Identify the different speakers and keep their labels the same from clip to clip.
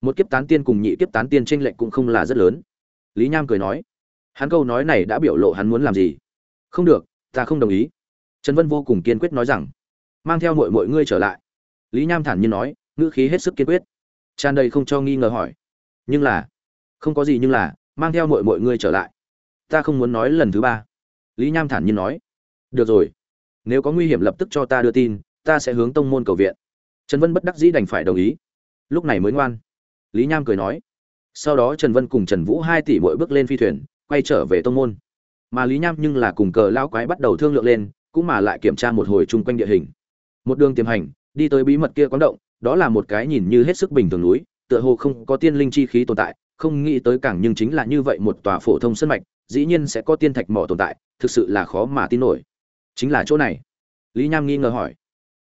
Speaker 1: Một kiếp tán tiên cùng nhị kiếp tán tiên chênh lệch cũng không là rất lớn. Lý Nham cười nói. Hắn câu nói này đã biểu lộ hắn muốn làm gì. Không được, ta không đồng ý. Trần Vân vô cùng kiên quyết nói rằng, mang theo muội muội ngươi trở lại. Lý Nham thản nhiên nói, ngữ khí hết sức kiên quyết, tràn đầy không cho nghi ngờ hỏi. Nhưng là, không có gì nhưng là, mang theo muội muội ngươi trở lại. Ta không muốn nói lần thứ ba. Lý Nham thản nhiên nói. Được rồi, nếu có nguy hiểm lập tức cho ta đưa tin, ta sẽ hướng tông môn cầu viện. Trần Vân bất đắc dĩ đành phải đồng ý. Lúc này mới ngoan. Lý Nham cười nói. Sau đó Trần Vân cùng Trần Vũ 2 tỷ mỗi bước lên phi thuyền, quay trở về tông môn. Mà Lý Nham nhưng là cùng Cờ Lão Quái bắt đầu thương lượng lên, cũng mà lại kiểm tra một hồi chung quanh địa hình. Một đường tiềm hành, đi tới bí mật kia quán động, đó là một cái nhìn như hết sức bình thường núi, tựa hồ không có tiên linh chi khí tồn tại, không nghĩ tới càng nhưng chính là như vậy một tòa phổ thông sơn mạch, dĩ nhiên sẽ có tiên thạch mỏ tồn tại, thực sự là khó mà tin nổi. Chính là chỗ này? Lý Nham nghi ngờ hỏi.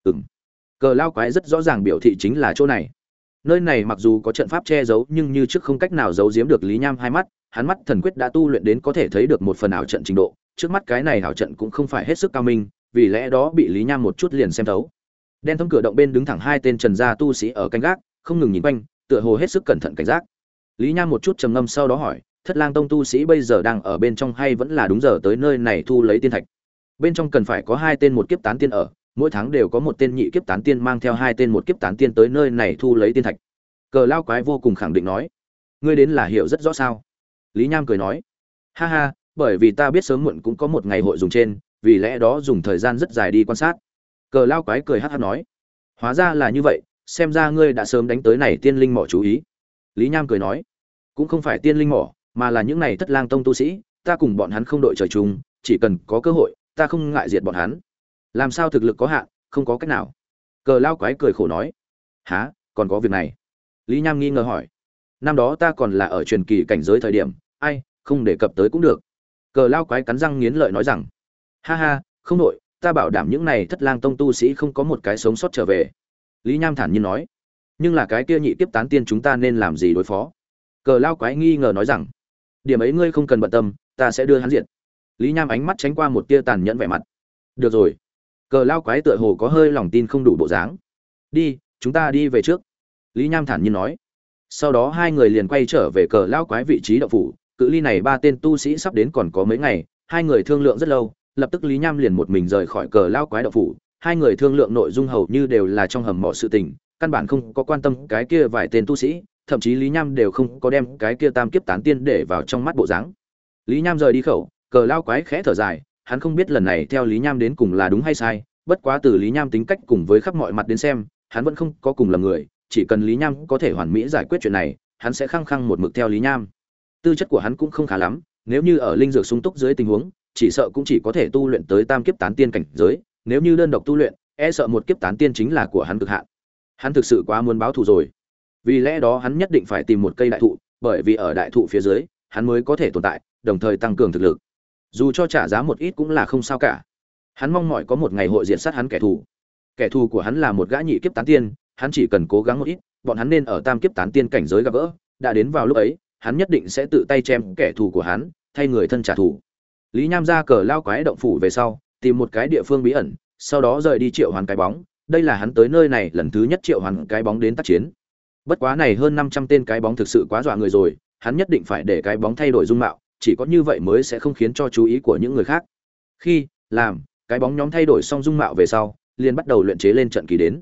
Speaker 1: Cờ Lão Quái rất rõ ràng biểu thị chính là chỗ này. Nơi này mặc dù có trận pháp che giấu, nhưng như trước không cách nào giấu giếm được Lý Nham hai mắt, hắn mắt thần quyết đã tu luyện đến có thể thấy được một phần ảo trận trình độ, trước mắt cái này ảo trận cũng không phải hết sức cao minh, vì lẽ đó bị Lý Nham một chút liền xem thấu. Đen thâm cửa động bên đứng thẳng 2 tên Trần gia tu sĩ ở canh gác, không ngừng nhìn quanh, tựa hồ hết sức cẩn thận cảnh giác. Lý Nham một chút trầm ngâm sau đó hỏi, Thất Lang Tông tu sĩ bây giờ đang ở bên trong hay vẫn là đúng giờ tới nơi này thu lấy tiên thạch? Bên trong cần phải có 2 tên một kiếp tán tiên ở, mỗi tháng đều có một tên nhị kiếp tán tiên mang theo 2 tên một kiếp tán tiên tới nơi này thu lấy tiên thạch. Cờ Lão Quái vô cùng khẳng định nói. Ngươi đến là hiểu rất rõ sao? Lý Nham cười nói. Ha ha, bởi vì ta biết sớm muộn cũng có một ngày hội dùng trên, vì lẽ đó dùng thời gian rất dài đi quan sát. Cờ Lão Quái cười hắc hắc nói. Hóa ra là như vậy, xem ra ngươi đã sớm đánh tới này tiên linh mỏ chú ý. Lý Nham cười nói. Cũng không phải tiên linh mỏ, mà là những này Thất Lang Tông tu sĩ, ta cùng bọn hắn không đội trời chung, chỉ cần có cơ hội, ta không ngại diệt bọn hắn. Làm sao thực lực có hạn, không có cách nào. Cờ Lão Quái cười khổ nói. Hả, còn có việc này? Lý Nham nghi ngờ hỏi. Năm đó ta còn là ở truyền kỳ cảnh giới thời điểm, ai, không đề cập tới cũng được. Cờ Lão Quái cắn răng nghiến lợi nói rằng. Ha ha, không nội, ta bảo đảm những này Thất Lang Tông tu sĩ không có một cái sống sót trở về. Lý Nham thản nhiên nói. Nhưng là cái kia nhị kiếp tán tiên chúng ta nên làm gì đối phó? Cờ Lão Quái nghi ngờ nói rằng. Điểm ấy ngươi không cần bận tâm, ta sẽ đưa hắn diệt. Lý Nham ánh mắt tránh qua một tia tàn nhẫn vẻ mặt. Được rồi. Cờ Lão Quái tựa hồ có hơi lòng tin không đủ bộ dáng. Đi, chúng ta đi về trước. Lý Nham thản nhiên nói. Sau đó hai người liền quay trở về Cờ Lão Quái vị trí động phủ, cự ly này 3 tên tu sĩ sắp đến còn có mấy ngày, hai người thương lượng rất lâu, lập tức Lý Nham liền một mình rời khỏi Cờ Lão Quái động phủ, hai người thương lượng nội dung hầu như đều là trong hầm mỏ sự tình, căn bản không có quan tâm cái kia vài tên tu sĩ, thậm chí Lý Nham đều không có đem cái kia tam kiếp tán tiên để vào trong mắt bộ dáng. Lý Nham rời đi khẩu, Cờ Lão Quái khẽ thở dài, hắn không biết lần này theo Lý Nham đến cùng là đúng hay sai, bất quá từ Lý Nham tính cách cùng với khắp mọi mặt đến xem, hắn vẫn không có cùng lầm người, chỉ cần Lý Nham có thể hoàn mỹ giải quyết chuyện này, hắn sẽ khăng khăng một mực theo Lý Nham. Tư chất của hắn cũng không khá lắm, nếu như ở linh dược sung túc dưới tình huống, chỉ sợ cũng chỉ có thể tu luyện tới tam kiếp tán tiên cảnh giới, nếu như đơn độc tu luyện, e sợ một kiếp tán tiên chính là của hắn cực hạn. Hắn thực sự quá muốn báo thù rồi. Vì lẽ đó hắn nhất định phải tìm một cây đại thụ, bởi vì ở đại thụ phía dưới, hắn mới có thể tồn tại, đồng thời tăng cường thực lực. Dù cho trả giá một ít cũng là không sao cả. Hắn mong mỏi có một ngày hội diệt sát hắn kẻ thù. Kẻ thù của hắn là một gã nhị kiếp tán tiên, hắn chỉ cần cố gắng một ít, bọn hắn nên ở tam kiếp tán tiên cảnh giới gặp gỡ, đã đến vào lúc ấy, hắn nhất định sẽ tự tay chém kẻ thù của hắn, thay người thân trả thù. Lý Nham ra Cờ Lão Quái động phủ về sau, tìm một cái địa phương bí ẩn, sau đó rời đi triệu hoán cái bóng, đây là hắn tới nơi này lần thứ nhất triệu hoán cái bóng đến tác chiến. Bất quá này hơn 500 tên cái bóng thực sự quá dọa người rồi, hắn nhất định phải để cái bóng thay đổi dung mạo, chỉ có như vậy mới sẽ không khiến cho chú ý của những người khác. Khi làm cái bóng nhóm thay đổi xong dung mạo về sau, liền bắt đầu luyện chế lên trận kỳ đến.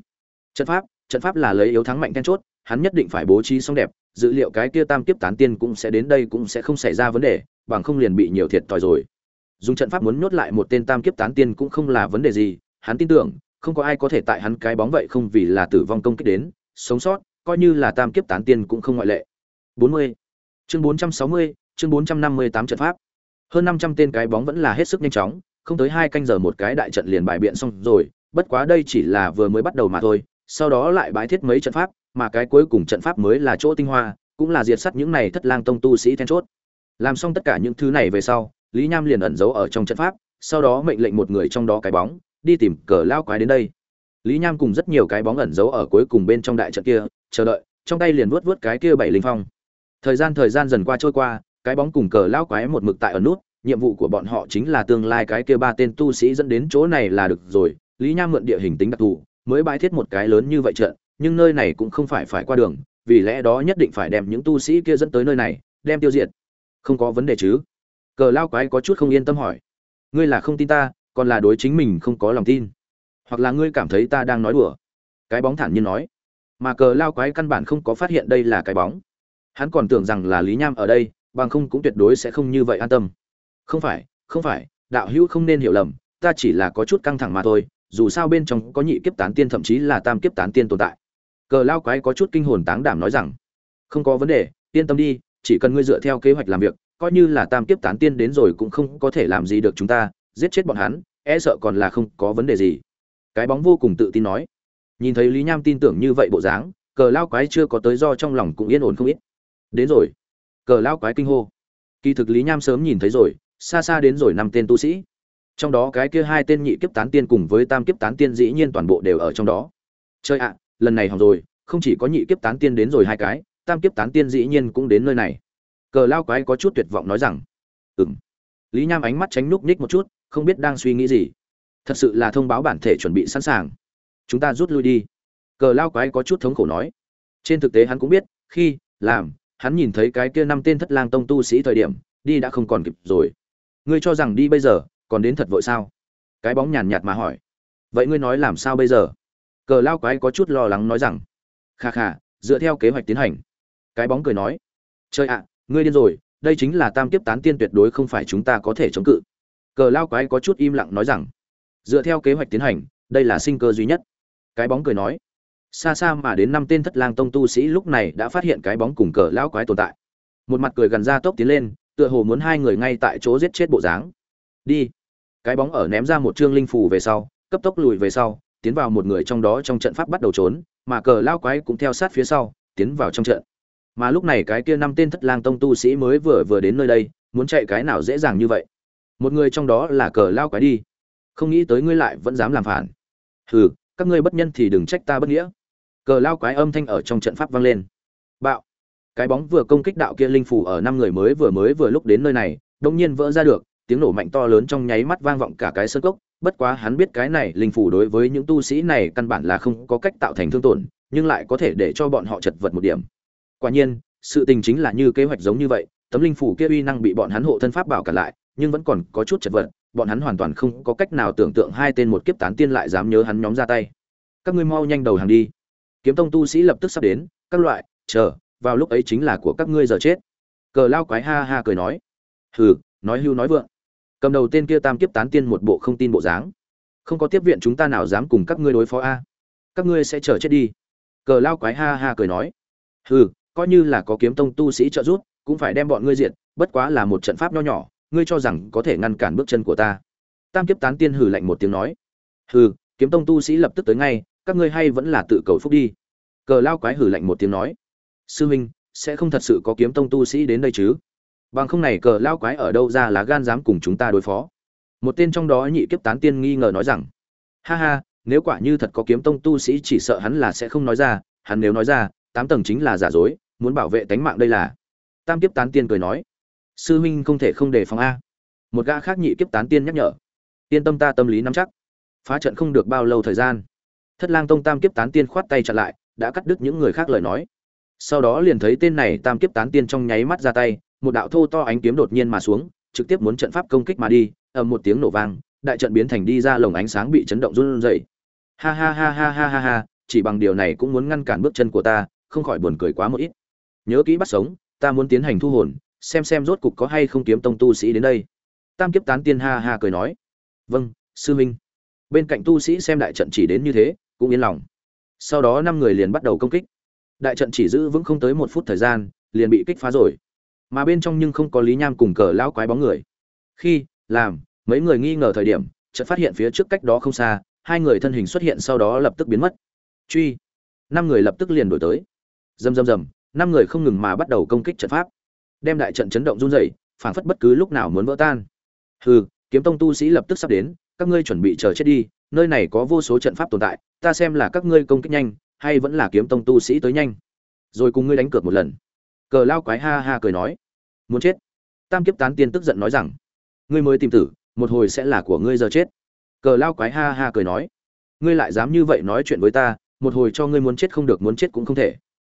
Speaker 1: Trận pháp là lấy yếu thắng mạnh then chốt, hắn nhất định phải bố trí xong đẹp, dự liệu cái kia tam kiếp tán tiên cũng sẽ đến đây cũng sẽ không xảy ra vấn đề, bằng không liền bị nhiều thiệt thòi rồi. Dùng trận pháp muốn nhốt lại một tên tam kiếp tán tiên cũng không là vấn đề gì, hắn tin tưởng không có ai có thể tại hắn cái bóng vậy không vì là tử vong công kích đến, sống sót, coi như là tam kiếp tán tiên cũng không ngoại lệ. 40. Chương 460, chương 458 trận pháp. Hơn 500 tên cái bóng vẫn là hết sức nhanh chóng, không tới 2 canh giờ một cái đại trận liền bài biện xong rồi, bất quá đây chỉ là vừa mới bắt đầu mà thôi, sau đó lại bái thiết mấy trận pháp, mà cái cuối cùng trận pháp mới là chỗ tinh hoa, cũng là diệt sát những này Thất Lang Tông tu sĩ then chốt. Làm xong tất cả những thứ này về sau, Lý Nham liền ẩn giấu ở trong trận pháp, sau đó mệnh lệnh một người trong đó cái bóng đi tìm Cờ Lão Quái đến đây. Lý Nham cùng rất nhiều cái bóng ẩn giấu ở cuối cùng bên trong đại trận kia, chờ đợi, trong tay liền vuốt cái kia 7 linh phong. Thời gian dần qua trôi qua, cái bóng cùng Cờ Lão Quái một mực tại ẩn nút, nhiệm vụ của bọn họ chính là tương lai cái kia 3 tên tu sĩ dẫn đến chỗ này là được rồi. Lý Nham mượn địa hình tính đặc thù, mới bãi thiết một cái lớn như vậy trận, nhưng nơi này cũng không phải qua đường, vì lẽ đó nhất định phải đem những tu sĩ kia dẫn tới nơi này đem tiêu diệt. Không có vấn đề chứ? Cờ lao quái có chút không yên tâm hỏi. Ngươi là không tin ta còn là đối chính mình không có lòng tin, hoặc là ngươi cảm thấy ta đang nói đùa? Cái bóng thản nhiên nói. Mà cờ lao quái căn bản không có phát hiện đây là cái bóng, hắn còn tưởng rằng là Lý Nham ở đây, bằng không cũng tuyệt đối sẽ không như vậy an tâm. Không phải, đạo hữu không nên hiểu lầm, ta chỉ là có chút căng thẳng mà thôi, dù sao bên trong có nhị kiếp tán tiên thậm chí là tam kiếp tán tiên tồn tại. Cờ lao quái có chút kinh hồn táng đảm nói rằng, không có vấn đề, yên tâm đi, chỉ cần ngươi dựa theo kế hoạch làm việc, coi như là tam kiếp tán tiên đến rồi cũng không có thể làm gì được chúng ta, giết chết bọn hắn, e sợ còn là không có vấn đề gì. Cái bóng vô cùng tự tin nói. Nhìn thấy Lý Nham tin tưởng như vậy bộ dáng, cờ lao quái chưa có tới do trong lòng cũng yên ổn không ít. Đến rồi. Cờ lao quái kinh hô. Kỳ thực Lý Nham sớm nhìn thấy rồi, xa xa đến rồi 5 tên tu sĩ. Trong đó cái kia 2 tên nhị kiếp tán tiên cùng với tam kiếp tán tiên dĩ nhiên toàn bộ đều ở trong đó. Chơi ạ, lần này hỏng rồi, không chỉ có nhị kiếp tán tiên đến rồi 2 cái, tam kiếp tán tiên dĩ nhiên cũng đến nơi này. Cờ lao quái có chút tuyệt vọng nói rằng, Lý Nham ánh mắt tránh núp nhích một chút, không biết đang suy nghĩ gì. Thật sự là thông báo bản thể chuẩn bị sẵn sàng. Chúng ta rút lui đi. Cờ lao quái có chút thống khổ nói. Trên thực tế hắn cũng biết, khi làm hắn nhìn thấy cái kia 5 tên Thất Lang tông tu sĩ thời điểm, đi đã không còn kịp rồi. Ngươi cho rằng đi bây giờ, còn đến thật vội sao? Cái bóng nhàn nhạt mà hỏi. Vậy ngươi nói làm sao bây giờ? Cờ lao quái có chút lo lắng nói rằng. Kha kha, dựa theo kế hoạch tiến hành. Cái bóng cười nói. Trời ạ, ngươi điên rồi, đây chính là tam kiếp tán tiên, tuyệt đối không phải chúng ta có thể chống cự. Cờ lao quái có chút im lặng nói rằng. Dựa theo kế hoạch tiến hành, đây là sinh cơ duy nhất. Cái bóng cười nói. Xa xa mà đến 5 tên Thất Lang tông tu sĩ lúc này đã phát hiện cái bóng cùng cờ lão quái tồn tại. Một mặt cười gần ra tốc tiến lên, tựa hồ muốn hai người ngay tại chỗ giết chết bộ dáng. Đi. Cái bóng ở ném ra một trương linh phù về sau, cấp tốc lùi về sau, tiến vào một người trong đó trong trận pháp bắt đầu trốn, mà cờ lão quái cũng theo sát phía sau, tiến vào trong trận. Mà lúc này cái kia 5 tên Thất Lang tông tu sĩ mới vừa đến nơi đây, muốn chạy cái nào dễ dàng như vậy. Một người trong đó là cờ lão quái đi. Không nghĩ tới ngươi lại vẫn dám làm phản. Hừ, các ngươi bất nhân thì đừng trách ta bất nghĩa. Cờ lao quái âm thanh ở trong trận pháp vang lên. Bạo. Cái bóng vừa công kích đạo kia linh phù ở 5 người mới vừa lúc đến nơi này, đột nhiên vỡ ra được, tiếng nổ mạnh to lớn trong nháy mắt vang vọng cả cái sơn cốc, bất quá hắn biết cái này linh phù đối với những tu sĩ này căn bản là không có cách tạo thành thương tổn, nhưng lại có thể để cho bọn họ chật vật một điểm. Quả nhiên, sự tình chính là như kế hoạch giống như vậy, tấm linh phù kia uy năng bị bọn hắn hộ thân pháp bảo cản lại, nhưng vẫn còn có chút chật vật, bọn hắn hoàn toàn không có cách nào tưởng tượng 2 tên một kiếp tán tiên lại dám nhớ hắn nhóm ra tay. Các ngươi mau nhanh đầu hàng đi. Kiếm tông tu sĩ lập tức sắp đến, các loại, chờ, vào lúc ấy chính là của các ngươi giờ chết. Cờ lao quái ha ha cười nói. Hừ, nói hưu nói vượng. Cầm đầu tên kia tam kiếp tán tiên một bộ không tin bộ dáng. Không có tiếp viện chúng ta nào dám cùng các ngươi đối phó a? Các ngươi sẽ chờ chết đi. Cờ lao quái ha ha cười nói. Hừ, coi như là có kiếm tông tu sĩ trợ giúp, cũng phải đem bọn ngươi diệt, bất quá là một trận pháp nho nhỏ, ngươi cho rằng có thể ngăn cản bước chân của ta? Tam kiếp tán tiên hừ lạnh một tiếng nói. Hừ, kiếm tông tu sĩ lập tức tới ngay, các ngươi hay vẫn là tự cầu phúc đi. Cờ lao quái hừ lạnh một tiếng nói. Sư huynh, sẽ không thật sự có kiếm tông tu sĩ đến đây chứ? Bằng không này cờ lao quái ở đâu ra lá gan dám cùng chúng ta đối phó? Một tên trong đó nhị kiếp tán tiên nghi ngờ nói rằng. Ha ha, nếu quả như thật có kiếm tông tu sĩ chỉ sợ hắn là sẽ không nói ra, hắn nếu nói ra, 8 tầng chính là giả dối, muốn bảo vệ tánh mạng đây là. Tam kiếp tán tiên cười nói. Sư huynh không thể không đề phòng a. Một gã khác nhị kiếp tán tiên nhắc nhở. Yên tâm, ta tâm lý nắm chắc. Phá trận không được bao lâu thời gian. Thất Lang tông tam kiếp tán tiên khoát tay chặn lại, đã cắt đứt những người khác lời nói. Sau đó liền thấy tên này tam kiếp tán tiên trong nháy mắt ra tay, một đạo thô to ánh kiếm đột nhiên mà xuống, trực tiếp muốn trận pháp công kích mà đi, ầm một tiếng nổ vang, đại trận biến thành đi ra lồng ánh sáng bị chấn động run rẩy. Ha ha ha ha ha ha ha, chỉ bằng điều này cũng muốn ngăn cản bước chân của ta, không khỏi buồn cười quá một ít. Nhớ kỹ bắt sống, ta muốn tiến hành thu hồn, xem rốt cục có hay không kiếm tông tu sĩ đến đây. Tam kiếp tán tiên ha ha cười nói. Vâng, sư huynh. Bên cạnh tu sĩ xem đại trận chỉ đến như thế, cũng yên lòng. Sau đó 5 người liền bắt đầu công kích. Đại trận chỉ giữ vững không tới 1 phút thời gian, liền bị kích phá rồi. Mà bên trong nhưng không có Lý Nham cùng cờ lão quái bóng người. Khi làm mấy người nghi ngờ thời điểm, chợt phát hiện phía trước cách đó không xa, 2 người thân hình xuất hiện sau đó lập tức biến mất. Truy. 5 người lập tức liền đuổi tới. Rầm rầm rầm, 5 người không ngừng mà bắt đầu công kích trận pháp. Đem đại trận chấn động run rẩy, phảng phất bất cứ lúc nào muốn vỡ tan. Hừ, kiếm tông tu sĩ lập tức sắp đến, các ngươi chuẩn bị chờ chết đi, nơi này có vô số trận pháp tồn tại, ta xem là các ngươi công kích nhanh, hay vẫn là kiếm tông tu sĩ tới nhanh. Rồi cùng ngươi đánh cược một lần. Cờ lao quái ha ha cười nói. Muốn chết. Tam kiếp tán tiên tức giận nói rằng. Ngươi mới tìm tử, một hồi sẽ là của ngươi giờ chết. Cờ lao quái ha ha cười nói. Ngươi lại dám như vậy nói chuyện với ta, một hồi cho ngươi muốn chết không được, muốn chết cũng không thể.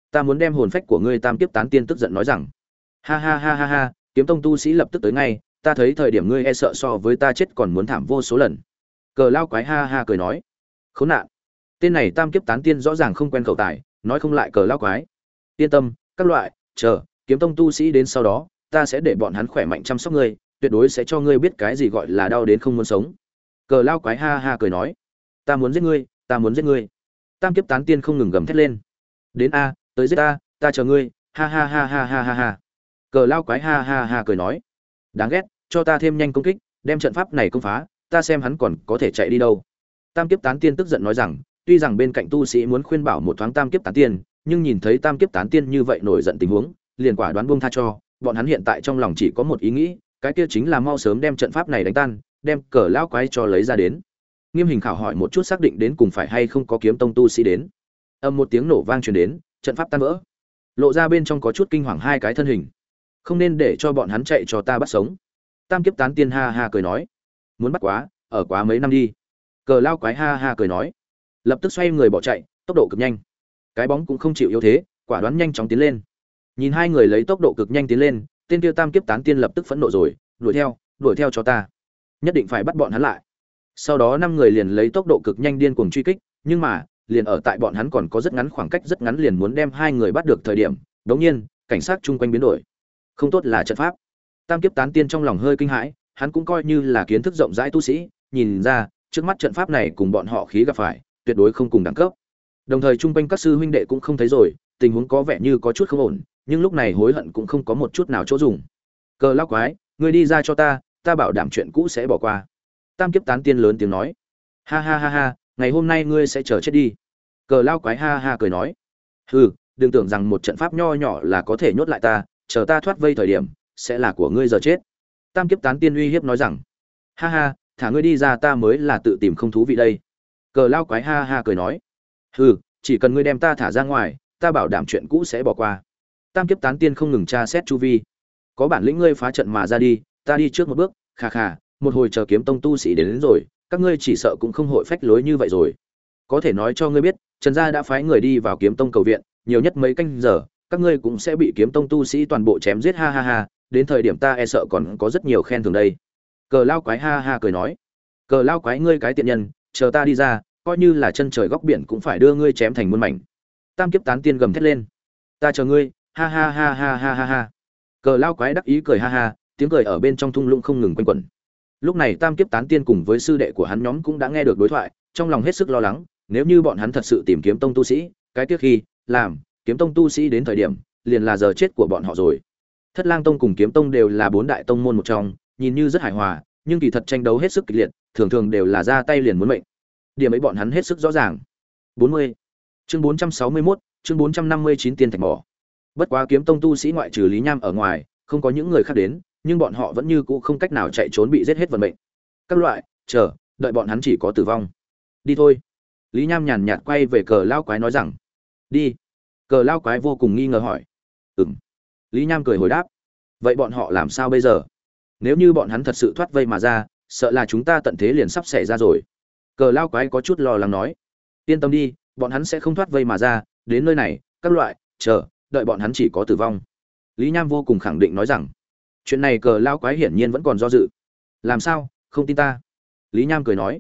Speaker 1: Ta muốn đem hồn phách của ngươi tam kiếp tán tiên tức giận nói rằng, ha ha ha ha ha, kiếm tông tu sĩ lập tức tới ngay, ta thấy thời điểm ngươi e sợ so với ta chết còn muốn thảm vô số lần. Cờ lao quái ha ha cười nói, khốn nạn, tên này tam kiếp tán tiên rõ ràng không quen khẩu tài, nói không lại cờ lao quái. Yên tâm, các loại, chờ kiếm tông tu sĩ đến sau đó, ta sẽ để bọn hắn khỏe mạnh chăm sóc ngươi, tuyệt đối sẽ cho ngươi biết cái gì gọi là đau đến không muốn sống. Cờ lao quái ha ha cười nói, ta muốn giết ngươi, ta muốn giết ngươi. Tam kiếp tán tiên không ngừng gầm thét lên, đến a, tới giết ta chờ ngươi, ha ha ha ha ha ha ha. Cờ lao quái ha ha ha cười nói, đáng ghét, cho ta thêm nhanh công kích, đem trận pháp này công phá, ta xem hắn còn có thể chạy đi đâu. Tam kiếp tán tiên tức giận nói rằng, tuy rằng bên cạnh tu sĩ muốn khuyên bảo một thoáng tam kiếp tán tiên, nhưng nhìn thấy tam kiếp tán tiên như vậy nổi giận tình huống, liền quả đoán buông tha cho, bọn hắn hiện tại trong lòng chỉ có một ý nghĩ, cái kia chính là mau sớm đem trận pháp này đánh tan, đem cờ lao quái cho lấy ra đến. Nghiêm Hình khảo hỏi một chút xác định đến cùng phải hay không có kiếm tông tu sĩ đến. Âm một tiếng nổ vang truyền đến, trận pháp tan vỡ. Lộ ra bên trong có chút kinh hoàng hai cái thân hình. Không nên để cho bọn hắn chạy cho ta bắt sống. Tam kiếp tán tiên ha ha cười nói, muốn bắt quá, ở quá mấy năm đi. Cờ lao quái ha ha cười nói, lập tức xoay người bỏ chạy, tốc độ cực nhanh. Cái bóng cũng không chịu yếu thế, quả đoán nhanh chóng tiến lên. Nhìn hai người lấy tốc độ cực nhanh tiến lên, tên kia tam kiếp tán tiên lập tức phẫn nộ rồi, đuổi theo cho ta. Nhất định phải bắt bọn hắn lại. Sau đó năm người liền lấy tốc độ cực nhanh điên cuồng truy kích, nhưng mà, liền ở tại bọn hắn còn có rất ngắn khoảng cách rất ngắn liền muốn đem hai người bắt được thời điểm, đột nhiên, cảnh sát chung quanh biến đổi. Không tốt là trận pháp. Tam kiếp tán tiên trong lòng hơi kinh hãi, hắn cũng coi như là kiến thức rộng rãi tu sĩ, nhìn ra, trước mắt trận pháp này cùng bọn họ khí gặp phải, tuyệt đối không cùng đẳng cấp. Đồng thời chung quanh các sư huynh đệ cũng không thấy rồi, tình huống có vẻ như có chút không ổn, nhưng lúc này hối hận cũng không có một chút nào chỗ dùng. Cờ lão quái, ngươi đi ra cho ta bảo đảm chuyện cũ sẽ bỏ qua. Tam kiếp tán tiên lớn tiếng nói, ha ha ha ha, ngày hôm nay ngươi sẽ chờ chết đi. Cờ lão quái ha ha cười nói, hừ, đừng tưởng rằng một trận pháp nho nhỏ là có thể nhốt lại ta, chờ ta thoát vây thời điểm sẽ là của ngươi giờ chết. Tam kiếp tán tiên uy hiếp nói rằng, ha ha, thả ngươi đi ra ta mới là tự tìm không thú vị đây. Cờ lão quái ha ha cười nói, hừ, chỉ cần ngươi đem ta thả ra ngoài, ta bảo đảm chuyện cũ sẽ bỏ qua. Tam kiếp tán tiên không ngừng tra xét chu vi, có bản lĩnh ngươi phá trận mà ra đi, ta đi trước một bước, khà khà, một hồi chờ kiếm tông tu sĩ đến rồi, các ngươi chỉ sợ cũng không hội phách lối như vậy rồi. Có thể nói cho ngươi biết, Trần gia đã phái người đi vào kiếm tông cầu viện, nhiều nhất mấy canh giờ, các ngươi cũng sẽ bị kiếm tông tu sĩ toàn bộ chém giết, ha ha ha, đến thời điểm ta e sợ còn có rất nhiều khen thưởng đây. Cờ lao quái ha ha cười nói, cờ lao quái ngươi cái tiện nhân, chờ ta đi ra, coi như là chân trời góc biển cũng phải đưa ngươi chém thành muôn mảnh. Tam kiếp tán tiên gầm thét lên, ta chờ ngươi, ha ha ha ha ha ha ha. Cờ lao quái đắc ý cười ha ha, tiếng cười ở bên trong thung lũng không ngừng quanh quẩn. Lúc này tam kiếp tán tiên cùng với sư đệ của hắn nhóm cũng đã nghe được đối thoại, trong lòng hết sức lo lắng, nếu như bọn hắn thật sự tìm kiếm tông tu sĩ, cái tiếc khi làm kiếm tông tu sĩ đến thời điểm, liền là giờ chết của bọn họ rồi. Thất Lang tông cùng kiếm tông đều là bốn đại tông môn một trong, nhìn như rất hài hòa, nhưng kỳ thật tranh đấu hết sức kịch liệt, thường thường đều là ra tay liền muốn mệnh. Điểm ấy bọn hắn hết sức rõ ràng. 40. Chương 461, chương 459 tiên thạch mỏ. Bất quá kiếm tông tu sĩ ngoại trừ Lý Nham ở ngoài, không có những người khác đến, nhưng bọn họ vẫn như cũ không cách nào chạy trốn bị giết hết vận mệnh. Các loại, chờ, đợi bọn hắn chỉ có tử vong. Đi thôi. Lý Nham nhàn nhạt quay về cờ lao quái nói rằng, đi. Cờ lao quái vô cùng nghi ngờ hỏi, ừm. Lý Nham cười hồi đáp, vậy bọn họ làm sao bây giờ? Nếu như bọn hắn thật sự thoát vây mà ra, sợ là chúng ta tận thế liền sắp xảy ra rồi. Cờ lao quái có chút lo lắng nói, yên tâm đi, bọn hắn sẽ không thoát vây mà ra, đến nơi này, các loại, chờ, đợi bọn hắn chỉ có tử vong. Lý Nham vô cùng khẳng định nói rằng, chuyện này cờ lao quái hiển nhiên vẫn còn do dự. Làm sao, không tin ta? Lý Nham cười nói,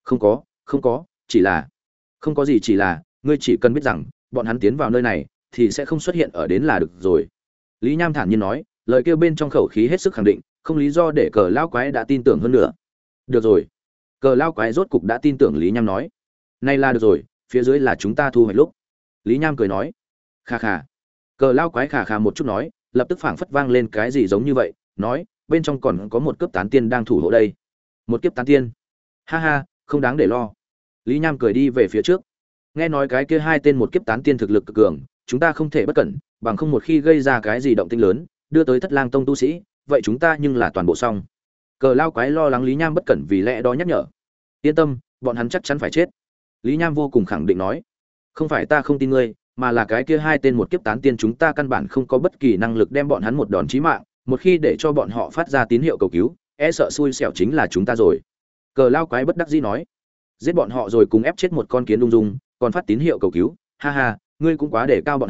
Speaker 1: không có, chỉ là, không có gì, chỉ là, ngươi chỉ cần biết rằng, bọn hắn tiến vào nơi này, thì sẽ không xuất hiện ở đến là được rồi. Lý Nham thản nhiên nói, lời kêu bên trong khẩu khí hết sức khẳng định, không lý do để cờ lao quái đã tin tưởng hơn nữa. Được rồi. Cờ lao quái rốt cục đã tin tưởng Lý Nham nói, nay là được rồi, phía dưới là chúng ta thu hoạch lúc. Lý Nham cười nói, kha kha. Cờ lao quái khà khà một chút nói, lập tức phảng phất vang lên cái gì giống như vậy, nói, bên trong còn có một kiếp tán tiên đang thủ hộ đây. Một kiếp tán tiên? Ha ha, không đáng để lo. Lý Nham cười đi về phía trước. Nghe nói cái kia hai tên một kiếp tán tiên thực lực cực cường, chúng ta không thể bất cẩn, bằng không một khi gây ra cái gì động tĩnh lớn, đưa tới Thất Lang tông tu sĩ, vậy chúng ta nhưng là toàn bộ xong. Cờ lao quái lo lắng Lý Nham bất cẩn vì lẽ đó nhắc nhở. Yên tâm, bọn hắn chắc chắn phải chết. Lý Nham vô cùng khẳng định nói, không phải ta không tin ngươi, mà là cái kia hai tên một kiếp tán tiên chúng ta căn bản không có bất kỳ năng lực đem bọn hắn một đòn chí mạng, một khi để cho bọn họ phát ra tín hiệu cầu cứu, e sợ xui xẻo chính là chúng ta rồi. Cờ lao quái bất đắc dĩ nói, giết bọn họ rồi cùng ép chết một con kiến ung dung, còn phát tín hiệu cầu cứu, ha ha, ngươi cũng quá để cao bọn hắn,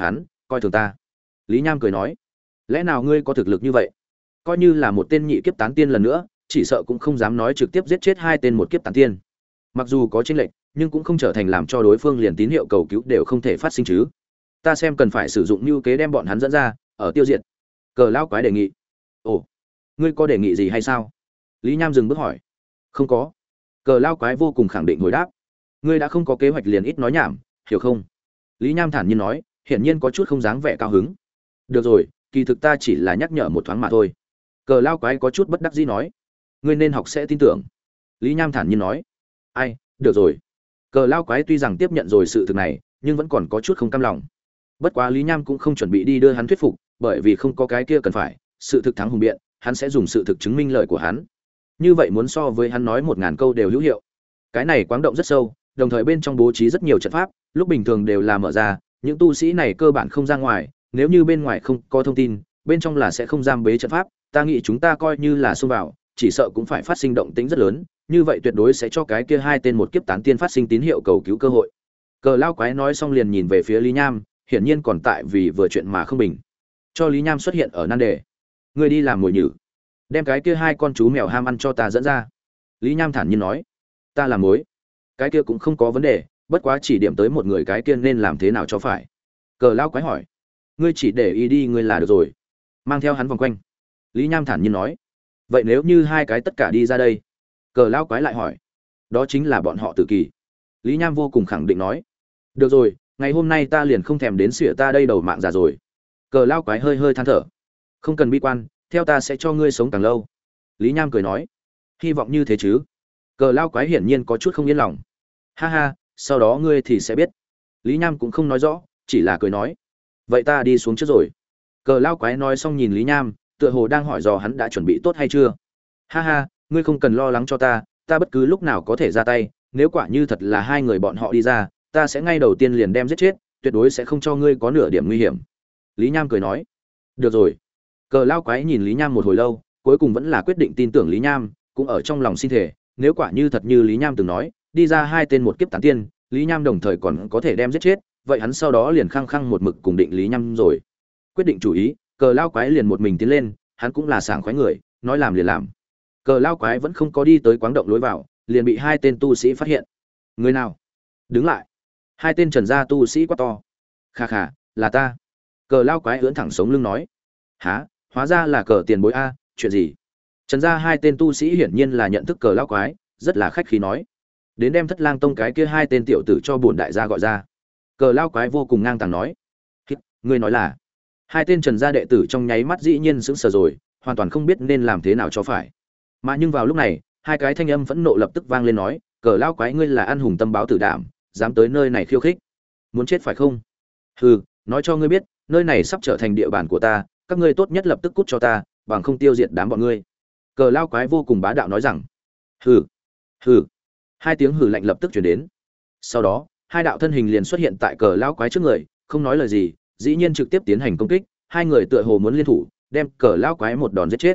Speaker 1: coi thường ta. Lý Nham cười nói, lẽ nào ngươi có thực lực như vậy? Coi như là một tên nhị kiếp tán tiên lần nữa, chỉ sợ cũng không dám nói trực tiếp giết chết hai tên một kiếp tán tiên. Mặc dù có chênh lệch, nhưng cũng không trở thành làm cho đối phương liền tín hiệu cầu cứu đều không thể phát sinh chứ. Ta xem cần phải sử dụng mưu kế đem bọn hắn dẫn ra, ở tiêu diệt. Cờ lão quái đề nghị. Ồ, ngươi có đề nghị gì hay sao? Lý Nham dừng bước hỏi. Không có. Cờ lão quái vô cùng khẳng định hồi đáp. Ngươi đã không có kế hoạch liền ít nói nhảm, hiểu không? Lý Nham thản nhiên nói, hiển nhiên có chút không dáng vẻ cao hứng. Được rồi, kỳ thực ta chỉ là nhắc nhở một thoáng mà thôi. Cờ lão quái có chút bất đắc dĩ nói. Ngươi nên học sẽ tin tưởng. Lý Nham thản nhiên nói. Ai, được rồi. Cờ lão quái tuy rằng tiếp nhận rồi sự thực này, nhưng vẫn còn có chút không cam lòng. Bất quá Lý Nham cũng không chuẩn bị đi đưa hắn thuyết phục, bởi vì không có cái kia cần phải, sự thực thắng hùng biện, hắn sẽ dùng sự thực chứng minh lời của hắn. Như vậy muốn so với hắn nói 1000 câu đều hữu hiệu. Cái này quáng động rất sâu, đồng thời bên trong bố trí rất nhiều trận pháp, lúc bình thường đều là mở ra, những tu sĩ này cơ bản không ra ngoài, nếu như bên ngoài không có thông tin, bên trong là sẽ không giam bế trận pháp, ta nghĩ chúng ta coi như là xông vào, chỉ sợ cũng phải phát sinh động tĩnh rất lớn, như vậy tuyệt đối sẽ cho cái kia hai tên một kiếp tán tiên phát sinh tín hiệu cầu cứu cơ hội. Cờ lao quái nói xong liền nhìn về phía Lý Nham, hiển nhiên còn tại vì vừa chuyện mà không bình. Cho Lý Nham xuất hiện ở nan đề. Ngươi đi làm mồi nhử, đem cái kia hai con chú mèo ham ăn cho ta dẫn ra. Lý Nham thản nhiên nói. Ta làm mối, cái kia cũng không có vấn đề, bất quá chỉ điểm tới một người cái kia nên làm thế nào cho phải. Cờ lao quái hỏi. Ngươi chỉ để ý đi ngươi là được rồi. Mang theo hắn vòng quanh. Lý Nham thản nhiên nói. Vậy nếu như hai cái tất cả đi ra đây? Cờ lao quái lại hỏi. Đó chính là bọn họ tự kỳ. Lý Nham vô cùng khẳng định nói. Được rồi, ngày hôm nay ta liền không thèm đến xỉa ta đây đầu mạng già rồi. Cờ lao quái hơi hơi than thở. Không cần bi quan, theo ta sẽ cho ngươi sống càng lâu. Lý Nham cười nói. Hy vọng như thế chứ. Cờ lao quái hiển nhiên có chút không yên lòng. Ha ha, sau đó ngươi thì sẽ biết. Lý Nham cũng không nói rõ, chỉ là cười nói. Vậy ta đi xuống trước rồi. Cờ lao quái nói xong nhìn Lý Nham, tựa hồ đang hỏi dò hắn đã chuẩn bị tốt hay chưa. Ha ha, ngươi không cần lo lắng cho ta, ta bất cứ lúc nào có thể ra tay, nếu quả như thật là hai người bọn họ đi ra, ta sẽ ngay đầu tiên liền đem giết chết, tuyệt đối sẽ không cho ngươi có nửa điểm nguy hiểm. Lý Nham cười nói. Được rồi. Cờ lao quái nhìn Lý Nham một hồi lâu, cuối cùng vẫn là quyết định tin tưởng Lý Nham, cũng ở trong lòng xin thể, nếu quả như thật như Lý Nham từng nói, đi ra hai tên một kiếp tán tiên, Lý Nham đồng thời còn có thể đem giết chết, vậy hắn sau đó liền khăng khăng một mực cùng định Lý Nham rồi. Quyết định chủ ý, cờ lao quái liền một mình tiến lên, hắn cũng là sảng khoái người, nói làm liền làm. Cờ lao quái vẫn không có đi tới quáng động lối vào, liền bị hai tên tu sĩ phát hiện. Người nào? Đứng lại. Hai tên trần gia tu sĩ quát to. Khà khà, là ta. Cờ lao quái ưỡn thẳng sống lưng nói. Hả, hóa ra là Cờ tiền bối a, chuyện gì? Trần gia hai tên tu sĩ hiển nhiên là nhận thức Cờ lao quái, rất là khách khí nói. Đến đem Thất Lang tông cái kia hai tên tiểu tử cho bổn đại gia gọi ra. Cờ lao quái vô cùng ngang tàng nói. Ngươi nói là? Hai tên Trần gia đệ tử trong nháy mắt dĩ nhiên sững sờ rồi, hoàn toàn không biết nên làm thế nào cho phải. Mà nhưng vào lúc này, hai cái thanh âm phẫn nộ lập tức vang lên nói, Cờ lao quái ngươi là ăn hùng tâm báo tử đảm, dám tới nơi này khiêu khích, muốn chết phải không? Hừ, nói cho ngươi biết, nơi này sắp trở thành địa bàn của ta, các ngươi tốt nhất lập tức cút cho ta, bằng không tiêu diệt đám bọn ngươi. Cờ lao quái vô cùng bá đạo nói rằng. Hừ, hừ. Hai tiếng hừ lạnh lập tức truyền đến. Sau đó, hai đạo thân hình liền xuất hiện tại Cờ lao quái trước người, không nói lời gì, dĩ nhiên trực tiếp tiến hành công kích, hai người tựa hồ muốn liên thủ, đem Cờ lao quái một đòn giết chết.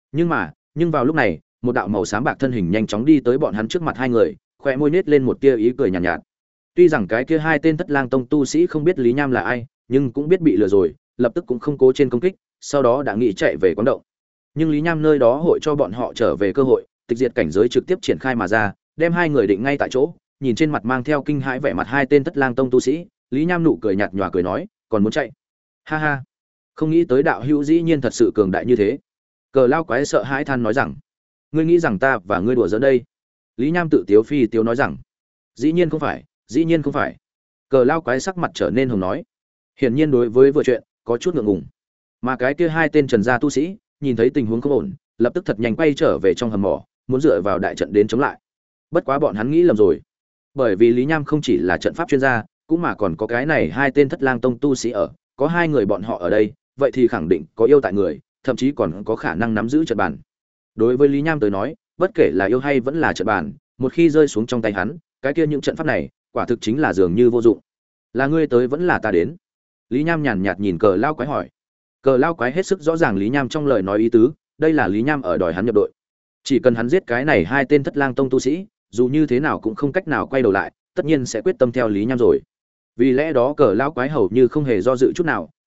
Speaker 1: Nhưng vào lúc này, một đạo màu xám bạc thân hình nhanh chóng đi tới bọn hắn trước mặt hai người, khóe môi nết lên một tia ý cười nhàn nhạt. Tuy rằng cái kia hai tên Thất Lang tông tu sĩ không biết Lý Nham là ai, nhưng cũng biết bị lừa rồi, lập tức cũng không cố trên công kích, sau đó đã nghĩ chạy về quán động. Nhưng Lý Nham nơi đó hội cho bọn họ trở về cơ hội, tịch diệt cảnh giới trực tiếp triển khai mà ra, đem hai người định ngay tại chỗ, nhìn trên mặt mang theo kinh hãi vẻ mặt hai tên Thất Lang tông tu sĩ, Lý Nham nụ cười nhạt nhòa cười nói, còn muốn chạy? Ha ha, không nghĩ tới đạo hữu dĩ nhiên thật sự cường đại như thế. Cờ lao quái sợ hãi than nói rằng, ngươi nghĩ rằng ta và ngươi đùa giỡn đây? Lý Nham tự tiếu phi tiếu nói rằng, dĩ nhiên không phải, dĩ nhiên không phải. Cờ lao quái sắc mặt trở nên hồng nói, hiển nhiên đối với vừa chuyện có chút ngượng ngùng. Mà cái kia hai tên Trần gia tu sĩ nhìn thấy tình huống không ổn, lập tức thật nhanh quay trở về trong hầm mỏ, muốn dựa vào đại trận đến chống lại. Bất quá bọn hắn nghĩ lầm rồi, bởi vì Lý Nham không chỉ là trận pháp chuyên gia, cũng mà còn có cái này hai tên Thất Lang tông tu sĩ ở, có hai người bọn họ ở đây, vậy thì khẳng định có yêu tại người, thậm chí còn có khả năng nắm giữ trận bàn. Đối với Lý Nham tới nói, bất kể là yêu hay vẫn là trận bàn, một khi rơi xuống trong tay hắn, cái kia những trận pháp này, quả thực chính là dường như vô dụng. Là ngươi tới vẫn là ta đến? Lý Nham nhàn nhạt nhìn Cờ lao quái hỏi. Cờ lao quái hết sức rõ ràng Lý Nham trong lời nói ý tứ, đây là Lý Nham ở đòi hắn nhập đội. Chỉ cần hắn giết cái này hai tên Thất Lang tông tu sĩ, dù như thế nào cũng không cách nào quay đầu lại, tất nhiên sẽ quyết tâm theo Lý Nham rồi. Vì lẽ đó Cờ lao quái hầu như không hề do dự chút nào,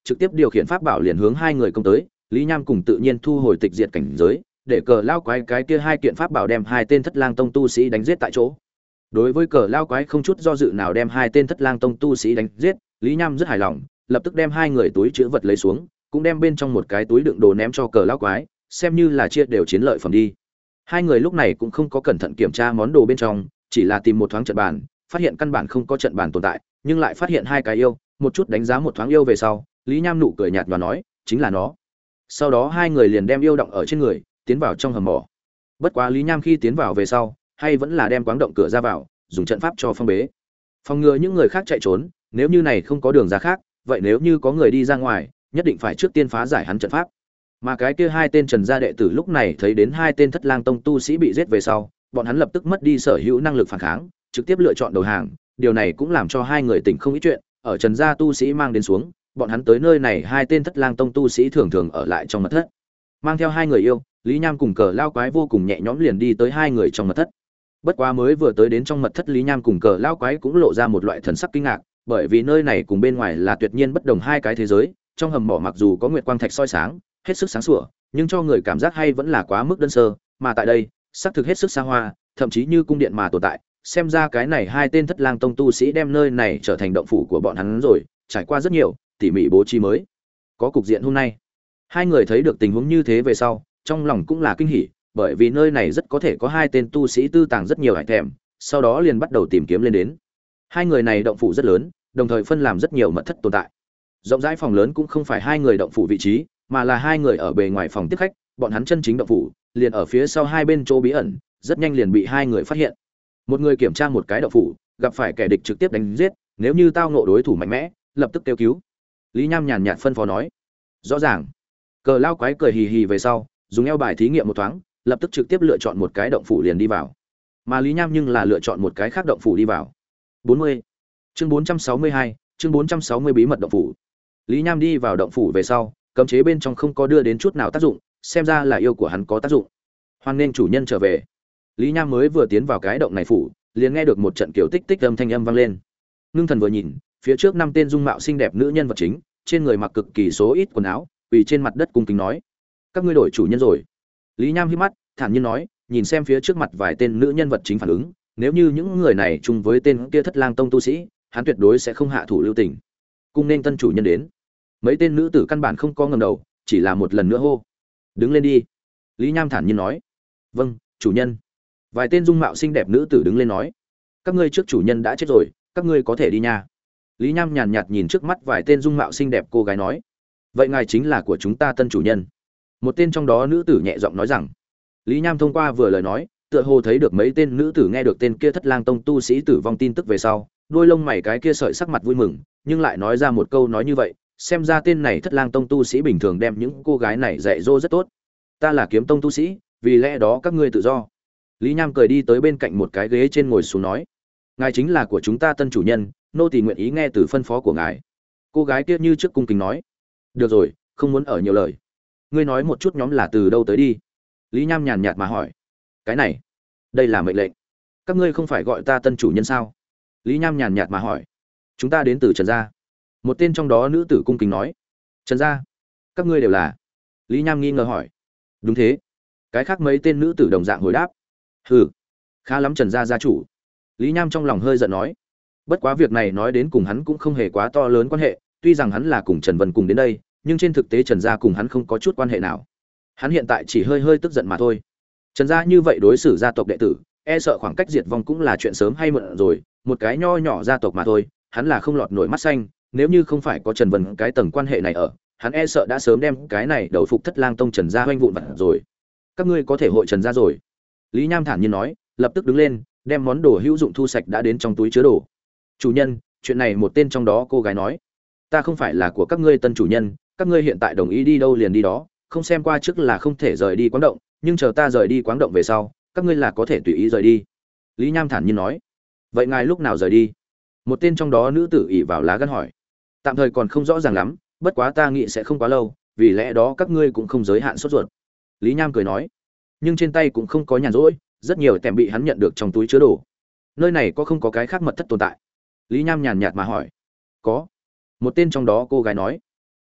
Speaker 1: trực tiếp điều khiển pháp bảo liền hướng hai người công tới. Lý Nham cùng tự nhiên thu hồi tịch diệt cảnh giới, để cờ lao quái cái kia hai kiện pháp bảo đem hai tên Thất Lang Tông tu sĩ đánh giết tại chỗ. Đối với cờ lao quái không chút do dự nào đem hai tên Thất Lang Tông tu sĩ đánh giết, Lý Nham rất hài lòng, lập tức đem hai người túi trữ vật lấy xuống, cũng đem bên trong một cái túi đựng đồ ném cho cờ lao quái, xem như là chia đều chiến lợi phẩm đi. Hai người lúc này cũng không có cẩn thận kiểm tra món đồ bên trong, chỉ là tìm một thoáng trận bàn, phát hiện căn bản không có trận bàn tồn tại, nhưng lại phát hiện hai cái yêu, một chút đánh giá một thoáng yêu về sau, Lý Nham nụ cười nhạt và nói, chính là nó. Sau đó hai người liền đem yêu động ở trên người, tiến vào trong hầm mỏ. Bất quá Lý Nham khi tiến vào về sau, hay vẫn là đem quáng động cửa ra vào, dùng trận pháp cho phong bế. Phòng ngừa những người khác chạy trốn, nếu như này không có đường ra khác, vậy nếu như có người đi ra ngoài, nhất định phải trước tiên phá giải hắn trận pháp. Mà cái kia hai tên Trần gia đệ tử lúc này thấy đến hai tên Thất Lang Tông tu sĩ bị giết về sau, bọn hắn lập tức mất đi sở hữu năng lực phản kháng, trực tiếp lựa chọn đầu hàng, điều này cũng làm cho hai người tỉnh không ít chuyện, ở Trần gia tu sĩ mang đến xuống, bọn hắn tới nơi này hai tên Thất Lang Tông tu sĩ thường thường ở lại trong mật thất. Mang theo hai người yêu, Lý Nham cùng cờ lao quái vô cùng nhẹ nhõm liền đi tới hai người trong mật thất. Bất quá mới vừa tới đến trong mật thất, Lý Nham cùng cờ lao quái cũng lộ ra một loại thần sắc kinh ngạc, bởi vì nơi này cùng bên ngoài là tuyệt nhiên bất đồng hai cái thế giới, trong hầm mỏ mặc dù có nguyệt quang thạch soi sáng, hết sức sáng sủa, nhưng cho người cảm giác hay vẫn là quá mức đơn sơ, mà tại đây, xác thực hết sức xa hoa, thậm chí như cung điện mà tồn tại, xem ra cái này hai tên Thất Lang Tông tu sĩ đem nơi này trở thành động phủ của bọn hắn rồi, trải qua rất nhiều tỉ mỉ bố trí mới có cục diện hôm nay. Hai người thấy được tình huống như thế về sau, trong lòng cũng là kinh hỉ, bởi vì nơi này rất có thể có hai tên tu sĩ tư tàng rất nhiều hải thèm, sau đó liền bắt đầu tìm kiếm lên đến. Hai người này động phủ rất lớn, đồng thời phân làm rất nhiều mật thất tồn tại. Rộng rãi phòng lớn cũng không phải hai người động phủ vị trí, mà là hai người ở bề ngoài phòng tiếp khách, bọn hắn chân chính động phủ liền ở phía sau hai bên chỗ bí ẩn, rất nhanh liền bị hai người phát hiện. Một người kiểm tra một cái động phủ, gặp phải kẻ địch trực tiếp đánh giết, nếu như tao ngộ đối thủ mạnh mẽ, lập tức kêu cứu. Lý Nham nhàn nhạt phân phó nói. Rõ ràng. Cờ lao quái cười hì hì về sau, dùng eo bài thí nghiệm một thoáng, lập tức trực tiếp lựa chọn một cái động phủ liền đi vào. Mà Lý Nham nhưng là lựa chọn một cái khác động phủ đi vào. 40. Chương 462, chương 460 bí mật động phủ. Lý Nham đi vào động phủ về sau, cấm chế bên trong không có đưa đến chút nào tác dụng, xem ra là yêu của hắn có tác dụng. Hoan nên chủ nhân trở về. Lý Nham mới vừa tiến vào cái động này phủ, liền nghe được một trận kiểu tích tích âm thanh âm vang lên. Ngưng thần vừa nhìn, phía trước năm tên dung mạo xinh đẹp nữ nhân vật chính, trên người mặc cực kỳ số ít quần áo, quỳ trên mặt đất cung kính nói: "Các ngươi đổi chủ nhân rồi." Lý Nham híp mắt, thản nhiên nói, nhìn xem phía trước mặt vài tên nữ nhân vật chính phản ứng, nếu như những người này chung với tên kia Thất Lang Tông tu sĩ, hắn tuyệt đối sẽ không hạ thủ lưu tình. Cung nên tân chủ nhân đến. Mấy tên nữ tử căn bản không có ngẩng đầu, chỉ là một lần nữa hô: "Đứng lên đi." Lý Nham thản nhiên nói: "Vâng, chủ nhân." Vài tên dung mạo xinh đẹp nữ tử đứng lên nói: "Các ngươi trước chủ nhân đã chết rồi, các ngươi có thể đi nha." Lý Nham nhàn nhạt nhìn trước mắt vài tên dung mạo xinh đẹp cô gái nói: "Vậy ngài chính là của chúng ta tân chủ nhân." Một tên trong đó nữ tử nhẹ giọng nói rằng. Lý Nham thông qua vừa lời nói, tựa hồ thấy được mấy tên nữ tử nghe được tên kia Thất Lang Tông tu sĩ tử vong tin tức về sau, đôi lông mày cái kia sợi sắc mặt vui mừng, nhưng lại nói ra một câu nói như vậy, xem ra tên này Thất Lang Tông tu sĩ bình thường đem những cô gái này dạy dỗ rất tốt. "Ta là Kiếm Tông tu sĩ, vì lẽ đó các ngươi tự do." Lý Nham cười đi tới bên cạnh một cái ghế trên ngồi xuống nói: "Ngài chính là của chúng ta tân chủ nhân, nô tỳ nguyện ý nghe từ phân phó của ngài." Cô gái kia như trước cung kính nói: "Được rồi, không muốn ở nhiều lời. Ngươi nói một chút nhóm là từ đâu tới đi." Lý Nham nhàn nhạt mà hỏi: "Cái này, đây là mệnh lệnh. Các ngươi không phải gọi ta tân chủ nhân sao?" Lý Nham nhàn nhạt mà hỏi: "Chúng ta đến từ Trần gia." Một tên trong đó nữ tử cung kính nói: "Trần gia? Các ngươi đều là?" Lý Nham nghi ngờ hỏi: "Đúng thế." Cái khác mấy tên nữ tử đồng dạng hồi đáp: "Hừ, khá lắm Trần gia gia chủ." Lý Nham trong lòng hơi giận nói: bất quá việc này nói đến cùng hắn cũng không hề quá to lớn quan hệ, tuy rằng hắn là cùng Trần Vân cùng đến đây, nhưng trên thực tế Trần gia cùng hắn không có chút quan hệ nào. Hắn hiện tại chỉ hơi hơi tức giận mà thôi. Trần gia như vậy đối xử gia tộc đệ tử, e sợ khoảng cách diệt vong cũng là chuyện sớm hay muộn rồi, một cái nho nhỏ gia tộc mà thôi, hắn là không lọt nổi mắt xanh, nếu như không phải có Trần Vân cái tầng quan hệ này ở, hắn e sợ đã sớm đem cái này đầu phục Thất Lang Tông Trần gia hoanh vụn vặt rồi. Các ngươi có thể hội Trần gia rồi." Lý Nham thản nhiên nói, lập tức đứng lên, đem món đồ hữu dụng thu sạch đã đến trong túi chứa đồ. "Chủ nhân, chuyện này một tên trong đó cô gái nói, ta không phải là của các ngươi tân chủ nhân, các ngươi hiện tại đồng ý đi đâu liền đi đó, không xem qua trước là không thể rời đi quáng động, nhưng chờ ta rời đi quáng động về sau, các ngươi là có thể tùy ý rời đi." Lý Nham thản nhiên nói. "Vậy ngài lúc nào rời đi?" Một tên trong đó nữ tử ỷ vào lá gan hỏi. "Tạm thời còn không rõ ràng lắm, bất quá ta nghĩ sẽ không quá lâu, vì lẽ đó các ngươi cũng không giới hạn sốt ruột." Lý Nham cười nói. Nhưng trên tay cũng không có nhàn rỗi, rất nhiều tèm bị hắn nhận được trong túi chứa đồ. "Nơi này có không có cái khác mật thất tồn tại?" Lý Nham nhàn nhạt mà hỏi. "Có." Một tên trong đó cô gái nói.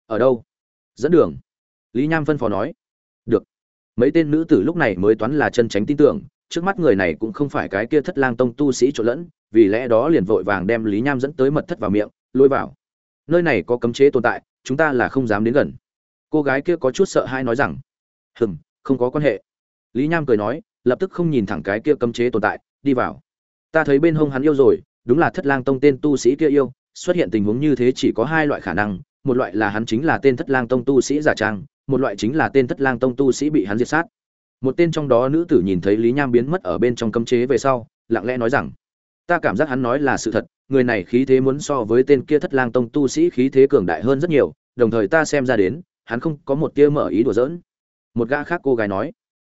Speaker 1: Ở đâu? Dẫn đường. Lý Nham phân phó nói. Được. Mấy tên nữ tử lúc này mới toán là chân tránh tin tưởng, trước mắt người này cũng không phải cái kia Thất Lang Tông tu sĩ trộn lẫn, vì lẽ đó liền vội vàng đem Lý Nham dẫn tới mật thất vào miệng, lôi vào. Nơi này có cấm chế tồn tại, chúng ta là không dám đến gần. Cô gái kia có chút sợ hãi nói rằng. Không có quan hệ. Lý Nham cười nói, lập tức không nhìn thẳng cái kia cấm chế tồn tại, đi vào. Ta thấy bên hông hắn yêu rồi, đúng là Thất Lang Tông tên tu sĩ kia yêu, xuất hiện tình huống như thế chỉ có hai loại khả năng, một loại là hắn chính là tên Thất Lang Tông tu sĩ giả trang, một loại chính là tên Thất Lang Tông tu sĩ bị hắn diệt sát. Một tên trong đó nữ tử nhìn thấy Lý Nham biến mất ở bên trong cấm chế về sau, lặng lẽ nói rằng: "Ta cảm giác hắn nói là sự thật, người này khí thế muốn so với tên kia Thất Lang Tông tu sĩ khí thế cường đại hơn rất nhiều, đồng thời ta xem ra đến, hắn không có một tia mở ý đùa giỡn." Một gã khác cô gái nói: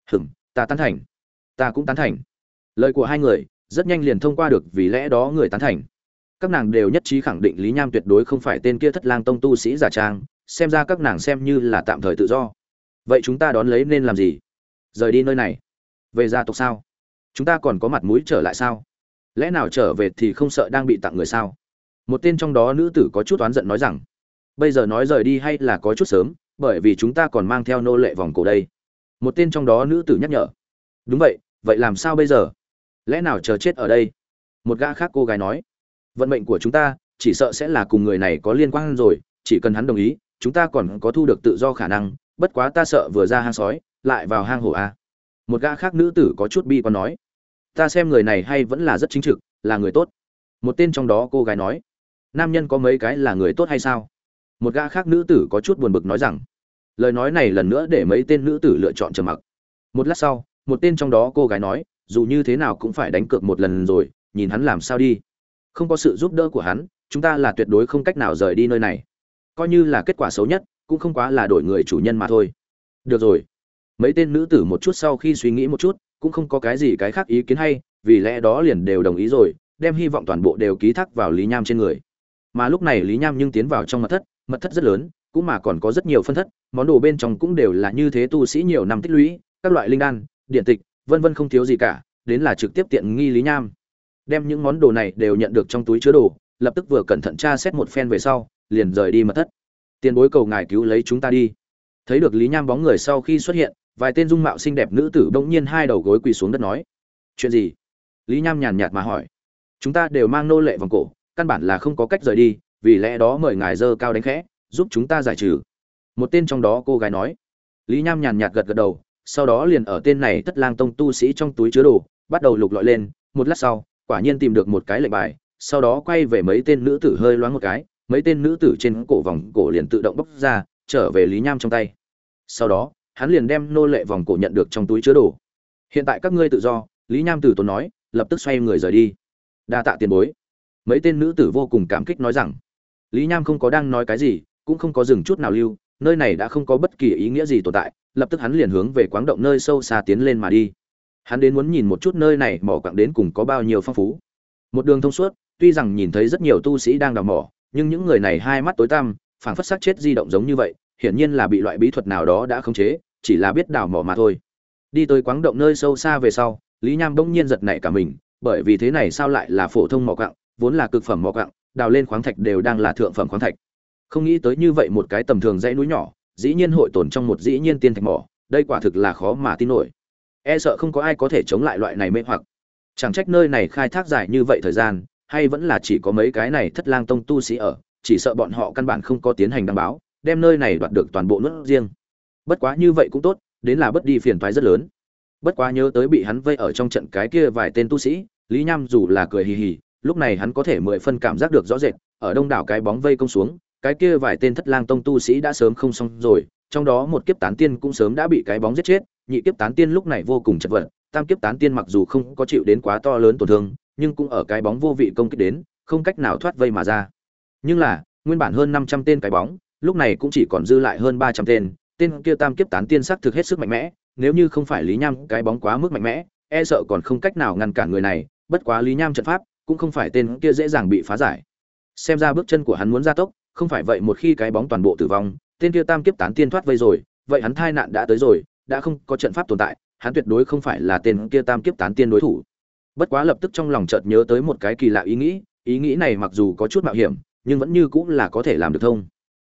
Speaker 1: Ta tán thành." "Ta cũng tán thành." Lời của hai người rất nhanh liền thông qua được, vì lẽ đó người tán thành. Các nàng đều nhất trí khẳng định Lý Nham tuyệt đối không phải tên kia Thất Lang Tông tu sĩ giả trang, xem ra các nàng xem như là tạm thời tự do. Vậy chúng ta đón lấy nên làm gì? Rời đi nơi này? Về gia tộc sao? Chúng ta còn có mặt mũi trở lại sao? Lẽ nào trở về thì không sợ đang bị tặng người sao? Một tên trong đó nữ tử có chút oán giận nói rằng: "Bây giờ nói rời đi hay là có chút sớm, bởi vì chúng ta còn mang theo nô lệ vòng cổ đây." Một tên trong đó nữ tử nhắc nhở. "Đúng vậy, vậy làm sao bây giờ? Lẽ nào chờ chết ở đây?" Một gã khác cô gái nói: "Vận mệnh của chúng ta chỉ sợ sẽ là cùng người này có liên quan rồi, chỉ cần hắn đồng ý, chúng ta còn có thu được tự do khả năng, bất quá ta sợ vừa ra hang sói, lại vào hang hổ a." Một gã khác nữ tử có chút bi quan nói: "Ta xem người này hay vẫn là rất chính trực, là người tốt." Một tên trong đó cô gái nói: "Nam nhân có mấy cái là người tốt hay sao?" Một gã khác nữ tử có chút buồn bực nói rằng. Lời nói này lần nữa để mấy tên nữ tử lựa chọn trầm mặc. Một lát sau, một tên trong đó cô gái nói: "Dù như thế nào cũng phải đánh cược một lần rồi, nhìn hắn làm sao đi. Không có sự giúp đỡ của hắn, chúng ta là tuyệt đối không cách nào rời đi nơi này. Coi như là kết quả xấu nhất, cũng không quá là đổi người chủ nhân mà thôi." "Được rồi." Mấy tên nữ tử một chút sau khi suy nghĩ một chút, cũng không có cái gì cái khác ý kiến hay, vì lẽ đó liền đều đồng ý rồi, đem hy vọng toàn bộ đều ký thác vào Lý Nham trên người. Mà lúc này Lý Nham nhưng tiến vào trong mật thất rất lớn, cũng mà còn có rất nhiều phân thất, món đồ bên trong cũng đều là như thế tu sĩ nhiều năm tích lũy, các loại linh đan, điện tịch, vân vân không thiếu gì cả, đến là trực tiếp tiện nghi Lý Nham. Đem những món đồ này đều nhận được trong túi chứa đồ, lập tức vừa cẩn thận tra xét một phen về sau, liền rời đi mật thất. "Tiền bối cầu ngài cứu lấy chúng ta đi." Thấy được Lý Nham bóng người sau khi xuất hiện, vài tên dung mạo xinh đẹp nữ tử bỗng nhiên hai đầu gối quỳ xuống đất nói: "Chuyện gì?" Lý Nham nhàn nhạt mà hỏi. "Chúng ta đều mang nô lệ vòng cổ, căn bản là không có cách rời đi, vì lẽ đó mời ngài dơ cao đánh khẽ, giúp chúng ta giải trừ." Một tên trong đó cô gái nói. Lý Nham nhàn nhạt gật gật đầu, sau đó liền ở tên này Thất Lang Tông tu sĩ trong túi chứa đồ, bắt đầu lục lọi lên, một lát sau, quả nhiên tìm được một cái lệnh bài, sau đó quay về mấy tên nữ tử hơi loáng một cái, mấy tên nữ tử trên cổ vòng cổ liền tự động bốc ra, trở về Lý Nham trong tay. Sau đó, hắn liền đem nô lệ vòng cổ nhận được trong túi chứa đồ. "Hiện tại các ngươi tự do." Lý Nham từ tốn nói, lập tức xoay người rời đi. "Đa tạ tiền bối." Mấy tên nữ tử vô cùng cảm kích nói rằng. Lý Nham không có đang nói cái gì, cũng không có dừng chút nào lưu, nơi này đã không có bất kỳ ý nghĩa gì tồn tại, lập tức hắn liền hướng về quáng động nơi sâu xa tiến lên mà đi. Hắn đến muốn nhìn một chút nơi này mỏ quặng đến cùng có bao nhiêu phong phú. Một đường thông suốt, tuy rằng nhìn thấy rất nhiều tu sĩ đang đào mỏ, nhưng những người này hai mắt tối tăm, phảng phất xác chết di động giống như vậy, hiển nhiên là bị loại bí thuật nào đó đã khống chế, chỉ là biết đào mỏ mà thôi. Đi tới quáng động nơi sâu xa về sau, Lý Nham bỗng nhiên giật nảy cả mình, bởi vì thế này sao lại là phổ thông mỏ quặng, vốn là cực phẩm mỏ quặng, đào lên khoáng thạch đều đang là thượng phẩm khoáng thạch. Không nghĩ tới như vậy một cái tầm thường dãy núi nhỏ, dĩ nhiên hội tồn trong một dĩ nhiên tiên thạch mỏ, đây quả thực là khó mà tin nổi. E sợ không có ai có thể chống lại loại này mê hoặc. Chẳng trách nơi này khai thác dài như vậy thời gian, hay vẫn là chỉ có mấy cái này Thất Lang Tông tu sĩ ở, chỉ sợ bọn họ căn bản không có tiến hành đăng báo, đem nơi này đoạt được toàn bộ nước riêng. Bất quá như vậy cũng tốt, đến là bất đi phiền toái rất lớn. Bất quá nhớ tới bị hắn vây ở trong trận cái kia vài tên tu sĩ, Lý Nham dù là cười hì hì, lúc này hắn có thể 10 phân cảm giác được rõ rệt, ở đông đảo cái bóng vây công xuống, cái kia vài tên Thất Lang Tông tu sĩ đã sớm không xong rồi, trong đó một kiếp tán tiên cũng sớm đã bị cái bóng giết chết, nhị kiếp tán tiên lúc này vô cùng chật vật, tam kiếp tán tiên mặc dù không có chịu đến quá to lớn tổn thương, nhưng cũng ở cái bóng vô vị công kích đến, không cách nào thoát vây mà ra. Nhưng là, nguyên bản hơn 500 tên cái bóng, lúc này cũng chỉ còn dư lại hơn 300 tên, tên kia tam kiếp tán tiên sắc thực hết sức mạnh mẽ, nếu như không phải Lý Nham cái bóng quá mức mạnh mẽ, e sợ còn không cách nào ngăn cản người này, bất quá Lý Nham trận pháp cũng không phải tên kia dễ dàng bị phá giải. Xem ra bước chân của hắn muốn gia tốc, không phải vậy một khi cái bóng toàn bộ tử vong, tên kia tam kiếp tán tiên thoát vây rồi, vậy hắn tai nạn đã tới rồi, đã không có trận pháp tồn tại, hắn tuyệt đối không phải là tên kia tam kiếp tán tiên đối thủ. Bất quá lập tức trong lòng chợt nhớ tới một cái kỳ lạ ý nghĩ này mặc dù có chút mạo hiểm, nhưng vẫn như cũng là có thể làm được thông.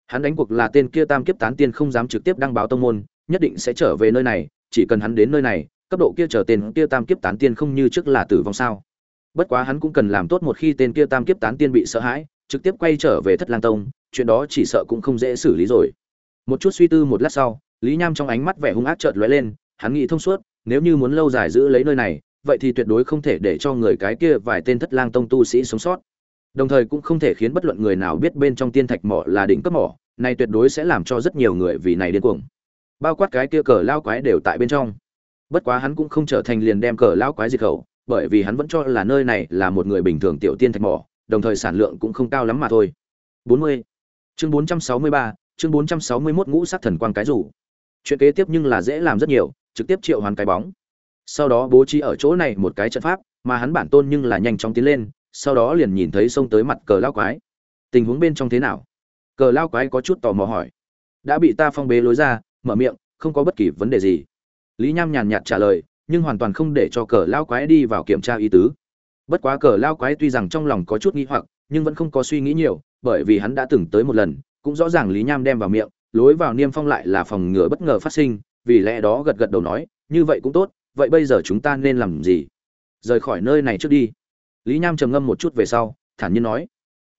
Speaker 1: Hắn đánh cuộc là tên kia tam kiếp tán tiên không dám trực tiếp đăng báo tông môn, nhất định sẽ trở về nơi này, chỉ cần hắn đến nơi này, cấp độ kia chờ tên kia tam kiếp tán tiên không như trước là tử vong sao? Bất quá hắn cũng cần làm tốt một khi tên kia tam kiếp tán tiên bị sợ hãi, trực tiếp quay trở về Thất Lang Tông, chuyện đó chỉ sợ cũng không dễ xử lý rồi. Một chút suy tư một lát sau, Lý Nham trong ánh mắt vẻ hung ác chợt lóe lên, hắn nghĩ thông suốt, nếu như muốn lâu dài giữ lấy nơi này, vậy thì tuyệt đối không thể để cho người cái kia vài tên Thất Lang Tông tu sĩ sống sót. Đồng thời cũng không thể khiến bất luận người nào biết bên trong tiên thạch mỏ là đỉnh cấp mỏ, này tuyệt đối sẽ làm cho rất nhiều người vì này điên cuồng. Bao quát cái kia cờ lao quái đều tại bên trong. Bất quá hắn cũng không trở thành liền đem cờ lao quái diệt khẩu, bởi vì hắn vẫn cho là nơi này là một người bình thường tiểu tiên thạch mỏ, đồng thời sản lượng cũng không cao lắm mà thôi. 40. Chương 463, chương 461 ngũ sắc thần quang cái rủ. Chuyện kế tiếp nhưng là dễ làm rất nhiều, trực tiếp triệu hoán cái bóng. Sau đó bố trí ở chỗ này một cái trận pháp, mà hắn bản tôn nhưng là nhanh chóng tiến lên, sau đó liền nhìn thấy xông tới mặt cờ lao quái. Tình huống bên trong thế nào? Cờ lao quái có chút tò mò hỏi. Đã bị ta phong bế lối ra, mở miệng, không có bất kỳ vấn đề gì. Lý Nham nhàn nhạt trả lời, nhưng hoàn toàn không để cho cờ lao quái đi vào kiểm tra ý tứ. Bất quá cờ lao quái tuy rằng trong lòng có chút nghi hoặc, nhưng vẫn không có suy nghĩ nhiều, bởi vì hắn đã từng tới một lần, cũng rõ ràng Lý Nham đem vào miệng, lối vào niêm phong lại là phòng ngừa bất ngờ phát sinh, vì lẽ đó gật gật đầu nói, như vậy cũng tốt, vậy bây giờ chúng ta nên làm gì? Rời khỏi nơi này trước đi. Lý Nham trầm ngâm một chút về sau, thản nhiên nói,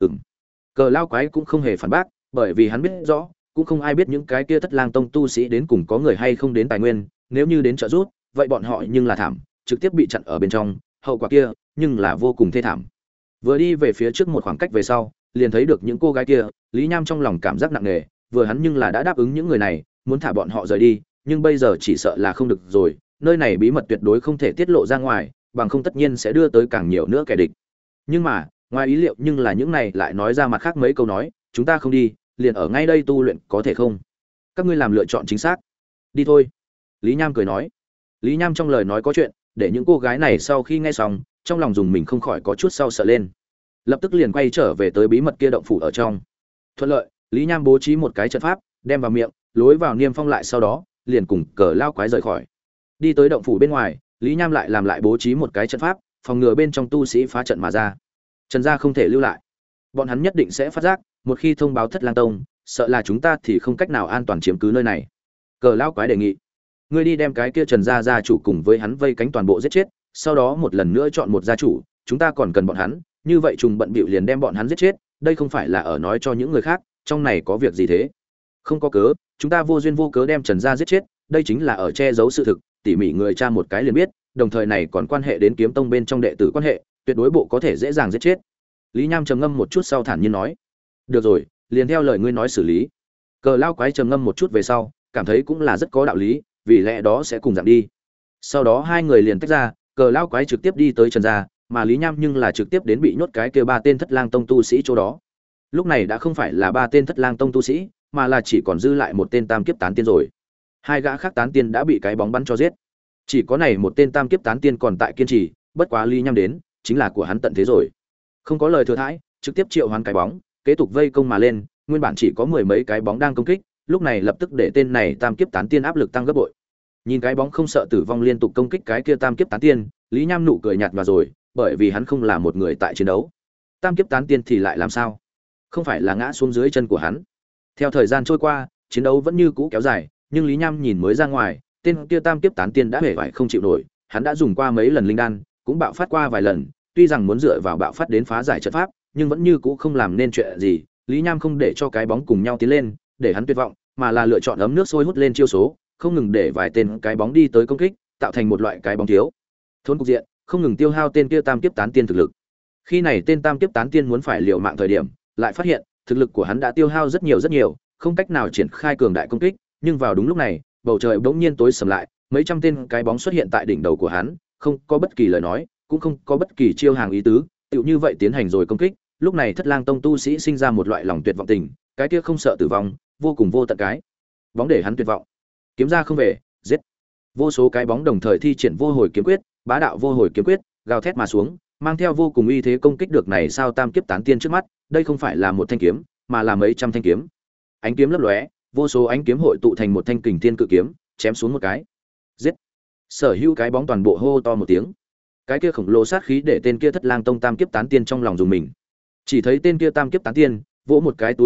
Speaker 1: Cờ lao quái cũng không hề phản bác, bởi vì hắn biết rõ, cũng không ai biết những cái kia Thất Lang Tông tu sĩ đến cùng có người hay không đến tài nguyên, nếu như đến trợ giúp, vậy bọn họ nhưng là thảm, trực tiếp bị chặn ở bên trong, hậu quả kia nhưng là vô cùng thê thảm. Vừa đi về phía trước một khoảng cách về sau, liền thấy được những cô gái kia, Lý Nham trong lòng cảm giác nặng nề, vừa hắn nhưng là đã đáp ứng những người này, muốn thả bọn họ rời đi, nhưng bây giờ chỉ sợ là không được rồi, nơi này bí mật tuyệt đối không thể tiết lộ ra ngoài, bằng không tất nhiên sẽ đưa tới càng nhiều nữa kẻ địch. Nhưng mà, ngoài ý liệu nhưng là những này lại nói ra mặt khác mấy câu nói, chúng ta không đi, liền ở ngay đây tu luyện có thể không? Các ngươi làm lựa chọn chính xác. Đi thôi. Lý Nham cười nói. Lý Nham trong lời nói có chuyện, để những cô gái này sau khi nghe xong, trong lòng dùng mình không khỏi có chút sợ lên. Lập tức liền quay trở về tới bí mật kia động phủ ở trong. Thuận lợi, Lý Nham bố trí một cái trận pháp, đem vào miệng, lối vào niêm phong lại, sau đó, liền cùng cờ lao quái rời khỏi. Đi tới động phủ bên ngoài, Lý Nham lại làm lại bố trí một cái trận pháp, phòng ngừa bên trong tu sĩ phá trận mà ra. Trần gia không thể lưu lại. Bọn hắn nhất định sẽ phát giác, một khi thông báo Thất Lang Tông, sợ là chúng ta thì không cách nào an toàn chiếm cứ nơi này. Cờ lao quái đề nghị, ngươi đi đem cái kia Trần gia gia chủ cùng với hắn vây cánh toàn bộ giết chết, sau đó một lần nữa chọn một gia chủ, chúng ta còn cần bọn hắn, như vậy trùng bận bịu liền đem bọn hắn giết chết, đây không phải là ở nói cho những người khác, trong này có việc gì thế? Không có cớ, chúng ta vô duyên vô cớ đem Trần gia giết chết, đây chính là ở che giấu sự thực, tỉ mỉ người tra một cái liền biết, đồng thời này còn quan hệ đến Kiếm Tông bên trong đệ tử quan hệ, tuyệt đối bộ có thể dễ dàng giết chết. Lý Nham trầm ngâm một chút sau thản nhiên nói, được rồi, liền theo lời ngươi nói xử lý. Cờ lao quái trầm ngâm một chút về sau, cảm thấy cũng là rất có đạo lý, vì lẽ đó sẽ cùng dạng đi. Sau đó hai người liền tách ra, cờ lao quái trực tiếp đi tới Trần gia, mà Lý Nham nhưng là trực tiếp đến bị nhốt cái kia ba tên Thất Lang Tông tu sĩ chỗ đó. Lúc này đã không phải là ba tên Thất Lang Tông tu sĩ, mà là chỉ còn dư lại một tên Tam Kiếp Tán Tiên rồi. Hai gã khác tán tiên đã bị cái bóng bắn cho giết. Chỉ có này một tên Tam Kiếp Tán Tiên còn tại kiên trì, bất quá Lý Nham đến, chính là của hắn tận thế rồi. Không có lời thừa thãi, trực tiếp triệu hoán cái bóng, kế tục vây công mà lên, nguyên bản chỉ có mười mấy cái bóng đang công kích, lúc này lập tức để tên này Tam Kiếp Tán Tiên áp lực tăng gấp bội. Nhìn cái bóng không sợ tử vong liên tục công kích cái kia Tam Kiếp Tán Tiên, Lý Nham nụ cười nhạt nhòa rồi, bởi vì hắn không là một người tại chiến đấu. Tam Kiếp Tán Tiên thì lại làm sao? Không phải là ngã xuống dưới chân của hắn. Theo thời gian trôi qua, chiến đấu vẫn như cũ kéo dài, nhưng Lý Nham nhìn mới ra ngoài, tên kia Tam Kiếp Tán Tiên đã hề vải không chịu nổi, hắn đã dùng qua mấy lần linh đan, cũng bạo phát qua vài lần, tuy rằng muốn dựa vào bạo phát đến phá giải trận pháp, nhưng vẫn như cũ không làm nên chuyện gì. Lý Nham không để cho cái bóng cùng nhau tiến lên, để hắn tuyệt vọng, mà là lựa chọn ấm nước sôi hút lên chiêu số, không ngừng để vài tên cái bóng đi tới công kích, tạo thành một loại cái bóng thiếu thốn cục diện, không ngừng tiêu hao tên kia Tam Kiếp Tán Tiên thực lực. Khi này tên Tam Kiếp Tán Tiên muốn phải liều mạng thời điểm, lại phát hiện thực lực của hắn đã tiêu hao rất nhiều, không cách nào triển khai cường đại công kích, nhưng vào đúng lúc này, bầu trời bỗng nhiên tối sầm lại, mấy trăm tên cái bóng xuất hiện tại đỉnh đầu của hắn, không có bất kỳ lời nói, cũng không có bất kỳ chiêu hàng ý tứ, tựu như vậy tiến hành rồi công kích. Lúc này Thất Lang Tông tu sĩ sinh ra một loại lòng tuyệt vọng tình, cái kia không sợ tử vong, vô cùng vô tận cái bóng để hắn tuyệt vọng. Kiếm ra không về, giết. Vô số cái bóng đồng thời thi triển vô hồi kiếm quyết, bá đạo vô hồi kiếm quyết, gào thét mà xuống, mang theo vô cùng uy thế công kích được này sao Tam Kiếp Tán Tiên trước mắt, đây không phải là một thanh kiếm, mà là mấy trăm thanh kiếm. Ánh kiếm lấp lóe, vô số ánh kiếm hội tụ thành một thanh kình thiên cự kiếm, chém xuống một cái. Giết. Sở hữu cái bóng toàn bộ hô to một tiếng. Cái kia khổng lồ sát khí để tên kia Thất Lang Tông Tam Kiếp Tán Tiên trong lòng dùng mình. Chỉ thấy tên kia Tam Kiếp Tán Tiên vỗ một cái túi trữ vật,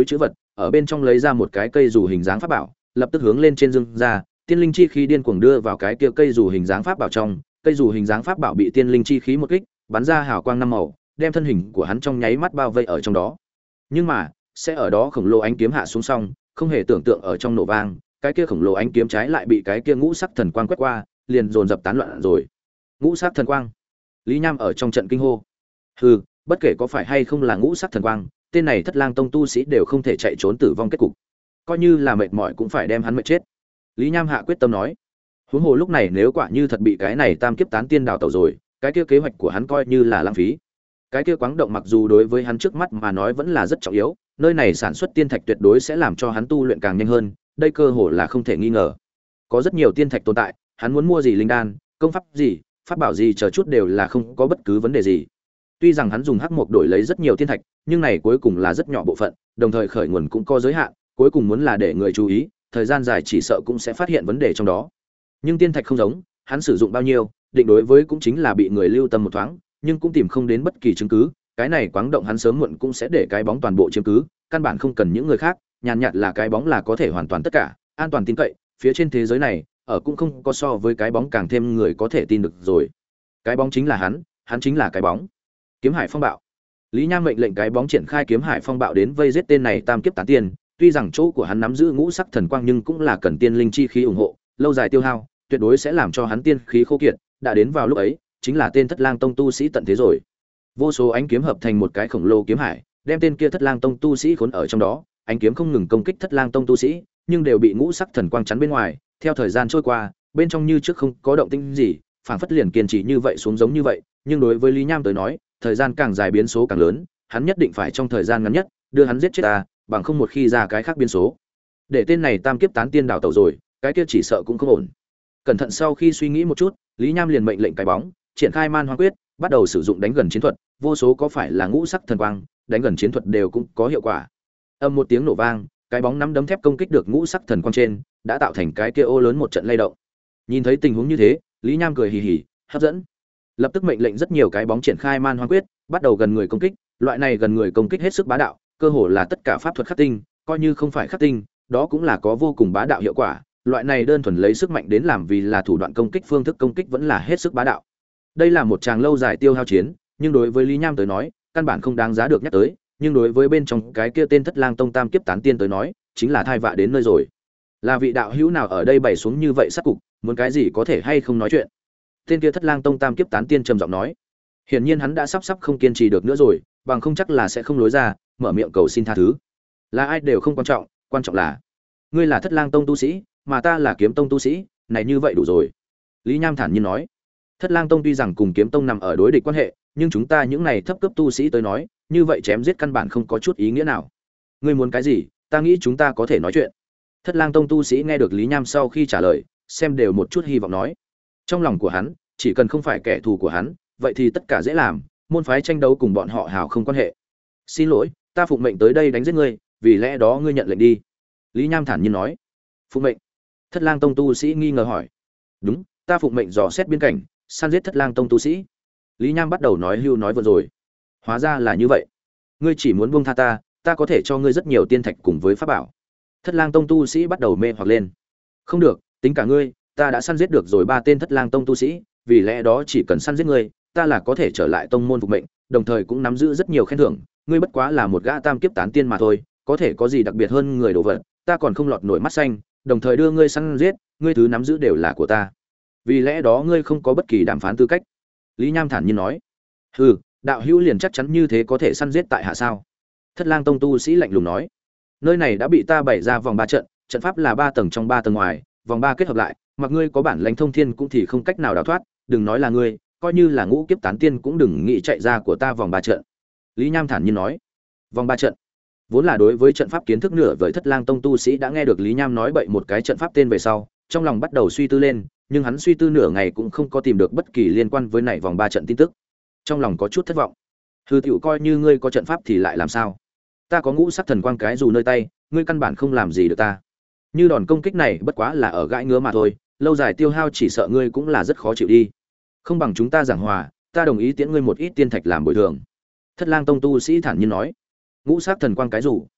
Speaker 1: ở bên trong lấy ra một cái cây dù hình dáng pháp bảo, lập tức hướng lên trên dương ra, tiên linh chi khí điên cuồng đưa vào cái kia cây dù hình dáng pháp bảo trong, cây dù hình dáng pháp bảo bị tiên linh chi khí một kích, bắn ra hào quang năm màu, đem thân hình của hắn trong nháy mắt bao vây ở trong đó. Nhưng mà, sẽ ở đó khổng lồ ánh kiếm hạ xuống xong, không hề tưởng tượng ở trong nổ vang, cái kia khổng lồ ánh kiếm trái lại bị cái kia ngũ sắc thần quang quét qua, liền dồn dập tán loạn rồi. Ngũ sắc thần quang. Lý Nham ở trong trận kinh hô. Hừ, bất kể có phải hay không là ngũ sắc thần quang, tên này Thất Lang tông tu sĩ đều không thể chạy trốn tử vong kết cục. Coi như là mệt mỏi cũng phải đem hắn mệt chết. Lý Nham hạ quyết tâm nói. Huống hồ lúc này nếu quả như thật bị cái này tam kiếp tán tiên đào tẩu rồi, cái kia kế hoạch của hắn coi như là lãng phí. Cái kia quáng động mặc dù đối với hắn trước mắt mà nói vẫn là rất trọng yếu, nơi này sản xuất tiên thạch tuyệt đối sẽ làm cho hắn tu luyện càng nhanh hơn, đây cơ hội là không thể nghi ngờ. Có rất nhiều tiên thạch tồn tại, hắn muốn mua gì linh đan, công pháp gì, pháp bảo gì chờ chút đều là không có bất cứ vấn đề gì. Tuy rằng hắn dùng hắc mộc đổi lấy rất nhiều tiên thạch, nhưng này cuối cùng là rất nhỏ bộ phận, đồng thời khởi nguồn cũng có giới hạn, cuối cùng muốn là để người chú ý, thời gian dài chỉ sợ cũng sẽ phát hiện vấn đề trong đó. Nhưng tiên thạch không giống, hắn sử dụng bao nhiêu, định đối với cũng chính là bị người lưu tâm một thoáng, nhưng cũng tìm không đến bất kỳ chứng cứ, cái này quáng động hắn sớm muộn cũng sẽ để cái bóng toàn bộ chứng cứ, căn bản không cần những người khác, nhàn nhạt là cái bóng là có thể hoàn toàn tất cả, an toàn tin cậy, phía trên thế giới này, ở cũng không có so với cái bóng càng thêm người có thể tin được rồi. Cái bóng chính là hắn chính là cái bóng. Kiếm Hải Phong Bạo. Lý Nham mệnh lệnh cái bóng triển khai Kiếm Hải Phong Bạo đến vây giết tên này tam kiếp tán tiên, tuy rằng chỗ của hắn nắm giữ ngũ sắc thần quang nhưng cũng là cần tiên linh chi khí ủng hộ, lâu dài tiêu hao, tuyệt đối sẽ làm cho hắn tiên khí khô kiệt, đã đến vào lúc ấy, chính là tên Thất Lang tông tu sĩ tận thế rồi. Vô số ánh kiếm hợp thành một cái khổng lồ kiếm hải, đem tên kia Thất Lang tông tu sĩ khốn ở trong đó, ánh kiếm không ngừng công kích Thất Lang tông tu sĩ, nhưng đều bị ngũ sắc thần quang chắn bên ngoài, theo thời gian trôi qua, bên trong như trước không có động tĩnh gì, phảng phất liền kiên trì như vậy xuống giống như vậy, nhưng đối với Lý Nham tới nói, thời gian càng dài biến số càng lớn, hắn nhất định phải trong thời gian ngắn nhất đưa hắn giết chết ta, bằng không một khi ra cái khác biến số. Để tên này tam kiếp tán tiên đảo tẩu rồi, cái kia chỉ sợ cũng không ổn. Cẩn thận sau khi suy nghĩ một chút, Lý Nham liền mệnh lệnh cái bóng, triển khai Man Hoang Quyết, bắt đầu sử dụng đánh gần chiến thuật, vô số có phải là ngũ sắc thần quang, đánh gần chiến thuật đều cũng có hiệu quả. Âm một tiếng nổ vang, cái bóng nắm đấm thép công kích được ngũ sắc thần quang trên, đã tạo thành cái kia ô lớn một trận lay động. Nhìn thấy tình huống như thế, Lý Nham cười hì hì, hấp dẫn. Lập tức mệnh lệnh rất nhiều cái bóng triển khai Man Hoang Quyết, bắt đầu gần người công kích, loại này gần người công kích hết sức bá đạo, cơ hồ là tất cả pháp thuật khắc tinh, coi như không phải khắc tinh, đó cũng là có vô cùng bá đạo hiệu quả. Loại này đơn thuần lấy sức mạnh đến làm vì là thủ đoạn công kích, phương thức công kích vẫn là hết sức bá đạo. Đây là một tràng lâu dài tiêu hao chiến, nhưng đối với Lý Nham tới nói, căn bản không đáng giá được nhắc tới, nhưng đối với bên trong cái kia tên Thất Lang tông tam kiếp tán tiên tới nói, chính là thai vạ đến nơi rồi. Là vị đạo hữu nào ở đây bày xuống như vậy sát cục, muốn cái gì có thể hay không nói chuyện. Tên kia Thất Lang tông tam kiếp tán tiên trầm giọng nói. Hiển nhiên hắn đã sắp không kiên trì được nữa rồi, bằng không chắc là sẽ không lối ra, mở miệng cầu xin tha thứ. Là ai đều không quan trọng là ngươi là Thất Lang tông tu sĩ, mà ta là Kiếm tông tu sĩ, này như vậy đủ rồi. Lý Nham thản nhiên nói. Thất Lang tông tuy rằng cùng Kiếm tông nằm ở đối địch quan hệ, nhưng chúng ta những này thấp cấp tu sĩ tới nói, như vậy chém giết căn bản không có chút ý nghĩa nào. Ngươi muốn cái gì, ta nghĩ chúng ta có thể nói chuyện. Thất Lang tông tu sĩ nghe được Lý Nham sau khi trả lời, xem đều một chút hy vọng nói. Trong lòng của hắn, chỉ cần không phải kẻ thù của hắn, vậy thì tất cả dễ làm, môn phái tranh đấu cùng bọn họ hào không quan hệ. Xin lỗi, ta phụng mệnh tới đây đánh giết ngươi, vì lẽ đó ngươi nhận lệnh đi. Lý Nham thản nhiên nói. Phụng mệnh? Thất Lang tông tu sĩ nghi ngờ hỏi. Đúng, ta phụng mệnh dò xét biên cảnh, săn giết Thất Lang tông tu sĩ. Lý Nham bắt đầu nói hưu nói vượt rồi. Hóa ra là như vậy. Ngươi chỉ muốn buông tha ta, ta có thể cho ngươi rất nhiều tiên thạch cùng với pháp bảo. Thất Lang tông tu sĩ bắt đầu mê hoặc lên. Không được, tính cả ngươi, ta đã săn giết được rồi 3 tên Thất Lang tông tu sĩ, vì lẽ đó chỉ cần săn giết ngươi, ta là có thể trở lại tông môn phục mệnh, đồng thời cũng nắm giữ rất nhiều khen thưởng, ngươi bất quá là một gã tam kiếp tán tiên mà thôi, có thể có gì đặc biệt hơn người đồ vật, ta còn không lọt nổi mắt xanh, đồng thời đưa ngươi săn giết, ngươi thứ nắm giữ đều là của ta. Vì lẽ đó ngươi không có bất kỳ đàm phán tư cách." Lý Nham thản nhiên nói. "Hừ, đạo hữu liền chắc chắn như thế có thể săn giết tại hạ sao?" Thất Lang tông tu sĩ lạnh lùng nói. "Nơi này đã bị ta bày ra vòng 3 trận, trận pháp là 3 tầng trong 3 tầng ngoài, vòng 3 kết hợp lại, mặc ngươi có bản lãnh thông thiên cũng thì không cách nào đào thoát, đừng nói là ngươi, coi như là ngũ kiếp tán tiên cũng đừng nghĩ chạy ra của ta vòng 3 trận." Lý Nham thản nhiên nói. Vòng 3 trận. Vốn là đối với trận pháp kiến thức nửa với Thất Lang tông tu sĩ đã nghe được Lý Nham nói bậy một cái trận pháp tên về sau, trong lòng bắt đầu suy tư lên, nhưng hắn suy tư nửa ngày cũng không có tìm được bất kỳ liên quan với này vòng 3 trận tin tức. Trong lòng có chút thất vọng. Hư tiểu coi như ngươi có trận pháp thì lại làm sao? Ta có ngũ sắc thần quang cái dù nơi tay, ngươi căn bản không làm gì được ta. Như đòn công kích này bất quá là ở gãi ngứa mà thôi, lâu dài tiêu hao chỉ sợ ngươi cũng là rất khó chịu đi. Không bằng chúng ta giảng hòa, ta đồng ý tiễn ngươi một ít tiên thạch làm bồi thường." Thất Lang tông tu sĩ thản nhiên nói. Ngũ sắc thần quang cái rủ.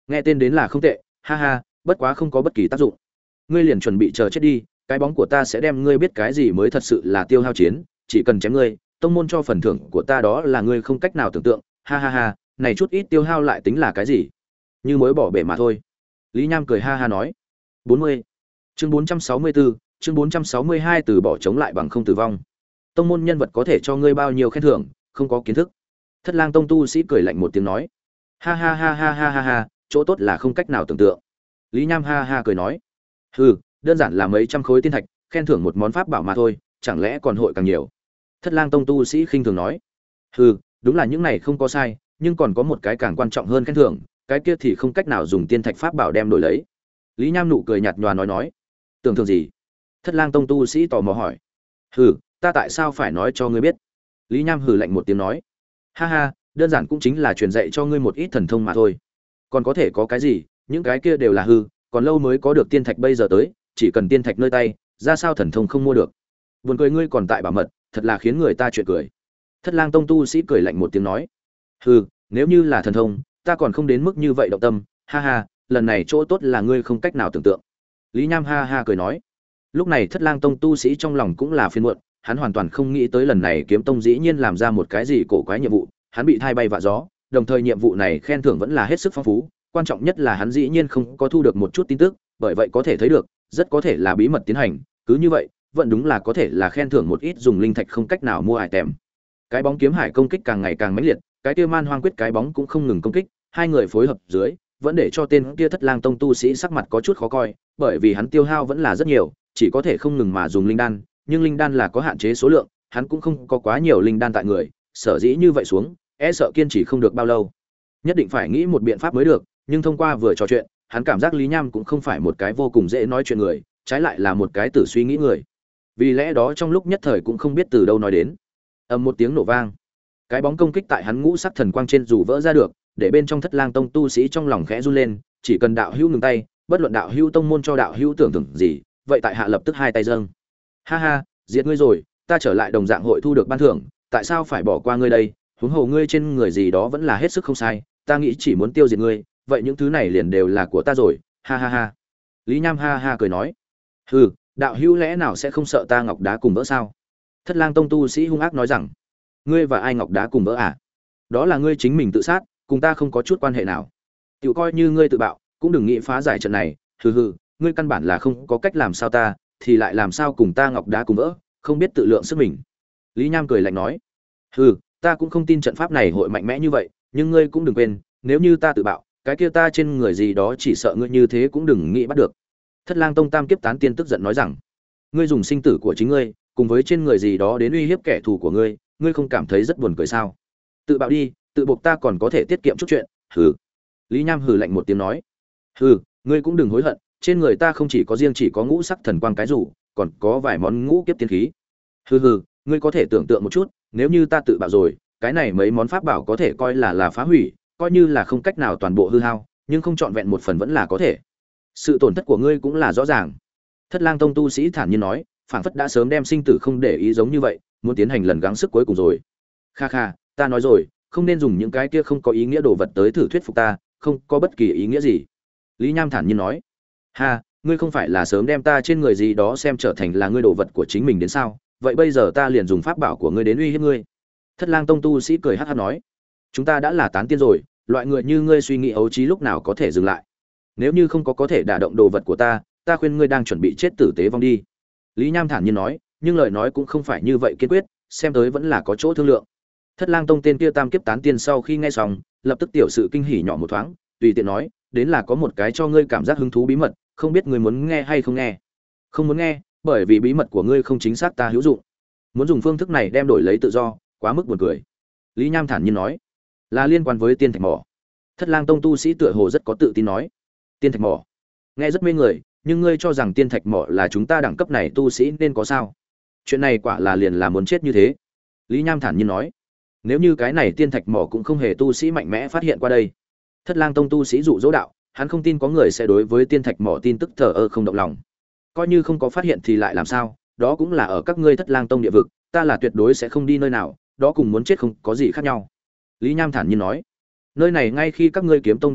Speaker 1: Nghe tên đến là không tệ, ha ha, bất quá không có bất kỳ tác dụng. Ngươi liền chuẩn bị chờ chết đi, cái bóng của ta sẽ đem ngươi biết cái gì mới thật sự là tiêu hao chiến, chỉ cần chém ngươi, tông môn cho phần thưởng của ta đó là ngươi không cách nào tưởng tượng, ha ha ha, này chút ít tiêu hao lại tính là cái gì? Như mới bỏ bể mà thôi. Lý Nham cười ha ha nói. 40. Chương 464, chương 462 từ bỏ chống lại bằng không tử vong. Tông môn nhân vật có thể cho ngươi bao nhiêu khen thưởng, không có kiến thức. Thất Lang tông tu sĩ cười lạnh một tiếng nói. Ha ha ha ha ha ha ha, chỗ tốt là không cách nào tưởng tượng. Lý Nham ha ha cười nói. Hừ, đơn giản là mấy trăm khối tiên thạch, khen thưởng một món pháp bảo mà thôi, chẳng lẽ còn hội càng nhiều. Thất Lang tông tu sĩ khinh thường nói. Hừ, đúng là những này không có sai, nhưng còn có một cái càng quan trọng hơn khen thưởng, cái kia thì không cách nào dùng tiên thạch pháp bảo đem đổi lấy. Lý Nham nụ cười nhạt nhòa nói. Tưởng thưởng gì? Thất Lang tông tu sĩ tò mò hỏi. Hừ, ta tại sao phải nói cho ngươi biết? Lý Nham hừ lạnh một tiếng nói. Ha ha, đơn giản cũng chính là truyền dạy cho ngươi một ít thần thông mà thôi. Còn có thể có cái gì, những cái kia đều là hư, còn lâu mới có được tiên thạch bây giờ tới, chỉ cần tiên thạch nơi tay, ra sao thần thông không mua được. Buồn cười ngươi còn tại bảo mật, thật là khiến người ta chuyện cười. Thất Lang tông tu sĩ cười lạnh một tiếng nói. Hừ, nếu như là thần thông, ta còn không đến mức như vậy động tâm, ha ha, lần này chỗ tốt là ngươi không cách nào tưởng tượng. Lý Nham ha ha cười nói. Lúc này Thất Lang tông tu sĩ trong lòng cũng là phiền muộn, hắn hoàn toàn không nghĩ tới lần này Kiếm tông dĩ nhiên làm ra một cái gì cổ quái nhiệm vụ, hắn bị thay bay vạ gió, đồng thời nhiệm vụ này khen thưởng vẫn là hết sức phong phú, quan trọng nhất là hắn dĩ nhiên không có thu được một chút tin tức, bởi vậy có thể thấy được, rất có thể là bí mật tiến hành, cứ như vậy, vẫn đúng là có thể là khen thưởng một ít dùng linh thạch không cách nào mua item. Cái bóng kiếm hải công kích càng ngày càng mãnh liệt, cái kia man hoang quyết cái bóng cũng không ngừng công kích, hai người phối hợp dưới, vẫn để cho tên kia Thất Lang tông tu sĩ sắc mặt có chút khó coi, bởi vì hắn tiêu hao vẫn là rất nhiều, chỉ có thể không ngừng mà dùng linh đan, nhưng linh đan là có hạn chế số lượng, hắn cũng không có quá nhiều linh đan tại người, sở dĩ như vậy xuống, e sợ kiên trì không được bao lâu. Nhất định phải nghĩ một biện pháp mới được, nhưng thông qua vừa trò chuyện, hắn cảm giác Lý Nham cũng không phải một cái vô cùng dễ nói chuyện người, trái lại là một cái tử suy nghĩ người. Vì lẽ đó trong lúc nhất thời cũng không biết từ đâu nói đến. Ầm một tiếng nổ vang, cái bóng công kích tại hắn ngũ sắc thần quang trên dù vỡ ra được, để bên trong Thất Lang tông tu sĩ trong lòng khẽ run lên, chỉ cần đạo hữu ngừng tay, bất luận đạo hữu tông môn cho đạo hữu tưởng tượng gì, vậy tại hạ lập tức hai tay dâng. Ha ha, diệt ngươi rồi, ta trở lại đồng dạng hội thu được ban thưởng, tại sao phải bỏ qua ngươi đây? Huống hồ ngươi trên người gì đó vẫn là hết sức không sai, ta nghĩ chỉ muốn tiêu diệt ngươi, vậy những thứ này liền đều là của ta rồi. Ha ha ha. Lý Nham ha ha cười nói. Hừ, đạo hữu lẽ nào sẽ không sợ ta ngọc đá cùng vỡ sao? Thất Lang tông tu sĩ hung ác nói rằng, ngươi và ai ngọc đá cùng vỡ à? Đó là ngươi chính mình tự sát, cùng ta không có chút quan hệ nào. Tiểu coi như ngươi tự bạo, cũng đừng nghĩ phá giải trận này. Hừ hừ, ngươi căn bản là không có cách làm sao ta, thì lại làm sao cùng ta ngọc đá cùng vỡ, không biết tự lượng sức mình. Lý Nham cười lạnh nói. Hừ, ta cũng không tin trận pháp này hội mạnh mẽ như vậy, nhưng ngươi cũng đừng quên, nếu như ta tự bạo, cái kia ta trên người gì đó chỉ sợ ngươi như thế cũng đừng nghĩ bắt được. Thất Lang tông tam kiếp tán tiên tức giận nói rằng, ngươi dùng sinh tử của chính ngươi, cùng với trên người gì đó đến uy hiếp kẻ thù của ngươi, ngươi không cảm thấy rất buồn cười sao? Tự bạo đi, tự buộc ta còn có thể tiết kiệm chút chuyện. Hừ. Lý Nham hừ lạnh một tiếng nói. Hừ, ngươi cũng đừng hối hận, trên người ta không chỉ có ngũ sắc thần quang cái rủ, còn có vài món ngũ kiếp tiên khí. Hừ hừ, ngươi có thể tưởng tượng một chút, nếu như ta tự bạo rồi, cái này mấy món pháp bảo có thể coi là phá hủy, coi như là không cách nào toàn bộ hư hao, nhưng không trọn vẹn một phần vẫn là có thể. Sự tổn thất của ngươi cũng là rõ ràng. Thất Lang tông tu sĩ thản nhiên nói, phảng phất đã sớm đem sinh tử không để ý giống như vậy, muốn tiến hành lần gắng sức cuối cùng rồi. Kha kha, ta nói rồi, không nên dùng những cái kia không có ý nghĩa đồ vật tới thử thuyết phục ta, không có bất kỳ ý nghĩa gì. Lý Nham thản nhiên nói. Ha, ngươi không phải là sớm đem ta trên người gì đó xem trở thành là ngươi đồ vật của chính mình đến sao? Vậy bây giờ ta liền dùng pháp bảo của ngươi đến uy hiếp ngươi. Thất Lang tông tu sĩ cười hắc hắc nói, chúng ta đã là tán tiên rồi, loại người như ngươi suy nghĩ ấu trí lúc nào có thể dừng lại? Nếu như không có thể đả động đồ vật của ta, ta khuyên ngươi đang chuẩn bị chết tử tế vong đi. Lý Nham thản nhiên nói, nhưng lời nói cũng không phải như vậy kiên quyết, xem tới vẫn là có chỗ thương lượng. Thất Lang tông tên kia tam kiếp tán tiên sau khi nghe xong, lập tức tiểu sự kinh hỉ nhỏ một thoáng, tùy tiện nói, đến là có một cái cho ngươi cảm giác hứng thú bí mật, không biết ngươi muốn nghe hay không nghe. Không muốn nghe, bởi vì bí mật của ngươi không chính xác ta hữu dụng. Muốn dùng phương thức này đem đổi lấy tự do, quá mức buồn cười. Lý Nham thản nhiên nói, là liên quan với tiên thạch mỏ. Thất Lang tông tu sĩ tựa hồ rất có tự tin nói, tiên thạch mỏ, nghe rất mê người, nhưng ngươi cho rằng tiên thạch mỏ là chúng ta đẳng cấp này tu sĩ nên có sao? Chuyện này quả là liền là muốn chết như thế. Lý Nham thản nhiên nói, nếu như cái này tiên thạch mỏ cũng không hề tu sĩ mạnh mẽ phát hiện qua đây. Thất Lang tông tu sĩ dụ dỗ đạo, hắn không tin có người sẽ đối với tiên thạch mỏ tin tức thờ ơ không động lòng. Coi như không có phát hiện thì lại làm sao, đó cũng là ở các ngươi Thất Lang tông địa vực, ta là tuyệt đối sẽ không đi nơi nào, đó cùng muốn chết không có gì khác nhau. Lý Nham thản nhiên nói, nơi này ngay khi các ngươi Kiếm tông địa vực,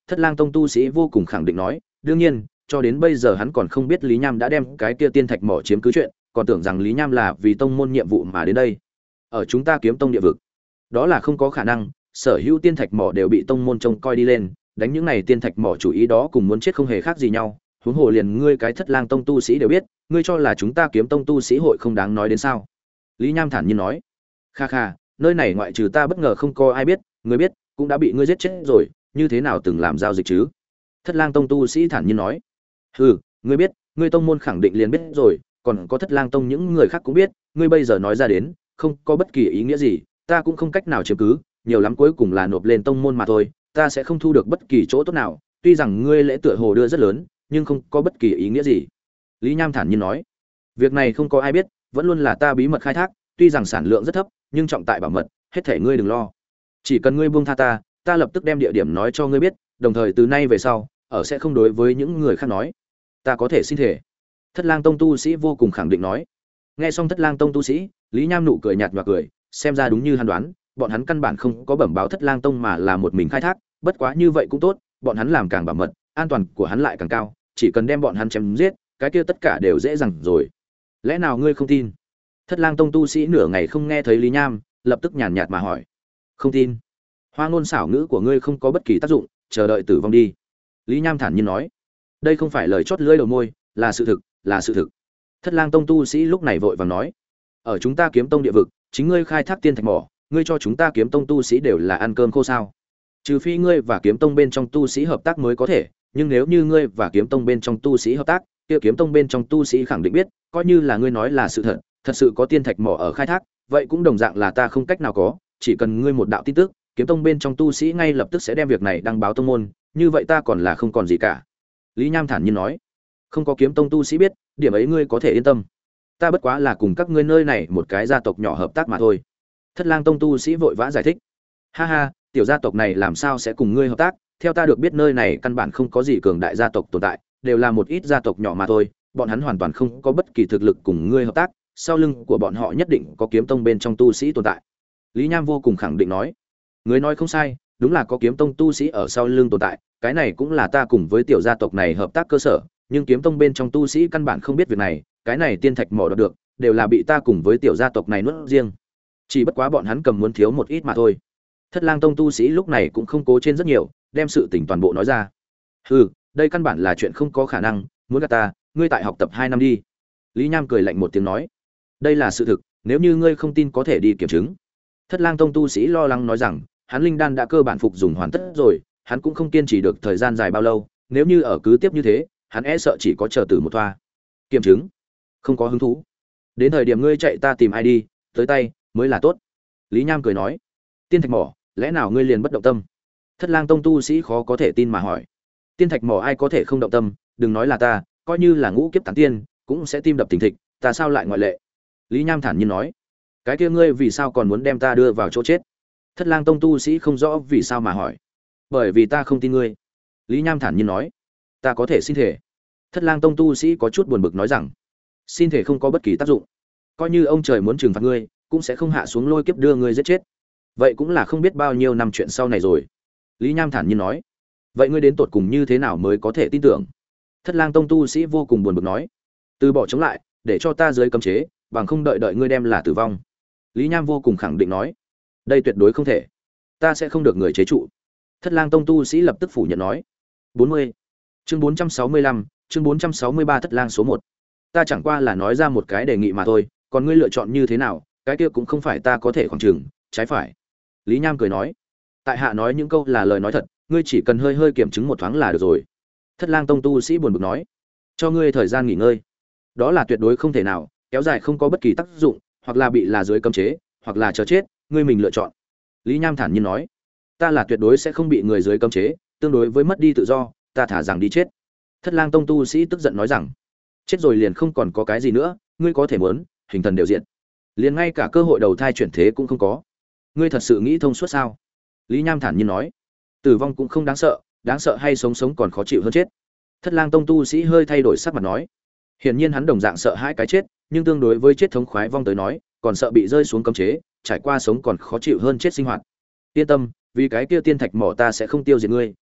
Speaker 1: Thất Lang Tông tu sĩ vô cùng khẳng định nói, đương nhiên, cho đến bây giờ hắn còn không biết Lý Nham đã đem cái kia tiên thạch mỏ chiếm cứ chuyện, còn tưởng rằng Lý Nham là vì tông môn nhiệm vụ mà đến đây. Ở chúng ta Kiếm Tông địa vực, đó là không có khả năng, sở hữu tiên thạch mỏ đều bị tông môn trông coi đi lên, đánh những này tiên thạch mỏ chủ ý đó cùng muốn chết không hề khác gì nhau. Huống hồ liền ngươi cái Thất Lang Tông tu sĩ đều biết, ngươi cho là chúng ta Kiếm Tông tu sĩ hội không đáng nói đến sao? Lý Nham thản nhiên nói. Kha kha, nơi này ngoại trừ ta bất ngờ không có ai biết, ngươi biết, cũng đã bị ngươi giết chết rồi, như thế nào từng làm giao dịch chứ? Thất Lang Tông tu sĩ thản nhiên nói. Hừ, ngươi biết, ngươi tông môn khẳng định liền biết rồi, còn có Thất Lang Tông những người khác cũng biết, ngươi bây giờ nói ra đến, không có bất kỳ ý nghĩa gì, ta cũng không cách nào chiếm cứ, nhiều lắm cuối cùng là nộp lên tông môn mà thôi, ta sẽ không thu được bất kỳ chỗ tốt nào, tuy rằng ngươi lễ tựa hồ đưa rất lớn, nhưng không có bất kỳ ý nghĩa gì. Lý Nham thản nhiên nói. Việc này không có ai biết, vẫn luôn là ta bí mật khai thác, tuy rằng sản lượng rất thấp, nhưng trọng tại bảo mật, hết thảy ngươi đừng lo. Chỉ cần ngươi buông tha ta, ta lập tức đem địa điểm nói cho ngươi biết, đồng thời từ nay về sau, ở sẽ không đối với những người khác nói. Ta có thể xin thể. Thất Lang Tông tu sĩ vô cùng khẳng định nói. Nghe xong Thất Lang Tông tu sĩ, Lý Nham nụ cười nhạt và cười, xem ra đúng như hắn đoán, bọn hắn căn bản không có bẩm báo Thất Lang Tông mà là một mình khai thác, bất quá như vậy cũng tốt, bọn hắn làm càng bảo mật, an toàn của hắn lại càng cao, chỉ cần đem bọn hắn chém giết, cái kia tất cả đều dễ dàng rồi. Lẽ nào ngươi không tin? Thất Lang Tông tu sĩ nửa ngày không nghe thấy Lý Nham, lập tức nhàn nhạt mà hỏi. Không tin? Hoa ngôn xảo ngữ của ngươi không có bất kỳ tác dụng, chờ đợi tử vong đi. Lý Nham thản nhiên nói. Đây không phải lời chót lưỡi đầu môi, là sự thực, là sự thực. Thất Lang Tông tu sĩ lúc này vội vàng nói. Ở chúng ta Kiếm Tông địa vực, chính ngươi khai thác tiên thạch mỏ, ngươi cho chúng ta Kiếm Tông tu sĩ đều là ăn cơm khô sao? Trừ phi ngươi và Kiếm Tông bên trong tu sĩ hợp tác mới có thể, nhưng nếu như ngươi và Kiếm Tông bên trong tu sĩ hợp tác, kia Kiếm Tông bên trong tu sĩ khẳng định biết, coi như là ngươi nói là sự thật, thật sự có tiên thạch mỏ ở khai thác, vậy cũng đồng dạng là ta không cách nào có, chỉ cần ngươi một đạo tin tức, Kiếm Tông bên trong tu sĩ ngay lập tức sẽ đem việc này đăng báo tông môn, như vậy ta còn là không còn gì cả. Lý Nham thản nhiên nói, không có Kiếm Tông tu sĩ biết, điểm ấy ngươi có thể yên tâm. Ta bất quá là cùng các ngươi nơi này một cái gia tộc nhỏ hợp tác mà thôi. Thất Lang Tông tu sĩ vội vã giải thích. Ha ha, tiểu gia tộc này làm sao sẽ cùng ngươi hợp tác? Theo ta được biết nơi này căn bản không có gì cường đại gia tộc tồn tại, đều là một ít gia tộc nhỏ mà thôi, bọn hắn hoàn toàn không có bất kỳ thực lực cùng ngươi hợp tác, sau lưng của bọn họ nhất định có Kiếm Tông bên trong tu sĩ tồn tại. Lý Nham vô cùng khẳng định nói. Ngươi nói không sai, đúng là có Kiếm Tông tu sĩ ở sau lưng tồn tại, cái này cũng là ta cùng với tiểu gia tộc này hợp tác cơ sở, nhưng Kiếm Tông bên trong tu sĩ căn bản không biết việc này, cái này tiên thạch mỏ đoạt được, đều là bị ta cùng với tiểu gia tộc này nuốt riêng. Chỉ bất quá bọn hắn cầm muốn thiếu một ít mà thôi. Thất Lang Tông tu sĩ lúc này cũng không cố trên rất nhiều, đem sự tình toàn bộ nói ra. Hừ, đây căn bản là chuyện không có khả năng, muốn gạt ta, ngươi tại học tập 2 năm đi. Lý Nham cười lạnh một tiếng nói. Đây là sự thực, nếu như ngươi không tin có thể đi kiểm chứng. Thất Lang Tông tu sĩ lo lắng nói rằng, hắn linh đan đã cơ bản phục dùng hoàn tất rồi, hắn cũng không kiên trì được thời gian dài bao lâu, nếu như ở cứ tiếp như thế, hắn e sợ chỉ có chờ tử một thoa. Kiểm chứng? Không có hứng thú. Đến thời điểm ngươi chạy ta tìm ai đi, tới tay mới là tốt. Lý Nham cười nói. Tiên thạch mỏ, lẽ nào ngươi liền bất động tâm? Thất Lang Tông tu sĩ khó có thể tin mà hỏi. Tiên thạch mỏ ai có thể không động tâm, đừng nói là ta, coi như là ngũ kiếp tán tiên, cũng sẽ tim đập thình thịch, ta sao lại ngoại lệ? Lý Nham thản nhiên nói. Cái kia ngươi vì sao còn muốn đem ta đưa vào chỗ chết? Thất Lang Tông tu sĩ không rõ vì sao mà hỏi. Bởi vì ta không tin ngươi. Lý Nham thản nhiên nói. Ta có thể xin thể. Thất Lang Tông tu sĩ có chút buồn bực nói rằng, xin thể không có bất kỳ tác dụng, coi như ông trời muốn trừng phạt ngươi, cũng sẽ không hạ xuống lôi kiếp đưa ngươi giết chết. Vậy cũng là không biết bao nhiêu năm chuyện sau này rồi. Lý Nham thản nhiên nói. Vậy ngươi đến tột cùng như thế nào mới có thể tin tưởng? Thất Lang Tông tu sĩ vô cùng buồn bực nói. Từ bỏ chống lại, để cho ta dưới cấm chế, bằng không đợi đợi ngươi đem là tử vong. Lý Nham vô cùng khẳng định nói. Đây tuyệt đối không thể, ta sẽ không được người chế trụ. Thất Lang Tông tu sĩ lập tức phủ nhận nói. 40. Chương 465, chương 463 Thất Lang số 1. Ta chẳng qua là nói ra một cái đề nghị mà thôi, còn ngươi lựa chọn như thế nào, cái kia cũng không phải ta có thể khoảng chừng, trái phải. Lý Nham cười nói. Tại hạ nói những câu là lời nói thật, ngươi chỉ cần hơi hơi kiểm chứng một thoáng là được rồi. Thất Lang Tông tu sĩ buồn bực nói. Cho ngươi thời gian nghỉ ngơi. Đó là tuyệt đối không thể nào, kéo dài không có bất kỳ tác dụng, hoặc là bị là dưới cấm chế, hoặc là chờ chết, ngươi mình lựa chọn. Lý Nham thản nhiên nói. Ta là tuyệt đối sẽ không bị người dưới cấm chế, tương đối với mất đi tự do, ta thả rằng đi chết. Thất Lang Tông tu sĩ tức giận nói rằng, chết rồi liền không còn có cái gì nữa, ngươi có thể muốn hình thần đều diện, liền ngay cả cơ hội đầu thai chuyển thế cũng không có. Ngươi thật sự nghĩ thông suốt sao? Lý Nham thản nhiên nói. Tử vong cũng không đáng sợ hay sống sống còn khó chịu hơn chết. Thất Lang Tông tu sĩ hơi thay đổi sắc mặt nói. Hiển nhiên hắn đồng dạng sợ hãi cái chết, nhưng tương đối với chết thống khoái vong tới nói, còn sợ bị rơi xuống cấm chế, trải qua sống còn khó chịu hơn chết sinh hoạt. Yên tâm, vì cái kia tiên thạch mỏ ta sẽ không tiêu diệt ngươi,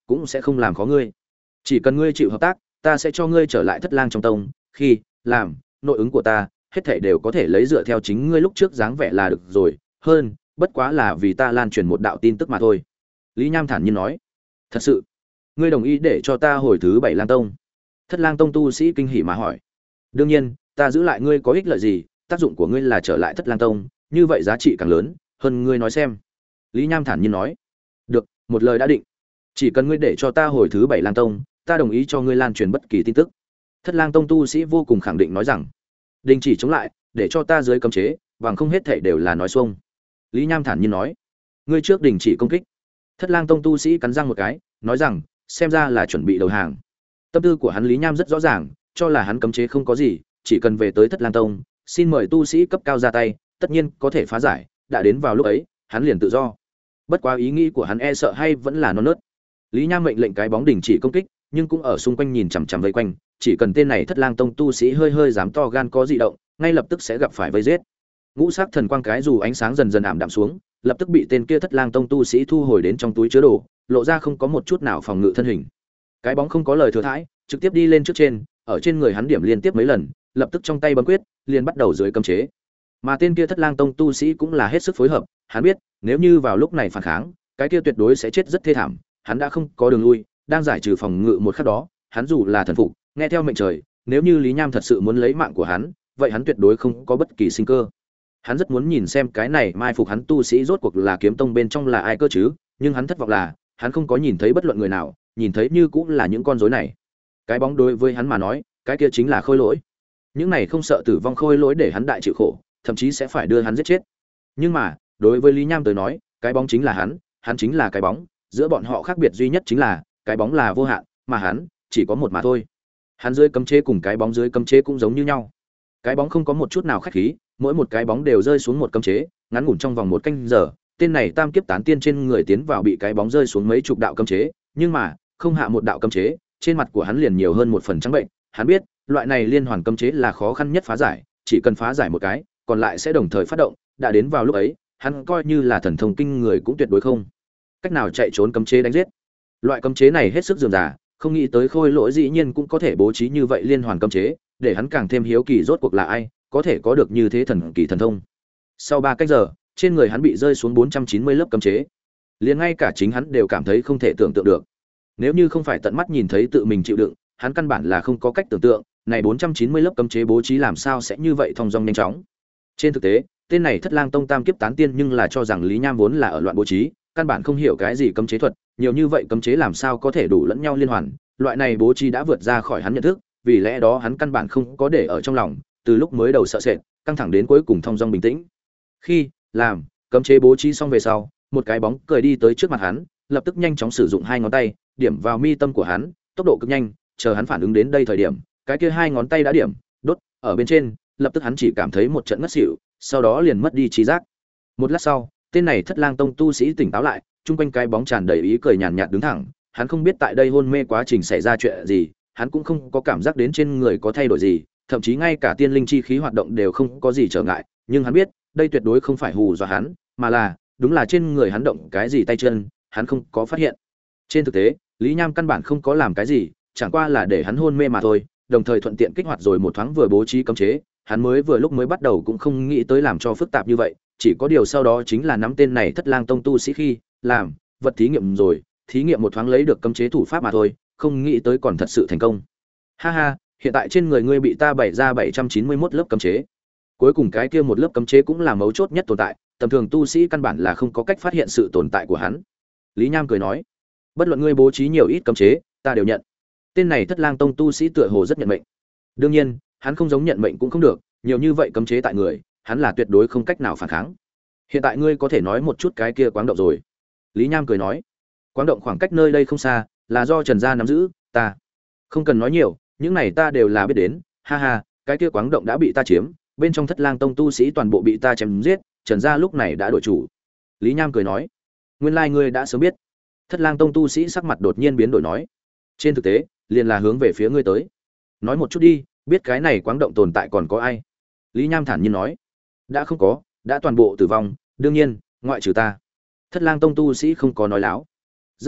Speaker 1: cũng sẽ không làm khó ngươi. Chỉ cần ngươi chịu hợp tác, ta sẽ cho ngươi trở lại Thất Lang trong tông, khi làm nội ứng của ta, hết thảy đều có thể lấy dựa theo chính ngươi lúc trước dáng vẻ là được rồi, hơn, bất quá là vì ta lan truyền một đạo tin tức mà thôi." Lý Nham thản nhiên nói. "Thật sự? Ngươi đồng ý để cho ta hồi thứ 7 Lang tông?" Thất Lang tông tu sĩ kinh hỉ mà hỏi. "Đương nhiên, ta giữ lại ngươi có ích lợi gì, tác dụng của ngươi là trở lại Thất Lang tông, như vậy giá trị càng lớn, hơn ngươi nói xem." Lý Nham thản nhiên nói. "Được, một lời đã định. Chỉ cần ngươi để cho ta hồi thứ 7 Lang tông, ta đồng ý cho ngươi lan truyền bất kỳ tin tức." Thất Lang tông tu sĩ vô cùng khẳng định nói rằng. "Đình chỉ chống lại, để cho ta dưới cấm chế, bằng không hết thảy đều là nói xuông." Lý Nham thản nhiên nói. "Ngươi trước đình chỉ công kích." Thất Lang tông tu sĩ cắn răng một cái, nói rằng, xem ra là chuẩn bị đầu hàng. Tâm tư của hắn Lý Nham rất rõ ràng, cho là hắn cấm chế không có gì, chỉ cần về tới Thất Lang tông, xin mời tu sĩ cấp cao ra tay, tất nhiên có thể phá giải, đã đến vào lúc ấy, hắn liền tự do. Bất quá ý nghĩ của hắn e sợ hay vẫn là non nớt. Lý Nham mệnh lệnh cái bóng đình chỉ công kích, nhưng cũng ở xung quanh nhìn chằm chằm vây quanh, chỉ cần tên này Thất Lang tông tu sĩ hơi hơi dám to gan có dị động, ngay lập tức sẽ gặp phải vây giết. Ngũ sắc thần quang cái dù ánh sáng dần dần ảm đạm xuống, lập tức bị tên kia Thất Lang tông tu sĩ thu hồi đến trong túi chứa đồ, lộ ra không có một chút nào phòng ngự thân hình. Cái bóng không có lời thừa thãi, trực tiếp đi lên trước trên, ở trên người hắn điểm liên tiếp mấy lần, lập tức trong tay bấm quyết, liền bắt đầu dưới cấm chế. Mà tên kia Thất Lang tông tu sĩ cũng là hết sức phối hợp, hắn biết, nếu như vào lúc này phản kháng, cái kia tuyệt đối sẽ chết rất thê thảm, hắn đã không có đường lui, đang giải trừ phòng ngự một khắc đó, hắn dù là thần phục, nghe theo mệnh trời, nếu như Lý Nham thật sự muốn lấy mạng của hắn, vậy hắn tuyệt đối không có bất kỳ sinh cơ. Hắn rất muốn nhìn xem cái này mai phục hắn tu sĩ rốt cuộc là kiếm tông bên trong là ai cơ chứ, nhưng hắn thất vọng là, hắn không có nhìn thấy bất luận người nào, nhìn thấy như cũng là những con rối này. Cái bóng đối với hắn mà nói, cái kia chính là khôi lỗi. Những này không sợ tử vong khôi lỗi để hắn đại chịu khổ, thậm chí sẽ phải đưa hắn giết chết. Nhưng mà, đối với Lý Nham tới nói, cái bóng chính là hắn chính là cái bóng, giữa bọn họ khác biệt duy nhất chính là, cái bóng là vô hạn, mà hắn chỉ có một mà thôi. Hắn dưới cấm chế cùng cái bóng dưới cấm chế cũng giống như nhau. Cái bóng không có một chút nào khách khí, mỗi một cái bóng đều rơi xuống một cấm chế, ngắn ngủn trong vòng một canh giờ, tên này tam kiếp tán tiên trên người tiến vào bị cái bóng rơi xuống mấy chục đạo cấm chế, nhưng mà, không hạ một đạo cấm chế, trên mặt của hắn liền nhiều hơn một phần trắng bệnh, hắn biết, loại này liên hoàn cấm chế là khó khăn nhất phá giải, chỉ cần phá giải một cái, còn lại sẽ đồng thời phát động, đã đến vào lúc ấy, hắn coi như là thần thông kinh người cũng tuyệt đối không cách nào chạy trốn cấm chế đánh giết. Loại cấm chế này hết sức rườm rà, không nghĩ tới khôi lỗi dĩ nhiên cũng có thể bố trí như vậy liên hoàn cấm chế, để hắn càng thêm hiếu kỳ rốt cuộc là ai có thể có được như thế thần kỳ thần thông. Sau 3 cách giờ, trên người hắn bị rơi xuống 490 lớp cấm chế. Liền ngay cả chính hắn đều cảm thấy không thể tưởng tượng được. Nếu như không phải tận mắt nhìn thấy tự mình chịu đựng, hắn căn bản là không có cách tưởng tượng, này 490 lớp cấm chế bố trí làm sao sẽ như vậy thong dong nhanh chóng. Trên thực tế, tên này Thất Lang tông tam kiếp tán tiên nhưng là cho rằng Lý Nham vốn là ở loạn bố trí, căn bản không hiểu cái gì cấm chế thuật, nhiều như vậy cấm chế làm sao có thể đủ lẫn nhau liên hoàn, loại này bố trí đã vượt ra khỏi hắn nhận thức, vì lẽ đó hắn căn bản không có để ở trong lòng, từ lúc mới đầu sợ sệt, căng thẳng đến cuối cùng thong dong bình tĩnh. Khi làm cấm chế bố trí xong về sau, một cái bóng cười đi tới trước mặt hắn, lập tức nhanh chóng sử dụng hai ngón tay, điểm vào mi tâm của hắn, tốc độ cực nhanh, chờ hắn phản ứng đến đây thời điểm, cái kia hai ngón tay đã điểm, đốt ở bên trên, lập tức hắn chỉ cảm thấy một trận ngất xỉu, sau đó liền mất đi trí giác. Một lát sau, tên này Thất Lang tông tu sĩ tỉnh táo lại, chung quanh cái bóng tràn đầy ý cười nhàn nhạt đứng thẳng, hắn không biết tại đây hôn mê quá trình xảy ra chuyện gì, hắn cũng không có cảm giác đến trên người có thay đổi gì, thậm chí ngay cả tiên linh chi khí hoạt động đều không có gì trở ngại, nhưng hắn biết, đây tuyệt đối không phải hù dọa hắn, mà là, đúng là trên người hắn động cái gì tay chân, hắn không có phát hiện. Trên thực tế, Lý Nham căn bản không có làm cái gì, chẳng qua là để hắn hôn mê mà thôi, đồng thời thuận tiện kích hoạt rồi một thoáng vừa bố trí cấm chế, hắn vừa lúc mới bắt đầu cũng không nghĩ tới làm cho phức tạp như vậy, chỉ có điều sau đó chính là nắm tên này Thất Lang tông tu sĩ khi làm vật thí nghiệm rồi, thí nghiệm một thoáng lấy được cấm chế thủ pháp mà thôi, không nghĩ tới còn thật sự thành công. Ha ha, hiện tại trên người ngươi bị ta bày ra 791 lớp cấm chế. Cuối cùng cái kia một lớp cấm chế cũng là mấu chốt nhất tồn tại, tầm thường tu sĩ căn bản là không có cách phát hiện sự tồn tại của hắn. Lý Nham cười nói, bất luận ngươi bố trí nhiều ít cấm chế, ta đều nhận. Tên này Thất Lang tông tu sĩ tựa hồ rất nhận mệnh. Đương nhiên, hắn không giống nhận mệnh cũng không được, nhiều như vậy cấm chế tại người, hắn là tuyệt đối không cách nào phản kháng. Hiện tại ngươi có thể nói một chút cái kia quáng động rồi. Lý Nham cười nói, quáng động khoảng cách nơi đây không xa, là do Trần gia nắm giữ, ta không cần nói nhiều, những này ta đều là biết đến. Ha ha, cái kia quáng động đã bị ta chiếm, bên trong Thất Lang tông tu sĩ toàn bộ bị ta chém giết, Trần gia lúc này đã đổi chủ. Lý Nham cười nói, nguyên lai ngươi đã sớm biết. Thất Lang tông tu sĩ sắc mặt đột nhiên biến đổi nói, trên thực tế, liền là hướng về phía ngươi tới. Nói một chút đi, biết cái này quáng động tồn tại còn có ai? Lý Nham thản nhiên nói, đã không có, đã toàn bộ tử vong, đương nhiên, ngoại trừ ta. Thất Lang tông tu sĩ không có nói láo. Rất tốt,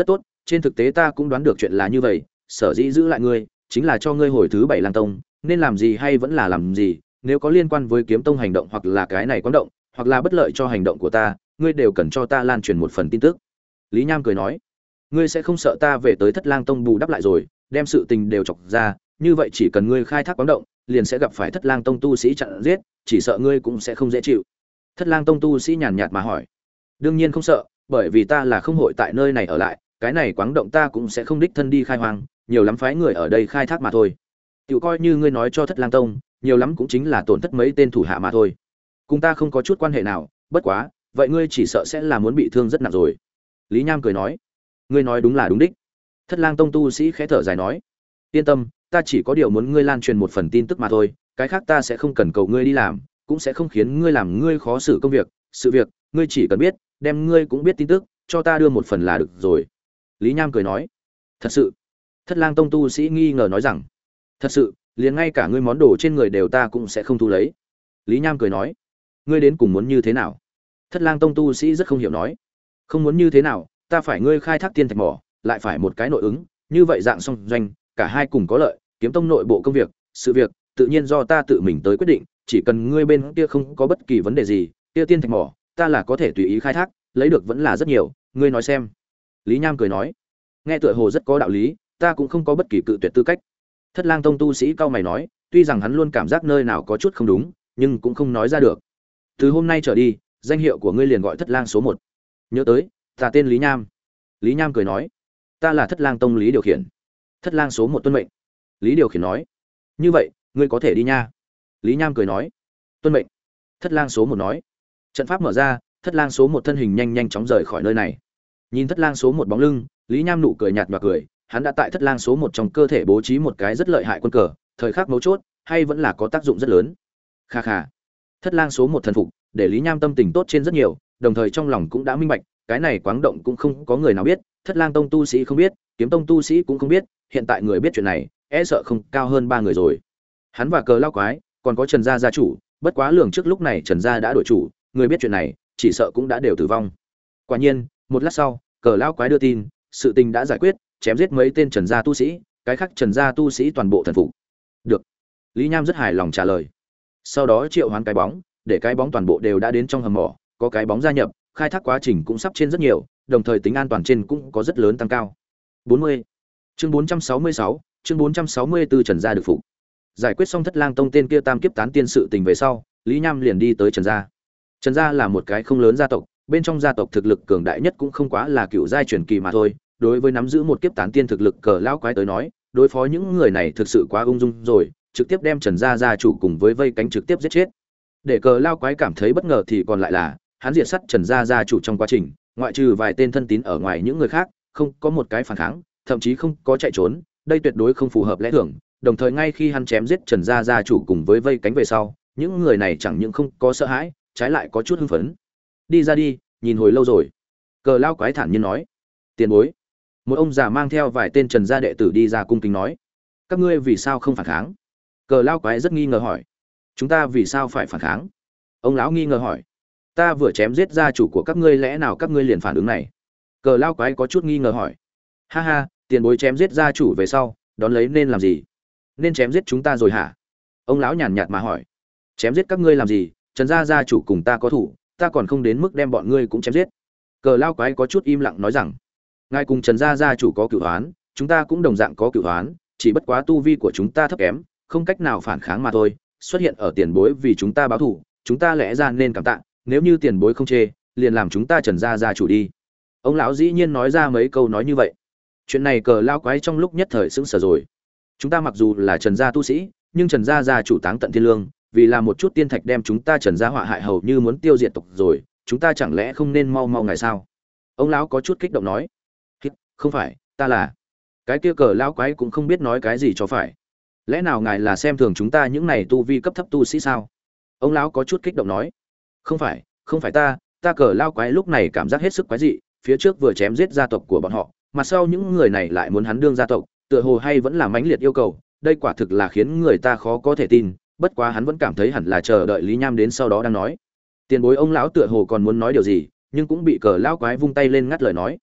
Speaker 1: trên thực tế ta cũng đoán được chuyện là như vậy, sở dĩ giữ lại ngươi chính là cho ngươi hồi thứ bảy lang tông, nên làm gì hay vẫn là làm gì, nếu có liên quan với kiếm tông hành động hoặc là cái này quán động, hoặc là bất lợi cho hành động của ta, ngươi đều cần cho ta lan truyền một phần tin tức. Lý Nham cười nói, ngươi sẽ không sợ ta về tới Thất Lang tông bù đắp lại rồi, đem sự tình đều chọc ra, như vậy chỉ cần ngươi khai thác quán động, liền sẽ gặp phải Thất Lang tông tu sĩ chặn giết, chỉ sợ ngươi cũng sẽ không dễ chịu. Thất Lang tông tu sĩ nhàn nhạt mà hỏi, đương nhiên không sợ, bởi vì ta là không hội tại nơi này ở lại, cái này quáng động ta cũng sẽ không đích thân đi khai hoang, nhiều lắm phái người ở đây khai thác mà thôi. Tiểu coi như ngươi nói cho Thất Lang tông, nhiều lắm cũng chính là tổn thất mấy tên thủ hạ mà thôi. Cùng ta không có chút quan hệ nào, bất quá, vậy ngươi chỉ sợ sẽ là muốn bị thương rất nặng rồi. Lý Nham cười nói, ngươi nói đúng là đúng đích. Thất Lang tông tu sĩ khẽ thở dài nói, yên tâm, ta chỉ có điều muốn ngươi lan truyền một phần tin tức mà thôi, cái khác ta sẽ không cần cầu ngươi đi làm, cũng sẽ không khiến ngươi làm ngươi khó xử công việc, sự việc, ngươi chỉ cần biết, đem ngươi cũng biết tin tức, cho ta đưa một phần là được rồi. Lý Nham cười nói, thật sự? Thất Lang tông tu sĩ nghi ngờ nói rằng, thật sự, liền ngay cả ngươi món đồ trên người đều ta cũng sẽ không thu lấy. Lý Nham cười nói, ngươi đến cùng muốn như thế nào? Thất Lang tông tu sĩ rất không hiểu nói, không muốn như thế nào, ta phải ngươi khai thác tiên thạch mỏ, lại phải một cái nội ứng, như vậy dạng song doanh, cả hai cùng có lợi, kiếm tông nội bộ công việc, sự việc, tự nhiên do ta tự mình tới quyết định, chỉ cần ngươi bên kia không có bất kỳ vấn đề gì, kia tiên thạch mỏ, ta là có thể tùy ý khai thác, lấy được vẫn là rất nhiều, ngươi nói xem. Lý Nham cười nói, nghe tựa hồ rất có đạo lý, ta cũng không có bất kỳ cự tuyệt tư cách. Thất Lang tông tu sĩ cao mày nói, tuy rằng hắn luôn cảm giác nơi nào có chút không đúng, nhưng cũng không nói ra được. Từ hôm nay trở đi, danh hiệu của ngươi liền gọi Thất Lang số 1. Nhớ tới, ta tên Lý Nham. Lý Nham cười nói, ta là Thất Lang tông Lý điều khiển. Thất Lang số 1 tuân mệnh. Lý điều khiển nói, như vậy, ngươi có thể đi nha. Lý Nham cười nói, tuân mệnh. Thất Lang số 1 nói, trận pháp mở ra, Thất Lang số 1 thân hình nhanh nhanh chóng rời khỏi nơi này. Nhìn Thất Lang số 1 bóng lưng, Lý Nham nụ cười nhạt nhòa cười, hắn đã tại Thất Lang số 1 trong cơ thể bố trí một cái rất lợi hại quân cờ, thời khắc mấu chốt, hay vẫn là có tác dụng rất lớn. Kha kha. Thất Lang số 1 thần phục, để Lý Nham tâm tình tốt trên rất nhiều, đồng thời trong lòng cũng đã minh bạch, cái này quáng động cũng không có người nào biết, Thất Lang tông tu sĩ không biết, Kiếm tông tu sĩ cũng không biết, hiện tại người biết chuyện này, e sợ không cao hơn 3 người rồi. Hắn và Cờ Lao Quái, còn có Trần gia gia chủ, bất quá lường trước lúc này Trần gia đã đổi chủ, người biết chuyện này, chỉ sợ cũng đã đều tử vong. Quả nhiên, một lát sau, Cờ Lao Quái đưa tin, sự tình đã giải quyết, chém giết mấy tên Trần gia tu sĩ, cái khác Trần gia tu sĩ toàn bộ thần phục. Được. Lý Nham rất hài lòng trả lời. Sau đó triệu hoán cái bóng, để cái bóng toàn bộ đều đã đến trong hầm mỏ, có cái bóng gia nhập, khai thác quá trình cũng sắp trên rất nhiều, đồng thời tính an toàn trên cũng có rất lớn tăng cao. 40. Chương 466, chương 464 Trần gia được phục. Giải quyết xong Thất Lang tông tên kia tam kiếp tán tiên sự tình về sau, Lý Nham liền đi tới Trần gia. Trần gia là một cái không lớn gia tộc, bên trong gia tộc thực lực cường đại nhất cũng không quá là cựu giai truyền kỳ mà thôi, đối với nắm giữ một kiếp tán tiên thực lực Cờ Lão Quái tới nói, đối phó những người này thực sự quá ung dung rồi, trực tiếp đem Trần gia gia chủ cùng với vây cánh trực tiếp giết chết. Để Cờ Lão Quái cảm thấy bất ngờ thì còn lại là, hắn diệt sát Trần gia gia chủ trong quá trình, ngoại trừ vài tên thân tín ở ngoài những người khác, không có một cái phản kháng, thậm chí không có chạy trốn, đây tuyệt đối không phù hợp lẽ thường. Đồng thời ngay khi hắn chém giết Trần gia gia chủ cùng với vây cánh về sau, những người này chẳng những không có sợ hãi, trái lại có chút hưng phấn. Đi ra đi, nhìn hồi lâu rồi. Cờ Lão Quái thản nhiên nói. Tiền bối. Một ông già mang theo vài tên Trần gia đệ tử đi ra cung kính nói. Các ngươi vì sao không phản kháng? Cờ Lão Quái rất nghi ngờ hỏi. Chúng ta vì sao phải phản kháng? Ông lão nghi ngờ hỏi. Ta vừa chém giết gia chủ của các ngươi, lẽ nào các ngươi liền phản ứng này? Cờ Lão Quái có chút nghi ngờ hỏi. Ha ha, tiền bối chém giết gia chủ về sau, đón lấy nên làm gì? Nên chém giết chúng ta rồi hả? Ông lão nhàn nhạt mà hỏi. Chém giết các ngươi làm gì? Trần gia gia chủ cùng ta có thủ, ta còn không đến mức đem bọn ngươi cũng chém giết. Cờ Lão Quái có chút im lặng nói rằng, ngài cùng Trần gia gia chủ có cửu oán, chúng ta cũng đồng dạng có cửu oán, chỉ bất quá tu vi của chúng ta thấp kém, không cách nào phản kháng mà thôi. Xuất hiện ở tiền bối vì chúng ta báo thù, chúng ta lẽ ra nên cảm tạ, nếu như tiền bối không chê, liền làm chúng ta Trần gia gia chủ đi. Ông lão dĩ nhiên nói ra mấy câu nói như vậy. Chuyện này Cờ Lão Quái trong lúc nhất thời sững sờ rồi. Chúng ta mặc dù là Trần gia tu sĩ, nhưng Trần gia gia chủ táng tận thiên lương, vì làm một chút tiên thạch đem chúng ta Trần gia họa hại hầu như muốn tiêu diệt tộc rồi, chúng ta chẳng lẽ không nên mau mau ngài sao? Ông lão có chút kích động nói. Không phải, ta là. Cái kia Cờ Lão Quái cũng không biết nói cái gì cho phải. Lẽ nào ngài là xem thường chúng ta những này tu vi cấp thấp tu sĩ sao? Ông lão có chút kích động nói. Không phải, không phải ta Cờ Lão Quái lúc này cảm giác hết sức quái dị, phía trước vừa chém giết gia tộc của bọn họ, mà sau những người này lại muốn hắn đương gia tộc, tựa hồ hay vẫn là mãnh liệt yêu cầu, đây quả thực là khiến người ta khó có thể tin, bất quá hắn vẫn cảm thấy hẳn là chờ đợi Lý Nham đến sau đó đang nói. Tiền bối ông lão tựa hồ còn muốn nói điều gì, nhưng cũng bị Cờ Lão Quái vung tay lên ngắt lời nói.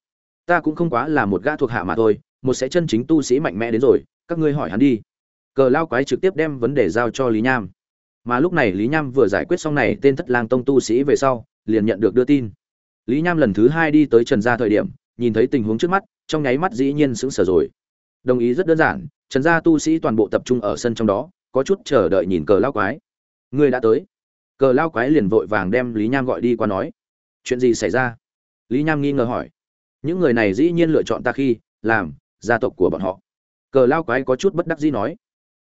Speaker 1: Ta cũng không quá là một gã thuộc hạ mà thôi, một sẽ chân chính tu sĩ mạnh mẽ đến rồi, các ngươi hỏi hắn đi. Cờ lao quái trực tiếp đem vấn đề giao cho Lý Nham. Mà lúc này Lý Nham vừa giải quyết xong này tên Thất Lang Tông tu sĩ về sau, liền nhận được đưa tin. Lý Nham lần thứ 2 đi tới Trần gia thời điểm, nhìn thấy tình huống trước mắt, trong nháy mắt dĩ nhiên sững sờ rồi. Đồng ý rất đơn giản, Trần gia tu sĩ toàn bộ tập trung ở sân trong đó, có chút chờ đợi nhìn cờ lao quái. Người đã tới. Cờ lao quái liền vội vàng đem Lý Nham gọi đi qua nói. Chuyện gì xảy ra? Lý Nham nghi ngờ hỏi. Những người này dĩ nhiên lựa chọn ta khi làm gia tộc của bọn họ. Cờ lao quái có chút bất đắc dĩ nói.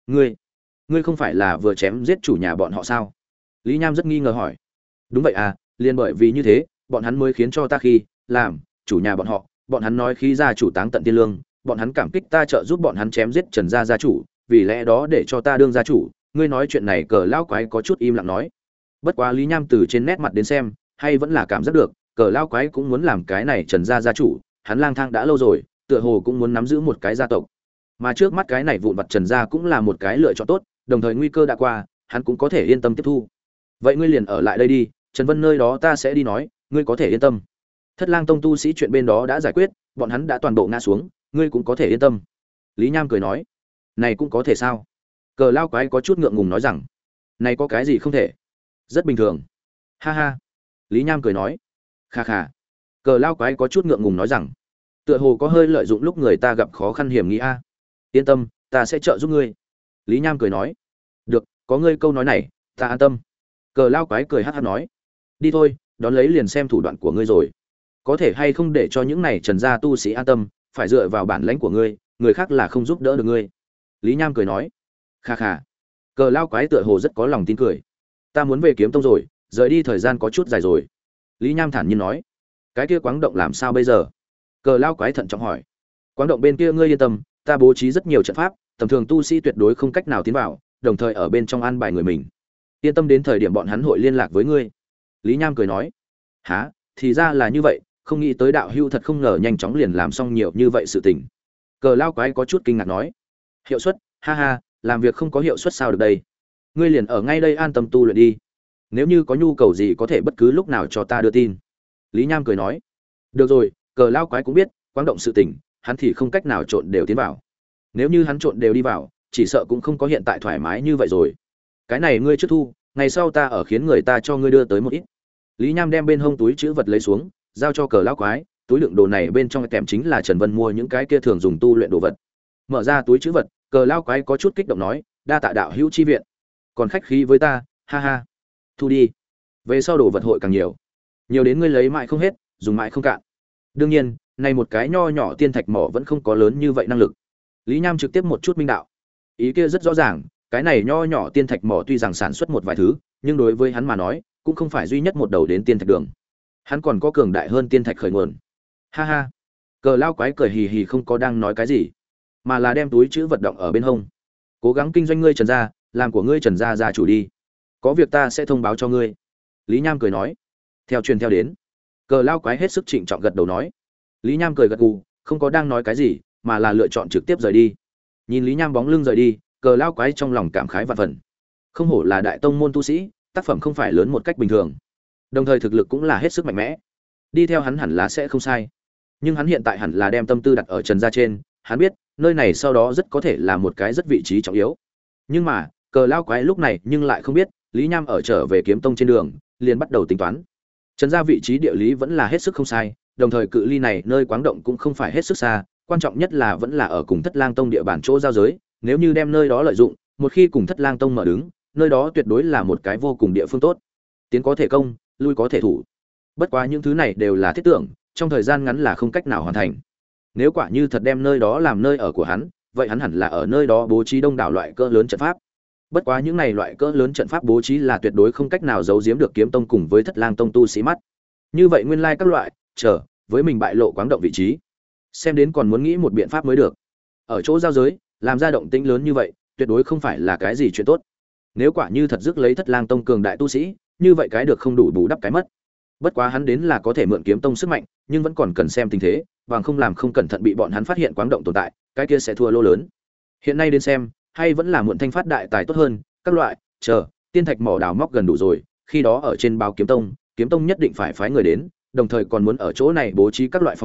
Speaker 1: Ngươi không phải là vừa chém giết chủ nhà bọn họ sao? Lý Nham rất nghi ngờ hỏi. Đúng vậy à, liền bởi vì như thế, bọn hắn mới khiến cho ta khi làm chủ nhà bọn họ. Bọn hắn nói khi gia chủ táng tận tiên lương, bọn hắn cảm kích ta trợ giúp bọn hắn chém giết Trần gia gia chủ, vì lẽ đó để cho ta đương gia chủ. Ngươi nói chuyện này, cờ lao quái có chút im lặng nói. Bất quá Lý Nham từ trên nét mặt đến xem, hay vẫn là cảm giác được, cờ lao quái cũng muốn làm cái này Trần gia gia chủ, hắn lang thang đã lâu rồi, tựa hồ cũng muốn nắm giữ một cái gia tộc. Mà trước mắt cái này vụn vặt Trần gia cũng là một cái lựa chọn tốt, đồng thời nguy cơ đã qua, hắn cũng có thể yên tâm tiếp thu. Vậy ngươi liền ở lại đây đi, Trần Vân nơi đó ta sẽ đi nói, ngươi có thể yên tâm. Thất Lang Tông tu sĩ chuyện bên đó đã giải quyết, bọn hắn đã toàn bộ ngã xuống, ngươi cũng có thể yên tâm. Lý Nham cười nói, này cũng có thể sao? Cờ lao quái có chút ngượng ngùng nói rằng, này có cái gì không thể? Rất bình thường. Ha ha. Lý Nham cười nói, kha kha. Cờ lao quái có chút ngượng ngùng nói rằng, tựa hồ có hơi lợi dụng lúc người ta gặp khó khăn hiểm nghĩ a. Yên tâm, ta sẽ trợ giúp ngươi. Lý Nham cười nói, được, có ngươi câu nói này, ta an tâm. Cờ lao quái cười hắt hắt nói, đi thôi, đón lấy liền xem thủ đoạn của ngươi rồi. Có thể hay không để cho những này Trần gia tu sĩ an tâm, phải dựa vào bản lãnh của ngươi, người khác là không giúp đỡ được ngươi. Lý Nham cười nói, kha kha. Cờ lao quái tựa hồ rất có lòng tin cười. Ta muốn về Kiếm Tông rồi, rời đi thời gian có chút dài rồi. Lý Nham thản nhiên nói, cái kia quáng động làm sao bây giờ? Cờ lao quái thận trọng hỏi. Quáng động bên kia ngươi yên tâm, ta bố trí rất nhiều trận pháp, tầm thường tu sĩ tuyệt đối không cách nào tiến vào, đồng thời ở bên trong an bài người mình. Yên tâm, đến thời điểm bọn hắn hội liên lạc với ngươi. Lý Nham cười nói, há, thì ra là như vậy, không nghĩ tới đạo hưu thật không ngờ nhanh chóng liền làm xong nhiều như vậy sự tình. Cờ lao quái có chút kinh ngạc nói, hiệu suất, ha ha, làm việc không có hiệu suất sao được đây? Ngươi liền ở ngay đây an tâm tu luyện đi, nếu như có nhu cầu gì có thể bất cứ lúc nào cho ta đưa tin. Lý Nham cười nói, được rồi. Cờ lao quái cũng biết quáng động sự tình, hắn thì không cách nào trộn đều tiến vào. Nếu như hắn trộn đều đi vào, chỉ sợ cũng không có hiện tại thoải mái như vậy rồi. Cái này ngươi trước thu, ngày sau ta ở khiến người ta cho ngươi đưa tới một ít. Lý Nham đem bên hông túi chữ vật lấy xuống, giao cho cờ lao quái. Túi đựng đồ này bên trong kèm chính là Trần Vân mua những cái kia thường dùng tu luyện đồ vật. Mở ra túi chữ vật, cờ lao quái có chút kích động nói, đa tạ đạo hữu chi viện, còn khách khí với ta, ha ha. Thu đi, về sau đồ vật hội càng nhiều, nhiều đến ngươi lấy mãi không hết, dùng mãi không cạn. Đương nhiên, này một cái nho nhỏ tiên thạch mỏ vẫn không có lớn như vậy năng lực. Lý Nham trực tiếp một chút minh đạo. Ý kia rất rõ ràng, cái này nho nhỏ tiên thạch mỏ tuy rằng sản xuất một vài thứ, nhưng đối với hắn mà nói, cũng không phải duy nhất một đầu đến tiên thạch đường. Hắn còn có cường đại hơn tiên thạch khởi nguồn. Ha ha. Cờ lao quái cười hì hì không có đang nói cái gì, mà là đem túi chữ vật động ở bên hông. Cố gắng kinh doanh ngươi Trần gia, làm của ngươi Trần gia gia chủ đi. Có việc ta sẽ thông báo cho ngươi. Lý Nham cười nói. Theo truyền theo đến. Cờ lao quái hết sức trịnh trọng gật đầu nói. Lý Nham cười gật gù, không có đang nói cái gì, mà là lựa chọn trực tiếp rời đi. Nhìn Lý Nham bóng lưng rời đi, cờ lao quái trong lòng cảm khái vạn phần. Không hổ là đại tông môn tu sĩ, tác phẩm không phải lớn một cách bình thường, đồng thời thực lực cũng là hết sức mạnh mẽ. Đi theo hắn hẳn là sẽ không sai, nhưng hắn hiện tại hẳn là đem tâm tư đặt ở Trần gia trên. Hắn biết nơi này sau đó rất có thể là một cái rất vị trí trọng yếu. Nhưng mà cờ lao quái lúc này nhưng lại không biết, Lý Nham ở trở về Kiếm Tông trên đường liền bắt đầu tính toán. Trần gia vị trí địa lý vẫn là hết sức không sai, đồng thời cự ly này nơi quáng động cũng không phải hết sức xa, quan trọng nhất là vẫn là ở cùng Thất Lang Tông địa bàn chỗ giao giới, nếu như đem nơi đó lợi dụng, một khi cùng Thất Lang Tông mở đứng, nơi đó tuyệt đối là một cái vô cùng địa phương tốt. Tiến có thể công, lui có thể thủ. Bất quá những thứ này đều là thiết tưởng, trong thời gian ngắn là không cách nào hoàn thành. Nếu quả như thật đem nơi đó làm nơi ở của hắn, vậy hắn hẳn là ở nơi đó bố trí đông đảo loại cỡ lớn trận pháp. Bất quá những này loại cỡ lớn trận pháp bố trí là tuyệt đối không cách nào giấu giếm được Kiếm Tông cùng với Thất Lang Tông tu sĩ mắt. Như vậy nguyên lai các loại, với mình bại lộ quáng động vị trí, xem đến còn muốn nghĩ một biện pháp mới được. Ở chỗ giao giới, làm ra động tĩnh lớn như vậy, tuyệt đối không phải là cái gì chuyện tốt. Nếu quả như thật rước lấy Thất Lang Tông cường đại tu sĩ, như vậy cái được không đủ bù đắp cái mất. Bất quá hắn đến là có thể mượn Kiếm Tông sức mạnh, nhưng vẫn còn cần xem tình thế, bằng không làm không cẩn thận bị bọn hắn phát hiện quáng động tồn tại, cái kia sẽ thua lô lớn. Hiện nay đến xem, hay vẫn là muộn thanh phát đại tài tốt hơn, các loại, tiên thạch mỏ đào móc gần đủ rồi, khi đó ở trên báo Kiếm Tông nhất định phải phái người đến, đồng thời còn muốn ở chỗ này bố trí các loại phòng ngự,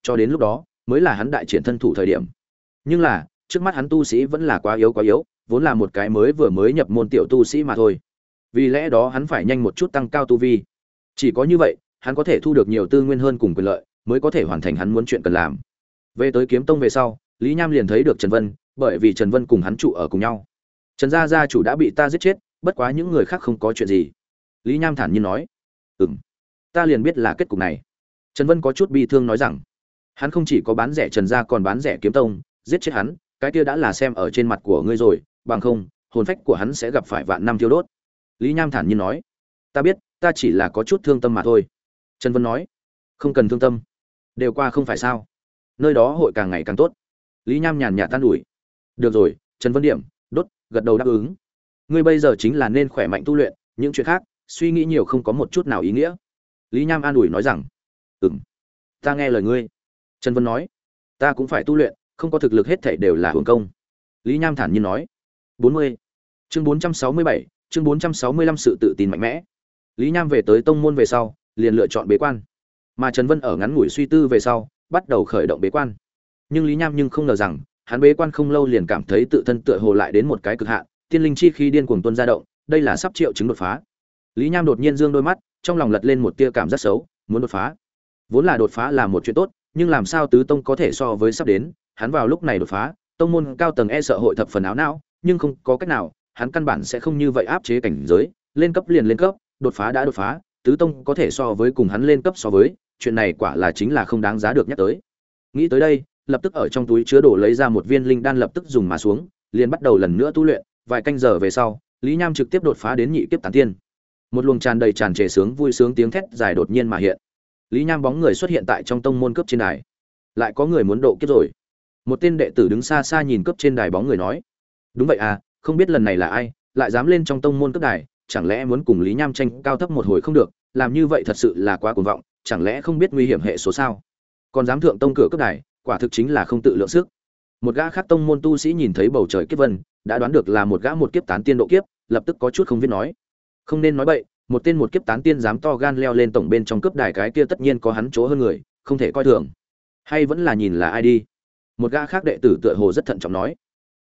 Speaker 1: cho đến lúc đó mới là hắn đại triển thân thủ thời điểm. Nhưng là trước mắt hắn tu sĩ vẫn là quá yếu, vốn là một cái vừa mới nhập môn tiểu tu sĩ mà thôi. Vì lẽ đó hắn phải nhanh một chút tăng cao tu vi. Chỉ có như vậy, hắn có thể thu được nhiều tư nguyên hơn cùng quyền lợi, mới có thể hoàn thành hắn muốn chuyện cần làm. Về tới kiếm tông về sau, Lý Nham liền thấy được Trần Vân, bởi vì Trần Vân cùng hắn trụ ở cùng nhau. Trần gia gia chủ đã bị ta giết chết, bất quá những người khác không có chuyện gì. Lý Nham thản nhiên nói. Ta liền biết là kết cục này. Trần Vân có chút bi thương nói rằng, hắn không chỉ có bán rẻ Trần gia còn bán rẻ kiếm tông, giết chết hắn, cái kia đã là xem ở trên mặt của ngươi rồi, bằng không, hồn phách của hắn sẽ gặp phải vạn năm thiêu đốt. Lý Nham thản nhiên nói, ta biết, ta chỉ là có chút thương tâm mà thôi. Trần Vân nói, không cần thương tâm, đều qua không phải sao? Nơi đó hội càng ngày càng tốt. Lý Nham nhàn nhạt tan ủi. Được rồi, Trần Vân điểm, đốt, gật đầu đáp ứng. Ngươi bây giờ chính là nên khỏe mạnh tu luyện, những chuyện khác, suy nghĩ nhiều không có một chút nào ý nghĩa. Lý Nham an ủi nói rằng, ta nghe lời ngươi. Trần Vân nói, ta cũng phải tu luyện, không có thực lực hết thảy đều là hưởng công. Lý Nham thản nhiên nói. 40. Chương 467, chương 465 sự tự tin mạnh mẽ. Lý Nham về tới tông môn về sau, liền lựa chọn bế quan. Mà Trần Vân ở ngắn ngủi suy tư về sau, bắt đầu khởi động bế quan. Nhưng Lý Nham không ngờ rằng, hắn bế quan không lâu liền cảm thấy tự thân tựa hồ lại đến một cái cực hạn, tiên linh chi khí điên cuồng tuôn ra động, đây là sắp triệu chứng đột phá. Lý Nham đột nhiên dương đôi mắt, trong lòng lật lên một tia cảm giác xấu, muốn đột phá. Vốn là đột phá là một chuyện tốt, nhưng làm sao tứ tông có thể so với sắp đến, hắn vào lúc này đột phá, tông môn cao tầng e sợ hội thập phần áo não, nhưng không có cách nào, hắn căn bản sẽ không như vậy áp chế cảnh giới, lên cấp liền lên cấp, đột phá đã đột phá, tứ tông có thể so với cùng hắn lên cấp so với, chuyện này quả là chính là không đáng giá được nhắc tới. Nghĩ tới đây, lập tức ở trong túi chứa đồ lấy ra một viên linh đan lập tức dùng mà xuống, liền bắt đầu lần nữa tu luyện, vài canh giờ về sau, Lý Nham trực tiếp đột phá đến nhị kiếp tán tiên. Một luồng tràn đầy tràn trề sướng vui sướng tiếng thét dài đột nhiên mà hiện. Lý Nham bóng người xuất hiện tại trong tông môn cướp trên đài. Lại có người muốn độ kiếp rồi. Một tên đệ tử đứng xa xa nhìn cướp trên đài bóng người nói, đúng vậy à, không biết lần này là ai, lại dám lên trong tông môn cướp đài, chẳng lẽ muốn cùng Lý Nham tranh cao thấp một hồi không được, làm như vậy thật sự là quá cuồng vọng, chẳng lẽ không biết nguy hiểm hệ số sao? Còn dám thượng tông cửa cướp đài, quả thực chính là không tự lượng sức. Một gã khác tông môn tu sĩ nhìn thấy bầu trời kiếp vân, đã đoán được là một gã một kiếp tán tiên độ kiếp, lập tức có chút không biết nói. Không nên nói bậy, một tên một kiếp tán tiên dám to gan leo lên tổng bên trong cướp đài, cái kia tất nhiên có hắn chỗ hơn người, không thể coi thường. Hay vẫn là nhìn là ai đi. Một gã khác đệ tử tựa hồ rất thận trọng nói,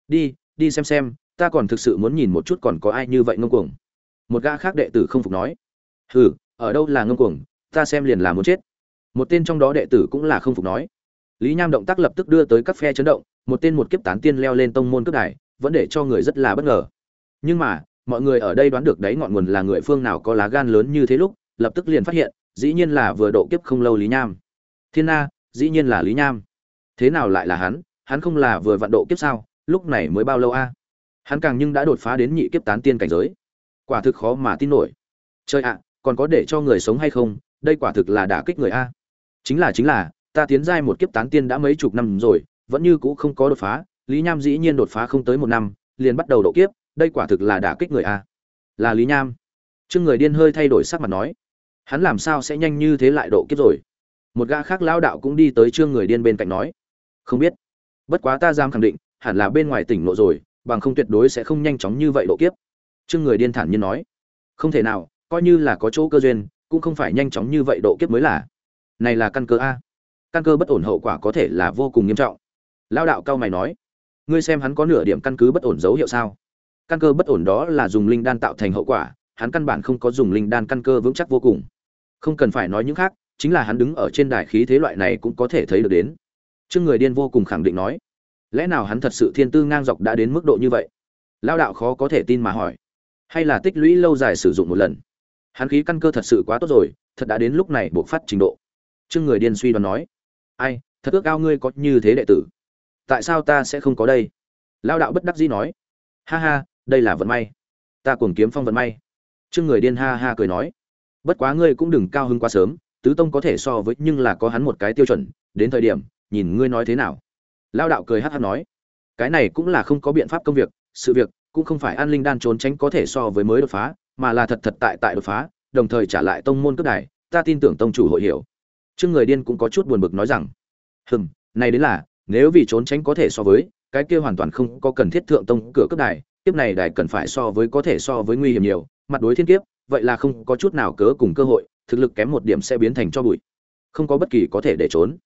Speaker 1: đi xem, ta còn thực sự muốn nhìn một chút còn có ai như vậy ngông cuồng. Một gã khác đệ tử không phục nói, hừ, ở đâu là ngông cuồng, ta xem liền là muốn chết. Một tên trong đó đệ tử cũng là không phục nói. Lý Nham động tác lập tức đưa tới các phe chấn động, một tên một kiếp tán tiên leo lên tông môn cướp đài, vẫn để cho người rất là bất ngờ. Nhưng mà, mọi người ở đây đoán được đấy ngọn nguồn là người phương nào có lá gan lớn như thế lúc, lập tức liền phát hiện, dĩ nhiên là vừa độ kiếp không lâu Lý Nham. Thiên Na, dĩ nhiên là Lý Nham. Thế nào lại là hắn không là vừa vận độ kiếp sao, lúc này mới bao lâu a? Hắn càng nhưng đã đột phá đến nhị kiếp tán tiên cảnh giới. Quả thực khó mà tin nổi. Trời ạ, còn có để cho người sống hay không, đây quả thực là đả kích người a. Chính là, ta tiến giai một kiếp tán tiên đã mấy chục năm rồi, vẫn như cũ không có đột phá, Lý Nham dĩ nhiên đột phá không tới một năm, liền bắt đầu độ kiếp, đây quả thực là đả kích người a. Là Lý Nham. Trương Người Điên hơi thay đổi sắc mặt nói, hắn làm sao sẽ nhanh như thế lại độ kiếp rồi? Một gã khác lão đạo cũng đi tới Trương Người Điên bên cạnh nói, không biết, bất quá ta dám khẳng định, hẳn là bên ngoài tỉnh nộ rồi, bằng không tuyệt đối sẽ không nhanh chóng như vậy độ kiếp. Trương Người Điên thản nhiên nói, không thể nào, coi như là có chỗ cơ duyên, cũng không phải nhanh chóng như vậy độ kiếp mới là. Này là căn cơ a. Căn cơ bất ổn hậu quả có thể là vô cùng nghiêm trọng. Lão đạo cao mày nói, ngươi xem hắn có nửa điểm căn cứ bất ổn dấu hiệu sao? Căn cơ bất ổn đó là dùng linh đan tạo thành hậu quả, hắn căn bản không có dùng linh đan căn cơ vững chắc vô cùng. Không cần phải nói những khác, chính là hắn đứng ở trên đài khí thế loại này cũng có thể thấy được đến. Trương Người Điên vô cùng khẳng định nói, lẽ nào hắn thật sự thiên tư ngang dọc đã đến mức độ như vậy? Lão đạo khó có thể tin mà hỏi, hay là tích lũy lâu dài sử dụng một lần? Hắn khí căn cơ thật sự quá tốt rồi, thật đã đến lúc này bộc phát trình độ. Trương Người Điên suy đoán nói, ai, thật ước ao ngươi có như thế đệ tử, tại sao ta sẽ không có đây? Lão đạo bất đắc dĩ nói, ha ha, đây là vận may, ta cuồng kiếm phong vận may. Trương Người Điên ha ha cười nói, bất quá ngươi cũng đừng cao hứng quá sớm, tứ tông có thể so với, nhưng là có hắn một cái tiêu chuẩn, đến thời điểm nhìn ngươi nói thế nào. Lão đạo cười hắc hắc nói, cái này cũng là không có biện pháp, công việc sự việc cũng không phải an linh đan trốn tránh có thể so với mới đột phá, mà là thật tại đột phá, đồng thời trả lại tông môn cướp đài, ta tin tưởng tông chủ hội hiểu. Trương Người Điên cũng có chút buồn bực nói rằng, này đến là, nếu vì trốn tránh có thể so với, cái kia hoàn toàn không có cần thiết thượng tông cửa cướp đài, kiếp này đài cần phải so với có thể so với nguy hiểm nhiều, mặt đối thiên kiếp, vậy là không có chút nào cớ cùng cơ hội, thực lực kém một điểm sẽ biến thành cho bụi, không có bất kỳ có thể để trốn.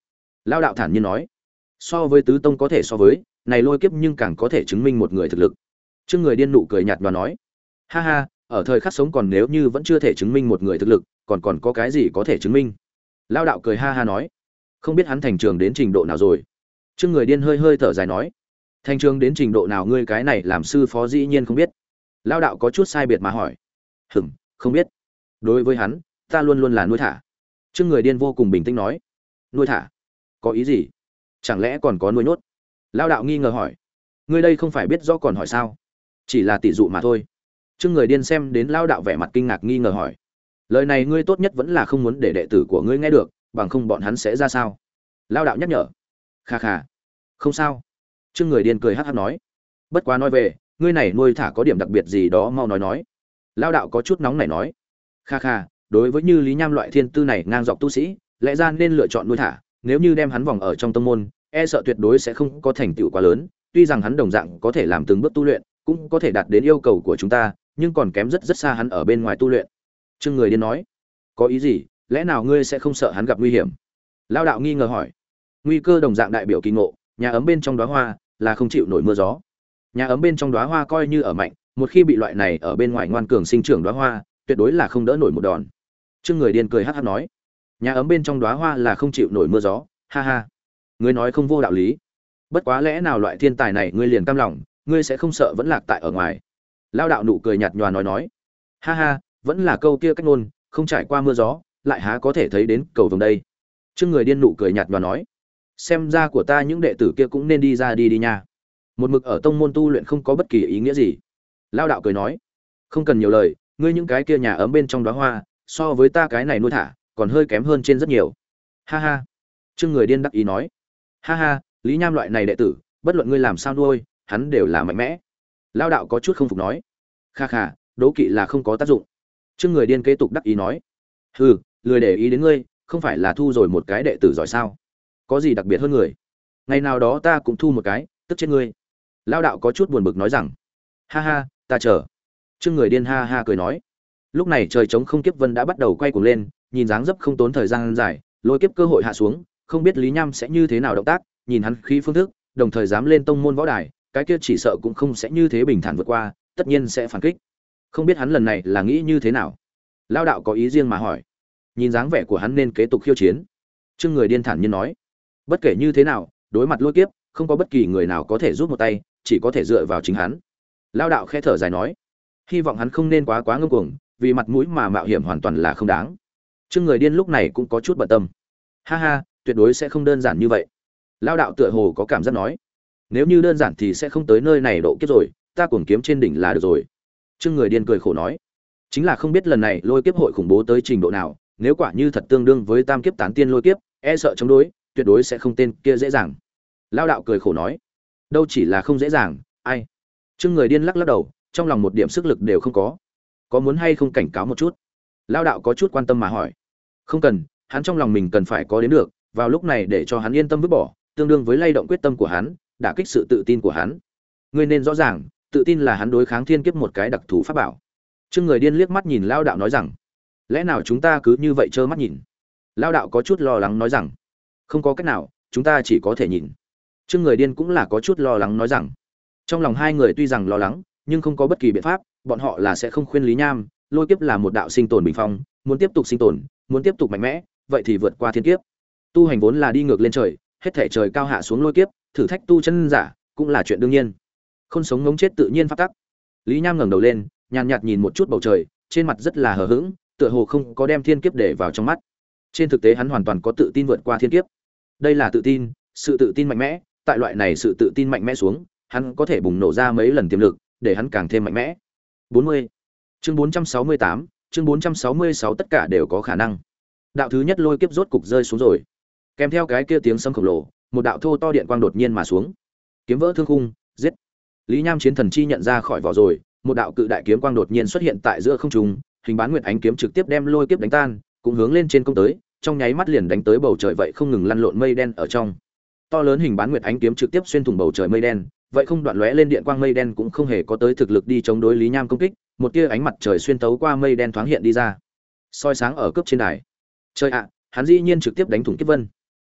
Speaker 1: Lao đạo thản nhiên nói. So với tứ tông có thể so với, này lôi kiếp nhưng càng có thể chứng minh một người thực lực. Trương Người Điên nụ cười nhạt và nói, ha ha, ở thời khắc sống còn nếu như vẫn chưa thể chứng minh một người thực lực, còn có cái gì có thể chứng minh? Lao đạo cười ha ha nói, không biết hắn thành trường đến trình độ nào rồi. Trương Người Điên hơi hơi thở dài nói, thành trường đến trình độ nào ngươi cái này làm sư phó dĩ nhiên không biết. Lao đạo có chút sai biệt mà hỏi, không biết. Đối với hắn, ta luôn luôn là nuôi thả. Trương Người Điên vô cùng bình tĩnh nói, nuôi thả? Có ý gì? Chẳng lẽ còn có nuôi nhốt? Lao đạo nghi ngờ hỏi, ngươi đây không phải biết rõ còn hỏi sao? Chỉ là tỷ dụ mà thôi. Trương Người Điên xem đến Lao đạo vẻ mặt kinh ngạc nghi ngờ hỏi, lời này ngươi tốt nhất vẫn là không muốn để đệ tử của ngươi nghe được, bằng không bọn hắn sẽ ra sao? Lao đạo nhắc nhở. Kha kha, không sao. Trương Người Điên cười hắc hắc nói, bất quá nói về, ngươi này nuôi thả có điểm đặc biệt gì đó mau nói. Lao đạo có chút nóng nảy nói, kha kha, đối với như Lý Nham loại thiên tư này ngang dọc tu sĩ, lẽ ra nên lựa chọn nuôi thả, nếu như đem hắn vòng ở trong tông môn, e sợ tuyệt đối sẽ không có thành tựu quá lớn, tuy rằng hắn đồng dạng có thể làm từng bước tu luyện, cũng có thể đạt đến yêu cầu của chúng ta, nhưng còn kém rất xa hắn ở bên ngoài tu luyện. Trương Người Điên nói, có ý gì, lẽ nào ngươi sẽ không sợ hắn gặp nguy hiểm? Lao đạo nghi ngờ hỏi. Nguy cơ đồng dạng đại biểu kỳ ngộ, nhà ấm bên trong đóa hoa là không chịu nổi mưa gió. Nhà ấm bên trong đóa hoa coi như ở mạnh, một khi bị loại này ở bên ngoài ngoan cường sinh trưởng đóa hoa, tuyệt đối là không đỡ nổi một đòn. Trương Người Điên cười hắc hắc nói, nhà ấm bên trong đóa hoa là không chịu nổi mưa gió, ha ha. Ngươi nói không vô đạo lý. Bất quá lẽ nào loại thiên tài này ngươi liền cam lòng, ngươi sẽ không sợ vẫn lạc tại ở ngoài? Lao đạo nụ cười nhạt nhòa nói, ha ha, vẫn là câu kia cách ngôn, không trải qua mưa gió, lại há có thể thấy đến cầu vồng đây. Trương Người Điên nụ cười nhạt nhòa nói, xem ra của ta những đệ tử kia cũng nên đi ra đi nha. Một mực ở tông môn tu luyện không có bất kỳ ý nghĩa gì. Lao đạo cười nói, không cần nhiều lời, ngươi những cái kia nhà ấm bên trong đóa hoa, so với ta cái này nuôi thả, còn hơi kém hơn trên rất nhiều. Ha ha. Trương Người Điên đắc ý nói, ha ha, Lý Nham loại này đệ tử, bất luận ngươi làm sao nuôi, hắn đều là mạnh mẽ. Lao đạo có chút không phục nói, kha kha, đố kỵ là không có tác dụng. Trương Người Điên kế tục đắc ý nói, hừ, lười để ý đến ngươi, không phải là thu rồi một cái đệ tử giỏi sao? Có gì đặc biệt hơn người? Ngày nào đó ta cũng thu một cái, tức chết ngươi. Lao đạo có chút buồn bực nói rằng, ha ha, ta chờ. Trương Người Điên ha ha cười nói. Lúc này trời trống không kiếp vân đã bắt đầu quay cuồng lên, nhìn dáng dấp không tốn thời gian dài, lôi kiếp cơ hội hạ xuống, không biết Lý Nham sẽ như thế nào động tác, nhìn hắn khí phương thức, đồng thời dám lên tông môn võ đài, cái kia chỉ sợ cũng không sẽ như thế bình thản vượt qua, tất nhiên sẽ phản kích. Không biết hắn lần này là nghĩ như thế nào? Lao đạo có ý riêng mà hỏi. Nhìn dáng vẻ của hắn nên kế tục khiêu chiến. Trương Người Điên thản nhiên nói, bất kể như thế nào, đối mặt lôi kiếp, không có bất kỳ người nào có thể giúp một tay, chỉ có thể dựa vào chính hắn. Lao đạo khẽ thở dài nói, hy vọng hắn không nên quá ngông cuồng, vì mặt mũi mà mạo hiểm hoàn toàn là không đáng. Trương Người Điên lúc này cũng có chút bận tâm. Ha ha, tuyệt đối sẽ không đơn giản như vậy. Lao đạo tựa hồ có cảm giác nói, nếu như đơn giản thì sẽ không tới nơi này độ kiếp rồi, ta cuồng kiếm trên đỉnh là được rồi. Trương Người Điên cười khổ nói, chính là không biết lần này lôi kiếp hội khủng bố tới trình độ nào, nếu quả như thật tương đương với tam kiếp tán tiên lôi kiếp, e sợ chống đối, tuyệt đối sẽ không tên kia dễ dàng. Lao đạo cười khổ nói, đâu chỉ là không dễ dàng, ai? Trương Người Điên lắc lắc đầu, trong lòng một điểm sức lực đều không có muốn hay không cảnh cáo một chút? Lao đạo có chút quan tâm mà hỏi. Không cần, hắn trong lòng mình cần phải có đến được, vào lúc này để cho hắn yên tâm vứt bỏ, tương đương với lay động quyết tâm của hắn, đả kích sự tự tin của hắn. Ngươi nên rõ ràng, tự tin là hắn đối kháng thiên kiếp một cái đặc thù pháp bảo. Trương Người Điên liếc mắt nhìn Lao đạo nói rằng, lẽ nào chúng ta cứ như vậy trơ mắt nhìn? Lao đạo có chút lo lắng nói rằng, không có cách nào, chúng ta chỉ có thể nhìn. Trương Người Điên cũng là có chút lo lắng nói rằng, trong lòng hai người tuy rằng lo lắng, nhưng không có bất kỳ biện pháp, bọn họ là sẽ không khuyên Lý Nham, lôi kiếp là một đạo sinh tồn bình phong, muốn tiếp tục sinh tồn, muốn tiếp tục mạnh mẽ, vậy thì vượt qua thiên kiếp. Tu hành vốn là đi ngược lên trời, hết thể trời cao hạ xuống lôi kiếp, thử thách tu chân giả, cũng là chuyện đương nhiên. Không sống ngống chết tự nhiên pháp tắc. Lý Nham ngẩng đầu lên, nhàn nhạt nhìn một chút bầu trời, trên mặt rất là hờ hững, tựa hồ không có đem thiên kiếp để vào trong mắt. Trên thực tế hắn hoàn toàn có tự tin vượt qua thiên kiếp. Đây là tự tin, sự tự tin mạnh mẽ, tại loại này sự tự tin mạnh mẽ xuống, hắn có thể bùng nổ ra mấy lần tiềm lực, để hắn càng thêm mạnh mẽ. 40. Chương 468, chương 466 tất cả đều có khả năng. Đạo thứ nhất lôi kiếp rốt cục rơi xuống rồi. Kèm theo cái kia tiếng sấm khổng lồ, một đạo thô to điện quang đột nhiên mà xuống. Kiếm vỡ thương khung, giết. Lý Nham chiến thần chi nhận ra khỏi vỏ rồi, một đạo cự đại kiếm quang đột nhiên xuất hiện tại giữa không trung, hình bán nguyệt ánh kiếm trực tiếp đem lôi kiếp đánh tan, cũng hướng lên trên công tới, trong nháy mắt liền đánh tới bầu trời vậy không ngừng lăn lộn mây đen ở trong. To lớn hình bán nguyệt ánh kiếm trực tiếp xuyên thủng bầu trời mây đen, vậy không đoạn lóe lên điện quang mây đen cũng không hề có tới thực lực đi chống đối Lý Nham công kích, một tia ánh mặt trời xuyên tấu qua mây đen thoáng hiện đi ra, soi sáng ở cướp trên đài. Trời ạ, hắn dĩ nhiên trực tiếp đánh thủng kiếp vân.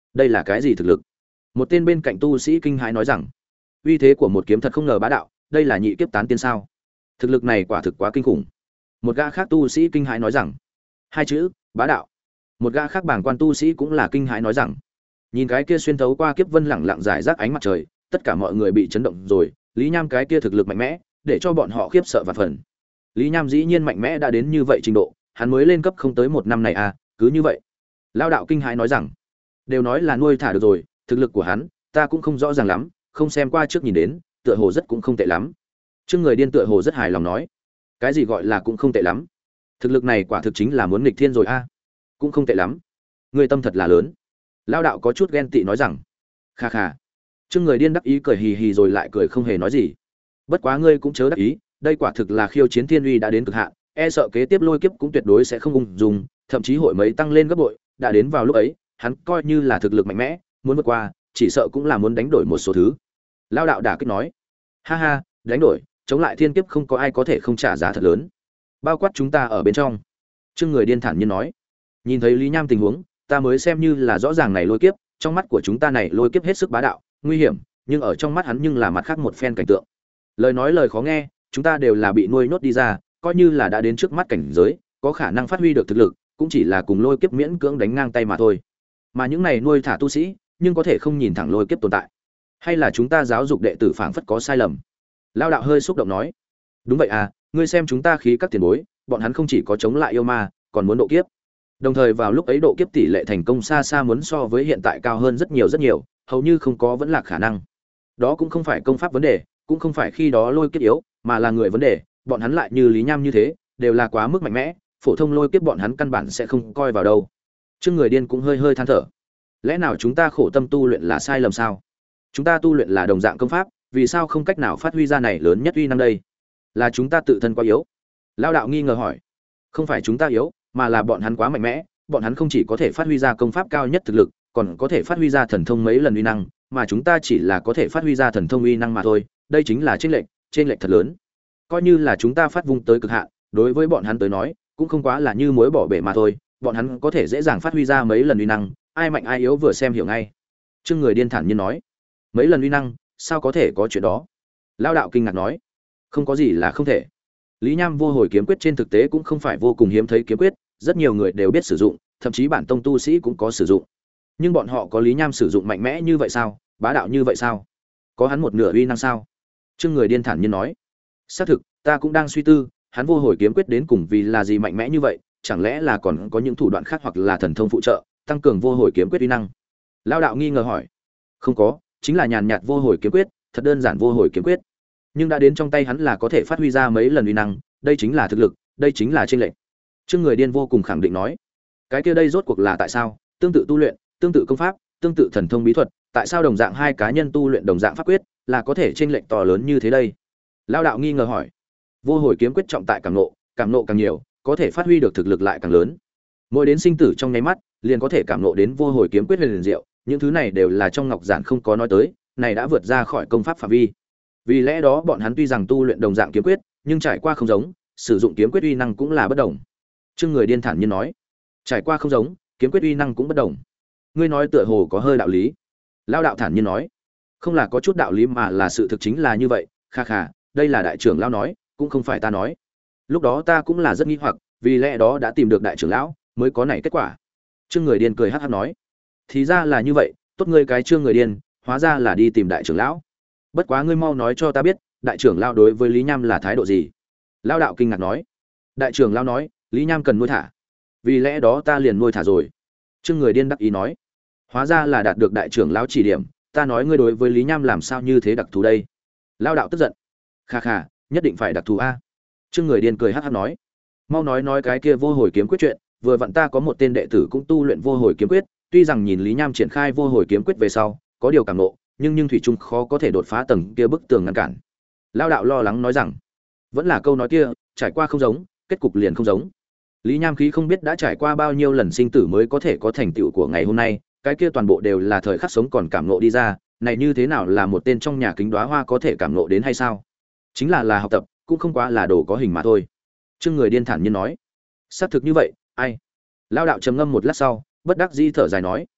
Speaker 1: đây là cái gì thực lực? Một tên bên cạnh tu sĩ kinh hãi nói rằng, uy thế của một kiếm thật không ngờ bá đạo, đây là nhị kiếp tán tiên sao? Thực lực này quả thực quá kinh khủng. Một gã khác tu sĩ kinh hãi nói rằng, hai chữ bá đạo. Một gã khác bảng quan tu sĩ cũng là kinh hãi nói rằng, nhìn cái kia xuyên thấu qua kiếp vân lẳng lặng rải rác ánh mặt trời, tất cả mọi người bị chấn động rồi. Lý Nham cái kia thực lực mạnh mẽ, để cho bọn họ khiếp sợ và phần. Lý Nham dĩ nhiên mạnh mẽ đã đến như vậy trình độ, hắn mới lên cấp không tới một năm này à, cứ như vậy. Lao đạo kinh hãi nói rằng, đều nói là nuôi thả được rồi, thực lực của hắn ta cũng không rõ ràng lắm, không xem qua trước nhìn đến, tựa hồ rất cũng không tệ lắm. Trương Người Điên tựa hồ rất hài lòng nói, cái gì gọi là cũng không tệ lắm? Thực lực này quả thực chính là muốn nghịch thiên rồi a. Cũng không tệ lắm. Người tâm thật là lớn. Lao đạo có chút ghen tị nói rằng, kha kha. Trương Người Điên đắc ý cười hì hì rồi lại cười không hề nói gì. Bất quá ngươi cũng chớ đắc ý, đây quả thực là khiêu chiến thiên uy đã đến cực hạn, e sợ kế tiếp lôi kiếp cũng tuyệt đối sẽ không ung dung, thậm chí hội mấy tăng lên gấp bội, đã đến vào lúc ấy, hắn coi như là thực lực mạnh mẽ, muốn vượt qua, chỉ sợ cũng là muốn đánh đổi một số thứ. Lao đạo đả kích nói, ha ha, đánh đổi, chống lại thiên kiếp không có ai có thể không trả giá thật lớn, bao quát chúng ta ở bên trong. Trương Người Điên thản nhiên nói, nhìn thấy Lý Nham tình huống, ta mới xem như là rõ ràng này lôi kiếp, trong mắt của chúng ta này lôi kiếp hết sức bá đạo, nguy hiểm, nhưng ở trong mắt hắn nhưng là mặt khác một phen cảnh tượng. Lời nói lời khó nghe, chúng ta đều là bị nuôi nhốt đi ra, coi như là đã đến trước mắt cảnh giới, có khả năng phát huy được thực lực, cũng chỉ là cùng lôi kiếp miễn cưỡng đánh ngang tay mà thôi. Mà những này nuôi thả tu sĩ, nhưng có thể không nhìn thẳng lôi kiếp tồn tại. Hay là chúng ta giáo dục đệ tử phảng phất có sai lầm? Lao đạo hơi xúc động nói, đúng vậy à, ngươi xem chúng ta khí các tiền bối, bọn hắn không chỉ có chống lại yêu ma, còn muốn độ kiếp. Đồng thời vào lúc ấy độ kiếp tỷ lệ thành công xa xa muốn so với hiện tại cao hơn rất nhiều, hầu như không có vẫn là khả năng. Đó cũng không phải công pháp vấn đề, cũng không phải khi đó lôi kiếp yếu, mà là người vấn đề, bọn hắn lại như Lý Nham như thế, đều là quá mức mạnh mẽ, phổ thông lôi kiếp bọn hắn căn bản sẽ không coi vào đâu. Trương Người Điên cũng hơi hơi than thở. Lẽ nào chúng ta khổ tâm tu luyện là sai lầm sao? Chúng ta tu luyện là đồng dạng công pháp, vì sao không cách nào phát huy ra này lớn nhất uy năng đây? Là chúng ta tự thân quá yếu? Lao đạo nghi ngờ hỏi. Không phải chúng ta yếu, mà là bọn hắn quá mạnh mẽ, bọn hắn không chỉ có thể phát huy ra công pháp cao nhất thực lực, còn có thể phát huy ra thần thông mấy lần uy năng, mà chúng ta chỉ là có thể phát huy ra thần thông uy năng mà thôi, đây chính là chênh lệch thật lớn. Coi như là chúng ta phát vung tới cực hạn, đối với bọn hắn tới nói, cũng không quá là như muối bỏ bể mà thôi, bọn hắn có thể dễ dàng phát huy ra mấy lần uy năng, ai mạnh ai yếu vừa xem hiểu ngay. Trương Người Điên thản nhiên nói, mấy lần uy năng, sao có thể có chuyện đó? Lao đạo kinh ngạc nói, không có gì là không thể. Lý Nham vô hồi kiếm quyết trên thực tế cũng không phải vô cùng hiếm thấy kiếm quyết, rất nhiều người đều biết sử dụng, thậm chí bản tông tu sĩ cũng có sử dụng. Nhưng bọn họ có Lý Nham sử dụng mạnh mẽ như vậy sao? Bá đạo như vậy sao? Có hắn một nửa uy năng sao? Trương Người Điên thản nhiên nói, xác thực, ta cũng đang suy tư, hắn vô hồi kiếm quyết đến cùng vì là gì mạnh mẽ như vậy, chẳng lẽ là còn có những thủ đoạn khác hoặc là thần thông phụ trợ, tăng cường vô hồi kiếm quyết uy năng? Lao đạo nghi ngờ hỏi, không có, chính là nhàn nhạt vô hồi kiếm quyết, thật đơn giản vô hồi kiếm quyết. Nhưng đã đến trong tay hắn là có thể phát huy ra mấy lần uy năng, đây chính là thực lực, đây chính là chênh lệch. Trương Người Điên vô cùng khẳng định nói, cái kia đây rốt cuộc là tại sao? Tương tự tu luyện, tương tự công pháp, tương tự thần thông bí thuật, tại sao đồng dạng hai cá nhân tu luyện đồng dạng pháp quyết, là có thể chênh lệch to lớn như thế đây? Lao đạo nghi ngờ hỏi. Vô hồi kiếm quyết trọng tại cảm nộ càng nhiều, có thể phát huy được thực lực lại càng lớn. Mỗi đến sinh tử trong nháy mắt, liền có thể cảm nộ đến vô hồi kiếm quyết huyền diệu, những thứ này đều là trong ngọc giản không có nói tới, này đã vượt ra khỏi công pháp phạm vi. Vì lẽ đó bọn hắn tuy rằng tu luyện đồng dạng kiếm quyết, nhưng trải qua không giống, sử dụng kiếm quyết uy năng cũng là bất đồng. Trương Người Điên thản nhiên nói, trải qua không giống, kiếm quyết uy năng cũng bất đồng. Ngươi nói tựa hồ có hơi đạo lý. Lao đạo thản nhiên nói, không là có chút đạo lý mà là sự thực chính là như vậy. Kha kha, đây là đại trưởng lão nói, cũng không phải ta nói. Lúc đó ta cũng là rất nghi hoặc, vì lẽ đó đã tìm được đại trưởng lão, mới có này kết quả. Trương Người Điên cười hắc hắc nói, thì ra là như vậy, tốt ngươi cái Trương Người Điên, hóa ra là đi tìm đại trưởng lão. Bất quá ngươi mau nói cho ta biết, đại trưởng lão đối với Lý Nham là thái độ gì? Lao đạo kinh ngạc nói, đại trưởng lão nói, Lý Nham cần nuôi thả, vì lẽ đó ta liền nuôi thả rồi. Trương Người Điên đắc ý nói, hóa ra là đạt được đại trưởng lão chỉ điểm, ta nói ngươi đối với Lý Nham làm sao như thế đặc thù đây? Lao đạo tức giận, kha kha, nhất định phải đặc thù a. Trương Người Điên cười hắc hắc nói, mau nói cái kia vô hồi kiếm quyết chuyện, vừa vặn ta có một tên đệ tử cũng tu luyện vô hồi kiếm quyết, tuy rằng nhìn Lý Nham triển khai vô hồi kiếm quyết về sau, có điều cảm nộ, nhưng thủy chung khó có thể đột phá tầng kia bức tường ngăn cản. Lao đạo lo lắng nói rằng, vẫn là câu nói kia, trải qua không giống, kết cục liền không giống. Lý Nham khí không biết đã trải qua bao nhiêu lần sinh tử mới có thể có thành tựu của ngày hôm nay, cái kia toàn bộ đều là thời khắc sống còn cảm nộ đi ra, này như thế nào là một tên trong nhà kính đóa hoa có thể cảm nộ đến hay sao? Chính là học tập, cũng không quá là đồ có hình mà thôi. Trương Người Điên thản nhiên nói, xác thực như vậy, ai? Lao đạo trầm ngâm một lát sau, bất đắc dĩ thở dài nói,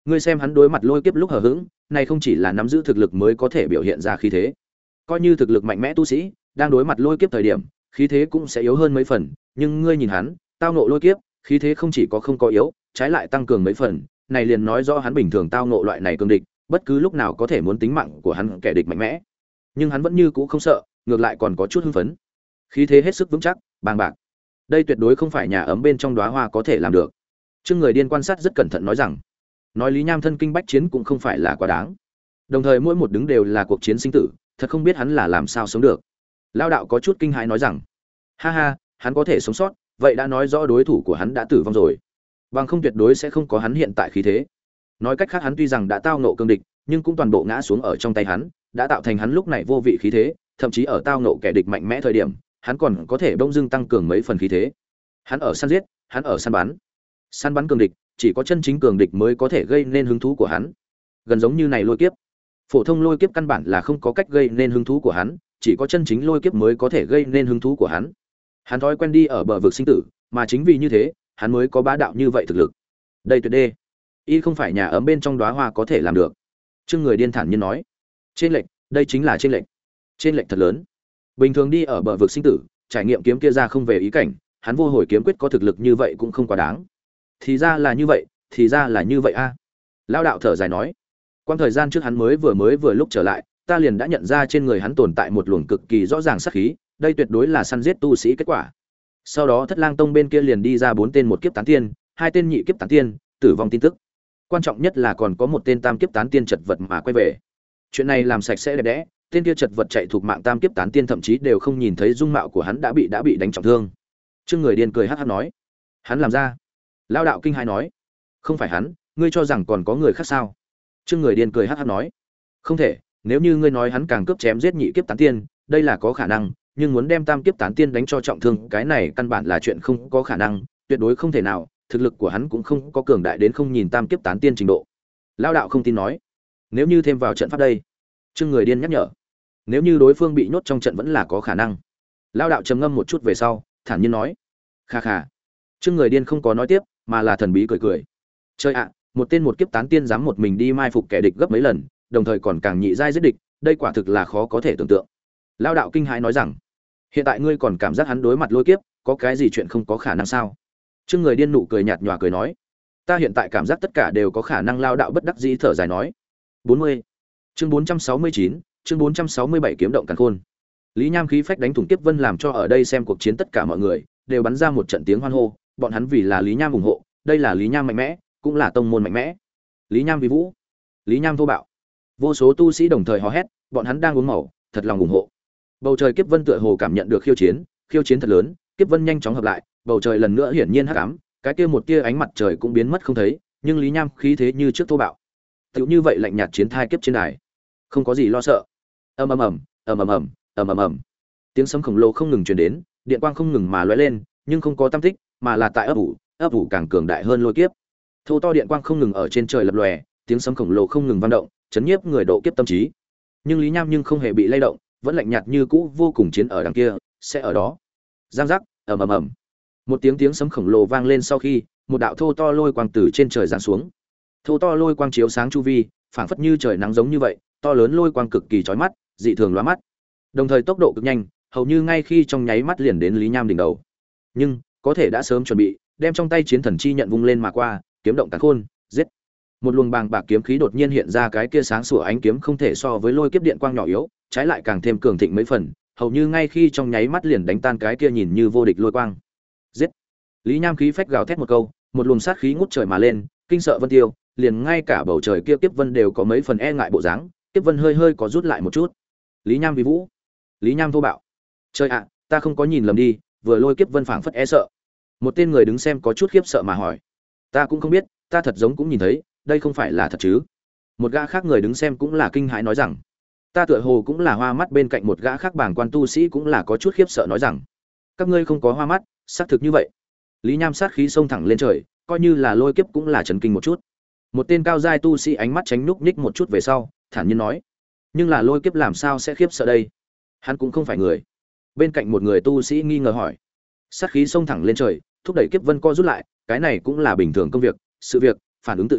Speaker 1: Ngươi xem hắn đối mặt lôi kiếp lúc hờ hững, này không chỉ là nắm giữ thực lực mới có thể biểu hiện ra khí thế. Coi như thực lực mạnh mẽ tu sĩ, đang đối mặt lôi kiếp thời điểm, khí thế cũng sẽ yếu hơn mấy phần, nhưng ngươi nhìn hắn, tao ngộ lôi kiếp, khí thế không chỉ có không có yếu, trái lại tăng cường mấy phần, này liền nói rõ hắn bình thường tao ngộ loại này cường địch, bất cứ lúc nào có thể muốn tính mạng của hắn kẻ địch mạnh mẽ. Nhưng hắn vẫn như cũ không sợ, ngược lại còn có chút hưng phấn. Khí thế hết sức vững chắc, bàng bạc. Đây tuyệt đối không phải nhà ấm bên trong đóa hoa có thể làm được. Trương Người Điên quan sát rất cẩn thận nói rằng, nói Lý Nham thân kinh bách chiến cũng không phải là quá đáng. Đồng thời mỗi một đứng đều là cuộc chiến sinh tử, thật không biết hắn là làm sao sống được. Lão đạo có chút kinh hãi nói rằng, ha ha, hắn có thể sống sót, vậy đã nói rõ đối thủ của hắn đã tử vong rồi. Bằng không tuyệt đối sẽ không có hắn hiện tại khí thế. Nói cách khác hắn tuy rằng đã tao ngộ cương địch, nhưng cũng toàn bộ ngã xuống ở trong tay hắn, đã tạo thành hắn lúc này vô vị khí thế, thậm chí ở tao ngộ kẻ địch mạnh mẽ thời điểm, hắn còn có thể bỗng dưng tăng cường mấy phần khí thế. Hắn ở săn giết, hắn ở săn bắn. Săn bắn cường địch, chỉ có chân chính cường địch mới có thể gây nên hứng thú của hắn. Gần giống như này lôi kiếp. Phổ thông lôi kiếp căn bản là không có cách gây nên hứng thú của hắn, chỉ có chân chính lôi kiếp mới có thể gây nên hứng thú của hắn. Hắn thói quen đi ở bờ vực sinh tử, mà chính vì như thế, hắn mới có bá đạo như vậy thực lực. Đây tuyệt đê, y không phải nhà ấm bên trong đóa hoa có thể làm được. Trương Người Điên thản nhiên nói, trên lệnh, đây chính là trên lệnh thật lớn. Bình thường đi ở bờ vực sinh tử, trải nghiệm kiếm kia ra không về ý cảnh, hắn vô hồi kiếm quyết có thực lực như vậy cũng không quá đáng. Thì ra là như vậy, thì ra là như vậy a. Lão đạo thở dài nói, quang thời gian trước hắn mới vừa lúc trở lại, ta liền đã nhận ra trên người hắn tồn tại một luồng cực kỳ rõ ràng sát khí, đây tuyệt đối là săn giết tu sĩ kết quả. Sau đó Thất Lang Tông bên kia liền đi ra 4 tên một kiếp tán tiên, 2 tên nhị kiếp tán tiên, tử vong tin tức. Quan trọng nhất là còn có một tên tam kiếp tán tiên chật vật mà quay về. Chuyện này làm sạch sẽ đẹp đẽ, tên kia chật vật chạy thuộc mạng tam kiếp tán tiên thậm chí đều không nhìn thấy dung mạo của hắn đã bị đánh trọng thương. Trương Người Điên cười hắc hắc nói, hắn làm ra. Lão đạo kinh hãi nói, không phải hắn, ngươi cho rằng còn có người khác sao? Trương Người Điên cười hắc hắc nói, không thể, nếu như ngươi nói hắn càng cướp chém giết nhị kiếp tán tiên, đây là có khả năng, nhưng muốn đem tam kiếp tán tiên đánh cho trọng thương, cái này căn bản là chuyện không có khả năng, tuyệt đối không thể nào, thực lực của hắn cũng không có cường đại đến không nhìn tam kiếp tán tiên trình độ. Lão đạo không tin nói, nếu như thêm vào trận pháp đây. Trương Người Điên nhắc nhở, nếu như đối phương bị nhốt trong trận vẫn là có khả năng. Lão đạo trầm ngâm một chút về sau, thản nhiên nói, kha kha. Trương Người Điên không có nói tiếp, mà là thần bí cười cười. Chơi ạ, một tên một kiếp tán tiên dám một mình đi mai phục kẻ địch gấp mấy lần, đồng thời còn càng nhị giai giết địch, đây quả thực là khó có thể tưởng tượng. Lão đạo kinh hãi nói rằng, hiện tại ngươi còn cảm giác hắn đối mặt lôi kiếp, có cái gì chuyện không có khả năng sao? Trương Người Điên nụ cười nhạt nhòa cười nói, ta hiện tại cảm giác tất cả đều có khả năng. Lão đạo bất đắc dĩ thở dài nói. 40. Chương 469, chương 467 kiếm động càn khôn. Lý Nham khí phách đánh thủng Kiếp Vân làm cho ở đây xem cuộc chiến tất cả mọi người đều bắn ra một trận tiếng hoan hô, bọn hắn vì là Lý Nham ủng hộ, đây là Lý Nham mạnh mẽ, cũng là tông môn mạnh mẽ. Lý Nham vi vũ, Lý Nham thô bạo. Vô số tu sĩ đồng thời hò hét, bọn hắn đang uống màu, thật lòng ủng hộ. Bầu trời Kiếp Vân tựa hồ cảm nhận được khiêu chiến thật lớn, Kiếp Vân nhanh chóng hợp lại, bầu trời lần nữa hiển nhiên hắc ám, cái kia một tia ánh mặt trời cũng biến mất không thấy, nhưng Lý Nham khí thế như trước thô bạo. Tựu như vậy lạnh nhạt chiến thai kiếp trên đài, không có gì lo sợ. Ầm ầm ầm, ầm ầm ầm, ầm ầm ầm. Tiếng sấm khổng lồ không ngừng truyền đến, điện quang không ngừng mà lóe lên, nhưng không có tâm tích, mà là tại ấp ủ càng cường đại hơn lôi kiếp. Thô to điện quang không ngừng ở trên trời lập lòe, tiếng sấm khổng lồ không ngừng vang động, chấn nhiếp người độ kiếp tâm trí. Nhưng Lý Nham không hề bị lay động, vẫn lạnh nhạt như cũ, vô cùng chiến ở đằng kia, sẽ ở đó. Giang giác, ầm ầm ầm. Một tiếng sấm khổng lồ vang lên sau khi, một đạo thô to lôi quang từ trên trời giáng xuống. Thô to lôi quang chiếu sáng chu vi, phảng phất như trời nắng giống như vậy, to lớn lôi quang cực kỳ chói mắt, dị thường lóa mắt. Đồng thời tốc độ cực nhanh, hầu như ngay khi trong nháy mắt liền đến Lý Nham đỉnh đầu. Nhưng, có thể đã sớm chuẩn bị, đem trong tay chiến thần chi nhận vung lên mà qua, kiếm động càn khôn, giết. Một luồng bàng bạc kiếm khí đột nhiên hiện ra, cái kia sáng sủa ánh kiếm không thể so với lôi kiếp điện quang nhỏ yếu, trái lại càng thêm cường thịnh mấy phần, hầu như ngay khi trong nháy mắt liền đánh tan cái kia nhìn như vô địch lôi quang. Giết. Lý Nham khí phách gào thét một câu, một luồng sát khí ngút trời mà lên, kinh sợ vân tiêu, liền ngay cả bầu trời kia Kiếp Vân đều có mấy phần e ngại bộ dáng, Kiếp Vân hơi có rút lại một chút. Lý Nham vi vũ, Lý Nham thô bạo. Trời ạ, ta không có nhìn lầm đi, vừa lôi Kiếp Vân phảng phất e sợ. Một tên người đứng xem có chút khiếp sợ mà hỏi, ta cũng không biết, ta thật giống cũng nhìn thấy, đây không phải là thật chứ? Một gã khác người đứng xem cũng là kinh hãi nói rằng, ta tựa hồ cũng là hoa mắt. Bên cạnh một gã khác bảng quan tu sĩ cũng là có chút khiếp sợ nói rằng, các ngươi không có hoa mắt, xác thực như vậy. Lý Nham sát khí xông thẳng lên trời, coi như là lôi kiếp cũng là chấn kinh một chút. Một tên cao giai tu sĩ ánh mắt tránh núc ních một chút về sau, thản nhiên nói, nhưng là lôi kiếp làm sao sẽ khiếp sợ đây? Hắn cũng không phải người. Bên cạnh một người tu sĩ nghi ngờ hỏi. Sát khí xông thẳng lên trời, thúc đẩy Kiếp Vân co rút lại, cái này cũng là bình thường công việc, sự việc, phản ứng tự nhiên,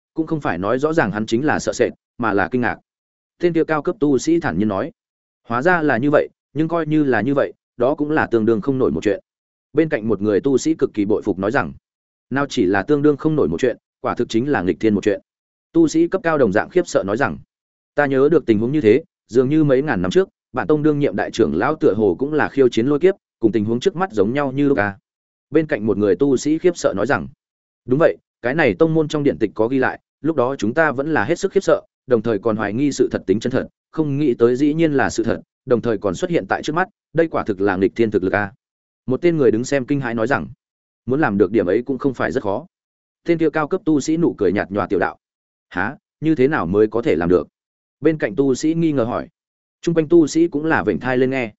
Speaker 1: cũng không phải nói rõ ràng hắn chính là sợ sệt, mà là kinh ngạc. Tên kia cao cấp tu sĩ thản nhiên nói, hóa ra là như vậy, nhưng coi như là như vậy, đó cũng là tương đương không nổi một chuyện. Bên cạnh một người tu sĩ cực kỳ bội phục nói rằng, nào chỉ là tương đương không nổi một chuyện, quả thực chính là nghịch thiên một chuyện. Tu sĩ cấp cao đồng dạng khiếp sợ nói rằng, ta nhớ được tình huống như thế, dường như mấy ngàn năm trước, bản tông đương nhiệm đại trưởng lão tựa hồ cũng là khiêu chiến lôi kiếp, cùng tình huống trước mắt giống nhau như lúc à. Bên cạnh một người tu sĩ khiếp sợ nói rằng, đúng vậy, cái này tông môn trong điện tịch có ghi lại, lúc đó chúng ta vẫn là hết sức khiếp sợ, đồng thời còn hoài nghi sự thật tính chân thật, không nghĩ tới dĩ nhiên là sự thật, đồng thời còn xuất hiện tại trước mắt, đây quả thực là nghịch thiên thực lực a. Một tên người đứng xem kinh hãi nói rằng, muốn làm được điểm ấy cũng không phải rất khó. Tên kia cao cấp tu sĩ nụ cười nhạt nhòa tiểu đạo, há, như thế nào mới có thể làm được? Bên cạnh tu sĩ nghi ngờ hỏi. Trung quanh tu sĩ cũng là vểnh thai lên nghe.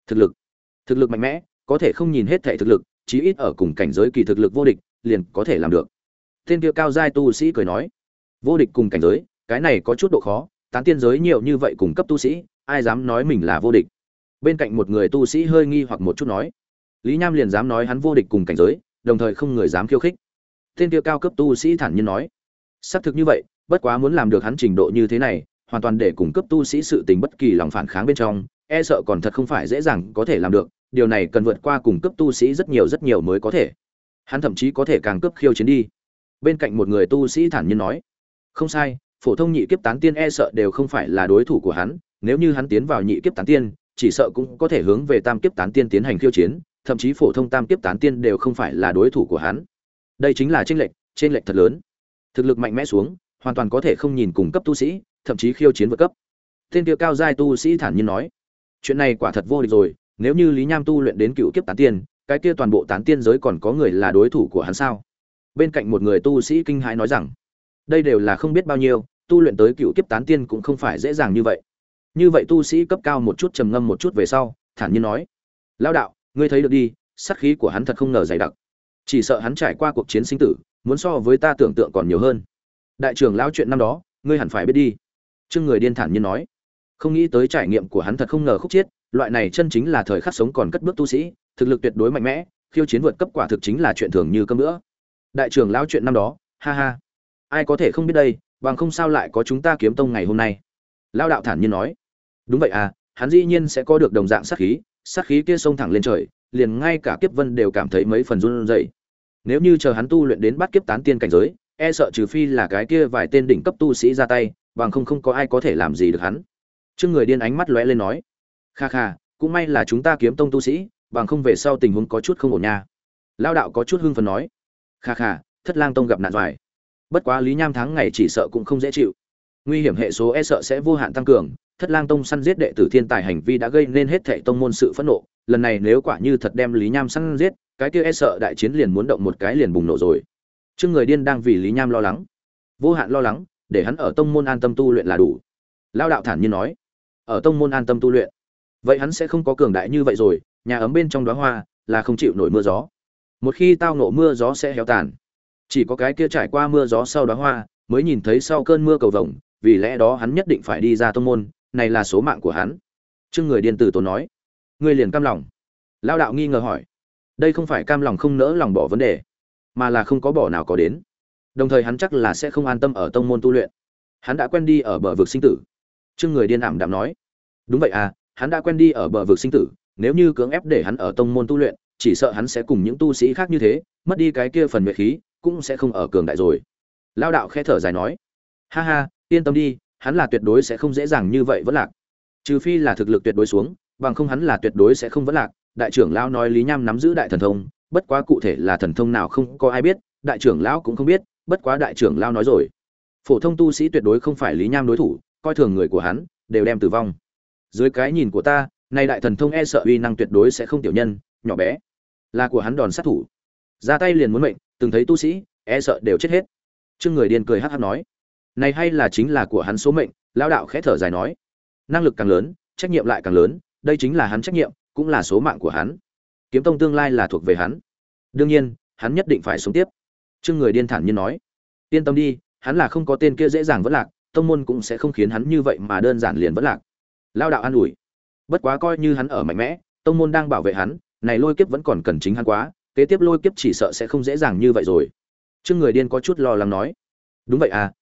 Speaker 1: Thực lực mạnh mẽ, có thể không nhìn hết thảy thực lực, chí ít ở cùng cảnh giới kỳ thực lực vô địch, liền có thể làm được. Tên kia cao giai tu sĩ cười nói, vô địch cùng cảnh giới, cái này có chút độ khó, tán tiên giới nhiều như vậy cùng cấp tu sĩ, ai dám nói mình là vô địch? Bên cạnh một người tu sĩ hơi nghi hoặc một chút nói, Lý Nham liền dám nói hắn vô địch cùng cảnh giới, đồng thời không người dám khiêu khích. Tên kia cao cấp tu sĩ thản nhiên nói, xác thực như vậy, bất quá muốn làm được hắn trình độ như thế này, hoàn toàn để cùng cấp tu sĩ sự tình bất kỳ lòng phản kháng bên trong, e sợ còn thật không phải dễ dàng có thể làm được, điều này cần vượt qua cùng cấp tu sĩ rất nhiều mới có thể. Hắn thậm chí có thể càng cấp khiêu chiến đi. Bên cạnh một người tu sĩ thản nhiên nói, không sai, phổ thông nhị kiếp tán tiên e sợ đều không phải là đối thủ của hắn, nếu như hắn tiến vào nhị kiếp tán tiên, chỉ sợ cũng có thể hướng về tam kiếp tán tiên tiến hành khiêu chiến, thậm chí phổ thông tam kiếp tán tiên đều không phải là đối thủ của hắn. Đây chính là chênh lệch thật lớn. Thực lực mạnh mẽ xuống, hoàn toàn có thể không nhìn cùng cấp tu sĩ, thậm chí khiêu chiến vượt cấp. Tên kia cao giai tu sĩ thản nhiên nói, chuyện này quả thật vô địch rồi, nếu như Lý Nham tu luyện đến cựu kiếp tán tiên, cái kia toàn bộ tán tiên giới còn có người là đối thủ của hắn sao? Bên cạnh một người tu sĩ kinh hãi nói rằng, đây đều là không biết bao nhiêu, tu luyện tới cựu kiếp tán tiên cũng không phải dễ dàng như vậy. Như vậy tu sĩ cấp cao một chút trầm ngâm một chút về sau, thản nhiên nói, lão đạo, ngươi thấy được đi, sát khí của hắn thật không ngờ dày đặc, chỉ sợ hắn trải qua cuộc chiến sinh tử, muốn so với ta tưởng tượng còn nhiều hơn. Đại trưởng lão chuyện năm đó, ngươi hẳn phải biết đi. Trương Người Điên thản nhiên nói, không nghĩ tới trải nghiệm của hắn thật không ngờ khúc chiết, loại này chân chính là thời khắc sống còn cất bước tu sĩ, thực lực tuyệt đối mạnh mẽ, khiêu chiến vượt cấp quả thực chính là chuyện thường như cơm nữa. Đại trưởng lão chuyện năm đó, ha ha, ai có thể không biết đây, bằng không sao lại có chúng ta Kiếm Tông ngày hôm nay. Lão đạo thản nhiên nói, đúng vậy à, hắn dĩ nhiên sẽ có được đồng dạng sát khí kia xông thẳng lên trời, liền ngay cả Kiếp Vân đều cảm thấy mấy phần run rẩy. Nếu như chờ hắn tu luyện đến bát kiếp tán tiên cảnh giới, e sợ trừ phi là cái kia vài tên đỉnh cấp tu sĩ ra tay, bằng không có ai có thể làm gì được hắn. Trương Người Điên ánh mắt lóe lên nói, kha kha, cũng may là chúng ta Kiếm Tông tu sĩ, bằng không về sau tình huống có chút không ổn nha. Lão đạo có chút hưng phấn nói, kha kha, Thất Lang Tông gặp nạn rồi. Bất quá Lý Nham tháng ngày chỉ sợ cũng không dễ chịu. Nguy hiểm hệ số e sợ sẽ vô hạn tăng cường, Thất Lang Tông săn giết đệ tử thiên tài hành vi đã gây nên hết thảy tông môn sự phẫn nộ, lần này nếu quả như thật đem Lý Nham săn giết, cái kia e sợ đại chiến liền muốn động một cái liền bùng nổ rồi. Trương Người Điên đang vì Lý Nham lo lắng, vô hạn lo lắng, để hắn ở tông môn an tâm tu luyện là đủ. Lão đạo thản nhiên nói, ở tông môn an tâm tu luyện, vậy hắn sẽ không có cường đại như vậy rồi, nhà ấm bên trong đóa hoa là không chịu nổi mưa gió. Một khi tao nộ mưa gió sẽ héo tàn. Chỉ có cái kia trải qua mưa gió sau đóa hoa, mới nhìn thấy sau cơn mưa cầu vồng, vì lẽ đó hắn nhất định phải đi ra tông môn, này là số mạng của hắn. Trương Người Điên từ tốn nói, ngươi liền cam lòng? Lão đạo nghi ngờ hỏi, đây không phải cam lòng không nỡ lòng bỏ vấn đề, mà là không có bỏ nào có đến. Đồng thời hắn chắc là sẽ không an tâm ở tông môn tu luyện. Hắn đã quen đi ở bờ vực sinh tử. Trương Người Điên ảm đạm nói, đúng vậy à, hắn đã quen đi ở bờ vực sinh tử, nếu như cưỡng ép để hắn ở tông môn tu luyện, chỉ sợ hắn sẽ cùng những tu sĩ khác như thế, mất đi cái kia phần nhuệ khí, cũng sẽ không ở cường đại rồi. Lão đạo khẽ thở dài nói, ha ha, yên tâm đi, hắn là tuyệt đối sẽ không dễ dàng như vậy vẫn lạc. Trừ phi là thực lực tuyệt đối xuống, bằng không hắn là tuyệt đối sẽ không vẫn lạc. Đại trưởng lão nói Lý Nham nắm giữ đại thần thông, bất quá cụ thể là thần thông nào không có ai biết, đại trưởng lão cũng không biết, bất quá đại trưởng lão nói rồi, phổ thông tu sĩ tuyệt đối không phải Lý Nham đối thủ, coi thường người của hắn, đều đem tử vong. Dưới cái nhìn của ta, này đại thần thông e sợ uy năng tuyệt đối sẽ không tiểu nhân, nhỏ bé, là của hắn đòn sát thủ, ra tay liền muốn mệnh, từng thấy tu sĩ, e sợ đều chết hết. Trương Người Điên cười hắc hắc nói, này hay là chính là của hắn số mệnh. Lão đạo khẽ thở dài nói, năng lực càng lớn, trách nhiệm lại càng lớn, đây chính là hắn trách nhiệm, cũng là số mạng của hắn. Kiếm Tông tương lai là thuộc về hắn, đương nhiên, hắn nhất định phải sống tiếp. Trương Người Điên thản nhiên nói, yên tâm đi, hắn là không có tên kia dễ dàng vẫn lạc, tông môn cũng sẽ không khiến hắn như vậy mà đơn giản liền vẫn lạc. Lão đạo an ủi, bất quá coi như hắn ở mạnh mẽ, tông môn đang bảo vệ hắn, này lôi kiếp vẫn còn cần chính hắn quá, kế tiếp lôi kiếp chỉ sợ sẽ không dễ dàng như vậy rồi. Trương Người Điên có chút lo lắng nói, đúng vậy à,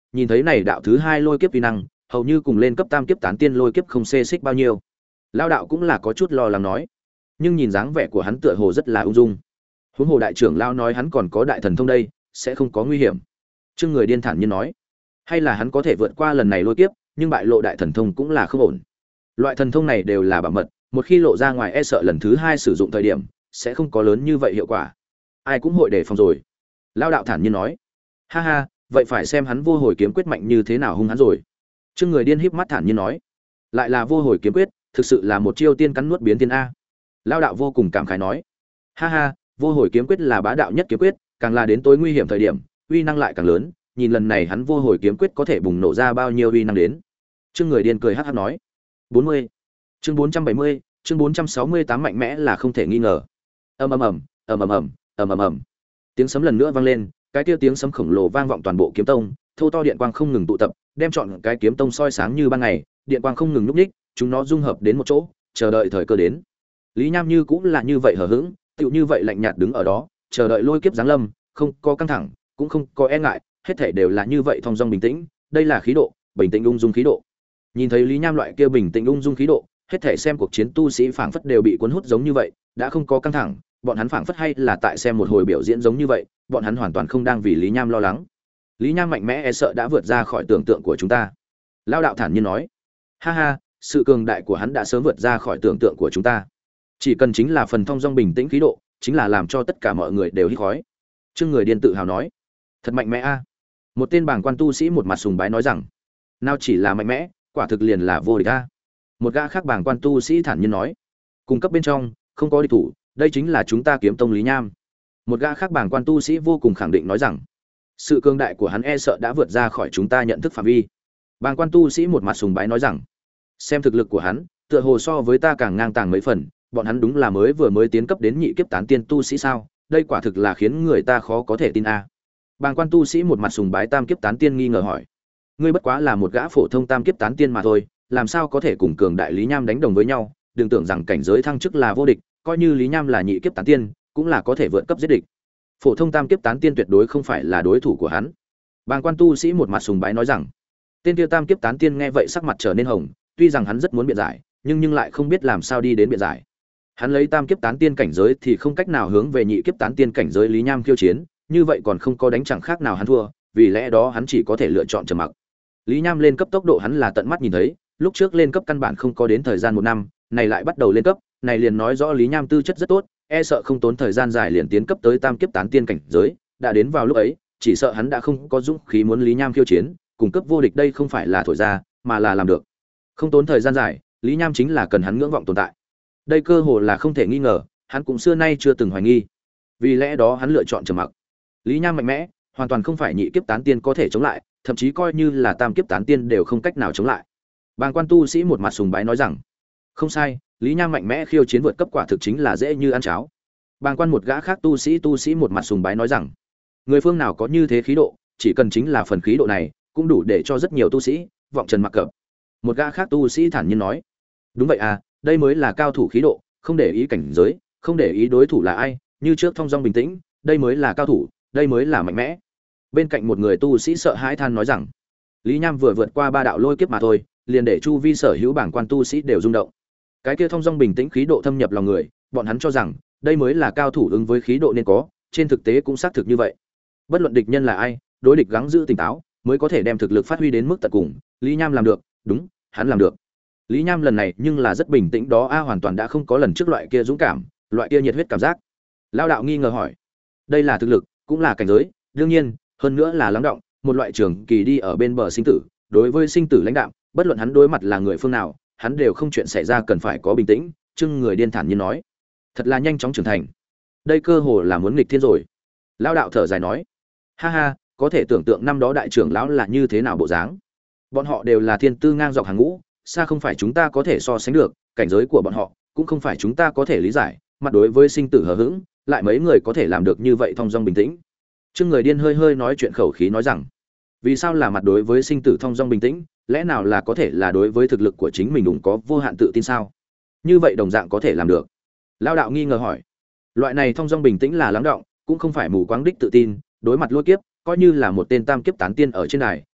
Speaker 1: nhìn thấy này đạo thứ hai lôi kiếp vi năng, hầu như cùng lên cấp tam kiếp tán tiên lôi kiếp không xê xích bao nhiêu. Lao đạo cũng là có chút lo lắng nói, nhưng nhìn dáng vẻ của hắn tựa hồ rất là ung dung. Huống hồ đại trưởng lao nói hắn còn có đại thần thông đây, sẽ không có nguy hiểm. Trương Người Điên thản nhiên nói, hay là hắn có thể vượt qua lần này lôi kiếp, nhưng bại lộ đại thần thông cũng là không ổn. Loại thần thông này đều là bảo mật, một khi lộ ra ngoài e sợ lần thứ hai sử dụng thời điểm sẽ không có lớn như vậy hiệu quả. Ai cũng hội đề phòng rồi. Lao đạo thản nhiên nói, ha ha, vậy phải xem hắn vô hồi kiếm quyết mạnh như thế nào hung hắn rồi. Trương Người Điên híp mắt thản nhiên nói, lại là vô hồi kiếm quyết, thực sự là một chiêu tiên cắn nuốt biến tiên a. Lao đạo vô cùng cảm khái nói, ha ha, vô hồi kiếm quyết là bá đạo nhất kiếm quyết, càng là đến tối nguy hiểm thời điểm uy năng lại càng lớn, nhìn lần này hắn vô hồi kiếm quyết có thể bùng nổ ra bao nhiêu uy năng đến. Trương Người Điên cười hắc hắc nói, 40. Chương 470, chương 468 mạnh mẽ là không thể nghi ngờ. Ầm ầm ầm, ầm ầm ầm, ầm ầm ầm. Tiếng sấm lần nữa vang lên, cái kia tiếng sấm khổng lồ vang vọng toàn bộ kiếm tông, thô to điện quang không ngừng tụ tập, đem trọn cái kiếm tông soi sáng như ban ngày, điện quang không ngừng lúc ních, chúng nó dung hợp đến một chỗ, chờ đợi thời cơ đến. Lý Nham Như cũng là như vậy hờ hững, tựu như vậy lạnh nhạt đứng ở đó, chờ đợi lôi kiếp giáng lâm, không có căng thẳng, cũng không có e ngại, hết thảy đều là như vậy thong dong bình tĩnh, đây là khí độ, bình tĩnh ung dung khí độ. Nhìn thấy Lý Nham loại kia bình tĩnh ung dung khí độ, hết thảy xem cuộc chiến tu sĩ phảng phất đều bị cuốn hút giống như vậy, đã không có căng thẳng, bọn hắn phảng phất hay là tại xem một hồi biểu diễn giống như vậy, bọn hắn hoàn toàn không đang vì Lý Nham lo lắng. Lý Nham mạnh mẽ e sợ đã vượt ra khỏi tưởng tượng của chúng ta. Lao đạo thản nhiên nói, ha ha, sự cường đại của hắn đã sớm vượt ra khỏi tưởng tượng của chúng ta. Chỉ cần chính là phần thong dong bình tĩnh khí độ, chính là làm cho tất cả mọi người đều hít khói. Trương Người Điên tự hào nói, thật mạnh mẽ a. Một tên bảng quan tu sĩ một mặt sùng bái nói rằng, nào chỉ là mạnh mẽ, quả thực liền là vô địch a. Một gã khác bảng quan tu sĩ thản nhiên nói, cung cấp bên trong không có địch thủ, đây chính là chúng ta Kiếm Tông Lý Nham. Một gã khác bảng quan tu sĩ vô cùng khẳng định nói rằng, sự cường đại của hắn e sợ đã vượt ra khỏi chúng ta nhận thức phạm vi. Bảng quan tu sĩ một mặt sùng bái nói rằng, xem thực lực của hắn, tựa hồ so với ta càng ngang tàng mấy phần, bọn hắn đúng là mới tiến cấp đến nhị kiếp tán tiên tu sĩ sao? Đây quả thực là khiến người ta khó có thể tin a. Bàng quan tu sĩ một mặt sùng bái tam kiếp tán tiên nghi ngờ hỏi, ngươi bất quá là một gã phổ thông tam kiếp tán tiên mà thôi, làm sao có thể cùng cường đại Lý Nham đánh đồng với nhau? Đừng tưởng rằng cảnh giới thăng chức là vô địch, coi như Lý Nham là nhị kiếp tán tiên, cũng là có thể vượt cấp giết địch. Phổ thông tam kiếp tán tiên tuyệt đối không phải là đối thủ của hắn. Bàng quan tu sĩ một mặt sùng bái nói rằng, tên kia tam kiếp tán tiên nghe vậy sắc mặt trở nên hồng, tuy rằng hắn rất muốn biện giải, nhưng lại không biết làm sao đi đến biện giải. Hắn lấy tam kiếp tán tiên cảnh giới thì không cách nào hướng về nhị kiếp tán tiên cảnh giới Lý Nham khiêu chiến, như vậy còn không có đánh chẳng khác nào hắn thua, vì lẽ đó hắn chỉ có thể lựa chọn trầm mặc. Lý Nham lên cấp tốc độ hắn là tận mắt nhìn thấy, lúc trước lên cấp căn bản không có đến thời gian 1 năm, này lại bắt đầu lên cấp, này liền nói rõ Lý Nham tư chất rất tốt, e sợ không tốn thời gian dài liền tiến cấp tới tam kiếp tán tiên cảnh giới, đã đến vào lúc ấy, chỉ sợ hắn đã không có dũng khí muốn Lý Nham khiêu chiến, cùng cấp vô địch đây không phải là thổi ra, mà là làm được. Không tốn thời gian dài, Lý Nham chính là cần hắn ngưỡng vọng tồn tại. Đây cơ hồ là không thể nghi ngờ, hắn cũng xưa nay chưa từng hoài nghi. Vì lẽ đó hắn lựa chọn trầm mặc. Lý Nham mạnh mẽ, hoàn toàn không phải nhị kiếp tán tiên có thể chống lại, thậm chí coi như là tam kiếp tán tiên đều không cách nào chống lại. Bàng quan tu sĩ một mặt sùng bái nói rằng, không sai, Lý Nham mạnh mẽ khiêu chiến vượt cấp quả thực chính là dễ như ăn cháo. Bàng quan một gã khác tu sĩ một mặt sùng bái nói rằng, người phương nào có như thế khí độ, chỉ cần chính là phần khí độ này, cũng đủ để cho rất nhiều tu sĩ vọng trần mặc cập. Một gã khác tu sĩ thản nhiên nói, đúng vậy à, đây mới là cao thủ khí độ, không để ý cảnh giới, không để ý đối thủ là ai, như trước thong dong bình tĩnh, đây mới là cao thủ, đây mới là mạnh mẽ. Bên cạnh một người tu sĩ sợ hãi than nói rằng, Lý Nham vừa vượt qua 3 đạo lôi kiếp mà thôi, liền để chu vi sở hữu bảng quan tu sĩ đều rung động. Cái kia thong dong bình tĩnh khí độ thâm nhập lòng người, bọn hắn cho rằng đây mới là cao thủ ứng với khí độ nên có, trên thực tế cũng xác thực như vậy. Bất luận địch nhân là ai, đối địch gắng giữ tỉnh táo, mới có thể đem thực lực phát huy đến mức tận cùng. Lý Nham làm được, đúng, hắn làm được. Lý Nham lần này nhưng là rất bình tĩnh đó a, hoàn toàn đã không có lần trước loại kia dũng cảm, loại kia nhiệt huyết cảm giác. Lao đạo nghi ngờ hỏi, đây là thực lực, cũng là cảnh giới, đương nhiên, hơn nữa là lắng động, một loại trường kỳ đi ở bên bờ sinh tử, đối với sinh tử lãnh đạm, bất luận hắn đối mặt là người phương nào, hắn đều không chuyện xảy ra cần phải có bình tĩnh. Trương Người Điên thản nhiên nói, thật là nhanh chóng trưởng thành, đây cơ hồ là muốn nghịch thiên rồi. Lao đạo thở dài nói, ha ha, có thể tưởng tượng năm đó đại trưởng lão là như thế nào bộ dáng. Bọn họ đều là thiên tư ngang dọc hàng ngũ, xa không phải chúng ta có thể so sánh được, cảnh giới của bọn họ cũng không phải chúng ta có thể lý giải, mặt đối với sinh tử hờ hững, lại mấy người có thể làm được như vậy thong dong bình tĩnh. Trương Người Điên hơi hơi nói chuyện khẩu khí nói rằng, vì sao là mặt đối với sinh tử thong dong bình tĩnh, lẽ nào là có thể là đối với thực lực của chính mình đúng có vô hạn tự tin sao? Như vậy đồng dạng có thể làm được. Lao đạo nghi ngờ hỏi, loại này thong dong bình tĩnh là lắng động, cũng không phải mù quáng đích tự tin, đối mặt lôi kiếp, coi như là một tên tam kiếp tán tiên ở trên này,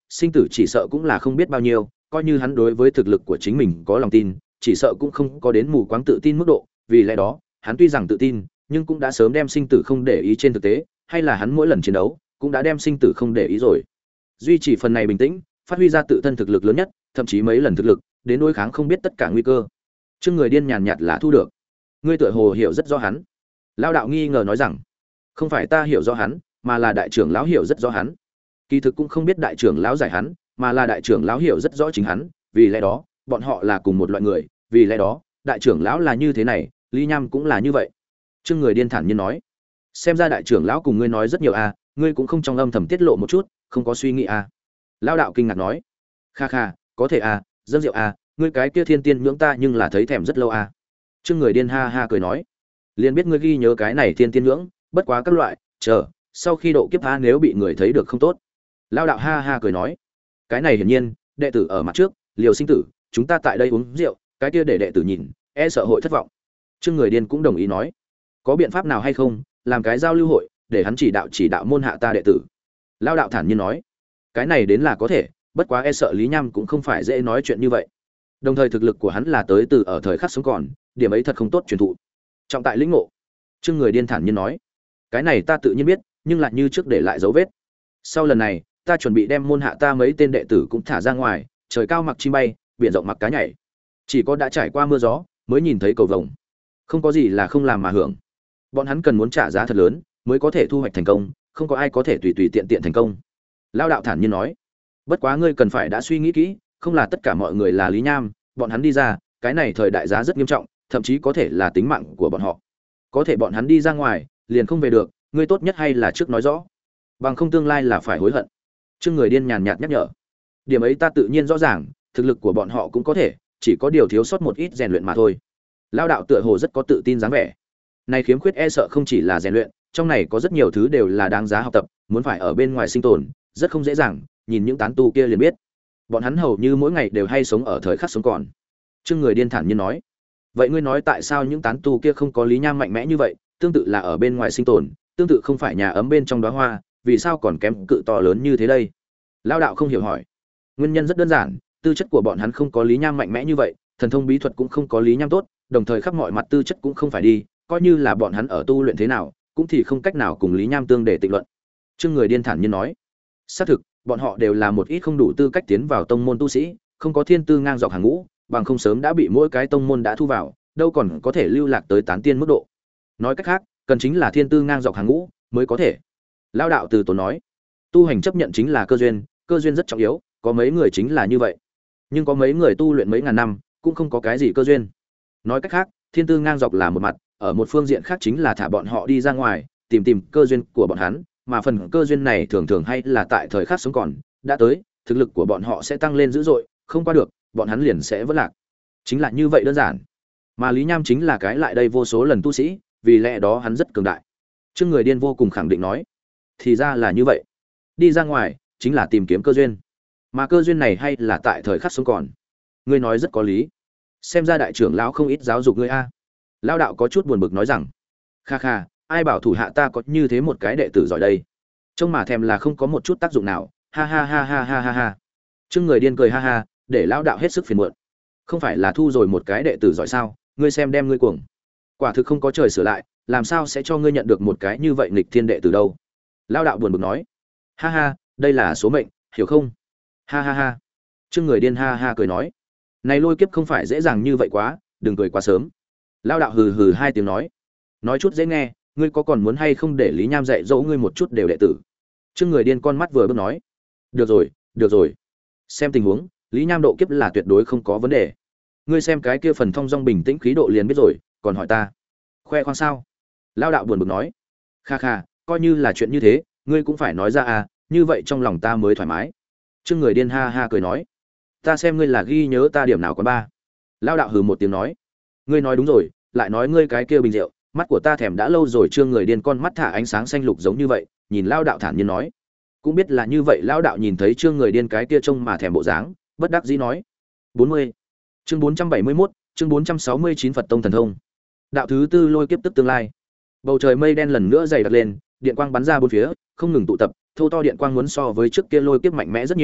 Speaker 1: sinh tử chỉ sợ cũng là không biết bao nhiêu, coi như hắn đối với thực lực của chính mình có lòng tin, chỉ sợ cũng không có đến mù quáng tự tin mức độ, vì lẽ đó, hắn tuy rằng tự tin, nhưng cũng đã sớm đem sinh tử không để ý trên thực tế, hay là hắn mỗi lần chiến đấu, cũng đã đem sinh tử không để ý rồi. Duy trì phần này bình tĩnh, phát huy ra tự thân thực lực lớn nhất, thậm chí mấy lần thực lực, đến đối kháng không biết tất cả nguy cơ. Chương Người Điên nhàn nhạt là thu được. Ngươi tựa hồ hiểu rất rõ hắn. Lão đạo nghi ngờ nói rằng, không phải ta hiểu rõ hắn, mà là đại trưởng lão hiểu rất rõ hắn. Kỳ thực cũng không biết đại trưởng lão giải hắn, mà là đại trưởng lão hiểu rất rõ chính hắn, vì lẽ đó, bọn họ là cùng một loại người, vì lẽ đó, đại trưởng lão là như thế này, Lý Nham cũng là như vậy. Chương Người Điên thản nhiên nói, xem ra đại trưởng lão cùng ngươi nói rất nhiều a, ngươi cũng không trong âm thầm tiết lộ một chút, không có suy nghĩ a. Lão đạo kinh ngạc nói, kha kha, có thể a, dâng rượu a, ngươi cái kia thiên tiên nhưỡng ta nhưng là thấy thèm rất lâu a. Chương Người Điên ha ha cười nói, liền biết ngươi ghi nhớ cái này thiên tiên nhưỡng, bất quá các loại, chờ, sau khi độ kiếp a nếu bị người thấy được không tốt. Lão đạo ha ha cười nói, cái này hiển nhiên, đệ tử ở mặt trước, Liều Sinh Tử, chúng ta tại đây uống rượu, cái kia để đệ tử nhìn, e sợ hội thất vọng. Chương Người Điên cũng đồng ý nói, có biện pháp nào hay không, làm cái giao lưu hội, để hắn chỉ đạo môn hạ ta đệ tử. Lão đạo thản nhiên nói, cái này đến là có thể, bất quá e sợ Lý Nham cũng không phải dễ nói chuyện như vậy. Đồng thời thực lực của hắn là tới từ ở thời khắc sống còn, điểm ấy thật không tốt truyền thụ. Trọng tại lĩnh ngộ. Chương Người Điên thản nhiên nói, cái này ta tự nhiên biết, nhưng lại như trước để lại dấu vết. Sau lần này, ta chuẩn bị đem môn hạ ta mấy tên đệ tử cũng thả ra ngoài, trời cao mặc chim bay, biển rộng mặc cá nhảy. Chỉ có đã trải qua mưa gió, mới nhìn thấy cầu vồng. Không có gì là không làm mà hưởng. Bọn hắn cần muốn trả giá thật lớn, mới có thể thu hoạch thành công, không có ai có thể tùy tùy tiện tiện thành công. Lão đạo thản nhiên nói, bất quá ngươi cần phải đã suy nghĩ kỹ, không là tất cả mọi người là Lý Nham, bọn hắn đi ra, cái này thời đại giá rất nghiêm trọng, thậm chí có thể là tính mạng của bọn họ. Có thể bọn hắn đi ra ngoài, liền không về được, ngươi tốt nhất hay là trước nói rõ, bằng không tương lai là phải hối hận. Chương Người Điên nhàn nhạt nhắc nhở, điểm ấy ta tự nhiên rõ ràng, thực lực của bọn họ cũng có thể, chỉ có điều thiếu sót một ít rèn luyện mà thôi. Lão đạo tựa hồ rất có tự tin dáng vẻ. Này khiếm khuyết e sợ không chỉ là rèn luyện, trong này có rất nhiều thứ đều là đáng giá học tập, muốn phải ở bên ngoài sinh tồn, rất không dễ dàng, nhìn những tán tu kia liền biết. Bọn hắn hầu như mỗi ngày đều hay sống ở thời khắc sống còn. Chương Người Điên thản nhiên nói, vậy ngươi nói tại sao những tán tu kia không có Lý Nham mạnh mẽ như vậy, tương tự là ở bên ngoài sinh tồn, tương tự không phải nhà ấm bên trong đóa hoa, vì sao còn kém cự to lớn như thế đây? Lão đạo không hiểu hỏi. Nguyên nhân rất đơn giản, tư chất của bọn hắn không có Lý Nham mạnh mẽ như vậy, thần thông bí thuật cũng không có Lý Nham tốt, đồng thời khắp mọi mặt tư chất cũng không phải đi, coi như là bọn hắn ở tu luyện thế nào, cũng thì không cách nào cùng Lý Nham tương để tịnh luận. Chương Người Điên thản nhiên nói, xác thực, bọn họ đều là một ít không đủ tư cách tiến vào tông môn tu sĩ, không có thiên tư ngang dọc hàng ngũ, bằng không sớm đã bị mỗi cái tông môn đã thu vào, đâu còn có thể lưu lạc tới tán tiên mức độ. Nói cách khác, cần chính là thiên tư ngang dọc hàng ngũ mới có thể. Lão đạo từ tốn nói, tu hành chấp nhận chính là cơ duyên rất trọng yếu, có mấy người chính là như vậy. Nhưng có mấy người tu luyện mấy ngàn năm, cũng không có cái gì cơ duyên. Nói cách khác, thiên tư ngang dọc là một mặt, ở một phương diện khác chính là thả bọn họ đi ra ngoài, tìm cơ duyên của bọn hắn, mà phần cơ duyên này thường thường hay là tại thời khắc sống còn, đã tới, thực lực của bọn họ sẽ tăng lên dữ dội, không qua được, bọn hắn liền sẽ vỡ lạc. Chính là như vậy đơn giản. Mà Lý Nham chính là cái lại đây vô số lần tu sĩ, vì lẽ đó hắn rất cường đại. Chương Người Điên vô cùng khẳng định nói, thì ra là như vậy. Đi ra ngoài chính là tìm kiếm cơ duyên, mà cơ duyên này hay là tại thời khắc sống còn. Ngươi nói rất có lý, xem ra đại trưởng lão không ít giáo dục ngươi a. Lão đạo có chút buồn bực nói rằng, kha kha, ai bảo thủ hạ ta có như thế một cái đệ tử giỏi đây, trông mà thèm là không có một chút tác dụng nào, ha ha ha ha ha ha ha. Chương Người Điên cười ha ha, để lão đạo hết sức phiền muộn. Không phải là thu rồi một cái đệ tử giỏi sao, ngươi xem đem ngươi cuồng, quả thực không có trời sửa lại, làm sao sẽ cho ngươi nhận được một cái như vậy nghịch thiên đệ tử đâu. Lão đạo buồn bực nói, ha ha, đây là số mệnh, hiểu không? Ha ha ha. Chương Người Điên ha ha cười nói, này lôi kiếp không phải dễ dàng như vậy quá, đừng cười quá sớm. Lão đạo hừ hừ hai tiếng nói chút dễ nghe, ngươi có còn muốn hay không để Lý Nham dạy dỗ ngươi một chút đều đệ tử? Chương Người Điên con mắt vừa bước nói, được rồi, xem tình huống, Lý Nham độ kiếp là tuyệt đối không có vấn đề. Ngươi xem cái kia phần thong dong bình tĩnh khí độ liền biết rồi, còn hỏi ta khoe khoang sao? Lão đạo buồn bực nói, kha kha, coi như là chuyện như thế, ngươi cũng phải nói ra à, như vậy trong lòng ta mới thoải mái. Chương Người Điên ha ha cười nói, ta xem ngươi là ghi nhớ ta điểm nào có ba. Lão đạo hừ một tiếng nói, ngươi nói đúng rồi, lại nói ngươi cái kia bình rượu, mắt của ta thèm đã lâu rồi. Chương Người Điên con mắt thả ánh sáng xanh lục giống như vậy, nhìn Lão đạo thản nhiên nói, cũng biết là như vậy. Lão đạo nhìn thấy Chương Người Điên cái kia trông mà thèm bộ dáng, bất đắc dĩ nói, 40. Chương 471, chương 469 Phật tông thần thông. Đạo thứ tư lôi kiếp tức tương lai. Bầu trời mây đen lần nữa dày đặc lên, điện quang bắn ra bốn phía, không ngừng tụ tập, thô to điện quang muốn so với trước kia lôi kiếp mạnh mẽ rất nhiều,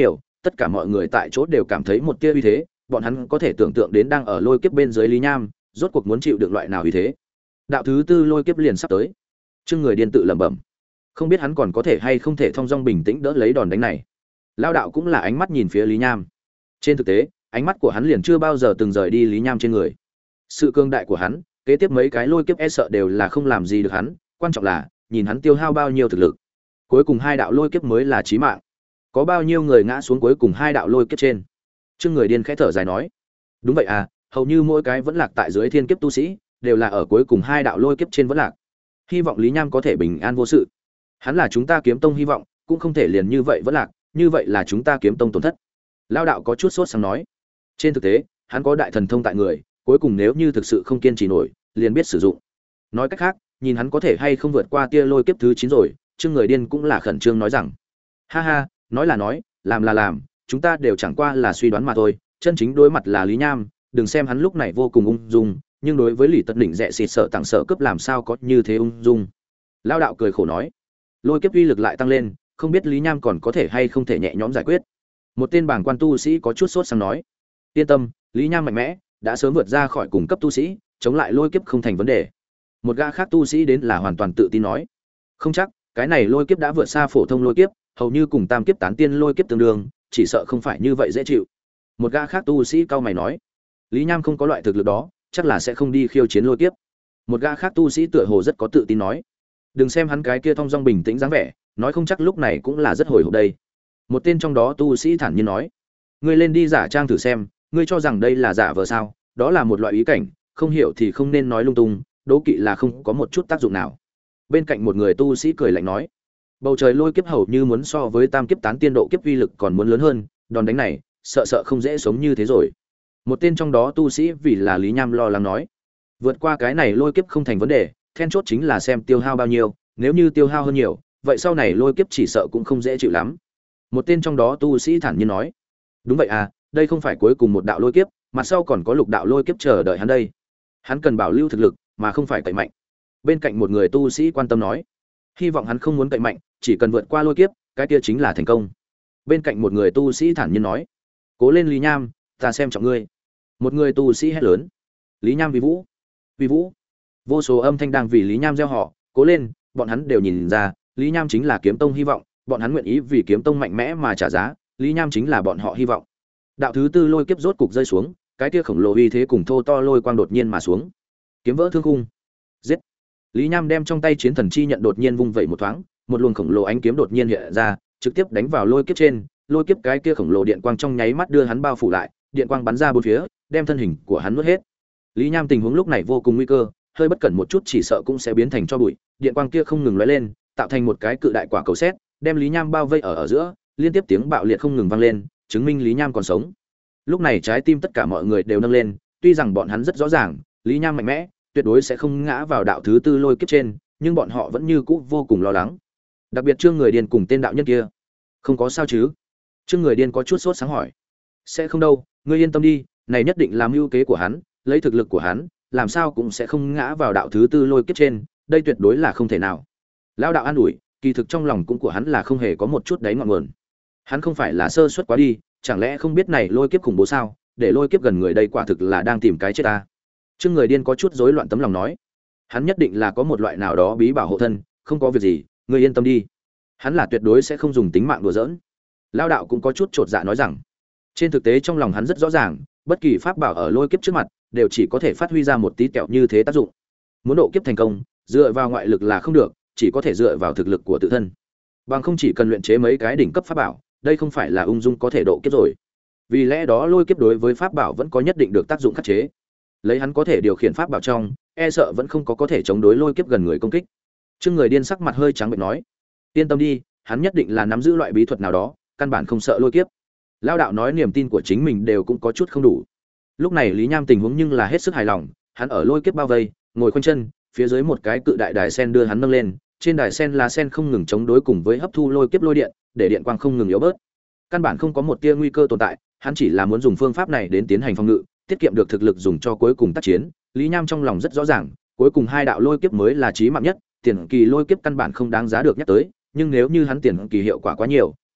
Speaker 1: tất cả mọi người tại chỗ đều cảm thấy một tia uy thế, bọn hắn có thể tưởng tượng đến đang ở lôi kiếp bên dưới Lý Nham, rốt cuộc muốn chịu được loại nào uy thế. Đạo thứ tư lôi kiếp liền sắp tới. Trương Người Điên tự lẩm bẩm, không biết hắn còn có thể hay không thể thong dong bình tĩnh đỡ lấy đòn đánh này. Lao đạo cũng là ánh mắt nhìn phía Lý Nham. Trên thực tế, ánh mắt của hắn liền chưa bao giờ từng rời đi Lý Nham trên người. Sự cương đại của hắn, kế tiếp mấy cái lôi kiếp e sợ đều là không làm gì được hắn, quan trọng là nhìn hắn tiêu hao bao nhiêu thực lực. Cuối cùng hai đạo lôi kiếp mới là chí mạng. Có bao nhiêu người ngã xuống cuối cùng hai đạo lôi kiếp trên. Trương Người Điên khẽ thở dài nói, đúng vậy à, hầu như mỗi cái vẫn lạc tại dưới thiên kiếp tu sĩ đều là ở cuối cùng hai đạo lôi kiếp trên vẫn lạc. Hy vọng Lý Nham có thể bình an vô sự. Hắn là chúng ta Kiếm Tông hy vọng, cũng không thể liền như vậy vẫn lạc, như vậy là chúng ta Kiếm Tông tổn thất. Lao đạo có chút sốt sáng nói, trên thực tế hắn có đại thần thông tại người, cuối cùng nếu như thực sự không kiên trì nổi liền biết sử dụng. Nói cách khác, nhìn hắn có thể hay không vượt qua tia lôi kiếp thứ 9 rồi. Trương Người Điên cũng là khẩn trương nói rằng, ha ha, nói là nói, làm là làm, chúng ta đều chẳng qua là suy đoán mà thôi, chân chính đối mặt là Lý Nham, đừng xem hắn lúc này vô cùng ung dung, nhưng đối với Lý Tật Đỉnh rẻ xịt sợ tặng sợ cướp làm sao có như thế ung dung. Lao đạo cười khổ nói, lôi kiếp uy lực lại tăng lên, không biết Lý Nham còn có thể hay không thể nhẹ nhõm giải quyết. Một tên bảng quan tu sĩ có chút sốt sáng nói, yên tâm, Lý Nham mạnh mẽ, đã sớm vượt ra khỏi cùng cấp tu sĩ, chống lại lôi kiếp không thành vấn đề. Một gã khác tu sĩ đến là hoàn toàn tự tin nói, không chắc, cái này lôi kiếp đã vượt xa phổ thông lôi kiếp, hầu như cùng tam kiếp tán tiên lôi kiếp tương đương, chỉ sợ không phải như vậy dễ chịu. Một gã khác tu sĩ cao mày nói, Lý Nham không có loại thực lực đó, chắc là sẽ không đi khiêu chiến lôi kiếp. Một gã khác tu sĩ tựa hồ rất có tự tin nói, đừng xem hắn cái kia thong dong bình tĩnh dáng vẻ, nói không chắc lúc này cũng là rất hồi hộp đây. Một tên trong đó tu sĩ thản nhiên nói, ngươi lên đi giả trang thử xem, ngươi cho rằng đây là giả vờ sao? Đó là một loại ý cảnh, không hiểu thì không nên nói lung tung, đố kỵ là không có một chút tác dụng nào. Bên cạnh một người tu sĩ cười lạnh nói, bầu trời lôi kiếp hầu như muốn so với tam kiếp tán tiên độ kiếp uy lực còn muốn lớn hơn, đòn đánh này sợ không dễ sống như thế rồi. Một tên trong đó tu sĩ vì là Lý Nham lo lắng nói, vượt qua cái này lôi kiếp không thành vấn đề, then chốt chính là xem tiêu hao bao nhiêu, nếu như tiêu hao hơn nhiều, vậy sau này lôi kiếp chỉ sợ cũng không dễ chịu lắm. Một tên trong đó tu sĩ thản nhiên nói, đúng vậy à, đây không phải cuối cùng một đạo lôi kiếp, mặt sau còn có lục đạo lôi kiếp chờ đợi hắn đây. Hắn cần bảo lưu thực lực, mà không phải cậy mạnh. Bên cạnh một người tu sĩ quan tâm nói, hy vọng hắn không muốn cậy mạnh, chỉ cần vượt qua lôi kiếp, cái kia chính là thành công. Bên cạnh một người tu sĩ thản nhiên nói, cố lên Lý Nham, ta xem trọng ngươi. Một người tu sĩ hét lớn, Lý Nham vi vũ, vi vũ. Vô số âm thanh đang vì Lý Nham reo hò, cố lên, bọn hắn đều nhìn ra, Lý Nham chính là Kiếm Tông hy vọng, bọn hắn nguyện ý vì Kiếm Tông mạnh mẽ mà trả giá, Lý Nham chính là bọn họ hy vọng. Đạo thứ tư lôi kiếp rốt cục rơi xuống, cái kia khổng lồ uy thế cùng thô to lôi quang đột nhiên mà xuống. Kiếm vỡ thương khung. Giết. Lý Nham đem trong tay chiến thần chi nhận đột nhiên vung vẩy một thoáng, một luồng khổng lồ ánh kiếm đột nhiên hiện ra, trực tiếp đánh vào lôi kiếp trên, lôi kiếp cái kia khổng lồ điện quang trong nháy mắt đưa hắn bao phủ lại, điện quang bắn ra bốn phía, đem thân hình của hắn nuốt hết. Lý Nham tình huống lúc này vô cùng nguy cơ, hơi bất cẩn một chút chỉ sợ cũng sẽ biến thành tro bụi, điện quang kia không ngừng lóe lên, tạo thành một cái cự đại quả cầu sét, đem Lý Nham bao vây ở giữa, liên tiếp tiếng bạo liệt không ngừng vang lên, chứng minh Lý Nham còn sống. Lúc này trái tim tất cả mọi người đều nâng lên, tuy rằng bọn hắn rất rõ ràng, Lý Nham mạnh mẽ, tuyệt đối sẽ không ngã vào đạo thứ tư lôi kiếp trên, nhưng bọn họ vẫn như cũ vô cùng lo lắng. Đặc biệt Trương Người Điên cùng tên đạo nhân kia, không có sao chứ? Trương Người Điên có chút sốt sáng hỏi. Sẽ không đâu, ngươi yên tâm đi, này nhất định là mưu kế của hắn, lấy thực lực của hắn, làm sao cũng sẽ không ngã vào đạo thứ tư lôi kiếp trên, đây tuyệt đối là không thể nào. Lão đạo an ủi, kỳ thực trong lòng cũng của hắn là không hề có một chút đáy ngọn nguồn. Hắn không phải là sơ suất quá đi, chẳng lẽ không biết này lôi kiếp khủng bố sao? Để lôi kiếp gần người đây quả thực là đang tìm cái chết ta. Trương Người Điên có chút rối loạn tấm lòng nói, hắn nhất định là có một loại nào đó bí bảo hộ thân, không có việc gì, ngươi yên tâm đi. Hắn là tuyệt đối sẽ không dùng tính mạng đùa giỡn. Lão đạo cũng có chút chột dạ nói rằng, trên thực tế trong lòng hắn rất rõ ràng, bất kỳ pháp bảo ở lôi kiếp trước mặt đều chỉ có thể phát huy ra một tí kẹo như thế tác dụng. Muốn độ kiếp thành công, dựa vào ngoại lực là không được, chỉ có thể dựa vào thực lực của tự thân. Bằng không chỉ cần luyện chế mấy cái đỉnh cấp pháp bảo, đây không phải là ung dung có thể độ kiếp rồi. Vì lẽ đó lôi kiếp đối với pháp bảo vẫn có nhất định được tác dụng khắc chế. Lấy hắn có thể điều khiển pháp bảo trong, e sợ vẫn không có thể chống đối lôi kiếp gần người công kích. Trương Người Điên sắc mặt hơi trắng bệch nói, yên tâm đi, hắn nhất định là nắm giữ loại bí thuật nào đó, căn bản không sợ lôi kiếp. Lão đạo nói niềm tin của chính mình đều cũng có chút không đủ. Lúc này Lý Nham tình huống nhưng là hết sức hài lòng, hắn ở lôi kiếp bao vây, ngồi khoanh chân, phía dưới một cái cự đại đài sen đưa hắn nâng lên, trên đài sen là sen không ngừng chống đối cùng với hấp thu lôi kiếp lôi điện, để điện quang không ngừng yếu bớt. Căn bản không có một tia nguy cơ tồn tại, hắn chỉ là muốn dùng phương pháp này đến tiến hành phòng ngự, tiết kiệm được thực lực dùng cho cuối cùng tác chiến. Lý Nham trong lòng rất rõ ràng, cuối cùng hai đạo lôi kiếp mới là chí mạng nhất, tiền kỳ lôi kiếp căn bản không đáng giá được nhắc tới, nhưng nếu như hắn tiền kỳ hiệu quả quá nhiều,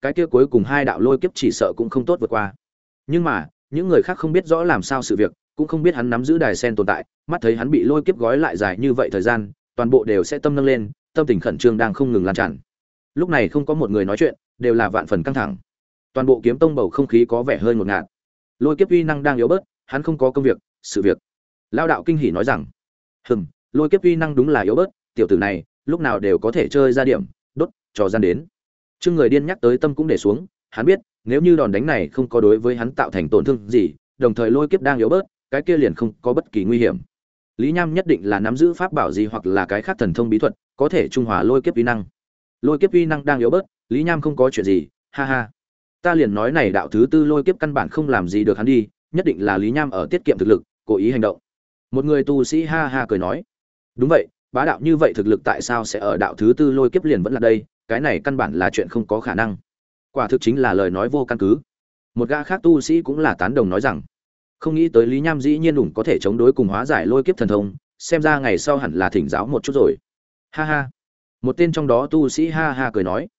Speaker 1: cái kia cuối cùng hai đạo lôi kiếp chỉ sợ cũng không tốt vượt qua. Nhưng mà những người khác không biết rõ làm sao sự việc, cũng không biết hắn nắm giữ đài sen tồn tại, mắt thấy hắn bị lôi kiếp gói lại dài như vậy thời gian, toàn bộ đều sẽ tâm nâng lên, tâm tình khẩn trương đang không ngừng lan tràn. Lúc này không có một người nói chuyện, đều là vạn phần căng thẳng. Toàn bộ kiếm tông bầu không khí có vẻ hơi ngột ngạt. Lôi kiếp uy năng đang yếu bớt, hắn không có công việc, sự việc. Lão đạo kinh hỉ nói rằng, lôi kiếp uy năng đúng là yếu bớt, tiểu tử này lúc nào đều có thể chơi ra điểm, đốt trò gian đến. Trương Người Điên nhắc tới tâm cũng để xuống, hắn biết, nếu như đòn đánh này không có đối với hắn tạo thành tổn thương gì, đồng thời lôi kiếp đang yếu bớt, cái kia liền không có bất kỳ nguy hiểm. Lý Nham nhất định là nắm giữ pháp bảo gì hoặc là cái khác thần thông bí thuật, có thể trung hòa lôi kiếp uy năng. Lôi kiếp uy năng đang yếu bớt, Lý Nham không có chuyện gì, ha ha. Ta liền nói này đạo thứ tư lôi kiếp căn bản không làm gì được hắn đi, nhất định là Lý Nham ở tiết kiệm thực lực, cố ý hành động. Một người tu sĩ ha ha cười nói, đúng vậy, bá đạo như vậy thực lực tại sao sẽ ở đạo thứ tư lôi kiếp liền vẫn là đây, cái này căn bản là chuyện không có khả năng. Quả thực chính là lời nói vô căn cứ. Một gã khác tu sĩ cũng là tán đồng nói rằng, không nghĩ tới Lý Nham dĩ nhiên đủ có thể chống đối cùng hóa giải lôi kiếp thần thông, xem ra ngày sau hẳn là thỉnh giáo một chút rồi. Ha ha. Một tên trong đó tu sĩ ha ha cười nói,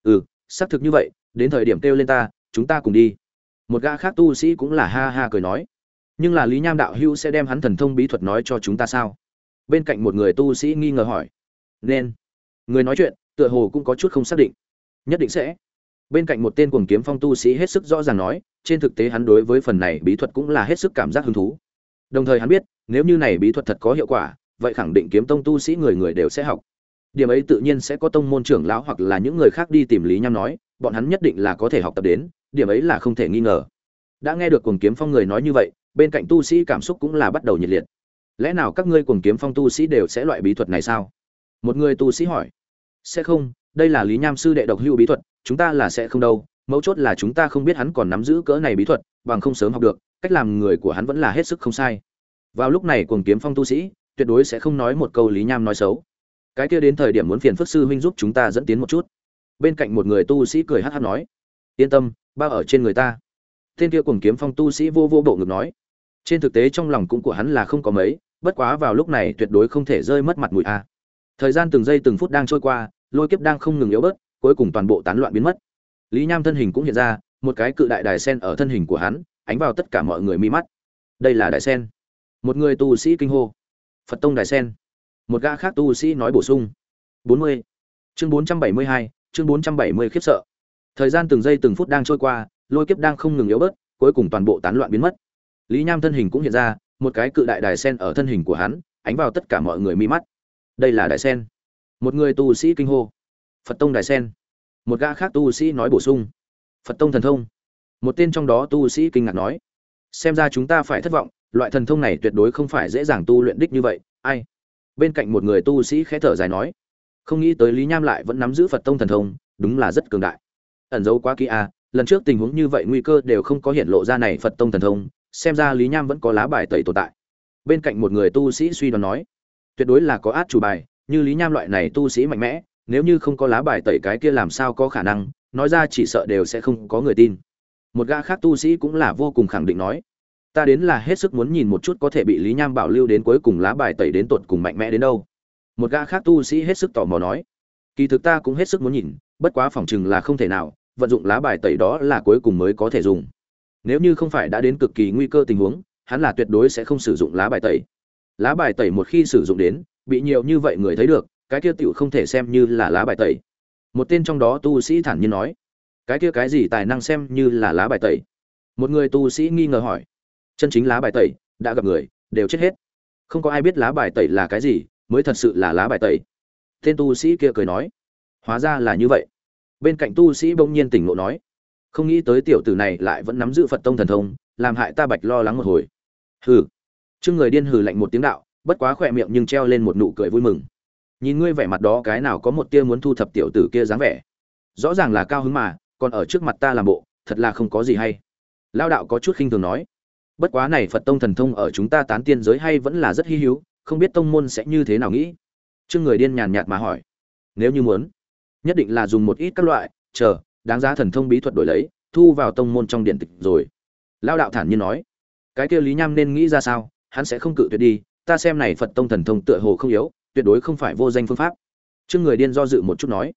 Speaker 1: xác thực như vậy, đến thời điểm kêu lên ta, chúng ta cùng đi. Một gã khác tu sĩ cũng là ha ha cười nói, nhưng là Lý Nham đạo hữu sẽ đem hắn thần thông bí thuật nói cho chúng ta sao? Bên cạnh một người tu sĩ nghi ngờ hỏi. Nên. Người nói chuyện tựa hồ cũng có chút không xác định. Nhất định sẽ. Bên cạnh một tên cuồng kiếm phong tu sĩ hết sức rõ ràng nói, trên thực tế hắn đối với phần này bí thuật cũng là hết sức cảm giác hứng thú. Đồng thời hắn biết, nếu như này bí thuật thật có hiệu quả, vậy khẳng định kiếm tông tu sĩ người người đều sẽ học. Điểm ấy tự nhiên sẽ có tông môn trưởng lão hoặc là những người khác đi tìm Lý Nham nói, bọn hắn nhất định là có thể học tập đến, điểm ấy là không thể nghi ngờ. Đã nghe được cuồng kiếm phong người nói như vậy, bên cạnh tu sĩ cảm xúc cũng là bắt đầu nhiệt liệt. Lẽ nào các ngươi cuồng kiếm phong tu sĩ đều sẽ loại bí thuật này sao? Một người tu sĩ hỏi. Sẽ không, đây là Lý Nham sư đệ độc hữu bí thuật, chúng ta là sẽ không đâu, mấu chốt là chúng ta không biết hắn còn nắm giữ cỡ này bí thuật, bằng không sớm học được, cách làm người của hắn vẫn là hết sức không sai. Vào lúc này cuồng kiếm phong tu sĩ tuyệt đối sẽ không nói một câu Lý Nham nói xấu. Cái kia đến thời điểm muốn phiền phức sư huynh giúp chúng ta dẫn tiến một chút. Bên cạnh một người tu sĩ cười hắc hắc nói, yên tâm, bao ở trên người ta. Tên kia cuồng kiếm phong tu sĩ vô vô bộ ngực nói, trên thực tế trong lòng cũng của hắn là không có mấy, bất quá vào lúc này tuyệt đối không thể rơi mất mặt mũi a. Thời gian từng giây từng phút đang trôi qua, lôi kiếp đang không ngừng yếu bớt, cuối cùng toàn bộ tán loạn biến mất. Lý Nham thân hình cũng hiện ra, một cái cự đại đài sen ở thân hình của hắn, ánh vào tất cả mọi người mi mắt. Đây là đài sen. Một người tu sĩ kinh hô. Phật tông đài sen. Một gã khác tu sĩ nói bổ sung. 40. Chương 472, chương 470 khiếp sợ. Thời gian từng giây từng phút đang trôi qua, lôi kiếp đang không ngừng yếu bớt, cuối cùng toàn bộ tán loạn biến mất. Lý Nham thân hình cũng hiện ra, một cái cự đại đài sen ở thân hình của hắn, ánh vào tất cả mọi người mi mắt. Đây là đài sen. Một người tu sĩ kinh hô. Phật tông đài sen. Một gã khác tu sĩ nói bổ sung. Phật tông thần thông. Một tên trong đó tu sĩ kinh ngạc nói, xem ra chúng ta phải thất vọng, loại thần thông này tuyệt đối không phải dễ dàng tu luyện đích như vậy. Ai? Bên cạnh một người tu sĩ khẽ thở dài nói, không nghĩ tới Lý Nham lại vẫn nắm giữ Phật tông thần thông, đúng là rất cường đại. Ẩn giấu quá kỹ a, lần trước tình huống như vậy nguy cơ đều không có hiện lộ ra này Phật tông thần thông, xem ra Lý Nham vẫn có lá bài tẩy tồn tại. Bên cạnh một người tu sĩ suy đoán nói, tuyệt đối là có át chủ bài, như Lý Nham loại này tu sĩ mạnh mẽ, nếu như không có lá bài tẩy cái kia làm sao có khả năng, nói ra chỉ sợ đều sẽ không có người tin. Một gã khác tu sĩ cũng là vô cùng khẳng định nói, ta đến là hết sức muốn nhìn một chút có thể bị Lý Nham bảo lưu đến cuối cùng lá bài tẩy đến tột cùng mạnh mẽ đến đâu. Một gã khác tu sĩ hết sức tò mò nói, kỳ thực ta cũng hết sức muốn nhìn, bất quá phỏng chừng là không thể nào, vận dụng lá bài tẩy đó là cuối cùng mới có thể dùng. Nếu như không phải đã đến cực kỳ nguy cơ tình huống, hắn là tuyệt đối sẽ không sử dụng lá bài tẩy. Lá bài tẩy một khi sử dụng đến, bị nhiều như vậy người thấy được, cái kia tiểu không thể xem như là lá bài tẩy. Một tên trong đó tu sĩ thản nhiên nói, cái kia cái gì tài năng xem như là lá bài tẩy? Một người tu sĩ nghi ngờ hỏi, chân chính lá bài tẩy, đã gặp người, đều chết hết. Không có ai biết lá bài tẩy là cái gì, mới thật sự là lá bài tẩy. Tên tu sĩ kia cười nói, hóa ra là như vậy. Bên cạnh tu sĩ bỗng nhiên tỉnh ngộ nói, không nghĩ tới tiểu tử này lại vẫn nắm giữ Phật tông thần thông, làm hại ta Bạch lo lắng một hồi. Hừ. Trương Người Điên hừ lạnh một tiếng đạo, bất quá khỏe miệng nhưng treo lên một nụ cười vui mừng. Nhìn ngươi vẻ mặt đó cái nào có một tia muốn thu thập tiểu tử kia dáng vẻ. Rõ ràng là cao hứng mà, còn ở trước mặt ta làm bộ, thật là không có gì hay. Lao đạo có chút khinh thường nói, bất quá này Phật tông thần thông ở chúng ta tán tiên giới hay vẫn là rất hi hữu, không biết tông môn sẽ như thế nào nghĩ. Trương Người Điên nhàn nhạt mà hỏi, nếu như muốn, nhất định là dùng một ít các loại, đáng giá thần thông bí thuật đổi lấy, thu vào tông môn trong điện tịch rồi. Lao đạo thản nhiên nói, cái kia Lý Nham nên nghĩ ra sao, hắn sẽ không cự tuyệt đi, ta xem này Phật tông thần thông tựa hồ không yếu, tuyệt đối không phải vô danh phương pháp. Trương Người Điên do dự một chút nói,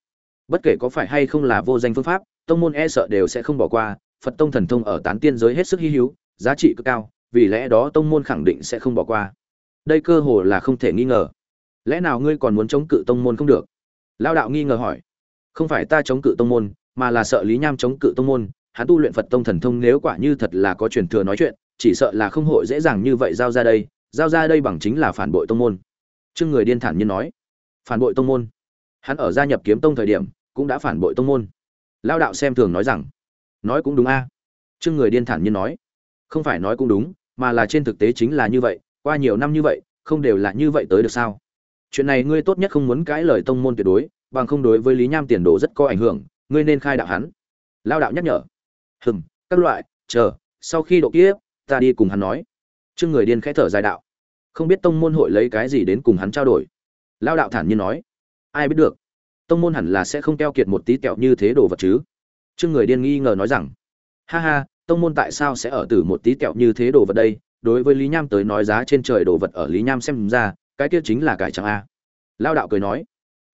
Speaker 1: Bất kể có phải hay không là vô danh phương pháp, tông môn e sợ đều sẽ không bỏ qua, Phật tông thần thông ở tán tiên giới hết sức hi hữu, giá trị cực cao, vì lẽ đó tông môn khẳng định sẽ không bỏ qua. Đây cơ hồ là không thể nghi ngờ. Lẽ nào ngươi còn muốn chống cự tông môn không được? Lão đạo nghi ngờ hỏi. Không phải ta chống cự tông môn, mà là sợ Lý Nham chống cự tông môn, hắn tu luyện Phật tông thần thông nếu quả như thật là có truyền thừa nói chuyện, chỉ sợ là không hội dễ dàng như vậy giao ra đây bằng chính là phản bội tông môn. Trương Người Điên thản nhiên nói. Phản bội tông môn? Hắn ở gia nhập Kiếm Tông thời điểm cũng đã phản bội tông môn. Lão đạo xem thường nói rằng, nói cũng đúng a. Trương Người Điên thản nhiên nói, không phải nói cũng đúng, mà là trên thực tế chính là như vậy, qua nhiều năm như vậy, không đều là như vậy tới được sao? Chuyện này ngươi tốt nhất không muốn cãi lời tông môn tuyệt đối, bằng không đối với Lý Nham tiền đồ rất có ảnh hưởng, ngươi nên khai đạo hắn. Lão đạo nhắc nhở. Các loại, chờ, sau khi độ kiếp, ta đi cùng hắn nói. Trương Người Điên khẽ thở dài đạo, không biết tông môn hội lấy cái gì đến cùng hắn trao đổi. Lão đạo thản nhiên nói, ai biết được, tông môn hẳn là sẽ không keo kiệt một tí kẹo như thế đồ vật chứ. Trương Người Điên nghi ngờ nói rằng, ha ha, tông môn tại sao sẽ ở từ một tí kẹo như thế đồ vật đây? Đối với Lý Nham tới nói giá trên trời đồ vật ở Lý Nham xem ra, cái kia chính là cải trắng a. Lão đạo cười nói,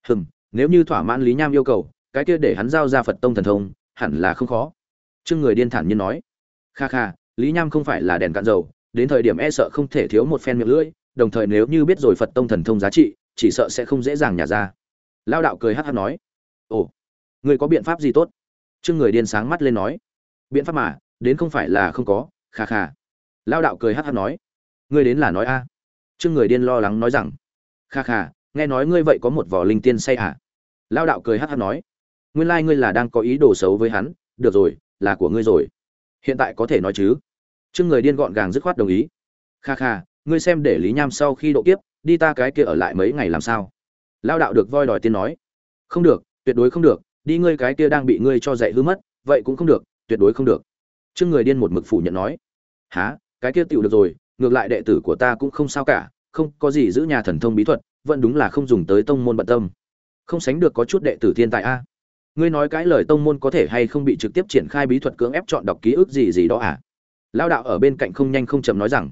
Speaker 1: nếu như thỏa mãn Lý Nham yêu cầu, cái kia để hắn giao ra Phật tông thần thông, hẳn là không khó. Trương Người Điên thản nhiên nói, kha kha, Lý Nham không phải là đèn cạn dầu, đến thời điểm e sợ không thể thiếu một phen miệng lưỡi, đồng thời nếu như biết rồi Phật tông thần thông giá trị, chỉ sợ sẽ không dễ dàng nhả ra. Lão đạo cười hắc hắc nói, ồ, ngươi có biện pháp gì tốt? Trương Người Điên sáng mắt lên nói, biện pháp mà, đến không phải là không có, kha kha. Lão đạo cười hắc hắc nói, ngươi đến là nói a. Trương Người Điên lo lắng nói rằng, kha kha, nghe nói ngươi vậy có một vỏ linh tiên say à? Lão đạo cười hắc hắc nói, nguyên lai ngươi là đang có ý đồ xấu với hắn, được rồi, là của ngươi rồi. Hiện tại có thể nói chứ? Trương Người Điên gọn gàng dứt khoát đồng ý. Kha kha, ngươi xem để Lý Nham sau khi độ kiếp, đi ta cái kia ở lại mấy ngày làm sao? Lão đạo được voi đòi tiên nói, không được, tuyệt đối không được, đi ngươi cái kia đang bị ngươi cho dạy hư mất, vậy cũng không được, tuyệt đối không được. Trương Người Điên một mực phủ nhận nói, há, cái kia tiểu được rồi, ngược lại đệ tử của ta cũng không sao cả, không có gì giữ nhà thần thông bí thuật, vẫn đúng là không dùng tới tông môn bận tâm, không sánh được có chút đệ tử thiên tài a. Ngươi nói cái lời tông môn có thể hay không bị trực tiếp triển khai bí thuật cưỡng ép chọn đọc ký ức gì gì đó à? Lão đạo ở bên cạnh không nhanh không chậm nói rằng,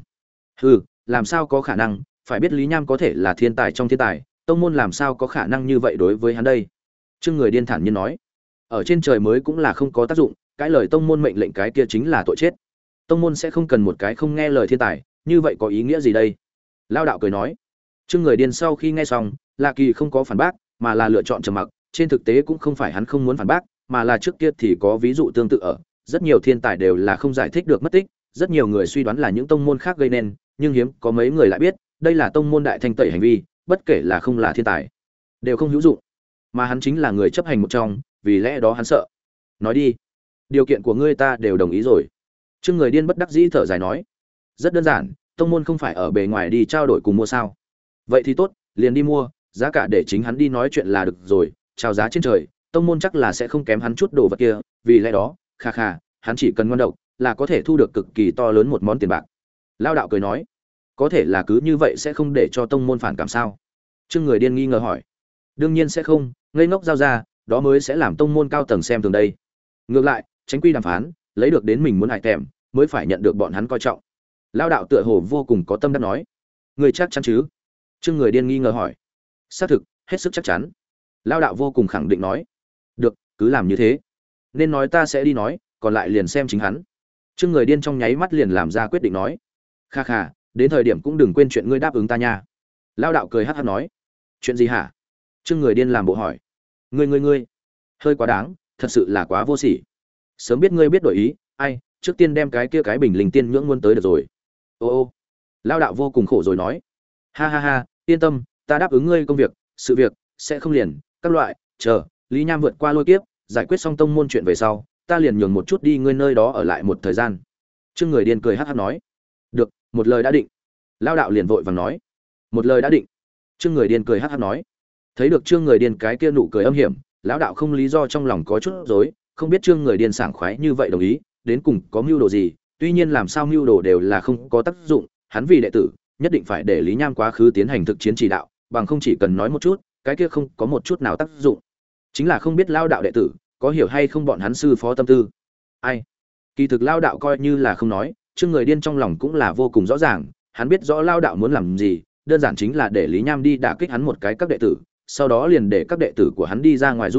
Speaker 1: làm sao có khả năng, phải biết Lý Nham có thể là thiên tài trong thiên tài, tông môn làm sao có khả năng như vậy đối với hắn đây? Trương Người Điên thản nhiên nói, ở trên trời mới cũng là không có tác dụng, cái lời tông môn mệnh lệnh cái kia chính là tội chết. Tông môn sẽ không cần một cái không nghe lời thiên tài, như vậy có ý nghĩa gì đây? Lão đạo cười nói. Trương Người Điên sau khi nghe xong, Lạ Kỳ không có phản bác, mà là lựa chọn trầm mặc, trên thực tế cũng không phải hắn không muốn phản bác, mà là trước kia thì có ví dụ tương tự ở, rất nhiều thiên tài đều là không giải thích được mất tích, rất nhiều người suy đoán là những tông môn khác gây nên, nhưng hiếm có mấy người lại biết, đây là tông môn đại thanh tẩy hành vi, bất kể là không là thiên tài, đều không hữu dụng. Mà hắn chính là người chấp hành một trong, vì lẽ đó hắn sợ. Nói đi, điều kiện của ngươi ta đều đồng ý rồi. Trương Người Điên bất đắc dĩ thở dài nói, rất đơn giản, tông môn không phải ở bề ngoài đi trao đổi cùng mua sao? Vậy thì tốt, liền đi mua, giá cả để chính hắn đi nói chuyện là được rồi, chào giá trên trời, tông môn chắc là sẽ không kém hắn chút đồ vật kia, vì lẽ đó, kha kha, hắn chỉ cần ngoan độc là có thể thu được cực kỳ to lớn một món tiền bạc. Lão đạo cười nói, có thể là cứ như vậy sẽ không để cho tông môn phản cảm sao? Trương Người Điên nghi ngờ hỏi, đương nhiên sẽ không, ngây ngốc giao ra, đó mới sẽ làm tông môn cao tầng xem thường đây. Ngược lại, tránh quy đàm phán, lấy được đến mình muốn hại tèm, mới phải nhận được bọn hắn coi trọng. Lão đạo tựa hồ vô cùng có tâm đắc nói, người chắc chắn chứ? Trương Người Điên nghi ngờ hỏi, xác thực, hết sức chắc chắn. Lão đạo vô cùng khẳng định nói, được, cứ làm như thế. Nên nói ta sẽ đi nói, còn lại liền xem chính hắn. Trương Người Điên trong nháy mắt liền làm ra quyết định nói, kha kha, đến thời điểm cũng đừng quên chuyện ngươi đáp ứng ta nha. Lão đạo cười hắc hắc nói, chuyện gì hả? Trương Người Điên làm bộ hỏi, ngươi, hơi quá đáng, thật sự là quá vô sỉ. Sớm biết ngươi biết đổi ý, ai, trước tiên đem cái kia cái bình linh tiên nhưỡng muôn tới được rồi. Ô, Lão đạo vô cùng khổ rồi nói, ha ha ha, yên tâm, ta đáp ứng ngươi công việc, sự việc sẽ không liền, các loại, chờ Lý Nham vượt qua lôi kiếp, giải quyết xong tông môn chuyện về sau, ta liền nhường một chút đi ngươi nơi đó ở lại một thời gian. Trương Người Điên cười hắc hắc nói, được, một lời đã định. Lão đạo liền vội vàng nói, một lời đã định. Trương Người Điên cười hắc hắc nói, thấy được Trương Người Điên cái kia nụ cười âm hiểm, lão đạo không lý do trong lòng có chút rối, không biết Trương Người Điên sảng khoái như vậy đồng ý, đến cùng có mưu đồ gì? Tuy nhiên làm sao mưu đồ đều là không có tác dụng, hắn vì đệ tử, nhất định phải để Lý Nham quá khứ tiến hành thực chiến chỉ đạo, bằng không chỉ cần nói một chút, cái kia không có một chút nào tác dụng. Chính là không biết lao đạo đệ tử có hiểu hay không bọn hắn sư phó tâm tư. Ai? Kỳ thực lao đạo coi như là không nói, Trương Người Điên trong lòng cũng là vô cùng rõ ràng, hắn biết rõ lao đạo muốn làm gì, đơn giản chính là để Lý Nham đi đả kích hắn một cái các đệ tử, sau đó liền để các đệ tử của hắn đi ra ngoài du lịch,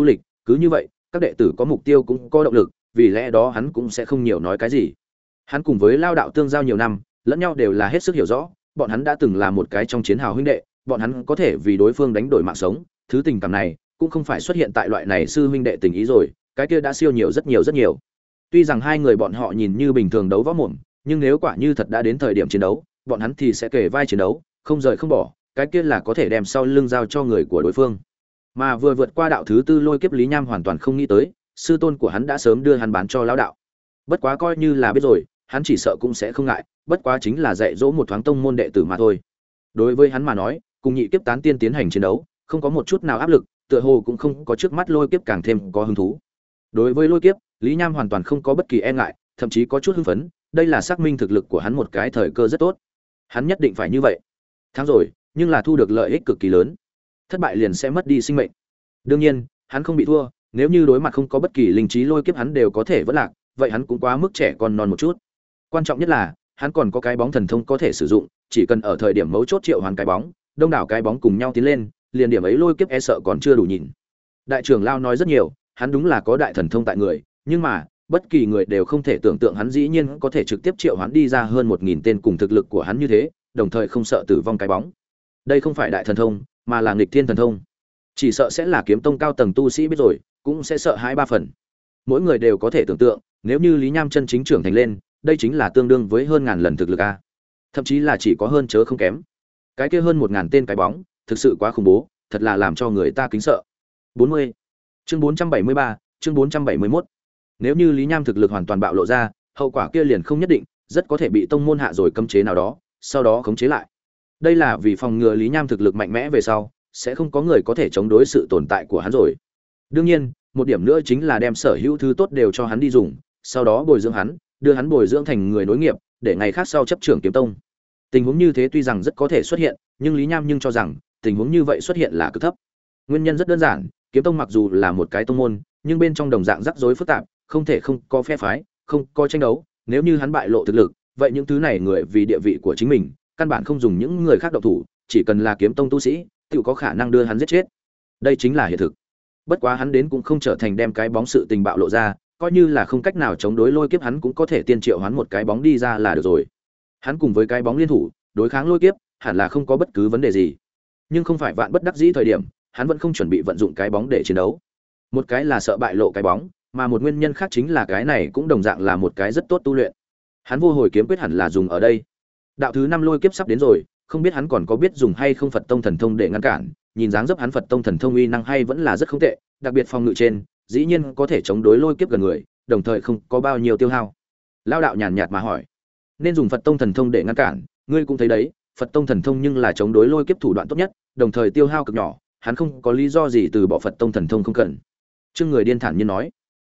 Speaker 1: cứ như vậy các đệ tử có mục tiêu cũng có động lực, vì lẽ đó hắn cũng sẽ không nhiều nói cái gì. Hắn cùng với Lao đạo tương giao nhiều năm, lẫn nhau đều là hết sức hiểu rõ, bọn hắn đã từng là một cái trong chiến hào huynh đệ, bọn hắn có thể vì đối phương đánh đổi mạng sống, thứ tình cảm này cũng không phải xuất hiện tại loại này sư huynh đệ tình ý rồi, cái kia đã siêu nhiều rất nhiều rất nhiều. Tuy rằng hai người bọn họ nhìn như bình thường đấu võ mồm, nhưng nếu quả như thật đã đến thời điểm chiến đấu, bọn hắn thì sẽ kề vai chiến đấu, không rời không bỏ, cái kia là có thể đem sau lưng giao cho người của đối phương. Mà vừa vượt qua đạo thứ tư lôi kiếp, Lý Nham hoàn toàn không nghĩ tới, sư tôn của hắn đã sớm đưa hắn bán cho lão đạo. Bất quá coi như là biết rồi, hắn chỉ sợ cũng sẽ không ngại, bất quá chính là dạy dỗ một thoáng tông môn đệ tử mà thôi. Đối với hắn mà nói, cùng nhị kiếp tán tiên tiến hành chiến đấu, không có một chút nào áp lực, tựa hồ cũng không có trước mắt lôi kiếp càng thêm có hứng thú. Đối với lôi kiếp, Lý Nham hoàn toàn không có bất kỳ e ngại, thậm chí có chút hưng phấn, đây là xác minh thực lực của hắn một cái thời cơ rất tốt. Hắn nhất định phải như vậy. Thắng rồi, nhưng là thu được lợi ích cực kỳ lớn. Thất bại liền sẽ mất đi sinh mệnh. Đương nhiên, hắn không bị thua, nếu như đối mặt không có bất kỳ linh trí lôi kiếp hắn đều có thể vẫn lạc, vậy hắn cũng quá mức trẻ còn non một chút. Quan trọng nhất là, hắn còn có cái bóng thần thông có thể sử dụng, chỉ cần ở thời điểm mấu chốt triệu hoán cái bóng, đông đảo cái bóng cùng nhau tiến lên, liền điểm ấy lôi kiếp e sợ còn chưa đủ nhìn. Đại trưởng lao nói rất nhiều, hắn đúng là có đại thần thông tại người, nhưng mà, bất kỳ người đều không thể tưởng tượng hắn dĩ nhiên có thể trực tiếp triệu hoán đi ra hơn 1000 tên cùng thực lực của hắn như thế, đồng thời không sợ tử vong cái bóng. Đây không phải đại thần thông, mà là nghịch thiên thần thông. Chỉ sợ sẽ là kiếm tông cao tầng tu sĩ biết rồi, cũng sẽ sợ hãi ba phần. Mỗi người đều có thể tưởng tượng, nếu như Lý Nham chân chính trưởng thành lên, đây chính là tương đương với hơn ngàn lần thực lực a. Thậm chí là chỉ có hơn chớ không kém. Cái kia hơn 1000 tên cái bóng, thực sự quá khủng bố, thật là làm cho người ta kính sợ. 40. Chương 473, chương 471. Nếu như Lý Nham thực lực hoàn toàn bạo lộ ra, hậu quả kia liền không nhất định, rất có thể bị tông môn hạ rồi cấm chế nào đó, sau đó khống chế lại. Đây là vì phòng ngừa Lý Nham thực lực mạnh mẽ về sau, sẽ không có người có thể chống đối sự tồn tại của hắn rồi. Đương nhiên, một điểm nữa chính là đem sở hữu thứ tốt đều cho hắn đi dùng, sau đó bồi dưỡng hắn, đưa hắn bồi dưỡng thành người nối nghiệp, để ngày khác sau chấp trưởng kiếm tông. Tình huống như thế tuy rằng rất có thể xuất hiện, nhưng Lý Nham cho rằng tình huống như vậy xuất hiện là cực thấp. Nguyên nhân rất đơn giản, kiếm tông mặc dù là một cái tông môn, nhưng bên trong đồng dạng rắc rối phức tạp, không thể không có phe phái, không có tranh đấu, nếu như hắn bại lộ thực lực, vậy những thứ này người vì địa vị của chính mình, căn bản không dùng những người khác động thủ, chỉ cần là kiếm tông tu sĩ, tự có khả năng đưa hắn giết chết. Đây chính là hiện thực. Bất quá hắn đến cũng không trở thành đem cái bóng sự tình bạo lộ ra, coi như là không cách nào chống đối lôi kiếp hắn cũng có thể tiên triệu hắn một cái bóng đi ra là được rồi. Hắn cùng với cái bóng liên thủ, đối kháng lôi kiếp, hẳn là không có bất cứ vấn đề gì. Nhưng không phải vạn bất đắc dĩ thời điểm, hắn vẫn không chuẩn bị vận dụng cái bóng để chiến đấu. Một cái là sợ bại lộ cái bóng, mà một nguyên nhân khác chính là cái này cũng đồng dạng là một cái rất tốt tu luyện. Hắn vô hồi kiếm quyết hẳn là dùng ở đây. Đạo thứ 5 lôi kiếp sắp đến rồi, không biết hắn còn có biết dùng hay không Phật tông thần thông để ngăn cản, nhìn dáng dấp hắn Phật tông thần thông uy năng hay vẫn là rất không tệ, đặc biệt phòng ngự trên, dĩ nhiên có thể chống đối lôi kiếp gần người, đồng thời không có bao nhiêu tiêu hao. Lao đạo nhàn nhạt mà hỏi, nên dùng Phật tông thần thông để ngăn cản, ngươi cũng thấy đấy, Phật tông thần thông nhưng là chống đối lôi kiếp thủ đoạn tốt nhất, đồng thời tiêu hao cực nhỏ, hắn không có lý do gì từ bỏ Phật tông thần thông không cần. Trương Người Điên thản nhiên nói,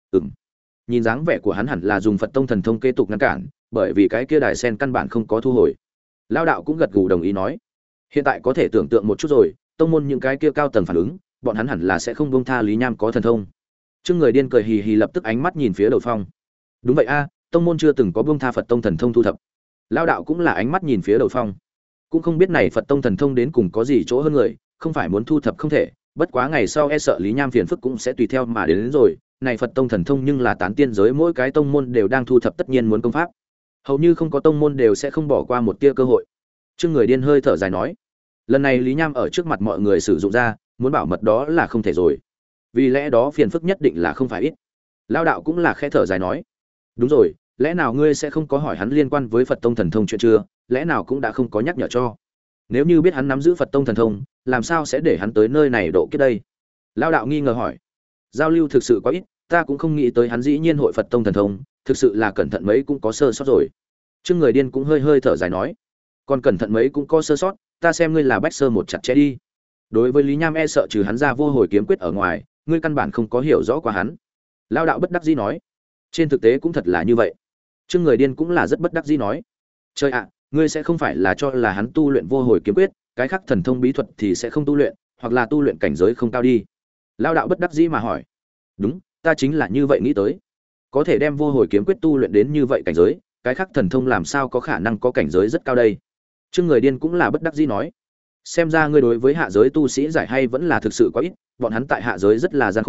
Speaker 1: nhìn dáng vẻ của hắn hẳn là dùng Phật tông thần thông kế tục ngăn cản, bởi vì cái kia đài sen căn bản không có thu hồi. Lao đạo cũng gật gù đồng ý nói, hiện tại có thể tưởng tượng một chút rồi, tông môn những cái kia cao tầng phản ứng, bọn hắn hẳn là sẽ không buông tha Lý Nham có thần thông. Trương Người Điên cười hì hì lập tức ánh mắt nhìn phía Đầu Phong. Đúng vậy a, tông môn chưa từng có buông tha Phật tông thần thông thu thập. Lao đạo cũng là ánh mắt nhìn phía Đầu Phong. Cũng không biết này Phật tông thần thông đến cùng có gì chỗ hơn người, không phải muốn thu thập không thể, bất quá ngày sau e sợ Lý Nham phiền phức cũng sẽ tùy theo mà đến rồi, này Phật tông thần thông nhưng là tán tiên giới mỗi cái tông môn đều đang thu thập, tất nhiên muốn công pháp. Hầu như không có tông môn đều sẽ không bỏ qua một tia cơ hội. Trương Người Điên hơi thở dài nói, lần này Lý Nham ở trước mặt mọi người sử dụng ra, muốn bảo mật đó là không thể rồi. Vì lẽ đó phiền phức nhất định là không phải ít. Lao đạo cũng là khẽ thở dài nói, đúng rồi, lẽ nào ngươi sẽ không có hỏi hắn liên quan với Phật tông thần thông chuyện chưa, lẽ nào cũng đã không có nhắc nhở cho. Nếu như biết hắn nắm giữ Phật tông thần thông, làm sao sẽ để hắn tới nơi này độ kiếp đây? Lao đạo nghi ngờ hỏi, giao lưu thực sự quá ít, ta cũng không nghĩ tới hắn dĩ nhiên hội Phật tông thần thông, thực sự là cẩn thận mấy cũng có sơ sót rồi. Trương Người Điên cũng hơi thở dài nói, còn cẩn thận mấy cũng có sơ sót, ta xem ngươi là bách sơ một chặt chẽ đi. Đối với Lý Nham e sợ trừ hắn ra vô hồi kiếm quyết ở ngoài, ngươi căn bản không có hiểu rõ qua hắn. Lao đạo bất đắc dĩ nói, trên thực tế cũng thật là như vậy. Trương Người Điên cũng là rất bất đắc dĩ nói, trời ạ, ngươi sẽ không phải là cho là hắn tu luyện vô hồi kiếm quyết, cái khác thần thông bí thuật thì sẽ không tu luyện, hoặc là tu luyện cảnh giới không cao đi. Lao đạo bất đắc dĩ mà hỏi, đúng, ta chính là như vậy nghĩ tới. Có thể đem vô hồi kiếm quyết tu luyện đến như vậy cảnh giới, cái khác thần thông làm sao có khả năng có cảnh giới rất cao đây. Trương Người Điên cũng là bất đắc dĩ nói, xem ra ngươi đối với hạ giới tu sĩ giải hay vẫn là thực sự quá ít, bọn hắn tại hạ giới rất là gian khổ,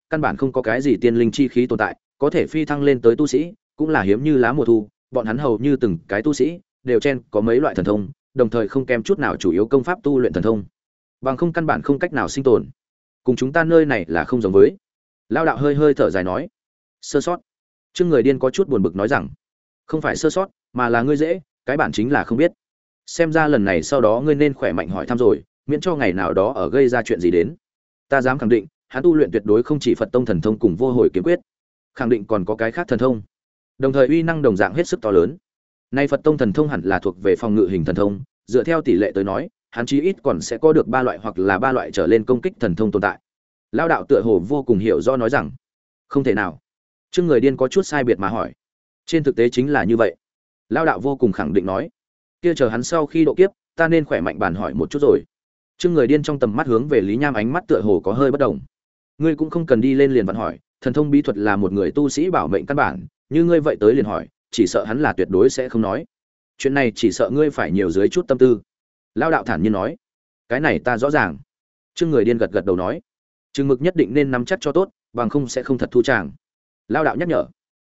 Speaker 1: căn bản không có cái gì tiên linh chi khí tồn tại, có thể phi thăng lên tới tu sĩ, cũng là hiếm như lá mùa thu, bọn hắn hầu như từng cái tu sĩ đều chen có mấy loại thần thông, đồng thời không kém chút nào chủ yếu công pháp tu luyện thần thông. Bằng không căn bản không cách nào sinh tồn. Cùng chúng ta nơi này là không giống với. Lao đạo hơi hơi thở dài nói, sơ sót. Trương Người Điên có chút buồn bực nói rằng, không phải sơ sót, mà là ngươi dễ, cái bản chính là không biết. Xem ra lần này sau đó ngươi nên khỏe mạnh hỏi thăm rồi, miễn cho ngày nào đó ở gây ra chuyện gì đến. Ta dám khẳng định, hắn tu luyện tuyệt đối không chỉ Phật tông thần thông cùng vô hồi kiếm quyết, khẳng định còn có cái khác thần thông. Đồng thời uy năng đồng dạng hết sức to lớn. Nay Phật tông thần thông hẳn là thuộc về phòng ngự hình thần thông, dựa theo tỷ lệ tới nói, hắn chí ít còn sẽ có được 3 loại hoặc là 3 loại trở lên công kích thần thông tồn tại. Lão đạo tựa hồ vô cùng hiểu do nói rằng, không thể nào. Trương Người Điên có chút sai biệt mà hỏi, trên thực tế chính là như vậy. Lão đạo vô cùng khẳng định nói, kia chờ hắn sau khi độ kiếp, ta nên khỏe mạnh bàn hỏi một chút rồi. Trương Người Điên trong tầm mắt hướng về Lý Nham ánh mắt tựa hồ có hơi bất đồng. Ngươi cũng không cần đi lên liền vặn hỏi, thần thông bí thuật là một người tu sĩ bảo mệnh căn bản, như ngươi vậy tới liền hỏi, chỉ sợ hắn là tuyệt đối sẽ không nói. Chuyện này chỉ sợ ngươi phải nhiều dưới chút tâm tư. Lão đạo thản nhiên nói, cái này ta rõ ràng. Trương Người Điên gật gật đầu nói, chừng mực nhất định nên nắm chắc cho tốt, bằng không sẽ không thật thu tràng. Lão đạo nhắc nhở.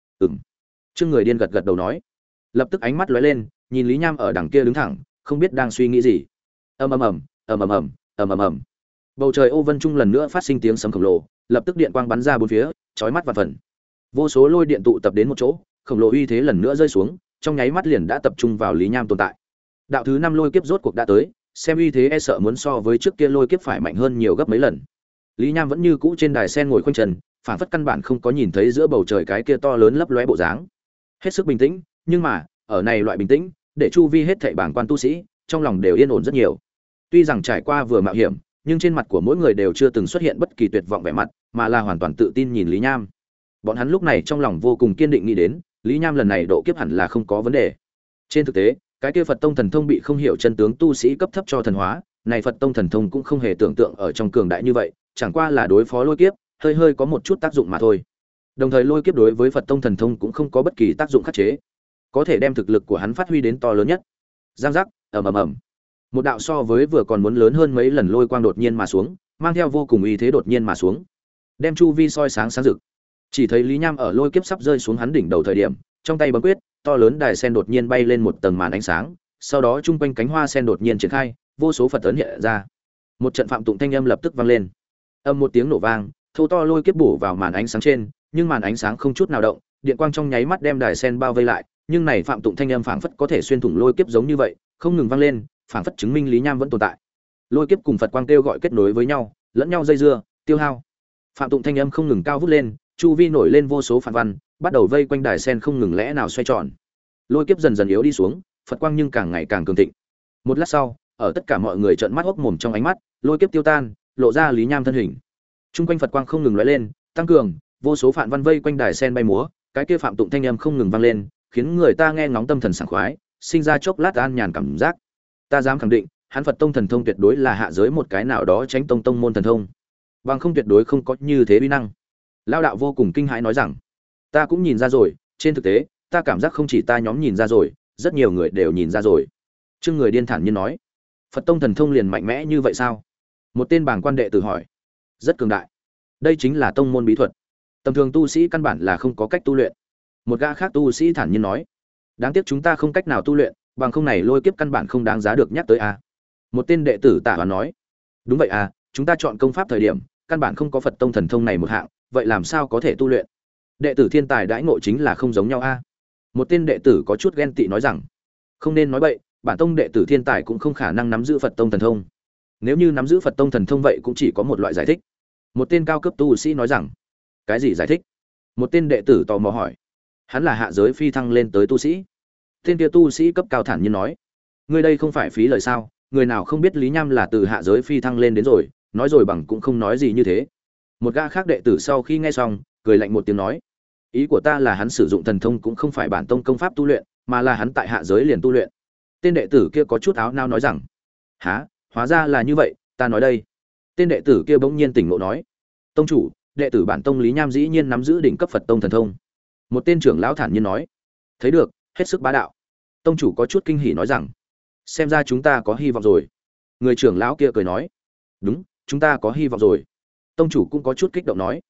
Speaker 1: Trương Người Điên gật gật đầu nói, lập tức ánh mắt lóe lên, nhìn Lý Nham ở đằng kia đứng thẳng, không biết đang suy nghĩ gì. Ầm ầm ầm, ầm ầm ầm, ầm ầm ầm. Bầu trời ô vân trung lần nữa phát sinh tiếng sấm khổng lồ, lập tức điện quang bắn ra bốn phía, chói mắt vạn phần. Vô số lôi điện tụ tập đến một chỗ, khổng lồ uy thế lần nữa rơi xuống, trong nháy mắt liền đã tập trung vào Lý Nham tồn tại. Đạo thứ 5 lôi kiếp rốt cuộc đã tới, xem uy thế e sợ muốn so với trước kia lôi kiếp phải mạnh hơn nhiều gấp mấy lần. Lý Nham vẫn như cũ trên đài sen ngồi khoanh chân, phản phất căn bản không có nhìn thấy giữa bầu trời cái kia to lớn lấp lóe bộ dáng. Hết sức bình tĩnh, nhưng mà, ở này loại bình tĩnh, để chu vi hết thảy bảng quan tu sĩ, trong lòng đều yên ổn rất nhiều. Tuy rằng trải qua vừa mạo hiểm, nhưng trên mặt của mỗi người đều chưa từng xuất hiện bất kỳ tuyệt vọng vẻ mặt, mà là hoàn toàn tự tin nhìn Lý Nham. Bọn hắn lúc này trong lòng vô cùng kiên định nghĩ đến, Lý Nham lần này độ kiếp hẳn là không có vấn đề. Trên thực tế, cái kia Phật tông thần thông bị không hiểu chân tướng tu sĩ cấp thấp cho thần hóa, này Phật tông thần thông cũng không hề tưởng tượng ở trong cường đại như vậy, chẳng qua là đối phó lôi kiếp, hơi hơi có một chút tác dụng mà thôi. Đồng thời lôi kiếp đối với Phật tông thần thông cũng không có bất kỳ tác dụng khắc chế, có thể đem thực lực của hắn phát huy đến to lớn nhất. Giang giác, ầm ầm ầm. Một đạo so với vừa còn muốn lớn hơn mấy lần lôi quang đột nhiên mà xuống, mang theo vô cùng uy thế đột nhiên mà xuống, đem chu vi soi sáng sáng rực. Chỉ thấy Lý Nham ở lôi kiếp sắp rơi xuống hắn đỉnh đầu thời điểm, trong tay bấm quyết, to lớn đài sen đột nhiên bay lên một tầng màn ánh sáng, sau đó trung quanh cánh hoa sen đột nhiên triển khai, vô số Phật ấn hiện ra. Một trận phạm tụng thanh âm lập tức vang lên. Âm một tiếng nổ vang, thô to lôi kiếp bổ vào màn ánh sáng trên, nhưng màn ánh sáng không chút nào động, điện quang trong nháy mắt đem đài sen bao vây lại, nhưng này phạm tụng thanh âm phảng phất có thể xuyên thủng lôi kiếp giống như vậy, không ngừng vang lên, phảng phất chứng minh Lý Nham vẫn tồn tại. Lôi kiếp cùng Phật quang kêu gọi kết nối với nhau, lẫn nhau dây dưa, tiêu hao. Phạm tụng thanh âm không ngừng cao vút lên, chu vi nổi lên vô số phản văn, bắt đầu vây quanh đài sen không ngừng lẽ nào xoay tròn. Lôi kiếp dần dần yếu đi xuống, Phật quang nhưng càng ngày càng cường thịnh. Một lát sau, ở tất cả mọi người trợn mắt hốc mồm trong ánh mắt, lôi kiếp tiêu tan, lộ ra Lý Nham thân hình. Trung quanh Phật quang không ngừng lóe lên, tăng cường, vô số phản văn vây quanh đài sen bay múa, cái kia phạm tụng thanh âm không ngừng vang lên, khiến người ta nghe ngóng tâm thần sảng khoái, sinh ra chốc lát an nhàn cảm giác. Ta dám khẳng định, hắn Phật tông thần thông tuyệt đối là hạ giới một cái nào đó tránh tông môn thần thông, bằng không tuyệt đối không có như thế uy năng. Lão đạo vô cùng kinh hãi nói rằng, ta cũng nhìn ra rồi, trên thực tế, ta cảm giác không chỉ ta nhóm nhìn ra rồi, rất nhiều người đều nhìn ra rồi. Trương Người Điên thản nhiên nói, Phật tông thần thông liền mạnh mẽ như vậy sao? Một tên bảng quan đệ tử hỏi. Rất cường đại. Đây chính là tông môn bí thuật. Tầm thường tu sĩ căn bản là không có cách tu luyện. Một gã khác tu sĩ thản nhiên nói, đáng tiếc chúng ta không cách nào tu luyện, bằng không này lôi kiếp căn bản không đáng giá được nhắc tới a. Một tên đệ tử Tạ Hoán nói, đúng vậy à, chúng ta chọn công pháp thời điểm, căn bản không có Phật tông thần thông này một hạng, vậy làm sao có thể tu luyện? Đệ tử thiên tài đãi ngộ chính là không giống nhau a. Một tên đệ tử có chút ghen tị nói rằng, không nên nói bậy, bản tông đệ tử thiên tài cũng không khả năng nắm giữ Phật tông thần thông. Nếu như nắm giữ Phật tông thần thông vậy cũng chỉ có một loại giải thích. Một tên cao cấp tu sĩ nói rằng, cái gì giải thích? Một tên đệ tử tò mò hỏi. Hắn là hạ giới phi thăng lên tới tu sĩ. Tên kia tu sĩ cấp cao thản nhiên nói, ngươi đây không phải phí lời sao? Người nào không biết Lý Nham là từ hạ giới phi thăng lên đến rồi, nói rồi bằng cũng không nói gì như thế. Một gã khác đệ tử sau khi nghe xong, cười lạnh một tiếng nói, ý của ta là hắn sử dụng thần thông cũng không phải bản tông công pháp tu luyện, mà là hắn tại hạ giới liền tu luyện. Tên đệ tử kia có chút áo nao nói rằng, há, hóa ra là như vậy, ta nói đây. Tên đệ tử kia bỗng nhiên tỉnh ngộ nói, tông chủ, đệ tử bản tông Lý Nham dĩ nhiên nắm giữ đỉnh cấp Phật tông thần thông. Một tên trưởng lão thản nhiên nói, thấy được, hết sức bá đạo. Tông chủ có chút kinh hỉ nói rằng, xem ra chúng ta có hy vọng rồi. Người trưởng lão kia cười nói, đúng, chúng ta có hy vọng rồi. Tông chủ cũng có chút kích động nói,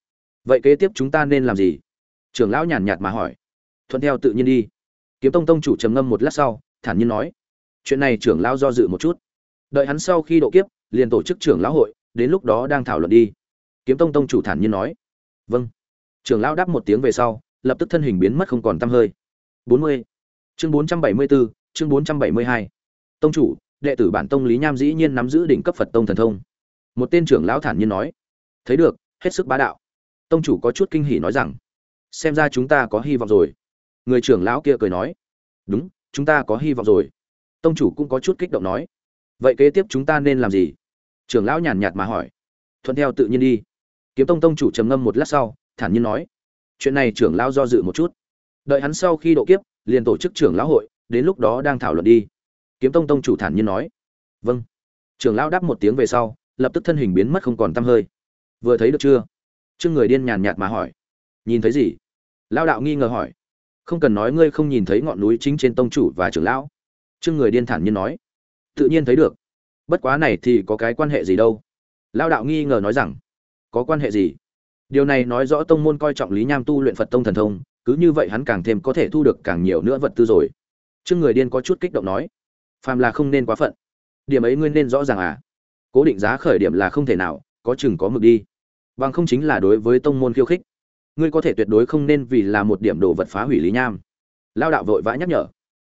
Speaker 1: vậy kế tiếp chúng ta nên làm gì? Trưởng lão nhàn nhạt mà hỏi. Thuận theo tự nhiên đi. Kiếm Tông tông chủ trầm ngâm một lát sau, thản nhiên nói. Chuyện này trưởng lão do dự một chút. Đợi hắn sau khi độ kiếp, liền tổ chức trưởng lão hội, đến lúc đó đang thảo luận đi. Kiếm Tông tông chủ thản nhiên nói. Vâng. Trưởng lão đáp một tiếng về sau, lập tức thân hình biến mất không còn tăm hơi. 40. Chương 474, chương 472. Tông chủ, đệ tử bản tông Lý Nham dĩ nhiên nắm giữ đỉnh cấp Phật tông thần thông. Một tên trưởng lão thản nhiên nói. Thấy được, hết sức bá đạo. Tông chủ có chút kinh hỉ nói rằng, xem ra chúng ta có hy vọng rồi. Người trưởng lão kia cười nói, đúng, chúng ta có hy vọng rồi. Tông chủ cũng có chút kích động nói, vậy kế tiếp chúng ta nên làm gì? Trưởng lão nhàn nhạt mà hỏi. Thuận theo tự nhiên đi. Kiếm Tông tông chủ trầm ngâm một lát sau, thản nhiên nói, chuyện này trưởng lão do dự một chút. Đợi hắn sau khi độ kiếp, liền tổ chức trưởng lão hội, đến lúc đó đang thảo luận đi. Kiếm Tông tông chủ thản nhiên nói, vâng. Trưởng lão đáp một tiếng về sau, lập tức thân hình biến mất không còn tăm hơi. Vừa thấy được chưa? Trương Người Điên nhàn nhạt mà hỏi. Nhìn thấy gì? Lão đạo nghi ngờ hỏi. Không cần nói ngươi không nhìn thấy ngọn núi chính trên tông chủ và trưởng lão. Trương Người Điên thản nhiên nói. Tự nhiên thấy được. Bất quá này thì có cái quan hệ gì đâu? Lão đạo nghi ngờ nói rằng. Có quan hệ gì? Điều này nói rõ tông môn coi trọng Lý Nham tu luyện Phật tông thần thông, cứ như vậy hắn càng thêm có thể thu được càng nhiều nữa vật tư rồi. Trương Người Điên có chút kích động nói. Phàm là không nên quá phận. Điểm ấy ngươi nên rõ ràng à? Cố định giá khởi điểm là không thể nào, có chừng có mực đi. Bằng không chính là đối với tông môn khiêu khích. Ngươi có thể tuyệt đối không nên vì là một điểm đồ vật phá hủy Lý Nham. Lao đạo vội vã nhắc nhở.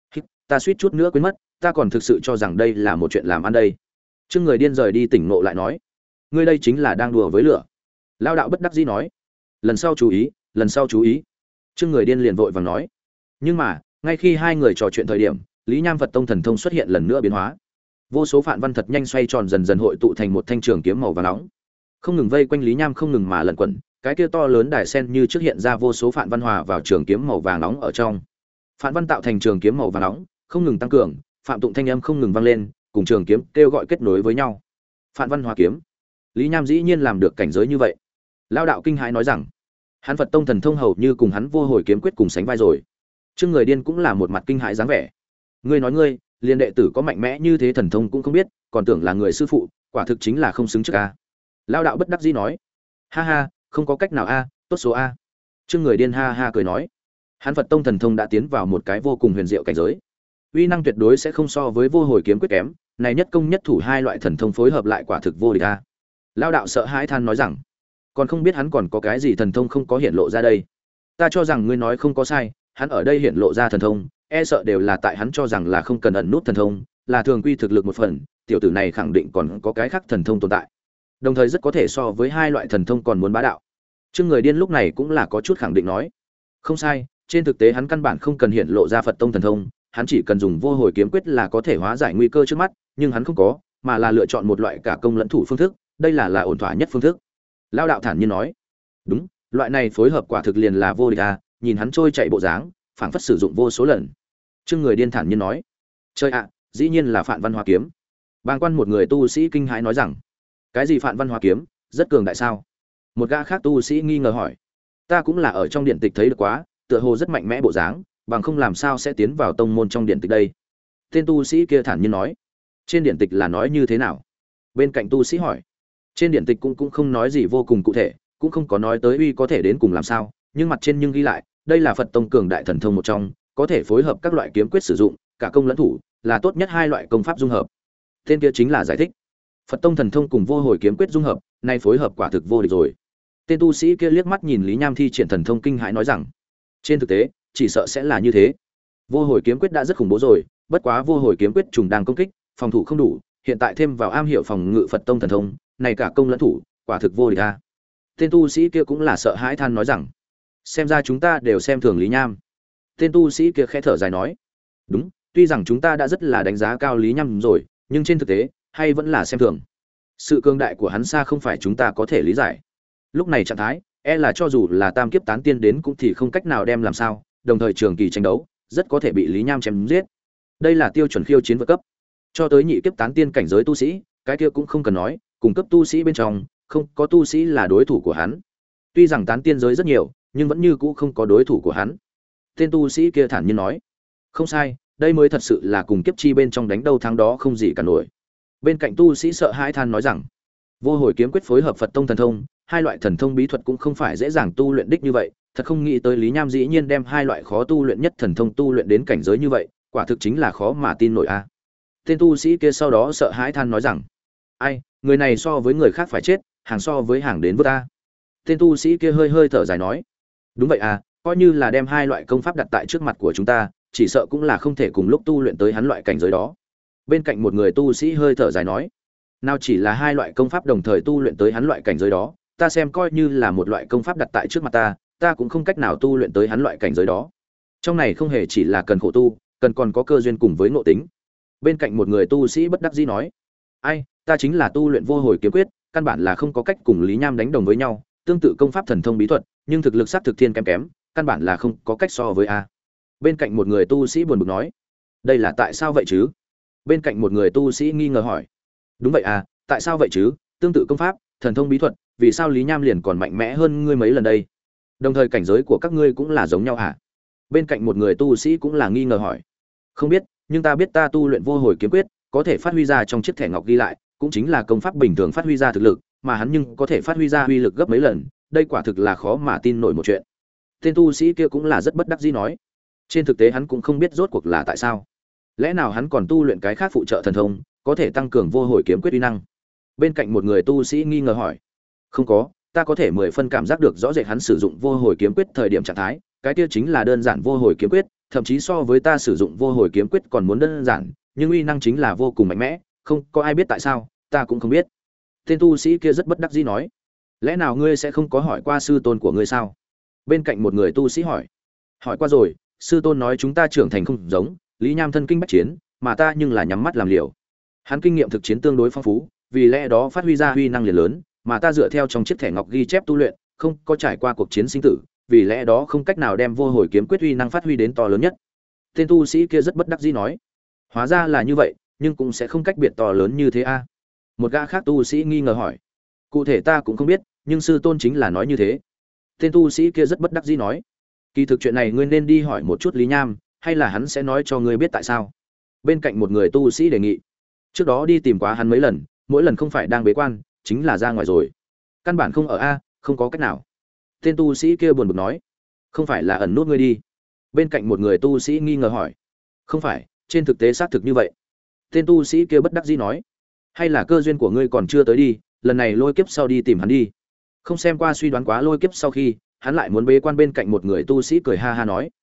Speaker 1: Ta suýt chút nữa quên mất, ta còn thực sự cho rằng đây là một chuyện làm ăn đây. Trương Người Điên rời đi tỉnh ngộ lại nói. Ngươi đây chính là đang đùa với lửa. Lao đạo bất đắc dĩ nói. Lần sau chú ý, lần sau chú ý. Trương Người Điên liền vội vàng nói. Nhưng mà, ngay khi hai người trò chuyện thời điểm, Lý Nham Phật tông thần thông xuất hiện lần nữa biến hóa. Vô số phản văn thật nhanh xoay tròn dần dần hội tụ thành một thanh trường kiếm màu vàng nóng, không ngừng vây quanh Lý Nham không ngừng mà lẩn quẩn, cái kia to lớn đài sen như trước hiện ra vô số phản văn hòa vào trường kiếm màu vàng nóng ở trong. Phản văn tạo thành trường kiếm màu vàng nóng, không ngừng tăng cường, phạm tụng thanh âm không ngừng vang lên, cùng trường kiếm kêu gọi kết nối với nhau. Phản văn hòa kiếm, Lý Nham dĩ nhiên làm được cảnh giới như vậy. Lão đạo kinh hãi nói rằng, hắn Phật tông thần thông hầu như cùng hắn vô hồi kiếm quyết cùng sánh vai rồi. Trương Người Điên cũng là một mặt kinh hãi dáng vẻ. Ngươi nói ngươi, liền đệ tử có mạnh mẽ như thế thần thông cũng không biết, còn tưởng là người sư phụ, quả thực chính là không xứng trước a. Lão đạo bất đắc dĩ nói, ha ha, không có cách nào a, tốt số a. Trương Người Điên ha ha cười nói, hắn Phật tông thần thông đã tiến vào một cái vô cùng huyền diệu cảnh giới, uy năng tuyệt đối sẽ không so với vô hồi kiếm quyết kém, này nhất công nhất thủ hai loại thần thông phối hợp lại quả thực vô địch a. Lão đạo sợ hãi than nói rằng, còn không biết hắn còn có cái gì thần thông không có hiện lộ ra đây. Ta cho rằng ngươi nói không có sai, hắn ở đây hiện lộ ra thần thông, e sợ đều là tại hắn cho rằng là không cần ẩn nút thần thông, là thường quy thực lực một phần, tiểu tử này khẳng định còn có cái khác thần thông tồn tại. Đồng thời rất có thể so với hai loại thần thông còn muốn bá đạo. Trương Người Điên lúc này cũng là có chút khẳng định nói, không sai, trên thực tế hắn căn bản không cần hiện lộ ra Phật tông thần thông, hắn chỉ cần dùng vô hồi kiếm quyết là có thể hóa giải nguy cơ trước mắt, nhưng hắn không có, mà là lựa chọn một loại cả công lẫn thủ phương thức, đây là ổn thỏa nhất phương thức. Lão đạo thản nhiên nói, đúng, loại này phối hợp quả thực liền là vô địch a, nhìn hắn trôi chạy bộ dáng, phảng phất sử dụng vô số lần. Trương Người Điên thản nhiên nói, chơi ạ, dĩ nhiên là Phạn Văn Hoa kiếm. Bàng quan một người tu sĩ kinh hãi nói rằng, cái gì Phạn Văn Hoa kiếm, rất cường đại sao? Một gã khác tu sĩ nghi ngờ hỏi, ta cũng là ở trong điện tịch thấy được quá, tựa hồ rất mạnh mẽ bộ dáng, bằng không làm sao sẽ tiến vào tông môn trong điện tịch đây. Tên tu sĩ kia thản nhiên nói, trên điện tịch là nói như thế nào? Bên cạnh tu sĩ hỏi, trên điện tịch cũng không nói gì vô cùng cụ thể, cũng không có nói tới uy có thể đến cùng làm sao, nhưng mặt trên nhưng ghi lại, đây là Phật tông cường đại thần thông một trong, có thể phối hợp các loại kiếm quyết sử dụng, cả công lẫn thủ, là tốt nhất hai loại công pháp dung hợp. Tên kia chính là giải thích, Phật tông thần thông cùng vô hồi kiếm quyết dung hợp, nay phối hợp quả thực vô địch rồi. Tên tu sĩ kia liếc mắt nhìn Lý Nham thi triển thần thông kinh hãi nói rằng, trên thực tế, chỉ sợ sẽ là như thế. Vô hồi kiếm quyết đã rất khủng bố rồi, bất quá vô hồi kiếm quyết trùng đang công kích, phòng thủ không đủ, hiện tại thêm vào am hiểu phòng ngự Phật tông thần thông, này cả công lẫn thủ, quả thực vô địch a. Tên tu sĩ kia cũng là sợ hãi than nói rằng, xem ra chúng ta đều xem thường Lý Nham. Tên tu sĩ kia khẽ thở dài nói, đúng, tuy rằng chúng ta đã rất là đánh giá cao Lý Nham rồi, nhưng trên thực tế, hay vẫn là xem thường. Sự cường đại của hắn xa không phải chúng ta có thể lý giải. Lúc này trạng thái, e là cho dù là tam kiếp tán tiên đến cũng thì không cách nào đem làm sao, đồng thời trường kỳ tranh đấu, rất có thể bị Lý Nham chém giết. Đây là tiêu chuẩn khiêu chiến vượt cấp. Cho tới nhị kiếp tán tiên cảnh giới tu sĩ, cái kia cũng không cần nói, cùng cấp tu sĩ bên trong, không có tu sĩ là đối thủ của hắn. Tuy rằng tán tiên giới rất nhiều, nhưng vẫn như cũ không có đối thủ của hắn. Tên tu sĩ kia thản nhiên nói, không sai, đây mới thật sự là cùng kiếp chi bên trong đánh đâu thắng đó không gì cả nổi. Bên cạnh tu sĩ sợ hãi than nói rằng, Vô Hồi kiếm quyết phối hợp Phật tông thần thông, hai loại thần thông bí thuật cũng không phải dễ dàng tu luyện đích như vậy, thật không nghĩ tới Lý Nham dĩ nhiên đem hai loại khó tu luyện nhất thần thông tu luyện đến cảnh giới như vậy, quả thực chính là khó mà tin nổi a. Tên tu sĩ kia sau đó sợ hãi than nói rằng: "Ai, người này so với người khác phải chết, hàng so với hàng đến với ta." Tên tu sĩ kia hơi hơi thở dài nói: "Đúng vậy à, coi như là đem hai loại công pháp đặt tại trước mặt của chúng ta, chỉ sợ cũng là không thể cùng lúc tu luyện tới hắn loại cảnh giới đó." Bên cạnh một người tu sĩ hơi thở dài nói: "Nào chỉ là hai loại công pháp đồng thời tu luyện tới hắn loại cảnh giới đó, ta xem coi như là một loại công pháp đặt tại trước mặt ta, ta cũng không cách nào tu luyện tới hắn loại cảnh giới đó. Trong này không hề chỉ là cần khổ tu, cần còn có cơ duyên cùng với ngộ tính." Bên cạnh một người tu sĩ bất đắc dĩ nói: "Ai, ta chính là tu luyện Vô Hồi kiếm quyết, căn bản là không có cách cùng Lý Nham đánh đồng với nhau, tương tự công pháp thần thông bí thuật, nhưng thực lực xác thực thiên kém kém, căn bản là không có cách so với a." Bên cạnh một người tu sĩ buồn bực nói: "Đây là tại sao vậy chứ?" Bên cạnh một người tu sĩ nghi ngờ hỏi: "Đúng vậy à, tại sao vậy chứ? Tương tự công pháp, thần thông bí thuật, vì sao Lý Nham liền còn mạnh mẽ hơn ngươi mấy lần đây? Đồng thời cảnh giới của các ngươi cũng là giống nhau hả?" Bên cạnh một người tu sĩ cũng là nghi ngờ hỏi: "Không biết, nhưng ta biết ta tu luyện Vô Hồi kiếm quyết, có thể phát huy ra trong chiếc thẻ ngọc ghi lại, cũng chính là công pháp bình thường phát huy ra thực lực, mà hắn nhưng có thể phát huy ra uy lực gấp mấy lần, đây quả thực là khó mà tin nổi một chuyện." Tên tu sĩ kia cũng là rất bất đắc dĩ nói: "Trên thực tế hắn cũng không biết rốt cuộc là tại sao. Lẽ nào hắn còn tu luyện cái khác phụ trợ thần thông, có thể tăng cường Vô Hồi kiếm quyết uy năng?" Bên cạnh một người tu sĩ nghi ngờ hỏi: "Không có, ta có thể 10 phân cảm giác được rõ rệt hắn sử dụng Vô Hồi kiếm quyết thời điểm trạng thái, cái kia chính là đơn giản Vô Hồi kiếm quyết, thậm chí so với ta sử dụng Vô Hồi kiếm quyết còn muốn đơn giản, nhưng uy năng chính là vô cùng mạnh mẽ, không có ai biết tại sao, ta cũng không biết." Tên tu sĩ kia rất bất đắc dĩ nói: "Lẽ nào ngươi sẽ không có hỏi qua sư tôn của ngươi sao?" Bên cạnh một người tu sĩ hỏi: "Hỏi qua rồi, sư tôn nói chúng ta trưởng thành không giống, Lý Nham thân kinh bách chiến, mà ta nhưng là nhắm mắt làm liều. Hắn kinh nghiệm thực chiến tương đối phong phú, vì lẽ đó phát huy ra uy năng liền lớn, mà ta dựa theo trong chiếc thẻ ngọc ghi chép tu luyện, không có trải qua cuộc chiến sinh tử, vì lẽ đó không cách nào đem Vô Hồi kiếm quyết uy năng phát huy đến to lớn nhất." Tên tu sĩ kia rất bất đắc dĩ nói: "Hóa ra là như vậy, nhưng cũng sẽ không cách biệt to lớn như thế a?" Một gã khác tu sĩ nghi ngờ hỏi: "Cụ thể ta cũng không biết, nhưng sư tôn chính là nói như thế." Tên tu sĩ kia rất bất đắc dĩ nói: "Kỳ thực chuyện này ngươi nên đi hỏi một chút Lý Nham, hay là hắn sẽ nói cho ngươi biết tại sao." Bên cạnh một người tu sĩ đề nghị: "Trước đó đi tìm quá hắn mấy lần, mỗi lần không phải đang bế quan, chính là ra ngoài rồi. Căn bản không ở a, không có cách nào." Tên tu sĩ kia buồn bực nói: "Không phải là ẩn nút ngươi đi?" Bên cạnh một người tu sĩ nghi ngờ hỏi: "Không phải, trên thực tế xác thực như vậy." Tên tu sĩ kia bất đắc dĩ nói: "Hay là cơ duyên của ngươi còn chưa tới đi, lần này lôi kiếp sau đi tìm hắn đi." Không xem qua suy đoán quá lôi kiếp sau khi, hắn lại muốn bế quan. Bên cạnh một người tu sĩ cười ha ha nói: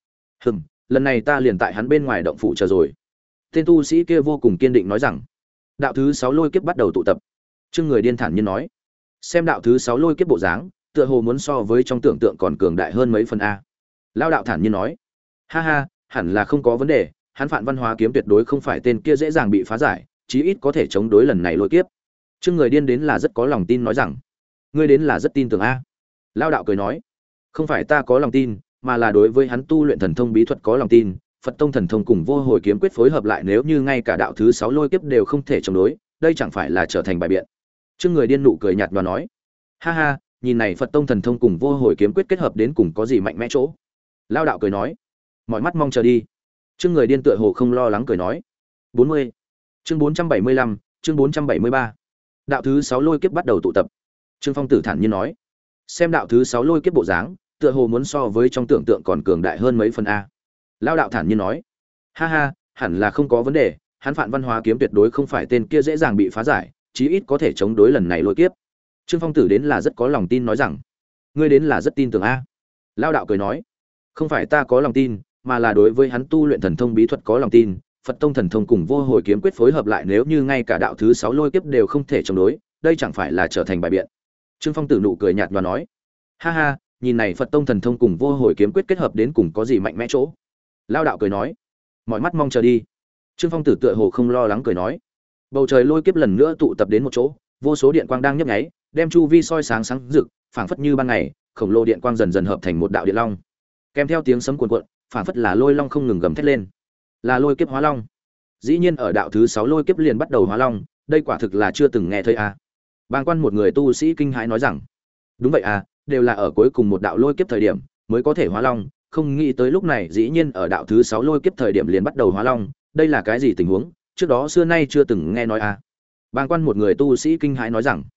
Speaker 1: Lần này ta liền tại hắn bên ngoài động phủ chờ rồi." Tên tu sĩ kia vô cùng kiên định nói rằng: "Đạo thứ 6 lôi kiếp bắt đầu tụ tập." Trương Người Điên thản nhiên nói: "Xem đạo thứ 6 lôi kiếp bộ dáng, tựa hồ muốn so với trong tưởng tượng còn cường đại hơn mấy phần a." Lão đạo thản nhiên nói: "Ha ha, hẳn là không có vấn đề, hắn Phạn Văn Hóa kiếm tuyệt đối không phải tên kia dễ dàng bị phá giải, chí ít có thể chống đối lần này lôi kiếp." Trương Người Điên đến là rất có lòng tin nói rằng: "Ngươi đến là rất tin tưởng a?" Lão đạo cười nói: "Không phải ta có lòng tin, mà là đối với hắn tu luyện thần thông bí thuật có lòng tin, Phật tông thần thông cùng Vô Hồi kiếm quyết phối hợp lại, nếu như ngay cả đạo thứ 6 lôi kiếp đều không thể chống đối, đây chẳng phải là trở thành bài biện." Trương Người Điên nụ cười nhạt và nói: "Ha ha, nhìn này Phật tông thần thông cùng Vô Hồi kiếm quyết kết hợp đến cùng có gì mạnh mẽ chỗ?" Lão đạo cười nói: "Mọi mắt mong chờ đi." Trương Người Điên tựa hồ không lo lắng cười nói: 40. Chương 475, chương 473. Đạo thứ 6 lôi kiếp bắt đầu tụ tập. Trương Phong Tử thản nhiên nói: "Xem đạo thứ 6 lôi kiếp bộ dáng, tựa hồ muốn so với trong tưởng tượng còn cường đại hơn mấy phần a." Lão đạo thản nhiên nói: "Ha ha, hẳn là không có vấn đề, hắn Phạn Văn Hóa kiếm tuyệt đối không phải tên kia dễ dàng bị phá giải, chí ít có thể chống đối lần này lôi kiếp." Trương Phong Tử đến là rất có lòng tin nói rằng: "Ngươi đến là rất tin tưởng a?" Lão đạo cười nói: "Không phải ta có lòng tin, mà là đối với hắn tu luyện thần thông bí thuật có lòng tin, Phật tông thần thông cùng Vô Hồi kiếm quyết phối hợp lại, nếu như ngay cả đạo thứ 6 lôi kiếp đều không thể chống đối, đây chẳng phải là trở thành bài biện." Trương Phong Tử nụ cười nhạt và nói: "Ha ha, nhìn này Phật tông thần thông cùng Vô Hồi kiếm quyết kết hợp đến cùng có gì mạnh mẽ chỗ?" Lão đạo cười nói: "Mọi mắt mong chờ đi." Trương Phong Tử tựa hồ không lo lắng cười nói: Bầu trời lôi kiếp lần nữa tụ tập đến một chỗ, vô số điện quang đang nhấp nháy, đem chu vi soi sáng sáng rực, phảng phất như ban ngày, khổng lồ điện quang dần dần hợp thành một đạo điện long. Kèm theo tiếng sấm cuồn cuộn, phảng phất là lôi long không ngừng gầm thét lên. Là lôi kiếp hóa long. Dĩ nhiên ở đạo thứ 6 lôi kiếp liền bắt đầu hóa long, đây quả thực là chưa từng nghe thấy a. Bàng quan một người tu sĩ kinh hãi nói rằng: "Đúng vậy à, đều là ở cuối cùng một đạo lôi kiếp thời điểm mới có thể hóa long, không nghĩ tới lúc này dĩ nhiên ở đạo thứ 6 lôi kiếp thời điểm liền bắt đầu hóa long, đây là cái gì tình huống, trước đó xưa nay chưa từng nghe nói a." Bàng quan một người tu sĩ kinh hãi nói rằng: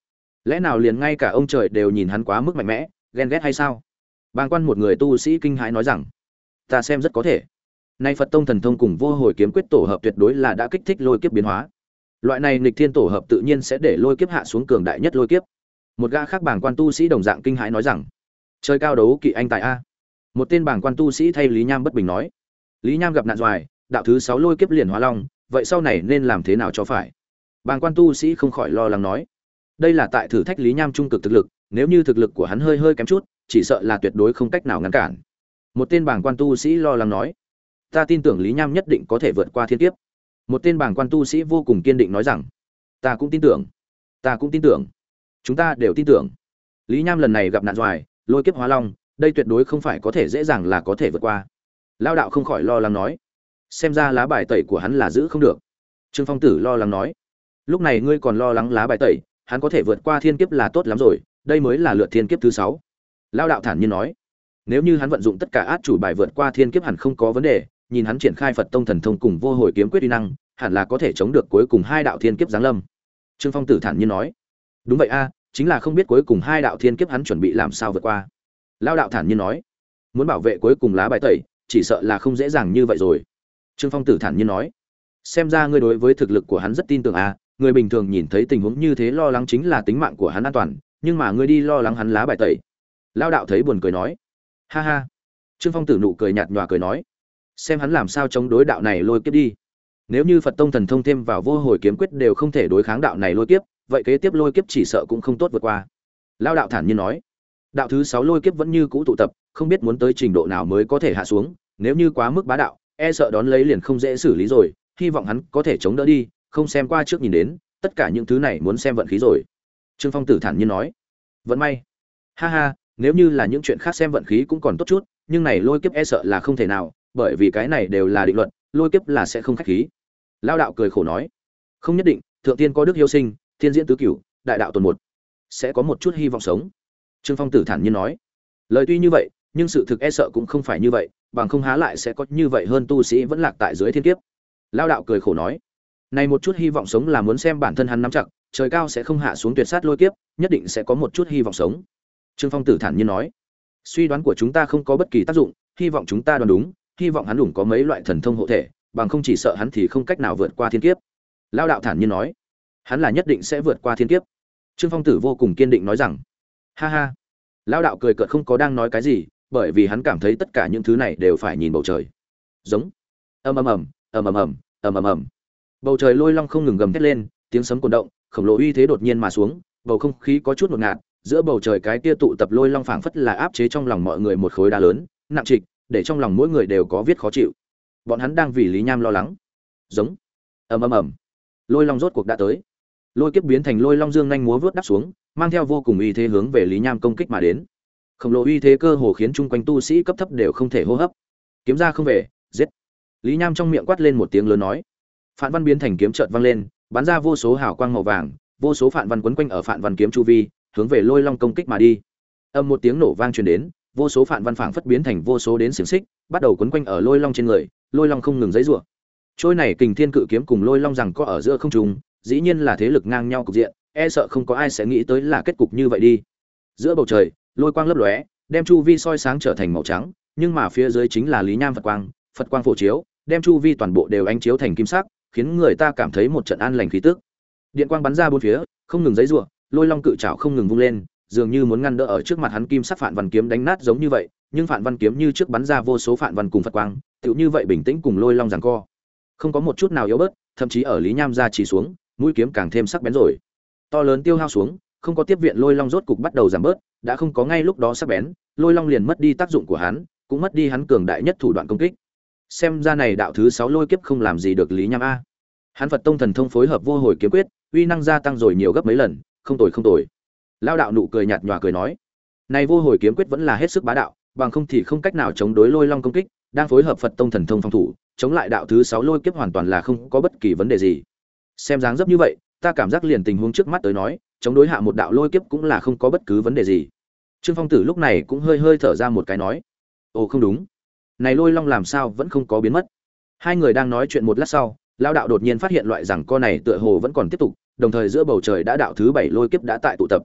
Speaker 1: Lẽ nào liền ngay cả ông trời đều nhìn hắn quá mức mạnh mẽ, ghen ghét hay sao? Bàng quan một người tu sĩ kinh hãi nói rằng, ta xem rất có thể. Nay Phật tông thần thông cùng vô hồi kiếm quyết tổ hợp tuyệt đối là đã kích thích lôi kiếp biến hóa. Loại này nghịch thiên tổ hợp tự nhiên sẽ để lôi kiếp hạ xuống cường đại nhất lôi kiếp. Một gã khác bàng quan tu sĩ đồng dạng kinh hãi nói rằng, chơi cao đấu kỵ anh tài a. Một tên bàng quan tu sĩ thay Lý Nham bất bình nói, Lý Nham gặp nạn doài, đạo thứ 6 lôi kiếp liền hóa long, vậy sau này nên làm thế nào cho phải? Bàng quan tu sĩ không khỏi lo lắng nói, đây là tại thử thách Lý Nham trung cực thực lực, nếu như thực lực của hắn hơi kém chút, chỉ sợ là tuyệt đối không cách nào ngăn cản. Một tên bàng quan tu sĩ lo lắng nói, ta tin tưởng Lý Nham nhất định có thể vượt qua thiên kiếp. Một tên bàng quan tu sĩ vô cùng kiên định nói rằng, ta cũng tin tưởng, ta cũng tin tưởng, chúng ta đều tin tưởng. Lý Nham lần này gặp nạn doài, lôi kiếp hóa long, đây tuyệt đối không phải có thể dễ dàng là có thể vượt qua. Lao đạo không khỏi lo lắng nói, xem ra lá bài tẩy của hắn là giữ không được. Trương Phong Tử lo lắng nói, lúc này ngươi còn lo lắng lá bài tẩy, hắn có thể vượt qua thiên kiếp là tốt lắm rồi, đây mới là lượt thiên kiếp thứ 6. Lao đạo thản nhiên nói, nếu như hắn vận dụng tất cả át chủ bài vượt qua thiên kiếp hẳn không có vấn đề, nhìn hắn triển khai Phật tông thần thông cùng vô hồi kiếm quyết uy năng, hẳn là có thể chống được cuối cùng 2 đạo thiên kiếp giáng lâm. Trương Phong Tử thản nhiên nói, đúng vậy a, chính là không biết cuối cùng 2 đạo thiên kiếp hắn chuẩn bị làm sao vượt qua. Lao đạo thản nhiên nói, muốn bảo vệ cuối cùng lá bài tẩy, chỉ sợ là không dễ dàng như vậy rồi. Trương Phong Tử thản nhiên nói, xem ra ngươi đối với thực lực của hắn rất tin tưởng a, người bình thường nhìn thấy tình huống như thế lo lắng chính là tính mạng của hắn an toàn, nhưng mà ngươi đi lo lắng hắn lá bài tẩy. Lao đạo thấy buồn cười nói, ha ha. Trương Phong Tử nụ cười nhạt nhòa cười nói, xem hắn làm sao chống đối đạo này lôi kiếp đi. Nếu như Phật tông thần thông thêm vào vô hồi kiếm quyết đều không thể đối kháng đạo này lôi kiếp, vậy kế tiếp lôi kiếp chỉ sợ cũng không tốt vượt qua. Lao đạo thản nhiên nói, đạo thứ 6 lôi kiếp vẫn như cũ tụ tập, không biết muốn tới trình độ nào mới có thể hạ xuống, nếu như quá mức bá đạo, e sợ đón lấy liền không dễ xử lý rồi, hy vọng hắn có thể chống đỡ đi, không xem qua trước nhìn đến, tất cả những thứ này muốn xem vận khí rồi. Trương Phong Tử thản nhiên nói, vận may. Ha ha, nếu như là những chuyện khác xem vận khí cũng còn tốt chút, nhưng này lôi kiếp e sợ là không thể nào, bởi vì cái này đều là định luật, lôi kiếp là sẽ không khách khí. Lao đạo cười khổ nói, không nhất định, thượng tiên có đức hiếu sinh, thiên diễn tứ cửu, đại đạo tồn một, sẽ có một chút hy vọng sống. Trương Phong Tử thản nhiên nói, lời tuy như vậy, nhưng sự thực e sợ cũng không phải như vậy, bằng không há lại sẽ có như vậy hơn tu sĩ vẫn lạc tại dưới thiên kiếp. Lao đạo cười khổ nói, này một chút hy vọng sống là muốn xem bản thân hắn nắm chặt, trời cao sẽ không hạ xuống tuyệt sát lôi kiếp, nhất định sẽ có một chút hy vọng sống. Trương Phong Tử thản nhiên nói, suy đoán của chúng ta không có bất kỳ tác dụng, hy vọng chúng ta đoán đúng, hy vọng hắn đủng có mấy loại thần thông hộ thể, bằng không chỉ sợ hắn thì không cách nào vượt qua thiên kiếp. Lao đạo thản nhiên nói, hắn là nhất định sẽ vượt qua thiên kiếp. Trương Phong Tử vô cùng kiên định nói rằng, ha ha. Lao đạo cười cợt không có đang nói cái gì, bởi vì hắn cảm thấy tất cả những thứ này đều phải nhìn bầu trời. Giống. Ầm ầm ầm, ầm ầm ầm, ầm ầm ầm. Bầu trời lôi long không ngừng gầm thét lên, tiếng sấm cuồn động, khổng lồ uy thế đột nhiên mà xuống, bầu không khí có chút ngột ngạt, giữa bầu trời cái kia tụ tập lôi long phảng phất là áp chế trong lòng mọi người một khối đá lớn, nặng trịch, để trong lòng mỗi người đều có viết khó chịu. Bọn hắn đang vì Lý Nham lo lắng. Giống. Ầm ầm ầm. Lôi long rốt cuộc đã tới. Lôi kiếp biến thành lôi long dương nhanh múa vút đáp xuống, mang theo vô cùng uy thế hướng về Lý Nham công kích mà đến. Khổng lồ uy thế cơ hồ khiến chung quanh tu sĩ cấp thấp đều không thể hô hấp. Kiếm ra không về, giết. Lý Nham trong miệng quát lên một tiếng lớn nói. Phạn văn biến thành kiếm chợt vang lên, bắn ra vô số hào quang màu vàng, vô số phạn văn quấn quanh ở phạn văn kiếm chu vi, hướng về lôi long công kích mà đi. Âm một tiếng nổ vang truyền đến, vô số phạn văn phảng phất biến thành vô số đến xiềng xích, bắt đầu quấn quanh ở lôi long trên người, lôi long không ngừng giãy giụa. Trôi này kình thiên cự kiếm cùng lôi long rằng có ở giữa không trung, dĩ nhiên là thế lực ngang nhau cục diện, e sợ không có ai sẽ nghĩ tới là kết cục như vậy đi. Giữa bầu trời, lôi quang lấp lóe, đem chu vi soi sáng trở thành màu trắng, nhưng mà phía dưới chính là Lý Nham Phật quang phổ chiếu, đem chu vi toàn bộ đều ánh chiếu thành kim sắc, khiến người ta cảm thấy một trận an lành khí tức. Điện quang bắn ra bốn phía, không ngừng giãy giụa, lôi long cự trảo không ngừng vung lên, dường như muốn ngăn đỡ ở trước mặt hắn kim sắc phạn văn kiếm đánh nát giống như vậy, nhưng phạn văn kiếm như trước bắn ra vô số phạn văn cùng Phật quang, tựu như vậy bình tĩnh cùng lôi long giằng co, không có một chút nào yếu bớt, thậm chí ở Lý Nham ra chỉ xuống, mũi kiếm càng thêm sắc bén rồi. To lớn tiêu hao xuống, không có tiếp viện lôi long rốt cục bắt đầu giảm bớt, đã không có ngay lúc đó sắc bén, lôi long liền mất đi tác dụng của hắn, cũng mất đi hắn cường đại nhất thủ đoạn công kích. Xem ra này đạo thứ 6 lôi kiếp không làm gì được Lý Nham a. Hắn Phật tông thần thông phối hợp vô hồi kiếm quyết, uy năng gia tăng rồi nhiều gấp mấy lần, không tồi không tồi. Lao đạo nụ cười nhạt nhòa cười nói, này vô hồi kiếm quyết vẫn là hết sức bá đạo, bằng không thì không cách nào chống đối lôi long công kích, đang phối hợp Phật tông thần thông phòng thủ, chống lại đạo thứ 6 lôi kiếp hoàn toàn là không có bất kỳ vấn đề gì. Xem dáng dấp như vậy, ta cảm giác liền tình huống trước mắt tới nói, chống đối hạ một đạo lôi kiếp cũng là không có bất cứ vấn đề gì. Trương Phong Tử lúc này cũng hơi thở ra một cái nói, ồ không đúng, này lôi long làm sao vẫn không có biến mất. Hai người đang nói chuyện một lát sau, Lao đạo đột nhiên phát hiện loại rằng con này tựa hồ vẫn còn tiếp tục, đồng thời giữa bầu trời đã đạo thứ 7 lôi kiếp đã tại tụ tập.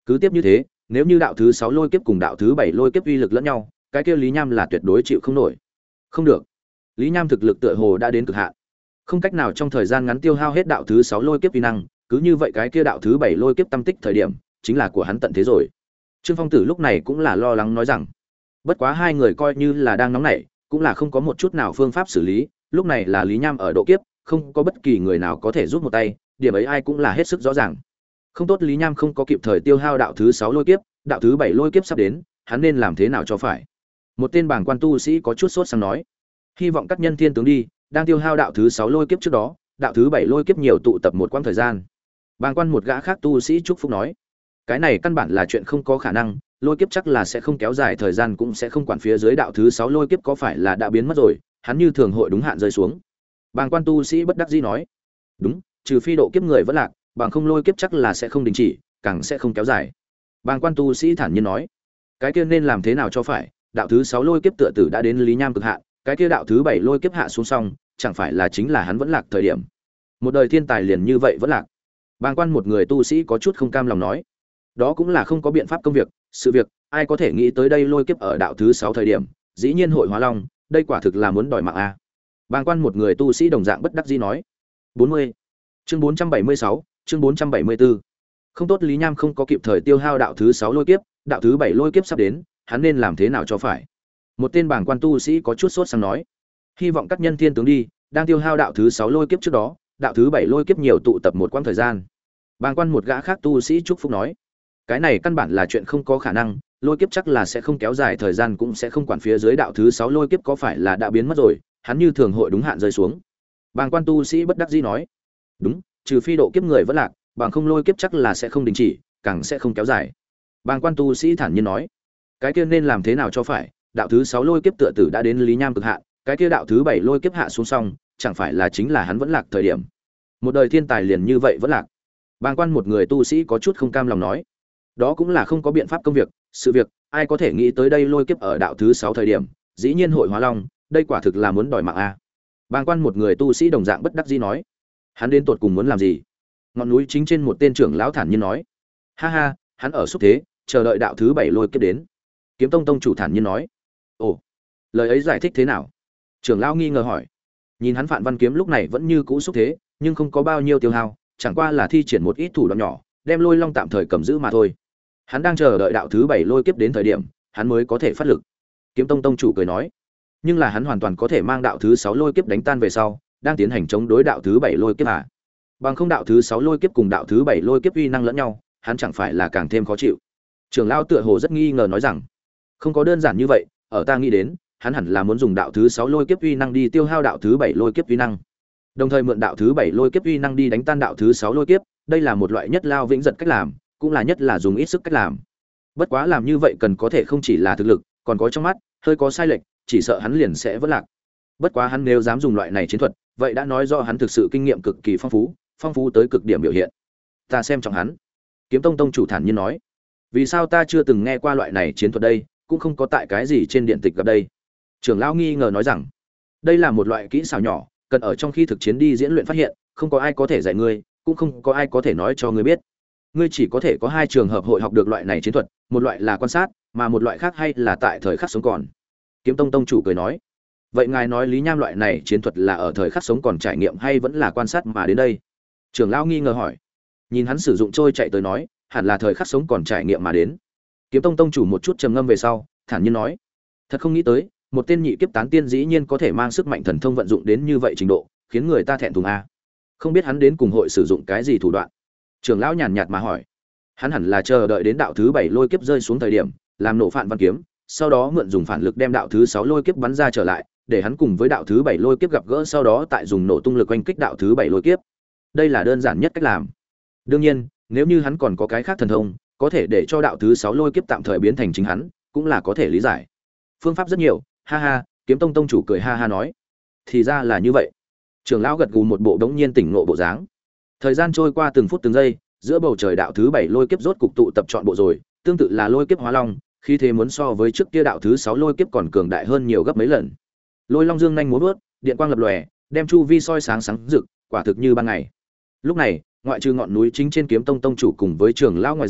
Speaker 1: Cứ tiếp như thế, nếu như đạo thứ 6 lôi kiếp cùng đạo thứ 7 lôi kiếp uy lực lẫn nhau, cái kia Lý Nham là tuyệt đối chịu không nổi. Không được. Lý Nham thực lực tựa hồ đã đến cực hạn, không cách nào trong thời gian ngắn tiêu hao hết đạo thứ 6 lôi kiếp uy năng, cứ như vậy cái kia đạo thứ 7 lôi kiếp tâm tích thời điểm, chính là của hắn tận thế rồi. Trương Phong Tử lúc này cũng là lo lắng nói rằng, bất quá hai người coi như là đang nóng nảy, cũng là không có một chút nào phương pháp xử lý, lúc này là Lý Nham ở độ kiếp, không có bất kỳ người nào có thể giúp một tay, điểm ấy ai cũng là hết sức rõ ràng. Không tốt, Lý Nham không có kịp thời tiêu hao đạo thứ 6 lôi kiếp, đạo thứ 7 lôi kiếp sắp đến, hắn nên làm thế nào cho phải? Một tên bảng quan tu sĩ có chút sốt sáng nói, hy vọng các nhân thiên tướng đi, đang tiêu hao đạo thứ 6 lôi kiếp trước đó, đạo thứ 7 lôi kiếp nhiều tụ tập một quãng thời gian. Bàng quan một gã khác tu sĩ chúc phúc nói, cái này căn bản là chuyện không có khả năng, lôi kiếp chắc là sẽ không kéo dài thời gian, cũng sẽ không quản phía dưới đạo thứ 6 lôi kiếp có phải là đã biến mất rồi, hắn như thường hội đúng hạn rơi xuống. Bàng quan tu sĩ bất đắc dĩ nói, đúng, trừ phi độ kiếp người vẫn lạc, bằng không lôi kiếp chắc là sẽ không đình chỉ, càng sẽ không kéo dài. Bàng quan tu sĩ thản nhiên nói, cái kia nên làm thế nào cho phải, đạo thứ 6 lôi kiếp tựa tử đã đến Lý Nham cực hạn, cái kia đạo thứ 7 lôi kiếp hạ xuống xong, chẳng phải là chính là hắn vẫn lạc thời điểm. Một đời thiên tài liền như vậy vẫn lạc. Bàng quan một người tu sĩ có chút không cam lòng nói, đó cũng là không có biện pháp công việc, sự việc, ai có thể nghĩ tới đây lôi kiếp ở đạo thứ 6 thời điểm, dĩ nhiên hội hóa long, đây quả thực là muốn đòi mạng a. Bàng quan một người tu sĩ đồng dạng bất đắc dĩ nói. 40. Chương 476, chương 474. Không tốt, Lý Nham không có kịp thời tiêu hao đạo thứ 6 lôi kiếp, đạo thứ 7 lôi kiếp sắp đến, hắn nên làm thế nào cho phải? Một tên bàng quan tu sĩ có chút sốt sáng nói, hy vọng các nhân thiên tướng đi, đang tiêu hao đạo thứ 6 lôi kiếp trước đó, đạo thứ 7 lôi kiếp nhiều tụ tập một quãng thời gian. Bàng quan một gã khác tu sĩ chúc phúc nói, cái này căn bản là chuyện không có khả năng, lôi kiếp chắc là sẽ không kéo dài thời gian, cũng sẽ không quản phía dưới đạo thứ 6 lôi kiếp có phải là đã biến mất rồi, hắn như thường hội đúng hạn rơi xuống. Bàng quan tu sĩ bất đắc dĩ nói, đúng, trừ phi độ kiếp người vẫn lạc, bằng không lôi kiếp chắc là sẽ không đình chỉ, càng sẽ không kéo dài. Bàng quan tu sĩ thản nhiên nói, cái kia nên làm thế nào cho phải, đạo thứ 6 lôi kiếp tựa tử đã đến Lý Nham cực hạn, cái kia đạo thứ 7 lôi kiếp hạ xuống xong, chẳng phải là chính là hắn vẫn lạc thời điểm. Một đời thiên tài liền như vậy vẫn lạc. Bàng quan một người tu sĩ có chút không cam lòng nói, đó cũng là không có biện pháp công việc, sự việc, ai có thể nghĩ tới đây lôi kiếp ở đạo thứ 6 thời điểm, dĩ nhiên hội hóa long, đây quả thực là muốn đòi mạng a. Bàng quan một người tu sĩ đồng dạng bất đắc dĩ nói, hắn đến tột cùng muốn làm gì? Ngọn núi chính trên một tên trưởng lão thản nhiên nói, ha ha, hắn ở xúc thế, chờ đợi đạo thứ 7 lôi kiếp đến. Kiếm tông tông chủ thản nhiên nói, ồ, lời ấy giải thích thế nào? Trưởng lão nghi ngờ hỏi. Nhìn hắn Phạn Văn kiếm lúc này vẫn như cũ xúc thế, nhưng không có bao nhiêu tiêu hao, chẳng qua là thi triển một ít thủ đoạn nhỏ, đem lôi long tạm thời cầm giữ mà thôi. Hắn đang chờ đợi đạo thứ 7 lôi kiếp đến thời điểm, hắn mới có thể phát lực. Kiếm tông tông chủ cười nói, nhưng là hắn hoàn toàn có thể mang đạo thứ 6 lôi kiếp đánh tan về sau, đang tiến hành chống đối đạo thứ 7 lôi kiếp à? Bằng không đạo thứ 6 lôi kiếp cùng đạo thứ 7 lôi kiếp uy năng lẫn nhau, hắn chẳng phải là càng thêm khó chịu. Trưởng lão tựa hồ rất nghi ngờ nói rằng, không có đơn giản như vậy, ở ta nghĩ đến, hắn hẳn là muốn dùng đạo thứ 6 lôi kiếp uy năng đi tiêu hao đạo thứ 7 lôi kiếp uy năng. Đồng thời mượn đạo thứ 7 lôi kiếp uy năng đi đánh tan đạo thứ 6 lôi kiếp, đây là một loại nhất lao vĩnh giật cách làm, cũng là nhất là dùng ít sức cách làm. Bất quá làm như vậy cần có thể không chỉ là thực lực, còn có trong mắt, hơi có sai lệch, chỉ sợ hắn liền sẽ vỡ lạc. Bất quá hắn nếu dám dùng loại này chiến thuật, vậy đã nói do hắn thực sự kinh nghiệm cực kỳ phong phú tới cực điểm biểu hiện. Ta xem trọng hắn. Kiếm tông tông chủ thản nhiên nói, vì sao ta chưa từng nghe qua loại này chiến thuật đây, cũng không có tại cái gì trên điện tịch gặp đây. Trưởng lão nghi ngờ nói rằng, đây là một loại kỹ xảo nhỏ, cần ở trong khi thực chiến đi diễn luyện phát hiện, không có ai có thể dạy ngươi, cũng không có ai có thể nói cho ngươi biết. Ngươi chỉ có thể có hai trường hợp hội học được loại này chiến thuật, một loại là quan sát, mà một loại khác hay là tại thời khắc sống còn. Kiếm tông tông chủ cười nói, vậy ngài nói Lý Nham loại này chiến thuật là ở thời khắc sống còn trải nghiệm hay vẫn là quan sát mà đến đây? Trưởng lão nghi ngờ hỏi. Nhìn hắn sử dụng trôi chạy tới nói, hẳn là thời khắc sống còn trải nghiệm mà đến. Kiếm tông tông chủ một chút trầm ngâm về sau, thản nhiên nói, thật không nghĩ tới, một tên nhị kiếp tán tiên dĩ nhiên có thể mang sức mạnh thần thông vận dụng đến như vậy trình độ, khiến người ta thẹn thùng a. Không biết hắn đến cùng hội sử dụng cái gì thủ đoạn? Trưởng lão nhàn nhạt mà hỏi. Hắn hẳn là chờ đợi đến đạo thứ 7 lôi kiếp rơi xuống thời điểm, làm nổ Phạn Văn kiếm, sau đó mượn dùng phản lực đem đạo thứ 6 lôi kiếp bắn ra trở lại, để hắn cùng với đạo thứ 7 lôi kiếp gặp gỡ, sau đó tại dùng nổ tung lực oanh kích đạo thứ 7 lôi kiếp. Đây là đơn giản nhất cách làm. Đương nhiên, nếu như hắn còn có cái khác thần thông, có thể để cho đạo thứ 6 lôi kiếp tạm thời biến thành chính hắn, cũng là có thể lý giải. Phương pháp rất nhiều, ha ha, Kiếm tông tông chủ cười ha ha nói. Thì ra là như vậy. Trưởng lão gật gù một bộ đống nhiên tỉnh ngộ bộ dáng. Thời gian trôi qua từng phút từng giây, giữa bầu trời đạo thứ 7 lôi kiếp rốt cục tụ tập trọn bộ rồi, tương tự là lôi kiếp hóa long, khi thế muốn so với trước kia đạo thứ 6 lôi kiếp còn cường đại hơn nhiều gấp mấy lần. Lôi long dương nhanh múa vớt, điện quang lập lòe, đem chu vi soi sáng sáng rực, quả thực như ban ngày. Lúc này, ngoại trừ ngọn núi chính trên Kiếm tông tông chủ cùng với trưởng lão ngoài ra,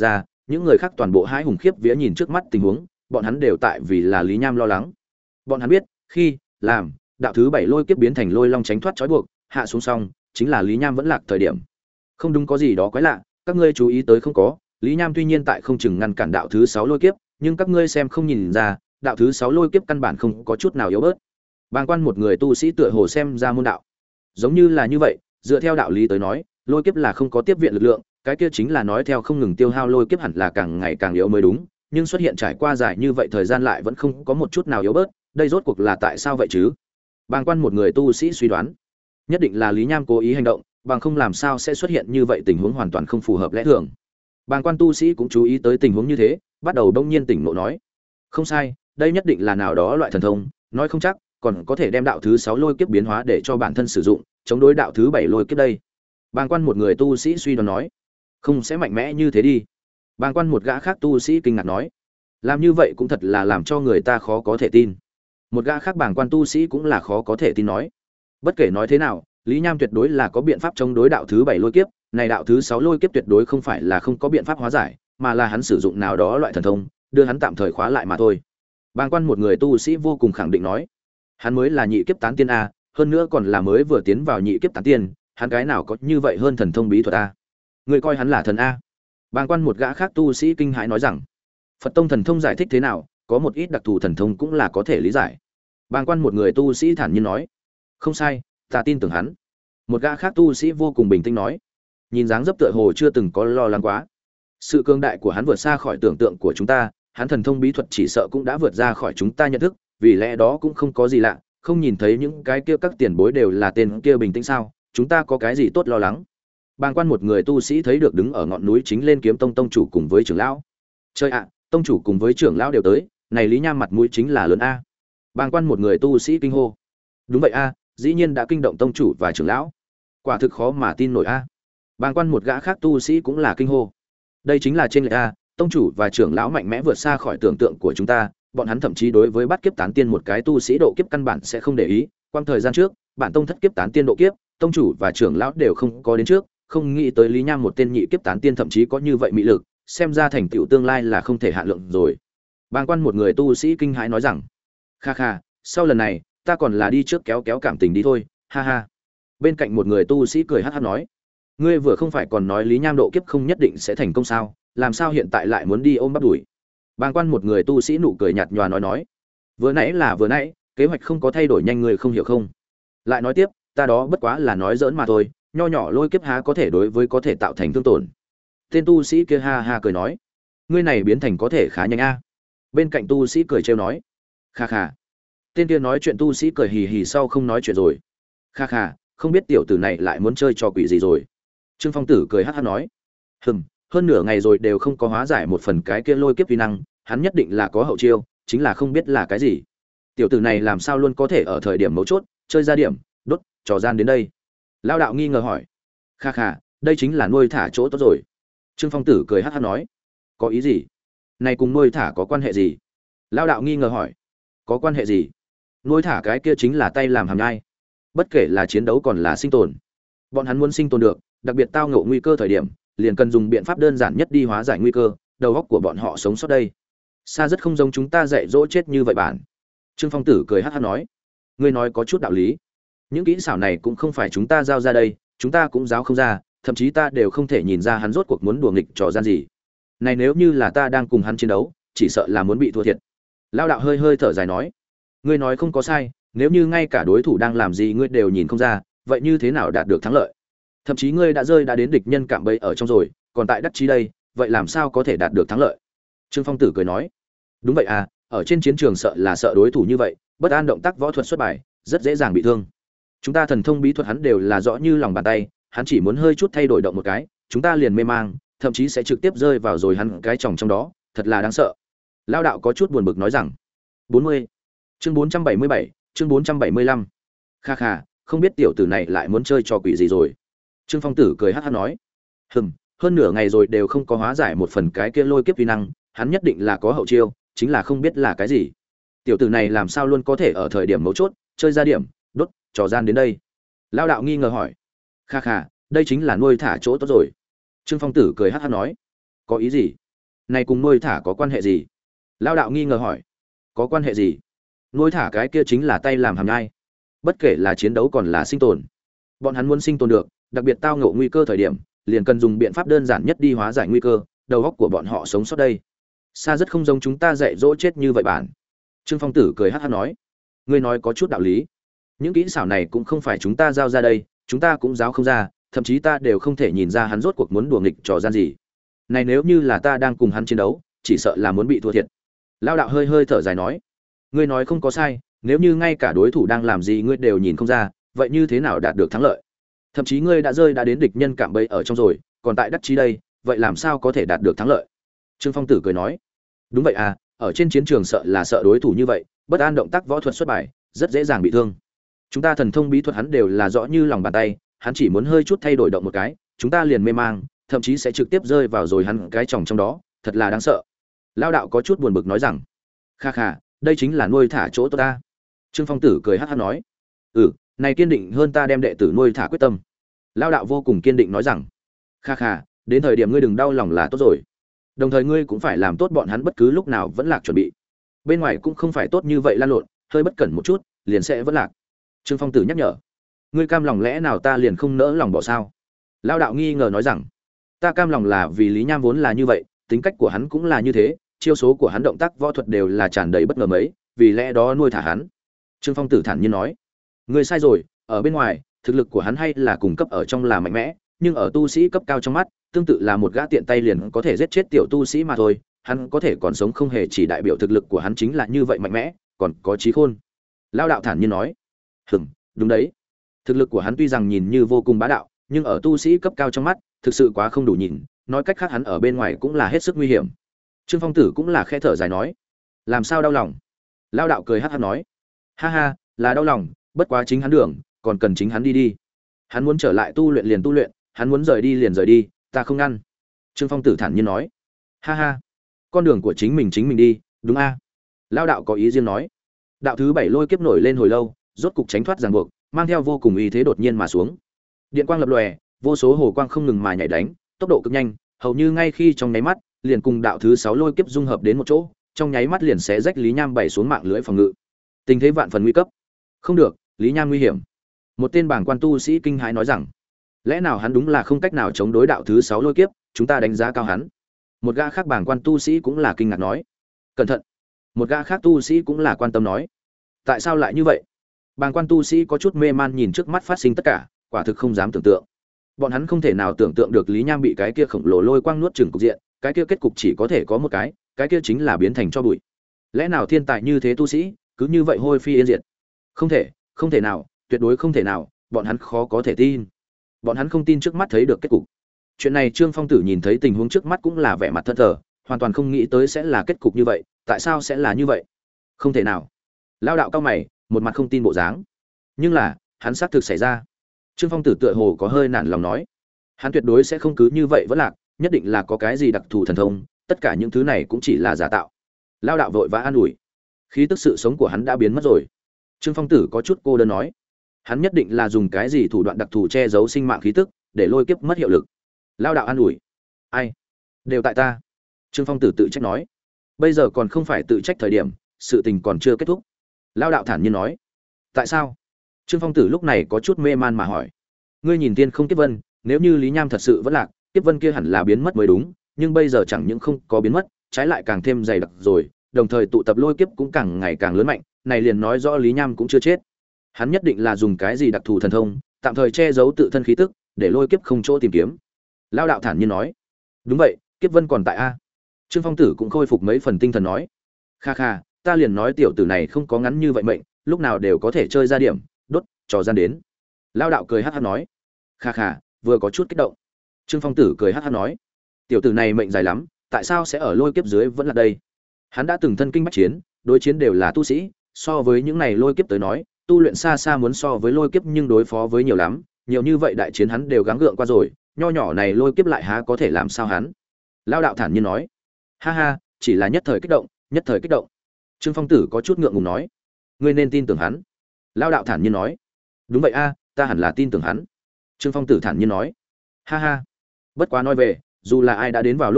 Speaker 1: những người khác toàn bộ hãi hùng khiếp vía nhìn trước mắt tình huống, bọn hắn đều tại vì là Lý Nham lo lắng. Bọn hắn biết, khi làm đạo thứ 7 lôi kiếp biến thành lôi long tránh thoát trói buộc, hạ xuống xong, chính là Lý Nham vẫn lạc thời điểm. Không đúng, có gì đó quái lạ, các ngươi chú ý tới không có? Lý Nham tuy nhiên tại không chừng ngăn cản đạo thứ 6 lôi kiếp, nhưng các ngươi xem không nhìn ra, đạo thứ 6 lôi kiếp căn bản không có chút nào yếu bớt. Bàng quan một người tu sĩ tựa hồ xem ra môn đạo. Giống như là như vậy, dựa theo đạo lý tới nói, lôi kiếp là không có tiếp viện lực lượng, cái kia chính là nói theo không ngừng tiêu hao lôi kiếp hẳn là càng ngày càng yếu mới đúng, nhưng xuất hiện trải qua dài như vậy thời gian lại vẫn không có một chút nào yếu bớt, đây rốt cuộc là tại sao vậy chứ? Bàng quan một người tu sĩ suy đoán, nhất định là Lý Nham cố ý hành động, bằng không làm sao sẽ xuất hiện như vậy tình huống hoàn toàn không phù hợp lẽ thường. Bàng quan tu sĩ cũng chú ý tới tình huống như thế, bắt đầu đông nhiên tỉnh ngộ nói, không sai, đây nhất định là nào đó loại thần thông, nói không chắc còn có thể đem đạo thứ 6 lôi kiếp biến hóa để cho bản thân sử dụng, chống đối đạo thứ 7 lôi kiếp đây. Bàng quan một người tu sĩ suy đoán nói, không sẽ mạnh mẽ như thế đi. Bàng quan một gã khác tu sĩ kinh ngạc nói, làm như vậy cũng thật là làm cho người ta khó có thể tin. Một gã khác bàng quan tu sĩ cũng là khó có thể tin nói, bất kể nói thế nào, Lý Nham tuyệt đối là có biện pháp chống đối đạo thứ 7 lôi kiếp, này đạo thứ 6 lôi kiếp tuyệt đối không phải là không có biện pháp hóa giải, mà là hắn sử dụng nào đó loại thần thông, đưa hắn tạm thời khóa lại mà thôi. Bàng quan một người tu sĩ vô cùng khẳng định nói, hắn mới là nhị kiếp tán tiên a, hơn nữa còn là mới vừa tiến vào nhị kiếp tán tiên, hắn cái nào có như vậy hơn thần thông bí thuật a? Người coi hắn là thần a? Bàng quan một gã khác tu sĩ kinh hãi nói rằng, Phật tông thần thông giải thích thế nào, có một ít đặc thù thần thông cũng là có thể lý giải. Bàng quan một người tu sĩ thản nhiên nói, không sai, ta tin tưởng hắn. Một gã khác tu sĩ vô cùng bình tĩnh nói, nhìn dáng dấp tựa hồ chưa từng có lo lắng quá. Sự cường đại của hắn vượt xa khỏi tưởng tượng của chúng ta, hắn thần thông bí thuật chỉ sợ cũng đã vượt ra khỏi chúng ta nhận thức, vì lẽ đó cũng không có gì lạ, không nhìn thấy những cái kia các tiền bối đều là tên kia bình tĩnh sao, chúng ta có cái gì tốt lo lắng. Bàng quan một người tu sĩ thấy được đứng ở ngọn núi chính lên kiếm tông tông chủ cùng với trưởng lão. Chơi ạ, tông chủ cùng với trưởng lão đều tới, này Lý Nham mặt mũi chính là lớn a. Bàng quan một người tu sĩ kinh hô. Đúng vậy a, dĩ nhiên đã kinh động tông chủ và trưởng lão. Quả thực khó mà tin nổi a. Bàng quan một gã khác tu sĩ cũng là kinh hô. Đây chính là trên lệch a, tông chủ và trưởng lão mạnh mẽ vượt xa khỏi tưởng tượng của chúng ta, bọn hắn thậm chí đối với bắt kiếp tán tiên một cái tu sĩ độ kiếp căn bản sẽ không để ý, quang thời gian trước, bản tông thất kiếp tán tiên độ kiếp, tông chủ và trưởng lão đều không có đến trước, không nghĩ tới Lý Nham một tên nhị kiếp tán tiên thậm chí có như vậy mỹ lực, xem ra thành tựu tương lai là không thể hạn lượng rồi. Bàng quan một người tu sĩ kinh hãi nói rằng, kha kha, sau lần này, ta còn là đi trước kéo kéo cảm tình đi thôi, ha ha. Bên cạnh một người tu sĩ cười hắc hắc nói, ngươi vừa không phải còn nói Lý Nham độ kiếp không nhất định sẽ thành công sao, làm sao hiện tại lại muốn đi ôm bắp đuổi? Bàng quan một người tu sĩ nụ cười nhạt nhòa nói, vừa nãy là vừa nãy, kế hoạch không có thay đổi nhanh, người không hiểu không? Lại nói tiếp, ta đó bất quá là nói giỡn mà thôi, nho nhỏ lôi kiếp há có thể đối với có thể tạo thành thương tổn. Tên tu sĩ kia ha ha cười nói, ngươi này biến thành có thể khá nhanh a. Bên cạnh tu sĩ cười trêu nói, kha kha. Tên kia nói chuyện tu sĩ cười hì hì sau không nói chuyện rồi. Kha kha, không biết tiểu tử này lại muốn chơi trò quỷ gì rồi. Trương Phong Tử cười hắc hắc nói, hơn nửa ngày rồi đều không có hóa giải một phần cái kia lôi kiếp vi năng, hắn nhất định là có hậu chiêu, chính là không biết là cái gì. Tiểu tử này làm sao luôn có thể ở thời điểm mấu chốt chơi ra điểm đốt trò gian đến đây? Lao đạo nghi ngờ hỏi. Kha kha, đây chính là nuôi thả chỗ tốt rồi. Trương Phong Tử cười hắc hắc nói, có ý gì? Này cùng nuôi thả có quan hệ gì? Lao đạo nghi ngờ hỏi. Có quan hệ gì? Nuôi thả cái kia chính là tay làm hàm nhai, bất kể là chiến đấu còn là sinh tồn, bọn hắn muốn sinh tồn được, đặc biệt tao ngộ nguy cơ thời điểm, liền cần dùng biện pháp đơn giản nhất đi hóa giải nguy cơ, đầu óc của bọn họ sống sót đây. Xa rất không giống chúng ta dạy dỗ chết như vậy bản. Trương Phong Tử cười hắc hắc nói, ngươi nói có chút đạo lý. Những kỹ xảo này cũng không phải chúng ta giao ra đây, chúng ta cũng giáo không ra, thậm chí ta đều không thể nhìn ra hắn rốt cuộc muốn đùa nghịch trò gian gì. Này nếu như là ta đang cùng hắn chiến đấu, chỉ sợ là muốn bị thua thiệt. Lao đạo hơi hơi thở dài nói, ngươi nói không có sai, nếu như ngay cả đối thủ đang làm gì ngươi đều nhìn không ra, vậy như thế nào đạt được thắng lợi? Thậm chí ngươi đã rơi đã đến địch nhân cạm bẫy ở trong rồi, còn tại đắc chí đây, vậy làm sao có thể đạt được thắng lợi? Trương Phong Tử cười nói, đúng vậy à, ở trên chiến trường sợ là sợ đối thủ như vậy, bất an động tác võ thuật xuất bài, rất dễ dàng bị thương. Chúng ta thần thông bí thuật hắn đều là rõ như lòng bàn tay, hắn chỉ muốn hơi chút thay đổi động một cái, chúng ta liền mê mang, thậm chí sẽ trực tiếp rơi vào rồi hắn cái chồng trong đó, thật là đáng sợ. Lao đạo có chút buồn bực nói rằng, 40. Chương 477, chương 475. Kha kha, không biết tiểu tử này lại muốn chơi trò quỷ gì rồi. Trương Phong Tử cười hắc hắc nói, hơn nửa ngày rồi đều không có hóa giải một phần cái kia lôi kiếp vi năng, hắn nhất định là có hậu chiêu, chính là không biết là cái gì. Tiểu tử này làm sao luôn có thể ở thời điểm mấu chốt chơi ra điểm đốt trò gian đến đây? Lao đạo nghi ngờ hỏi. Kha kha, đây chính là nuôi thả chỗ tốt rồi. Trương Phong Tử cười hắc hắc nói, có ý gì? này cùng nuôi thả có quan hệ gì? Lao đạo nghi ngờ hỏi. Có quan hệ gì? Nuôi thả cái kia chính là tay làm hàm nhai. Bất kể là chiến đấu còn là sinh tồn, bọn hắn muốn sinh tồn được, đặc biệt tao ngộ nguy cơ thời điểm, liền cần dùng biện pháp đơn giản nhất đi hóa giải nguy cơ, đầu óc của bọn họ sống sót đây. Xa rất không giống chúng ta dạy dỗ chết như vậy bản. Trương Phong Tử cười hắc hắc nói, ngươi nói có chút đạo lý. Những kỹ xảo này cũng không phải chúng ta giao ra đây, chúng ta cũng giáo không ra, thậm chí ta đều không thể nhìn ra hắn rốt cuộc muốn đùa nghịch trò gian gì. Này nếu như là ta đang cùng hắn chiến đấu, chỉ sợ là muốn bị thua thiệt. Lao đạo hơi hơi thở dài nói, ngươi nói không có sai, nếu như ngay cả đối thủ đang làm gì ngươi đều nhìn không ra, vậy như thế nào đạt được thắng lợi? Thậm chí ngươi đã đến địch nhân cạm bẫy ở trong rồi, còn tại đắc chí đây, vậy làm sao có thể đạt được thắng lợi? Trương Phong Tử cười nói, đúng vậy à, ở trên chiến trường sợ đối thủ như vậy, bất an động tác võ thuật xuất bài, rất dễ dàng bị thương. Chúng ta thần thông bí thuật hắn đều là rõ như lòng bàn tay, hắn chỉ muốn hơi chút thay đổi động một cái, chúng ta liền mê mang, thậm chí sẽ trực tiếp rơi vào rồi hắn cái chồng trong đó, thật là đáng sợ. Lao đạo có chút buồn bực nói rằng, kha kha, đây chính là nuôi thả chỗ tốt ta. Trương Phong Tử cười hắc hắc nói, này kiên định hơn ta đem đệ tử nuôi thả quyết tâm. Lao đạo vô cùng kiên định nói rằng, kha kha, đến thời điểm ngươi đừng đau lòng là tốt rồi. Đồng thời ngươi cũng phải làm tốt bọn hắn bất cứ lúc nào vẫn lạc chuẩn bị. Bên ngoài cũng không phải tốt như vậy lan lộn, hơi bất cẩn một chút, liền sẽ vẫn lạc. Trương Phong Tử nhắc nhở, ngươi cam lòng lẽ nào ta liền không nỡ lòng bỏ sao? Lao đạo nghi ngờ nói rằng, ta cam lòng là vì Lý Nham vốn là như vậy, tính cách của hắn cũng là như thế, chiêu số của hắn động tác võ thuật đều là tràn đầy bất ngờ mấy, vì lẽ đó nuôi thả hắn. Trương Phong Tử thản nhiên nói, ngươi sai rồi, ở bên ngoài, thực lực của hắn hay là cùng cấp ở trong là mạnh mẽ, nhưng ở tu sĩ cấp cao trong mắt, tương tự là một gã tiện tay liền có thể giết chết tiểu tu sĩ mà thôi, hắn có thể còn sống không hề chỉ đại biểu thực lực của hắn chính là như vậy mạnh mẽ, còn có trí khôn. Lao đạo thản nhiên nói, đúng đấy. Thực lực của hắn tuy rằng nhìn như vô cùng bá đạo, nhưng ở tu sĩ cấp cao trong mắt, thực sự quá không đủ nhìn, nói cách khác hắn ở bên ngoài cũng là hết sức nguy hiểm. Trương Phong Tử cũng là khẽ thở dài nói, làm sao đau lòng? Lao đạo cười hắc hắc nói, ha ha, là đau lòng, bất quá chính hắn đường, còn cần chính hắn đi. Hắn muốn trở lại tu luyện liền tu luyện, hắn muốn rời đi liền rời đi, ta không ngăn. Trương Phong Tử thản nhiên nói, ha ha, con đường của chính mình đi, đúng a? Lao đạo có ý riêng nói. Đạo thứ 7 lôi kiếp nổi lên hồi lâu, rốt cục tránh thoát ràng buộc, mang theo vô cùng uy thế đột nhiên mà xuống. Điện quang lập lòe, vô số hồ quang không ngừng mà nhảy đánh, tốc độ cực nhanh, hầu như ngay khi trong nháy mắt, liền cùng đạo thứ 6 lôi kiếp dung hợp đến một chỗ, trong nháy mắt liền xé rách Lý Nham bảy xuống mạng lưới phòng ngự. Tình thế vạn phần nguy cấp. Không được, Lý Nham nguy hiểm. Một tên bảng quan tu sĩ kinh hãi nói rằng, lẽ nào hắn đúng là không cách nào chống đối đạo thứ 6 lôi kiếp, chúng ta đánh giá cao hắn. Một gã khác bảng quan tu sĩ cũng là kinh ngạc nói, cẩn thận. Một gã khác tu sĩ cũng là quan tâm nói, tại sao lại như vậy? Bàng quan tu sĩ có chút mê man nhìn trước mắt phát sinh tất cả, quả thực không dám tưởng tượng. Bọn hắn không thể nào tưởng tượng được Lý Nham bị cái kia khổng lồ lôi quang nuốt chửng cục diện, cái kia kết cục chỉ có thể có một cái kia chính là biến thành tro bụi. Lẽ nào thiên tài như thế tu sĩ, cứ như vậy hôi phi yên diệt? Không thể nào, tuyệt đối không thể nào, bọn hắn khó có thể tin. Bọn hắn không tin trước mắt thấy được kết cục. Chuyện này Trương Phong Tử nhìn thấy tình huống trước mắt cũng là vẻ mặt thẫn thờ, hoàn toàn không nghĩ tới sẽ là kết cục như vậy, tại sao sẽ là như vậy? Không thể nào. Lao đạo cao mày, một mặt không tin bộ dáng. Nhưng là, hắn xác thực xảy ra. Trương Phong Tử tựa hồ có hơi nản lòng nói, hắn tuyệt đối sẽ không cứ như vậy vẫn lạc, nhất định là có cái gì đặc thù thần thông, tất cả những thứ này cũng chỉ là giả tạo. Lao đạo vội vã an ủi, khí tức sự sống của hắn đã biến mất rồi. Trương Phong Tử có chút cô đơn nói, hắn nhất định là dùng cái gì thủ đoạn đặc thù che giấu sinh mạng khí tức, để lôi kiếp mất hiệu lực. Lao đạo an ủi, ai? Đều tại ta. Trương Phong Tử tự trách nói, bây giờ còn không phải tự trách thời điểm, sự tình còn chưa kết thúc. Lao đạo thản nhiên nói, tại sao? Trương Phong Tử lúc này có chút mê man mà hỏi, ngươi nhìn tiên không kiếp vân, nếu như Lý Nham thật sự vẫn lạc, kiếp vân kia hẳn là biến mất mới đúng, nhưng bây giờ chẳng những không có biến mất, trái lại càng thêm dày đặc rồi, đồng thời tụ tập lôi kiếp cũng càng ngày càng lớn mạnh, này liền nói rõ Lý Nham cũng chưa chết. Hắn nhất định là dùng cái gì đặc thù thần thông, tạm thời che giấu tự thân khí tức, để lôi kiếp không chỗ tìm kiếm. Lao đạo thản nhiên nói, đúng vậy, kiếp vân còn tại a. Trương Phong Tử cũng khôi phục mấy phần tinh thần nói, kha kha, ta liền nói tiểu tử này không có ngắn như vậy mệnh, lúc nào đều có thể chơi ra điểm, đốt, trò gian đến. Lao đạo cười hắc hắc nói, kha kha, vừa có chút kích động. Trương Phong Tử cười hắc hắc nói, tiểu tử này mệnh dài lắm, tại sao sẽ ở lôi kiếp dưới vẫn là đây? Hắn đã từng thân kinh bách chiến, đối chiến đều là tu sĩ, so với những này lôi kiếp tới nói, tu luyện xa xa muốn so với lôi kiếp nhưng đối phó với nhiều lắm, nhiều như vậy đại chiến hắn đều gắng gượng qua rồi, nho nhỏ này lôi kiếp lại há có thể làm sao hắn? Lao đạo thản nhiên nói, ha ha, chỉ là nhất thời kích động, nhất thời kích động. Trương Phong Tử có chút ngượng ngùng nói, ngươi nên tin tưởng hắn. Lao đạo thản nhiên nói, đúng vậy a, ta hẳn là tin tưởng hắn. Trương Phong Tử thản nhiên nói, ha ha, bất quá nói về, dù là ai đã đến vào lúc ấy,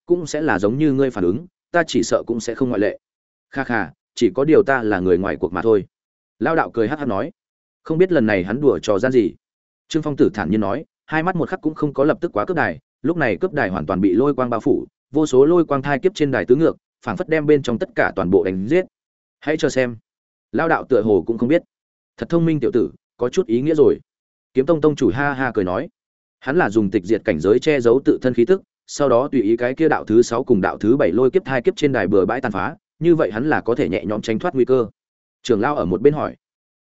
Speaker 1: cũng sẽ là giống như ngươi phản ứng, ta chỉ sợ cũng sẽ không ngoại lệ. Kha kha, chỉ có điều ta là người ngoài cuộc mà thôi. Lao đạo cười hắc hắc nói, không biết lần này hắn đùa trò gian gì. Trương Phong Tử thản nhiên nói, hai mắt một khắc cũng không có lập tức quá cướp đài, lúc này cướp đài hoàn toàn bị lôi quang bao phủ, vô số lôi quang thai kiếp trên đài tứ ngược, phảng phất đem bên trong tất cả toàn bộ đánh giết. Hãy cho xem. Lao đạo tựa hồ cũng không biết. Thật thông minh tiểu tử, có chút ý nghĩa rồi. Kiếm Tông tông chủ ha ha cười nói, hắn là dùng tịch diệt cảnh giới che giấu tự thân khí tức, sau đó tùy ý cái kia đạo thứ 6 cùng đạo thứ 7 lôi kiếp thai kiếp trên đài bừa bãi tàn phá, như vậy hắn là có thể nhẹ nhõm tránh thoát nguy cơ. Trưởng lão ở một bên hỏi,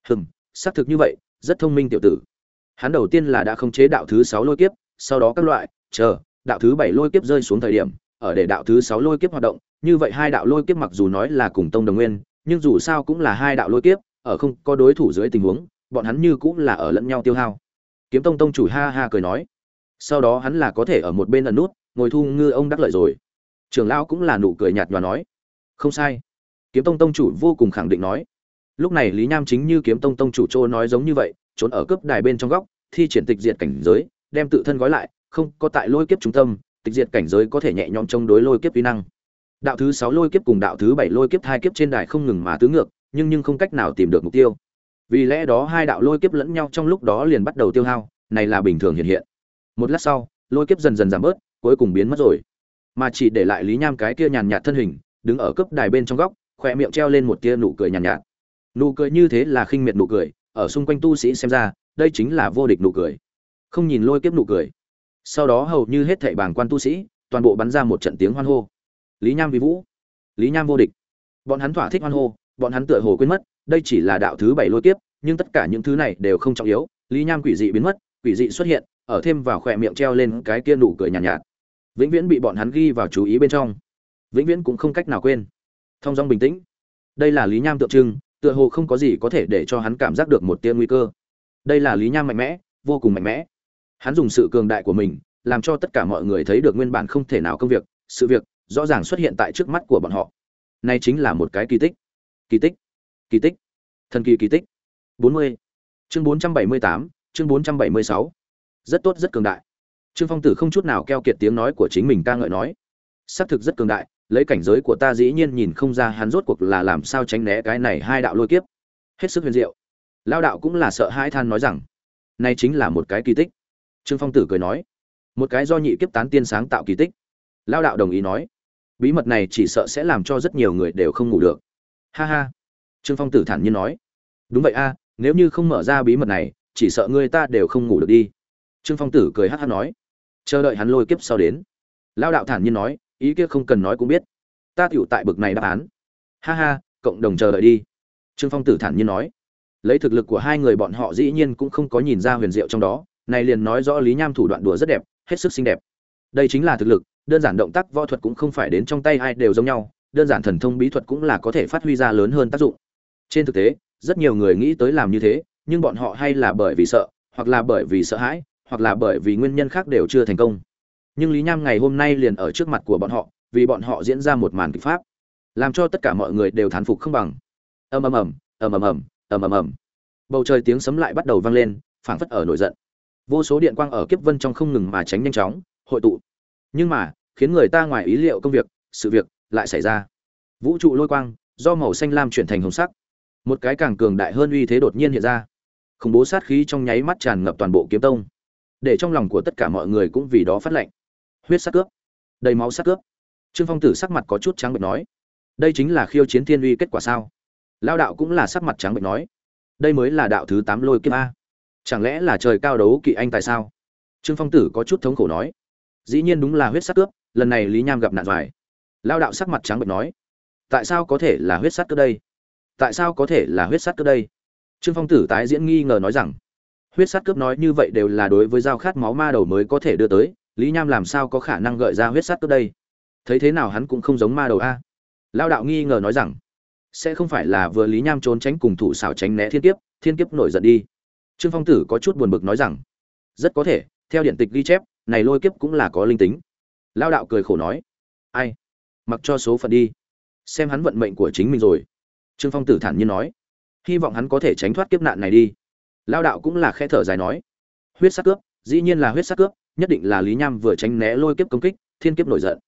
Speaker 1: xác thực như vậy, rất thông minh tiểu tử. Hắn đầu tiên là đã khống chế đạo thứ 6 lôi kiếp, sau đó các loại, đạo thứ 7 lôi kiếp rơi xuống thời điểm, ở để đạo thứ 6 lôi kiếp hoạt động, như vậy hai đạo lôi kiếp mặc dù nói là cùng tông đồng nguyên, nhưng dù sao cũng là hai đạo lôi kiếp, ở không có đối thủ dưới tình huống, bọn hắn như cũng là ở lẫn nhau tiêu hao. Kiếm Tông tông chủ ha ha cười nói, sau đó hắn là có thể ở một bên ẩn nút, ngồi thu ngư ông đắc lợi rồi. Trưởng lão cũng là nụ cười nhạt nhòa nói, không sai. Kiếm Tông tông chủ vô cùng khẳng định nói. Lúc này Lý Nham chính như Kiếm Tông tông chủ trô nói giống như vậy, trốn ở cướp đài bên trong góc, thi triển tịch diệt cảnh giới, đem tự thân gói lại, không có tại lôi kiếp trung tâm, tịch diệt cảnh giới có thể nhẹ nhõm chống đối lôi kiếp uy năng. Đạo thứ 6 lôi kiếp cùng đạo thứ 7 lôi kiếp hai kiếp trên đài không ngừng mà tứ ngược, nhưng không cách nào tìm được mục tiêu. Vì lẽ đó hai đạo lôi kiếp lẫn nhau trong lúc đó liền bắt đầu tiêu hao, này là bình thường hiện hiện. Một lát sau, lôi kiếp dần dần giảm bớt, cuối cùng biến mất rồi, mà chỉ để lại Lý Nham cái kia nhàn nhạt thân hình, đứng ở cấp đài bên trong góc, khóe miệng treo lên một tia nụ cười nhàn nhạt. Nụ cười như thế là khinh miệt nụ cười, ở xung quanh tu sĩ xem ra, đây chính là vô địch nụ cười. Không nhìn lôi kiếp nụ cười. Sau đó hầu như hết thảy bảng quan tu sĩ, toàn bộ bắn ra một trận tiếng hoan hô. Lý Nham vi vũ, Lý Nham vô địch. Bọn hắn thỏa thích hoan hô, bọn hắn tựa hồ quên mất, đây chỉ là đạo thứ 7 lôi kiếp, nhưng tất cả những thứ này đều không trọng yếu. Lý Nham quỷ dị biến mất, quỷ dị xuất hiện, ở thêm vào khóe miệng treo lên cái kia nụ cười nhàn nhạt, vĩnh viễn bị bọn hắn ghi vào chú ý bên trong, vĩnh viễn cũng không cách nào quên. Thông dong bình tĩnh, đây là Lý Nham tượng trưng, tựa hồ không có gì có thể để cho hắn cảm giác được một tia nguy cơ. Đây là Lý Nham mạnh mẽ, vô cùng mạnh mẽ. Hắn dùng sự cường đại của mình, làm cho tất cả mọi người thấy được nguyên bản không thể nào công việc, sự việc rõ ràng xuất hiện tại trước mắt của bọn họ. Này chính là một cái kỳ tích. Kỳ tích, kỳ tích, thần kỳ kỳ tích. 40. Chương 478, chương 476. Rất tốt, rất cường đại. Trương Phong Tử không chút nào keo kiệt tiếng nói của chính mình ca ngợi nói, xác thực rất cường đại, lấy cảnh giới của ta dĩ nhiên nhìn không ra hắn rốt cuộc là làm sao tránh né cái này hai đạo lôi kiếp. Hết sức huyền diệu. Lao đạo cũng là sợ hãi than nói rằng, này chính là một cái kỳ tích. Trương Phong Tử cười nói, một cái do nhị kiếp tán tiên sáng tạo kỳ tích. Lao đạo đồng ý nói, bí mật này chỉ sợ sẽ làm cho rất nhiều người đều không ngủ được. Ha ha. Trương Phong Tử thản nhiên nói, đúng vậy a, nếu như không mở ra bí mật này, chỉ sợ người ta đều không ngủ được đi. Trương Phong Tử cười hắc hắc nói, chờ đợi hắn lôi kiếp sau đến. Lao đạo thản nhiên nói, ý kia không cần nói cũng biết, ta tiểu tại bực này đáp án. Ha ha, cộng đồng chờ đợi đi. Trương Phong Tử thản nhiên nói, lấy thực lực của hai người bọn họ dĩ nhiên cũng không có nhìn ra huyền diệu trong đó, này liền nói rõ Lý Nham thủ đoạn đùa rất đẹp, hết sức xinh đẹp. Đây chính là thực lực, đơn giản động tác võ thuật cũng không phải đến trong tay ai đều giống nhau, đơn giản thần thông bí thuật cũng là có thể phát huy ra lớn hơn tác dụng. Trên thực tế, rất nhiều người nghĩ tới làm như thế, nhưng bọn họ hay là bởi vì sợ, hoặc là bởi vì sợ hãi, hoặc là bởi vì nguyên nhân khác đều chưa thành công. Nhưng Lý Nham ngày hôm nay liền ở trước mặt của bọn họ, vì bọn họ diễn ra một màn kịch pháp, làm cho tất cả mọi người đều thán phục không bằng. Ầm ầm ầm, ầm ầm ầm, ầm ầm ầm. Bầu trời tiếng sấm lại bắt đầu vang lên, phảng phất ở nổi giận. Vô số điện quang ở kiếp vân trong không ngừng mà tránh nhanh chóng hội tụ. Nhưng mà, khiến người ta ngoài ý liệu công việc, sự việc lại xảy ra. Vũ trụ lôi quang do màu xanh lam chuyển thành hồng sắc. Một cái càng cường đại hơn uy thế đột nhiên hiện ra. Khủng bố sát khí trong nháy mắt tràn ngập toàn bộ kiếm tông, để trong lòng của tất cả mọi người cũng vì đó phát lạnh. Huyết sát cướp, đầy máu sát cướp. Trương Phong Tử sắc mặt có chút trắng bệch nói, đây chính là khiêu chiến thiên uy kết quả sao? Lao đạo cũng là sắc mặt trắng bệch nói, đây mới là đạo thứ 8 lôi kiếp a, chẳng lẽ là trời cao đấu kỵ anh tại sao? Trương Phong Tử có chút thống khổ nói, dĩ nhiên đúng là huyết sát cướp, lần này Lý Nham gặp nạn vải. Lao đạo sắc mặt trắng bệch nói, tại sao có thể là huyết sát cướp đây? Tại sao có thể là huyết sát cướp đây? Trương Phong Tử tái diễn nghi ngờ nói rằng, huyết sát cướp nói như vậy đều là đối với dao khát máu ma đầu mới có thể đưa tới, Lý Nham làm sao có khả năng gợi ra huyết sát cướp đây? Thấy thế nào hắn cũng không giống ma đầu a. Lao đạo nghi ngờ nói rằng, sẽ không phải là vừa Lý Nham trốn tránh cùng thủ xảo tránh né thiên kiếp nổi giận đi. Trương Phong Tử có chút buồn bực nói rằng, rất có thể, theo điện tịch ghi chép, này lôi kiếp cũng là có linh tính. Lao đạo cười khổ nói, ai, mặc cho số phận đi, xem hắn vận mệnh của chính mình rồi. Trương Phong Tử thản nhiên nói, hy vọng hắn có thể tránh thoát kiếp nạn này đi. Lao đạo cũng là khẽ thở dài nói, huyết sát cướp, dĩ nhiên là huyết sát cướp, nhất định là Lý Nham vừa tránh né lôi kiếp công kích, thiên kiếp nổi giận.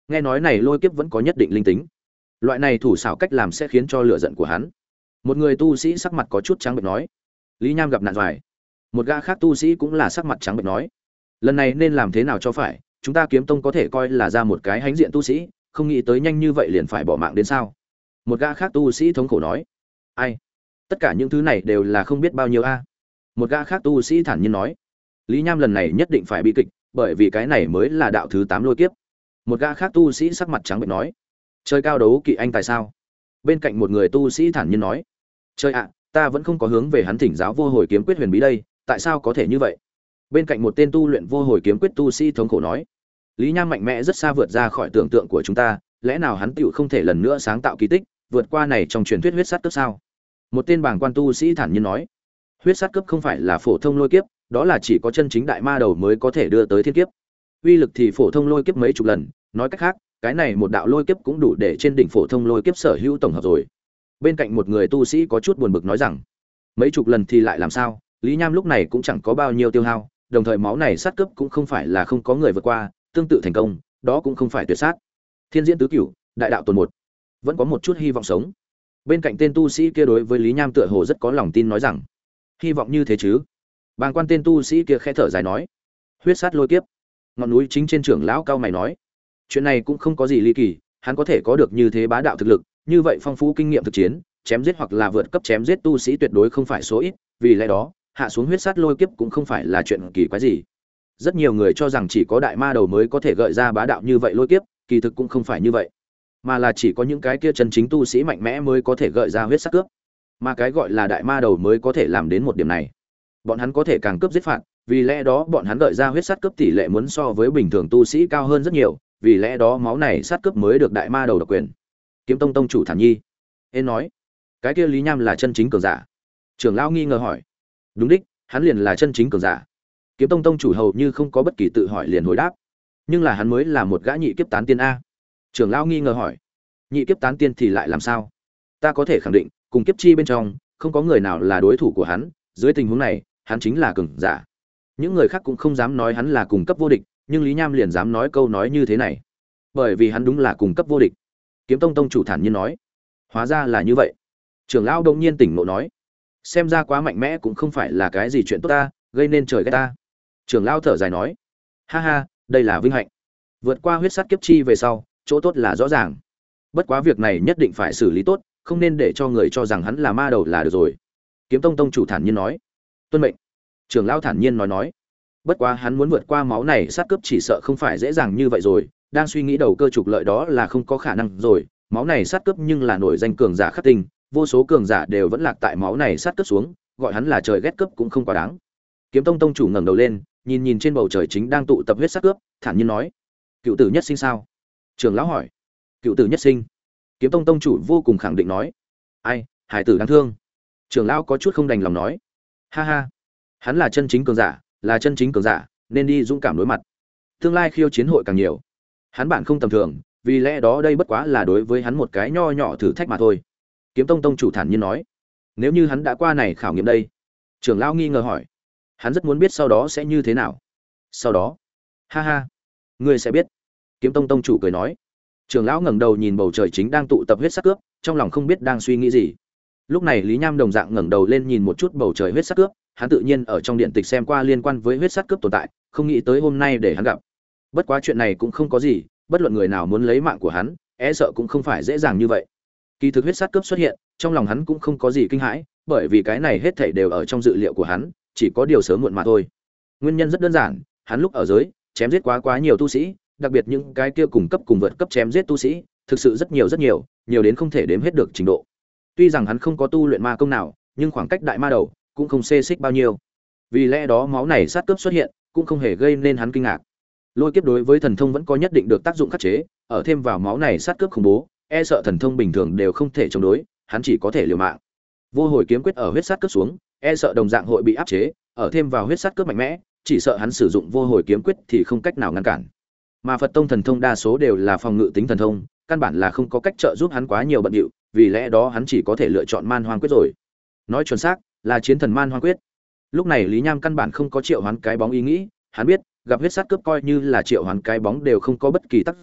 Speaker 1: Nghe nói này lôi kiếp vẫn có nhất định linh tính, loại này thủ xảo cách làm sẽ khiến cho lửa giận của hắn. Một người tu sĩ sắc mặt có chút trắng bệch nói, Lý Nham gặp nạn rồi. Một gã khác tu sĩ cũng là sắc mặt trắng bệch nói, lần này nên làm thế nào cho phải, chúng ta kiếm tông có thể coi là ra một cái hãnh diện tu sĩ, không nghĩ tới nhanh như vậy liền phải bỏ mạng đến sao. Một gã khác tu sĩ thống khổ nói, ai, tất cả những thứ này đều là không biết bao nhiêu a. Một gã khác tu sĩ thản nhiên nói, Lý Nham lần này nhất định phải bị kịch, bởi vì cái này mới là đạo thứ 8 lôi kiếp. Một gã khác tu sĩ sắc mặt trắng bệch nói, chơi cao đấu kỵ anh tại sao? Bên cạnh một người tu sĩ thản nhiên nói, chơi ạ, ta vẫn không có hướng về hắn thỉnh giáo vô hồi kiếm quyết huyền bí đây, tại sao có thể như vậy? Bên cạnh một tên tu luyện vô hồi kiếm quyết tu sĩ thống khổ nói, Lý Nham mạnh mẽ rất xa vượt ra khỏi tưởng tượng của chúng ta, lẽ nào hắn tựu không thể lần nữa sáng tạo kỳ tích, vượt qua này trong truyền thuyết huyết sát cấp sao? Một tên bảng quan tu sĩ thản nhiên nói, huyết sát cấp không phải là phổ thông lôi kiếp, đó là chỉ có chân chính đại ma đầu mới có thể đưa tới thiên kiếp. Uy lực thì phổ thông lôi kiếp mấy chục lần, nói cách khác, cái này một đạo lôi kiếp cũng đủ để trên đỉnh phổ thông lôi kiếp sở hữu tổng hợp rồi. Bên cạnh một người tu sĩ có chút buồn bực nói rằng, mấy chục lần thì lại làm sao? Lý Nham lúc này cũng chẳng có bao nhiêu tiêu hao, đồng thời máu này sát cấp cũng không phải là không có người vượt qua, tương tự thành công, đó cũng không phải tuyệt sát. Thiên diễn tứ cửu, đại đạo tồn một, vẫn có một chút hy vọng sống. Bên cạnh tên tu sĩ kia đối với Lý Nham tựa hồ rất có lòng tin nói rằng, hy vọng như thế chứ? Bàng quan tên tu sĩ kia khẽ thở dài nói, huyết sát lôi kiếp. Ngọn núi chính trên trưởng lão cao mày nói, chuyện này cũng không có gì ly kỳ, hắn có thể có được như thế bá đạo thực lực, như vậy phong phú kinh nghiệm thực chiến, chém giết hoặc là vượt cấp chém giết tu sĩ tuyệt đối không phải số ít, vì lẽ đó, hạ xuống huyết sát lôi kiếp cũng không phải là chuyện kỳ quái gì. Rất nhiều người cho rằng chỉ có đại ma đầu mới có thể gợi ra bá đạo như vậy lôi kiếp, kỳ thực cũng không phải như vậy, mà là chỉ có những cái kia chân chính tu sĩ mạnh mẽ mới có thể gợi ra huyết sát cướp. Mà cái gọi là đại ma đầu mới có thể làm đến một điểm này. Bọn hắn có thể càng cướp giết phạt, vì lẽ đó bọn hắn gợi ra huyết sát cướp tỷ lệ muốn so với bình thường tu sĩ cao hơn rất nhiều, vì lẽ đó máu này sát cướp mới được đại ma đầu độc quyền. Kiếm tông tông chủ thản nhi hên nói, cái kia Lý Nham là chân chính cường giả. Trưởng lão nghi ngờ hỏi, đúng đích, hắn liền là chân chính cường giả. Kiếm tông tông chủ hầu như không có bất kỳ tự hỏi liền hồi đáp, nhưng là hắn mới là một gã nhị kiếp tán tiên a. Trưởng lão nghi ngờ hỏi, nhị kiếp tán tiên thì lại làm sao? Ta có thể khẳng định, cùng kiếp chi bên trong không có người nào là đối thủ của hắn, dưới tình huống này hắn chính là cường giả. Những người khác cũng không dám nói hắn là cùng cấp vô địch, nhưng Lý Nham liền dám nói câu nói như thế này, bởi vì hắn đúng là cùng cấp vô địch. Kiếm tông tông chủ thản nhiên nói, hóa ra là như vậy. Trưởng lão đông nhiên tỉnh ngộ nói, xem ra quá mạnh mẽ cũng không phải là cái gì chuyện tốt ta, gây nên trời ghét ta. Trưởng lão thở dài nói, ha ha, đây là vinh hạnh. Vượt qua huyết sát kiếp chi về sau, chỗ tốt là rõ ràng. Bất quá việc này nhất định phải xử lý tốt, không nên để cho người cho rằng hắn là ma đầu là được rồi. Kiếm tông tông chủ thản nhiên nói, tuân mệnh. Trưởng lão thản nhiên nói, bất quá hắn muốn vượt qua máu này sát cướp chỉ sợ không phải dễ dàng như vậy rồi, đang suy nghĩ đầu cơ trục lợi đó là không có khả năng rồi. Máu này sát cướp nhưng là nổi danh cường giả khắc tinh, vô số cường giả đều vẫn lạc tại máu này sát cướp xuống, gọi hắn là trời ghét cướp cũng không quá đáng. Kiếm tông tông chủ ngẩng đầu lên, nhìn nhìn trên bầu trời chính đang tụ tập huyết sát cướp, thản nhiên nói, cựu tử nhất sinh sao? Trưởng lão hỏi, cựu tử nhất sinh. Kiếm tông tông chủ vô cùng khẳng định nói, ai, hải tử đáng thương. Trưởng lão có chút không đành lòng nói, ha ha, hắn là chân chính cường giả, là chân chính cường giả, nên đi dũng cảm đối mặt. Tương lai khiêu chiến hội càng nhiều, hắn bản không tầm thường, vì lẽ đó đây bất quá là đối với hắn một cái nho nhỏ thử thách mà thôi. Kiếm tông tông chủ thản nhiên nói, nếu như hắn đã qua này khảo nghiệm đây. Trưởng lão nghi ngờ hỏi, hắn rất muốn biết sau đó sẽ như thế nào. Sau đó, ha ha, ngươi sẽ biết. Kiếm tông tông chủ cười nói. Trưởng lão ngẩng đầu nhìn bầu trời chính đang tụ tập huyết sắc cướp, trong lòng không biết đang suy nghĩ gì. Lúc này Lý Nham đồng dạng ngẩng đầu lên nhìn một chút bầu trời huyết sắc cướp, hắn tự nhiên ở trong điện tịch xem qua liên quan với huyết sắc cướp tồn tại, không nghĩ tới hôm nay để hắn gặp. Bất quá chuyện này cũng không có gì, bất luận người nào muốn lấy mạng của hắn, e sợ cũng không phải dễ dàng như vậy. Kỳ thực huyết sắc cướp xuất hiện, trong lòng hắn cũng không có gì kinh hãi, bởi vì cái này hết thảy đều ở trong dự liệu của hắn, chỉ có điều sớm muộn mà thôi. Nguyên nhân rất đơn giản, hắn lúc ở giới chém giết quá nhiều tu sĩ, đặc biệt những cái kia cùng cấp cùng vượt cấp chém giết tu sĩ, thực sự rất nhiều, nhiều đến không thể đếm hết được trình độ. Tuy rằng hắn không có tu luyện ma công nào, nhưng khoảng cách đại ma đầu cũng không xê xích bao nhiêu. Vì lẽ đó máu này sát cướp xuất hiện, cũng không hề gây nên hắn kinh ngạc. Lôi kiếp đối với thần thông vẫn có nhất định được tác dụng khắc chế, ở thêm vào máu này sát cướp khủng bố, e sợ thần thông bình thường đều không thể chống đối, hắn chỉ có thể liều mạng. Vô hồi kiếm quyết ở huyết sát cướp xuống, e sợ đồng dạng hội bị áp chế, ở thêm vào huyết sát cướp mạnh mẽ, chỉ sợ hắn sử dụng vô hồi kiếm quyết thì không cách nào ngăn cản. Mà Phật tông thần thông đa số đều là phòng ngự tính thần thông, căn bản là không có cách trợ giúp hắn quá nhiều bận rộn, vì lẽ đó hắn chỉ có thể lựa chọn man hoang quyết rồi. Nói chuẩn xác là chiến thần man hoang quyết. Lúc này Lý Nham căn bản không có triệu hoán cái bóng ý nghĩ, hắn biết gặp huyết sát cướp coi như là triệu hoán cái bóng đều không có bất kỳ tác dụng,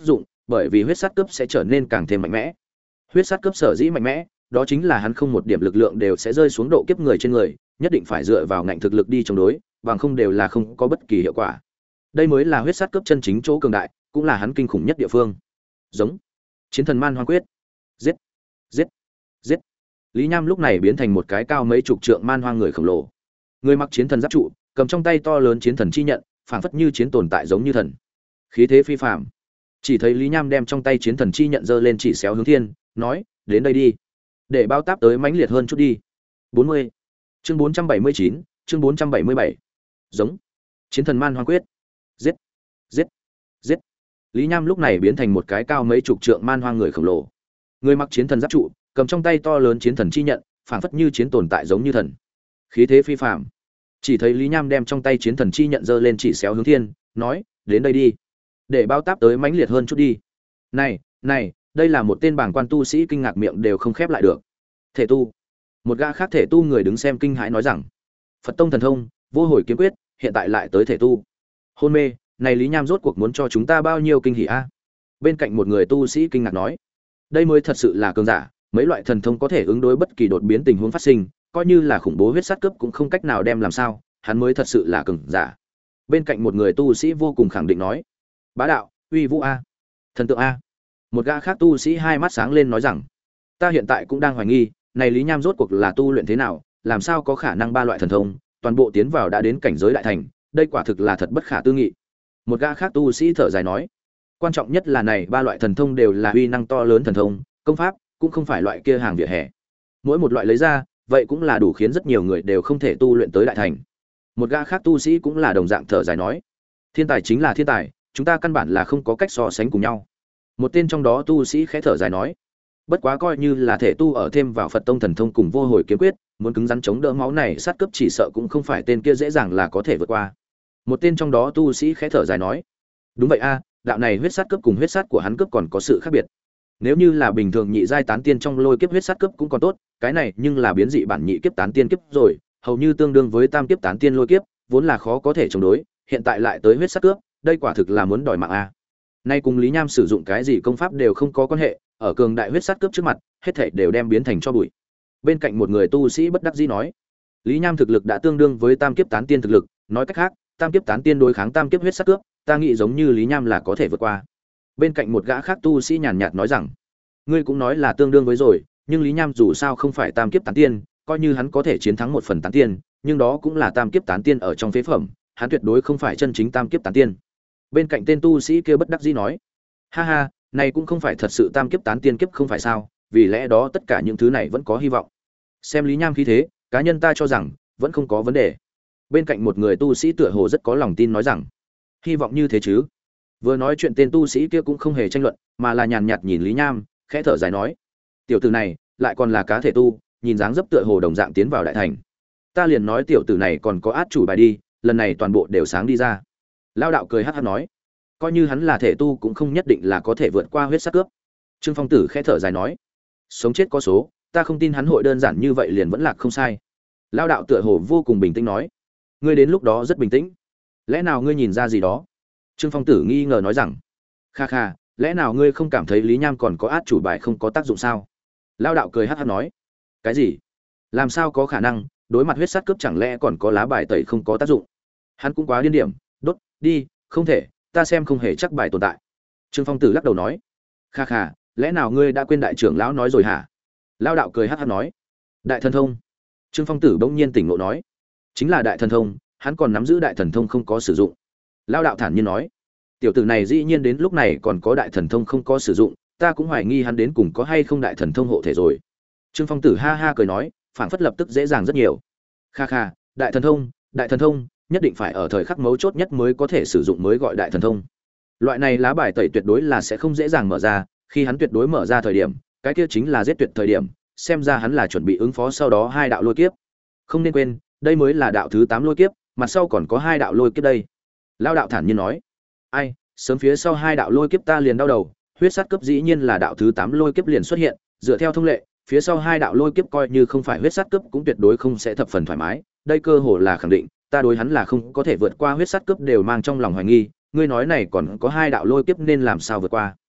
Speaker 1: bởi vì huyết sát cướp sẽ trở nên càng thêm mạnh mẽ. Huyết sát cướp sở dĩ mạnh mẽ, đó chính là hắn không một điểm lực lượng đều sẽ rơi xuống độ kiếp người trên người, nhất định phải dựa vào ngạnh thực lực đi chống đối, bằng không đều là không có bất kỳ hiệu quả. Đây mới là huyết sát cướp chân chính chỗ cường đại, cũng là hắn kinh khủng nhất địa phương. Giống Chiến Thần Man Hoang Quyết. Giết, giết, giết. Lý Nham lúc này biến thành một cái cao mấy chục trượng man hoang người khổng lồ. Người mặc chiến thần giáp trụ, cầm trong tay to lớn chiến thần chi nhận, phảng phất như chiến tồn tại giống như thần. Khí thế phi phàm. Chỉ thấy Lý Nham đem trong tay chiến thần chi nhận giơ lên chỉ xéo hướng thiên, nói: "Đến đây đi, để bao táp tới mãnh liệt hơn chút đi." 40. Chương 479, chương 477. Giống Chiến Thần Man Hoang Quyết. Giết, giết, giết. Lý Nham lúc này biến thành một cái cao mấy chục trượng man hoang người khổng lồ. Người mặc chiến thần giáp trụ, cầm trong tay to lớn chiến thần chi nhận, phảng phất như chiến tồn tại giống như thần. Khí thế phi phàm. Chỉ thấy Lý Nham đem trong tay chiến thần chi nhận giơ lên chỉ xéo hướng thiên, nói: "Đến đây đi, để bao táp tới mãnh liệt hơn chút đi." Này, đây là một tên bảng quan tu sĩ kinh ngạc miệng đều không khép lại được. Thể tu. Một gã khác thể tu người đứng xem kinh hãi nói rằng: "Phật tông thần thông, vô hồi kiếm quyết, hiện tại lại tới thể tu. Hôn mê, này Lý Nham rốt cuộc muốn cho chúng ta bao nhiêu kinh hỉ a?" Bên cạnh một người tu sĩ kinh ngạc nói: "Đây mới thật sự là cường giả, mấy loại thần thông có thể ứng đối bất kỳ đột biến tình huống phát sinh, coi như là khủng bố huyết sát cướp cũng không cách nào đem làm sao, hắn mới thật sự là cường giả." Bên cạnh một người tu sĩ vô cùng khẳng định nói: "Bá đạo, uy vũ a, thần tượng a." Một gã khác tu sĩ hai mắt sáng lên nói rằng: "Ta hiện tại cũng đang hoài nghi, này Lý Nham rốt cuộc là tu luyện thế nào, làm sao có khả năng ba loại thần thông toàn bộ tiến vào đã đến cảnh giới đại thành, đây quả thực là thật bất khả tư nghị." Một gã khác tu sĩ thở dài nói: "Quan trọng nhất là này ba loại thần thông đều là uy năng to lớn thần thông, công pháp cũng không phải loại kia hàng vỉa hè. Mỗi một loại lấy ra, vậy cũng là đủ khiến rất nhiều người đều không thể tu luyện tới đại thành." Một gã khác tu sĩ cũng là đồng dạng thở dài nói: "Thiên tài chính là thiên tài, chúng ta căn bản là không có cách so sánh cùng nhau." Một tên trong đó tu sĩ khẽ thở dài nói: "Bất quá coi như là thể tu ở thêm vào Phật tông thần thông cùng vô hồi kiếm quyết, muốn cứng rắn chống đỡ máu này sát cấp chỉ sợ cũng không phải tên kia dễ dàng là có thể vượt qua." Một tên trong đó tu sĩ khẽ thở dài nói: "Đúng vậy a, đạo này huyết sát cấp cùng huyết sát của hắn cấp còn có sự khác biệt. Nếu như là bình thường nhị giai tán tiên trong lôi kiếp huyết sát cấp cũng còn tốt, cái này nhưng là biến dị bản nhị kiếp tán tiên kiếp rồi, hầu như tương đương với tam kiếp tán tiên lôi kiếp, vốn là khó có thể chống đối, hiện tại lại tới huyết sát cướp, đây quả thực là muốn đòi mạng a." Nay cùng Lý Nham sử dụng cái gì công pháp đều không có quan hệ, ở cường đại huyết sát cướp trước mặt, hết thảy đều đem biến thành cho bụi. Bên cạnh một người tu sĩ bất đắc dĩ nói: "Lý Nham thực lực đã tương đương với tam kiếp tán tiên thực lực, nói cách khác, tam kiếp tán tiên đối kháng tam kiếp huyết sát cướp, ta nghĩ giống như Lý Nham là có thể vượt qua." Bên cạnh một gã khác tu sĩ nhàn nhạt nói rằng: "Ngươi cũng nói là tương đương với rồi, nhưng Lý Nham dù sao không phải tam kiếp tán tiên, coi như hắn có thể chiến thắng một phần tán tiên, nhưng đó cũng là tam kiếp tán tiên ở trong phế phẩm, hắn tuyệt đối không phải chân chính tam kiếp tán tiên." Bên cạnh tên tu sĩ kia bất đắc dĩ nói: "Ha ha, này cũng không phải thật sự tam kiếp tán tiên kiếp không phải sao, vì lẽ đó tất cả những thứ này vẫn có hy vọng. Xem Lý Nham khí thế, cá nhân ta cho rằng vẫn không có vấn đề." Bên cạnh một người tu sĩ tựa hồ rất có lòng tin nói rằng: "Hy vọng như thế chứ?" Vừa nói chuyện tên tu sĩ kia cũng không hề tranh luận, mà là nhàn nhạt nhìn Lý Nham, khẽ thở dài nói: "Tiểu tử này, lại còn là cá thể tu, nhìn dáng dấp tựa hồ đồng dạng tiến vào đại thành. Ta liền nói tiểu tử này còn có át chủ bài đi, lần này toàn bộ đều sáng đi ra." Lao đạo cười hắc hắc nói: "Coi như hắn là thể tu cũng không nhất định là có thể vượt qua huyết sát cướp." Trương Phong Tử khẽ thở dài nói: "Sống chết có số, ta không tin hắn hội đơn giản như vậy liền vẫn lạc không sai." Lao đạo tựa hồ vô cùng bình tĩnh nói: "Ngươi đến lúc đó rất bình tĩnh, lẽ nào ngươi nhìn ra gì đó?" Trương Phong Tử nghi ngờ nói rằng: "Kha kha, lẽ nào ngươi không cảm thấy Lý Nham còn có át chủ bài không có tác dụng sao?" Lao đạo cười hắc hắc nói: "Cái gì? Làm sao có khả năng, đối mặt huyết sát cướp chẳng lẽ còn có lá bài tẩy không có tác dụng? Hắn cũng quá điên điểm, đốt đi, không thể, ta xem không hề chắc bài tồn tại." Trương Phong Tử lắc đầu nói: "Kha kha, lẽ nào ngươi đã quên đại trưởng lão nói rồi hả?" Lao đạo cười hắc hắc nói: "Đại thần thông." Trương Phong Tử bỗng nhiên tỉnh ngộ nói: "Chính là đại thần thông, hắn còn nắm giữ đại thần thông không có sử dụng." Lao đạo thản nhiên nói: "Tiểu tử này dĩ nhiên đến lúc này còn có đại thần thông không có sử dụng, ta cũng hoài nghi hắn đến cùng có hay không đại thần thông hộ thể rồi." Trương Phong Tử ha ha cười nói, phảng phất lập tức dễ dàng rất nhiều. "Kha kha, đại thần thông, nhất định phải ở thời khắc mấu chốt nhất mới có thể sử dụng mới gọi đại thần thông. Loại này lá bài tẩy tuyệt đối là sẽ không dễ dàng mở ra, khi hắn tuyệt đối mở ra thời điểm, cái kia chính là giết tuyệt thời điểm, xem ra hắn là chuẩn bị ứng phó sau đó hai đạo lôi kiếp. Không nên quên, đây mới là đạo thứ 8 lôi kiếp, mặt sau còn có hai đạo lôi kiếp đây." Lao đạo thản nhiên nói: "Ai, sớm phía sau hai đạo lôi kiếp ta liền đau đầu, huyết sát cấp dĩ nhiên là đạo thứ 8 lôi kiếp liền xuất hiện, dựa theo thông lệ, phía sau hai đạo lôi kiếp coi như không phải huyết sát cấp cũng tuyệt đối không sẽ thập phần thoải mái, đây cơ hồ là khẳng định, ta đối hắn là không có thể vượt qua huyết sát cấp đều mang trong lòng hoài nghi, ngươi nói này còn có hai đạo lôi kiếp nên làm sao vượt qua?"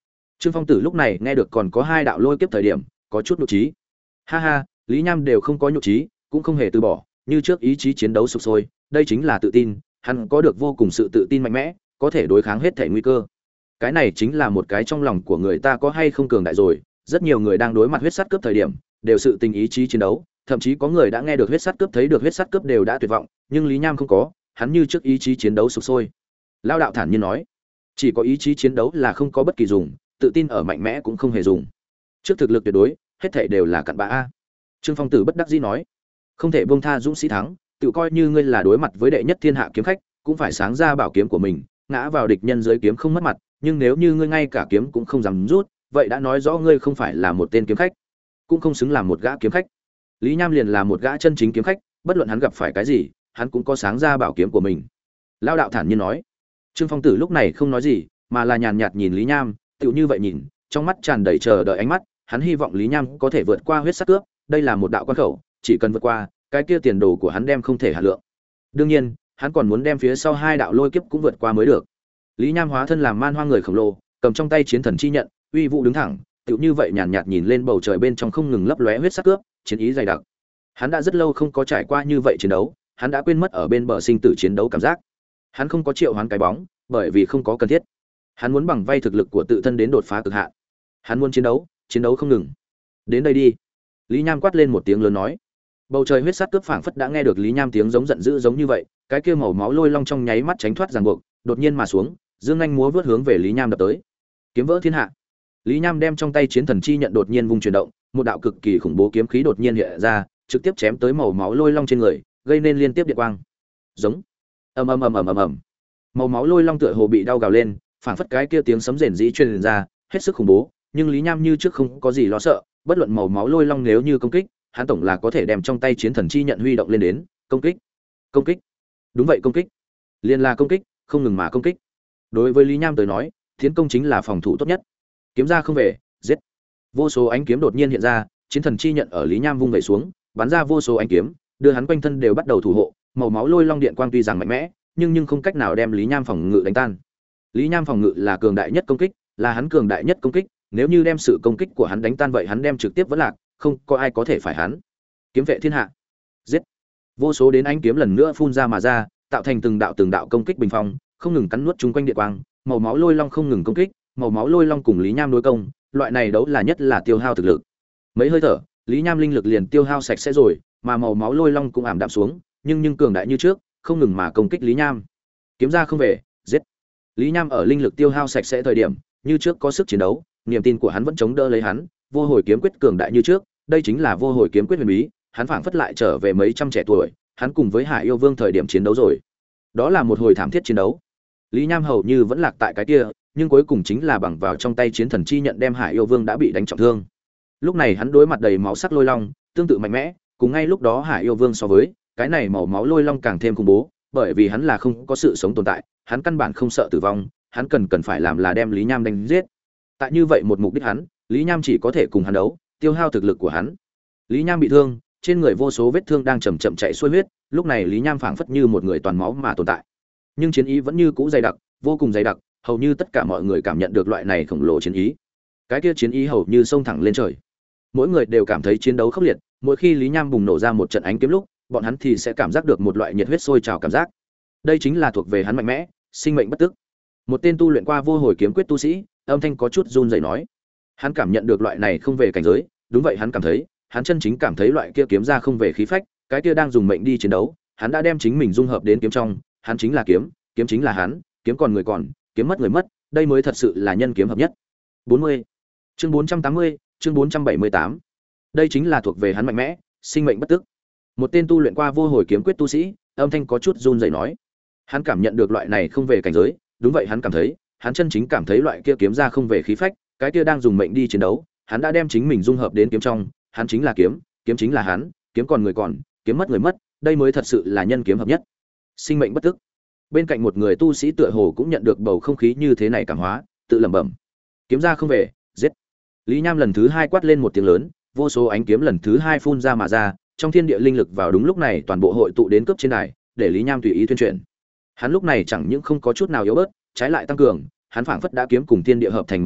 Speaker 1: Trương Phong Tử lúc này nghe được còn có hai đạo lôi kiếp thời điểm, có chút nhục trí. Ha ha, Lý Nham đều không có nhục trí, cũng không hề từ bỏ, như trước ý chí chiến đấu sục sôi, đây chính là tự tin, hắn có được vô cùng sự tự tin mạnh mẽ, có thể đối kháng hết thể nguy cơ. Cái này chính là một cái trong lòng của người ta có hay không cường đại rồi, rất nhiều người đang đối mặt huyết sát cướp thời điểm, đều sự tình ý chí chiến đấu, thậm chí có người đã nghe được huyết sát cướp thấy được huyết sát cướp đều đã tuyệt vọng, nhưng Lý Nham không có, hắn như trước ý chí chiến đấu sục sôi. Lão đạo thản nhiên nói, chỉ có ý chí chiến đấu là không có bất kỳ dùng, tự tin ở mạnh mẽ cũng không hề dùng. Trước thực lực tuyệt đối, hết thảy đều là cặn bã a. Trương Phong Tử bất đắc dĩ nói, không thể buông tha dũng sĩ thắng, tự coi như ngươi là đối mặt với đệ nhất thiên hạ kiếm khách, cũng phải sáng ra bảo kiếm của mình, ngã vào địch nhân dưới kiếm không mất mặt, nhưng nếu như ngươi ngay cả kiếm cũng không dám rút, vậy đã nói rõ ngươi không phải là một tên kiếm khách, cũng không xứng làm một gã kiếm khách. Lý Nham liền là một gã chân chính kiếm khách, bất luận hắn gặp phải cái gì, hắn cũng có sáng ra bảo kiếm của mình. Lão đạo thản nhiên nói. Trương Phong Tử lúc này không nói gì, mà là nhàn nhạt nhìn Lý Nham, tựu như vậy nhìn, trong mắt tràn đầy chờ đợi ánh mắt, hắn hy vọng Lý Nham có thể vượt qua huyết sát cướp, đây là một đạo quan khẩu, chỉ cần vượt qua, cái kia tiền đồ của hắn đem không thể hạ lượng. Đương nhiên, hắn còn muốn đem phía sau hai đạo lôi kiếp cũng vượt qua mới được. Lý Nham hóa thân làm man hoang người khổng lồ, cầm trong tay chiến thần chi nhận, uy vũ đứng thẳng, tựu như vậy nhàn nhạt nhìn lên bầu trời bên trong không ngừng lấp lóe huyết sắc cướp, chiến ý dày đặc. Hắn đã rất lâu không có trải qua như vậy chiến đấu, hắn đã quên mất ở bên bờ sinh tử chiến đấu cảm giác. Hắn không có triệu hoán cái bóng, bởi vì không có cần thiết. Hắn muốn bằng vay thực lực của tự thân đến đột phá cực hạn. Hắn muốn chiến đấu không ngừng. Đến đây đi. Lý Nham quát lên một tiếng lớn nói. Bầu trời huyết sắc cướp phảng phất đã nghe được Lý Nham tiếng giống giận dữ giống như vậy, cái kia màu máu lôi long trong nháy mắt tránh thoát ràng buộc, đột nhiên mà xuống, dương nhanh múa vớt hướng về Lý Nham đập tới. Kiếm vỡ thiên hạ. Lý Nham đem trong tay chiến thần chi nhận đột nhiên vung chuyển động, một đạo cực kỳ khủng bố kiếm khí đột nhiên hiện ra, trực tiếp chém tới màu máu lôi long trên người, gây nên liên tiếp điện quang. Giống. Ầm ầm ầm ầm ầm ầm. Màu máu lôi long tựa hồ bị đau gào lên, phảng phất cái kia tiếng sấm rền rĩ truyền ra, hết sức khủng bố, nhưng Lý Nham như trước không có gì lo sợ, bất luận màu máu lôi long nếu như công kích, hắn tổng là có thể đem trong tay chiến thần chi nhận huy động lên đến, công kích. Công kích. Đúng vậy công kích. Liên là công kích, không ngừng mà công kích. Đối với Lý Nham tới nói, tiến công chính là phòng thủ tốt nhất. Kiếm ra không về, giết. Vô số ánh kiếm đột nhiên hiện ra, chiến thần chi nhận ở Lý Nham vung về xuống, bắn ra vô số ánh kiếm, đưa hắn quanh thân đều bắt đầu thủ hộ, màu máu lôi long điện quang tuy rằng mạnh mẽ, nhưng không cách nào đem Lý Nham phòng ngự đánh tan. Lý Nham phòng ngự là cường đại nhất công kích, là hắn cường đại nhất công kích, nếu như đem sự công kích của hắn đánh tan vậy hắn đem trực tiếp vẫn lạc, không có ai có thể phải hắn. Kiếm vệ thiên hạ. Giết. Vô số đến ánh kiếm lần nữa phun ra mà ra, tạo thành từng đạo công kích bình phong, không ngừng cắn nuốt chúng quanh điện quang, màu máu lôi long không ngừng công kích, màu máu lôi long cùng Lý Nham đối công, loại này đấu là nhất là tiêu hao thực lực. Mấy hơi thở, Lý Nham linh lực liền tiêu hao sạch sẽ rồi, mà màu máu lôi long cũng ảm đạm xuống, nhưng cường đại như trước, không ngừng mà công kích Lý Nham. Kiếm ra không về, giết. Lý Nham ở linh lực tiêu hao sạch sẽ thời điểm, như trước có sức chiến đấu, niềm tin của hắn vẫn chống đỡ lấy hắn, vô hồi kiếm quyết cường đại như trước, đây chính là vô hồi kiếm quyết huyền bí, hắn phảng phất lại trở về mấy trăm trẻ tuổi, hắn cùng với Hải Yêu Vương thời điểm chiến đấu rồi. Đó là một hồi thảm thiết chiến đấu. Lý Nham hầu như vẫn lạc tại cái kia, nhưng cuối cùng chính là bằng vào trong tay chiến thần chi nhận đem Hải Yêu Vương đã bị đánh trọng thương. Lúc này hắn đối mặt đầy máu sắc lôi long, tương tự mạnh mẽ, cùng ngay lúc đó Hải Yêu Vương so với, cái này màu máu lôi long càng thêm khủng bố, bởi vì hắn là không có sự sống tồn tại, hắn căn bản không sợ tử vong, hắn cần phải làm là đem Lý Nham đánh giết. Tại như vậy một mục đích hắn, Lý Nham chỉ có thể cùng hắn đấu, tiêu hao thực lực của hắn. Lý Nham bị thương, trên người vô số vết thương đang chậm chậm chảy xuôi huyết, lúc này Lý Nham phảng phất như một người toàn máu mà tồn tại. Nhưng chiến ý vẫn như cũ dày đặc, vô cùng dày đặc, hầu như tất cả mọi người cảm nhận được loại này khổng lồ chiến ý. Cái kia chiến ý hầu như xông thẳng lên trời. Mỗi người đều cảm thấy chiến đấu khốc liệt, mỗi khi Lý Nham bùng nổ ra một trận ánh kiếm lúc, bọn hắn thì sẽ cảm giác được một loại nhiệt huyết sôi trào cảm giác. Đây chính là thuộc về hắn mạnh mẽ, sinh mệnh bất tức. Một tên tu luyện qua vô hồi kiếm quyết tu sĩ, âm thanh có chút run rẩy nói. Hắn cảm nhận được loại này không về cảnh giới, đúng vậy hắn cảm thấy, hắn chân chính cảm thấy loại kia kiếm ra không về khí phách, cái kia đang dùng mệnh đi chiến đấu, hắn đã đem chính mình dung hợp đến kiếm trong, hắn chính là kiếm, kiếm chính là hắn, kiếm còn người còn, kiếm mất người mất, đây mới thật sự là nhân kiếm hợp nhất. 40. Chương 480, chương 478. Đây chính là thuộc về hắn mạnh mẽ, sinh mệnh bất tức. Một tên tu luyện qua vô hồi kiếm quyết tu sĩ, âm thanh có chút run rẩy nói. Hắn cảm nhận được loại này không về cảnh giới, đúng vậy hắn cảm thấy, hắn chân chính cảm thấy loại kia kiếm ra không về khí phách, cái kia đang dùng mệnh đi chiến đấu, hắn đã đem chính mình dung hợp đến kiếm trong, hắn chính là kiếm, kiếm chính là hắn, kiếm còn người còn, kiếm mất người mất, đây mới thật sự là nhân kiếm hợp nhất. Sinh mệnh bất tức. Bên cạnh một người tu sĩ tựa hồ cũng nhận được bầu không khí như thế này cảm hóa, tự lẩm bẩm. Kiếm ra không về, giết. Lý Nham lần thứ hai quát lên một tiếng lớn, vô số ánh kiếm lần thứ hai phun ra mà ra, trong thiên địa linh lực vào đúng lúc này toàn bộ hội tụ đến cướp trên đài, để Lý Nham tùy ý tuyên truyền. Hắn lúc này chẳng những không có chút nào yếu bớt, trái lại tăng cường, hắn phảng phất đã kiếm cùng thiên địa hợp thành một thể,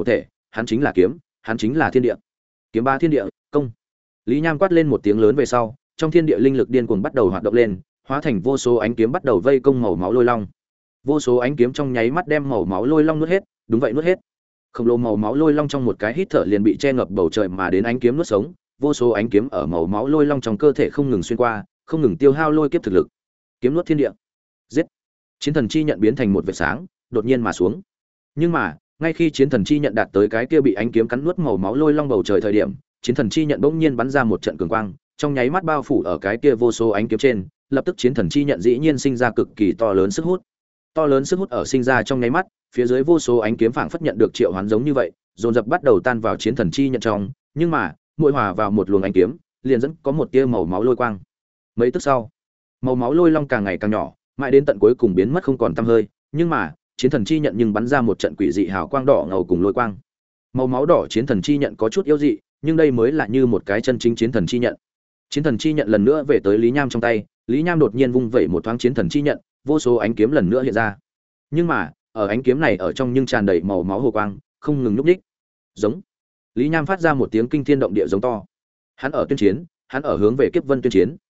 Speaker 1: hắn chính là kiếm, hắn chính là thiên địa. Kiếm ba thiên địa, công. Lý Nham quát lên một tiếng lớn về sau, trong thiên địa linh lực điên cuồng bắt đầu hoạt động lên, hóa thành vô số ánh kiếm bắt đầu vây công màu máu lôi long. Vô số ánh kiếm trong nháy mắt đem màu máu lôi long nuốt hết, đúng vậy nuốt hết. Khổng lồ màu máu lôi long trong một cái hít thở liền bị che ngập bầu trời mà đến ánh kiếm nuốt sống, vô số ánh kiếm ở màu máu lôi long trong cơ thể không ngừng xuyên qua, không ngừng tiêu hao lôi kiếp thực lực. Kiếm nuốt thiên địa. Giết. Chiến thần chi nhận biến thành một vệt sáng, đột nhiên mà xuống. Nhưng mà, ngay khi chiến thần chi nhận đạt tới cái kia bị ánh kiếm cắn nuốt màu máu lôi long bầu trời thời điểm, chiến thần chi nhận bỗng nhiên bắn ra một trận cường quang, trong nháy mắt bao phủ ở cái kia vô số ánh kiếm trên, lập tức chiến thần chi nhận dĩ nhiên sinh ra cực kỳ to lớn sức hút. To lớn sức hút ở sinh ra trong nháy mắt, phía dưới vô số ánh kiếm phảng phất nhận được triệu hoán giống như vậy, dồn dập bắt đầu tan vào chiến thần chi nhận trong, nhưng mà, mỗi hòa vào một luồng ánh kiếm, liền dẫn có một tia màu máu lôi quang. Mấy tức sau, màu máu lôi long càng ngày càng nhỏ, mãi đến tận cuối cùng biến mất không còn tăm hơi, nhưng mà, chiến thần chi nhận nhưng bắn ra một trận quỷ dị hào quang đỏ ngầu cùng lôi quang. Màu máu đỏ chiến thần chi nhận có chút yếu dị, nhưng đây mới là như một cái chân chính chiến thần chi nhận. Chiến thần chi nhận lần nữa về tới Lý Nham trong tay, Lý Nham đột nhiên vung vẩy một thoáng chiến thần chi nhận, vô số ánh kiếm lần nữa hiện ra. Nhưng mà, ở ánh kiếm này ở trong nhưng tràn đầy màu máu hồ quang, không ngừng nhúc nhích. Giống. Lý Nham phát ra một tiếng kinh thiên động địa giống to. Hắn ở tuyên chiến, hắn ở hướng về Kiếp Vân tuyên chiến.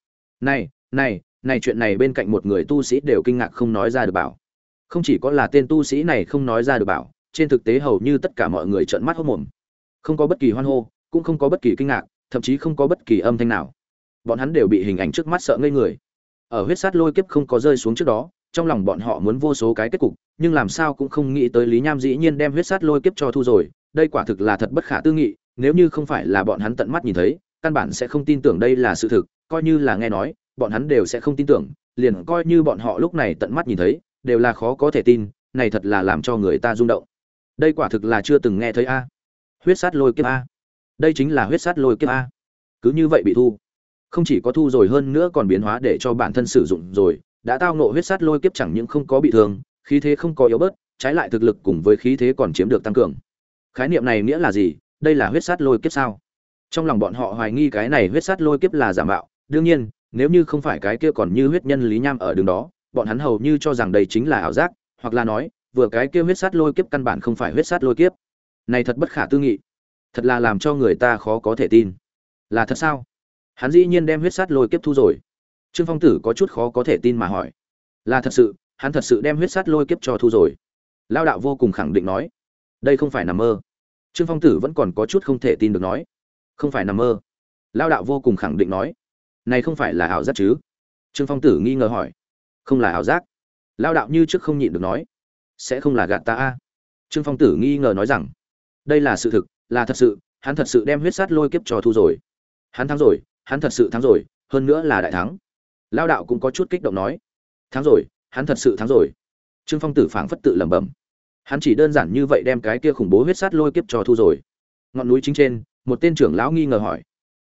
Speaker 1: Này chuyện này bên cạnh một người tu sĩ đều kinh ngạc không nói ra được bảo. Không chỉ có là tên tu sĩ này không nói ra được bảo, trên thực tế hầu như tất cả mọi người trợn mắt hốt mồm. Không có bất kỳ hoan hô, cũng không có bất kỳ kinh ngạc, thậm chí không có bất kỳ âm thanh nào. Bọn hắn đều bị hình ảnh trước mắt sợ ngây người. Ở huyết sát lôi kiếp không có rơi xuống trước đó, trong lòng bọn họ muốn vô số cái kết cục, nhưng làm sao cũng không nghĩ tới Lý Nham dĩ nhiên đem huyết sát lôi kiếp cho thu rồi, đây quả thực là thật bất khả tư nghị, nếu như không phải là bọn hắn tận mắt nhìn thấy, căn bản sẽ không tin tưởng đây là sự thực, coi như là nghe nói, bọn hắn đều sẽ không tin tưởng, liền coi như bọn họ lúc này tận mắt nhìn thấy, đều là khó có thể tin, này thật là làm cho người ta rung động. Đây quả thực là chưa từng nghe thấy a. Huyết sát lôi kiếp a. Đây chính là huyết sát lôi kiếp a. Cứ như vậy bị thu. Không chỉ có thu rồi hơn nữa còn biến hóa để cho bản thân sử dụng rồi, đã tao ngộ huyết sát lôi kiếp chẳng những không có bị thương, khí thế không có yếu bớt, trái lại thực lực cùng với khí thế còn chiếm được tăng cường. Khái niệm này nghĩa là gì? Đây là huyết sát lôi kiếp sao? Trong lòng bọn họ hoài nghi cái này huyết sát lôi kiếp là giả mạo, đương nhiên, nếu như không phải cái kia còn như huyết nhân Lý Nham ở đường đó, bọn hắn hầu như cho rằng đây chính là ảo giác, hoặc là nói, vừa cái kia huyết sát lôi kiếp căn bản không phải huyết sát lôi kiếp. Này thật bất khả tư nghị, thật là làm cho người ta khó có thể tin. Là thật sao? Hắn dĩ nhiên đem huyết sát lôi kiếp thu rồi. Trương Phong Tử có chút khó có thể tin mà hỏi. Là thật sự, hắn thật sự đem huyết sát lôi kiếp cho thu rồi. Lao đạo vô cùng khẳng định nói. Đây không phải nằm mơ. Trương Phong Tử vẫn còn có chút không thể tin được nói. Không phải nằm mơ. Lao đạo vô cùng khẳng định nói. Này không phải là ảo giác chứ? Trương Phong Tử nghi ngờ hỏi. Không là ảo giác. Lao đạo như trước không nhịn được nói. Sẽ không là gạt ta a? Trương Phong Tử nghi ngờ nói rằng. Đây là sự thực, là thật sự, hắn thật sự đem huyết sát lôi kiếp cho thu rồi. Hắn thắng rồi, hắn thật sự thắng rồi, hơn nữa là đại thắng. Lao đạo cũng có chút kích động nói. Thắng rồi, hắn thật sự thắng rồi. Trương Phong Tử phảng phất tự lẩm bẩm. Hắn chỉ đơn giản như vậy đem cái kia khủng bố huyết sát lôi kiếp cho thu rồi. Ngọn núi chính trên, một tên trưởng lão nghi ngờ hỏi.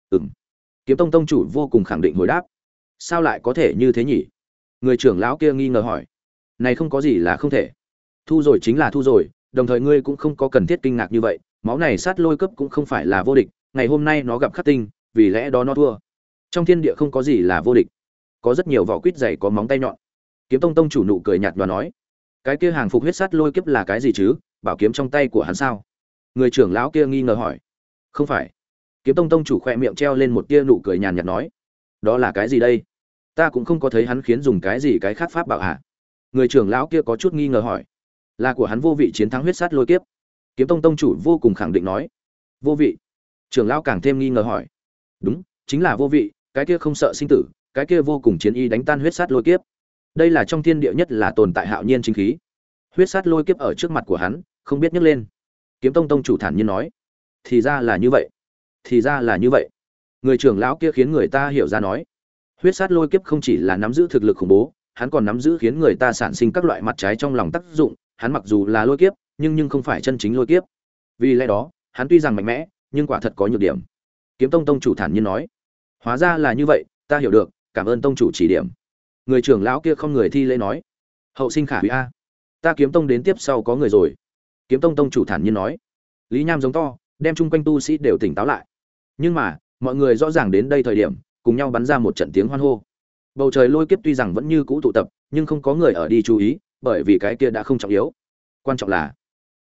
Speaker 1: Kiếm Tông tông chủ vô cùng khẳng định hồi đáp. Sao lại có thể như thế nhỉ? Người trưởng lão kia nghi ngờ hỏi. Này không có gì là không thể. Thu rồi chính là thu rồi, đồng thời ngươi cũng không có cần thiết kinh ngạc như vậy, máu này sát lôi cấp cũng không phải là vô địch, ngày hôm nay nó gặp khắc tinh, vì lẽ đó nó thua. Trong thiên địa không có gì là vô địch. Có rất nhiều vỏ quýt dày có móng tay nhọn. Kiếm Tông tông chủ nụ cười nhạt và nói, cái kia hàng phục huyết sát lôi kiếp là cái gì chứ? Bảo kiếm trong tay của hắn sao? Người trưởng lão kia nghi ngờ hỏi. Không phải. Kiếm Tông tông chủ khẽ miệng treo lên một tia nụ cười nhàn nhạt nói, đó là cái gì đây? Ta cũng không có thấy hắn khiến dùng cái gì cái khác pháp bảo hạ. Người trưởng lão kia có chút nghi ngờ hỏi, là của hắn vô vị chiến thắng huyết sát lôi kiếp. Kiếm Tông tông chủ vô cùng khẳng định nói, vô vị. Trưởng lão càng thêm nghi ngờ hỏi, đúng, chính là vô vị, cái kia không sợ sinh tử, cái kia vô cùng chiến ý đánh tan huyết sát lôi kiếp. Đây là trong thiên địa nhất là tồn tại hạo nhiên chính khí. Huyết sát lôi kiếp ở trước mặt của hắn, không biết nhấc lên. Kiếm Tông tông chủ thản nhiên nói, thì ra là như vậy. Thì ra là như vậy. Người trưởng lão kia khiến người ta hiểu ra nói, huyết sát lôi kiếp không chỉ là nắm giữ thực lực khủng bố, hắn còn nắm giữ khiến người ta sản sinh các loại mặt trái trong lòng tác dụng, hắn mặc dù là lôi kiếp, nhưng không phải chân chính lôi kiếp. Vì lẽ đó, hắn tuy rằng mạnh mẽ, nhưng quả thật có nhược điểm. Kiếm Tông tông chủ thản nhiên nói, hóa ra là như vậy, ta hiểu được, cảm ơn tông chủ chỉ điểm. Người trưởng lão kia không người thi lễ nói, hậu sinh khả hủy a, ta Kiếm Tông đến tiếp sau có người rồi. Kiếm Tông tông chủ thản nhiên nói. Lý Nham giống to, đem chung quanh tu sĩ đều tỉnh táo lại. Nhưng mà, mọi người rõ ràng đến đây thời điểm, cùng nhau bắn ra một trận tiếng hoan hô. Bầu trời lôi kiếp tuy rằng vẫn như cũ tụ tập, nhưng không có người ở đi chú ý, bởi vì cái kia đã không trọng yếu. Quan trọng là,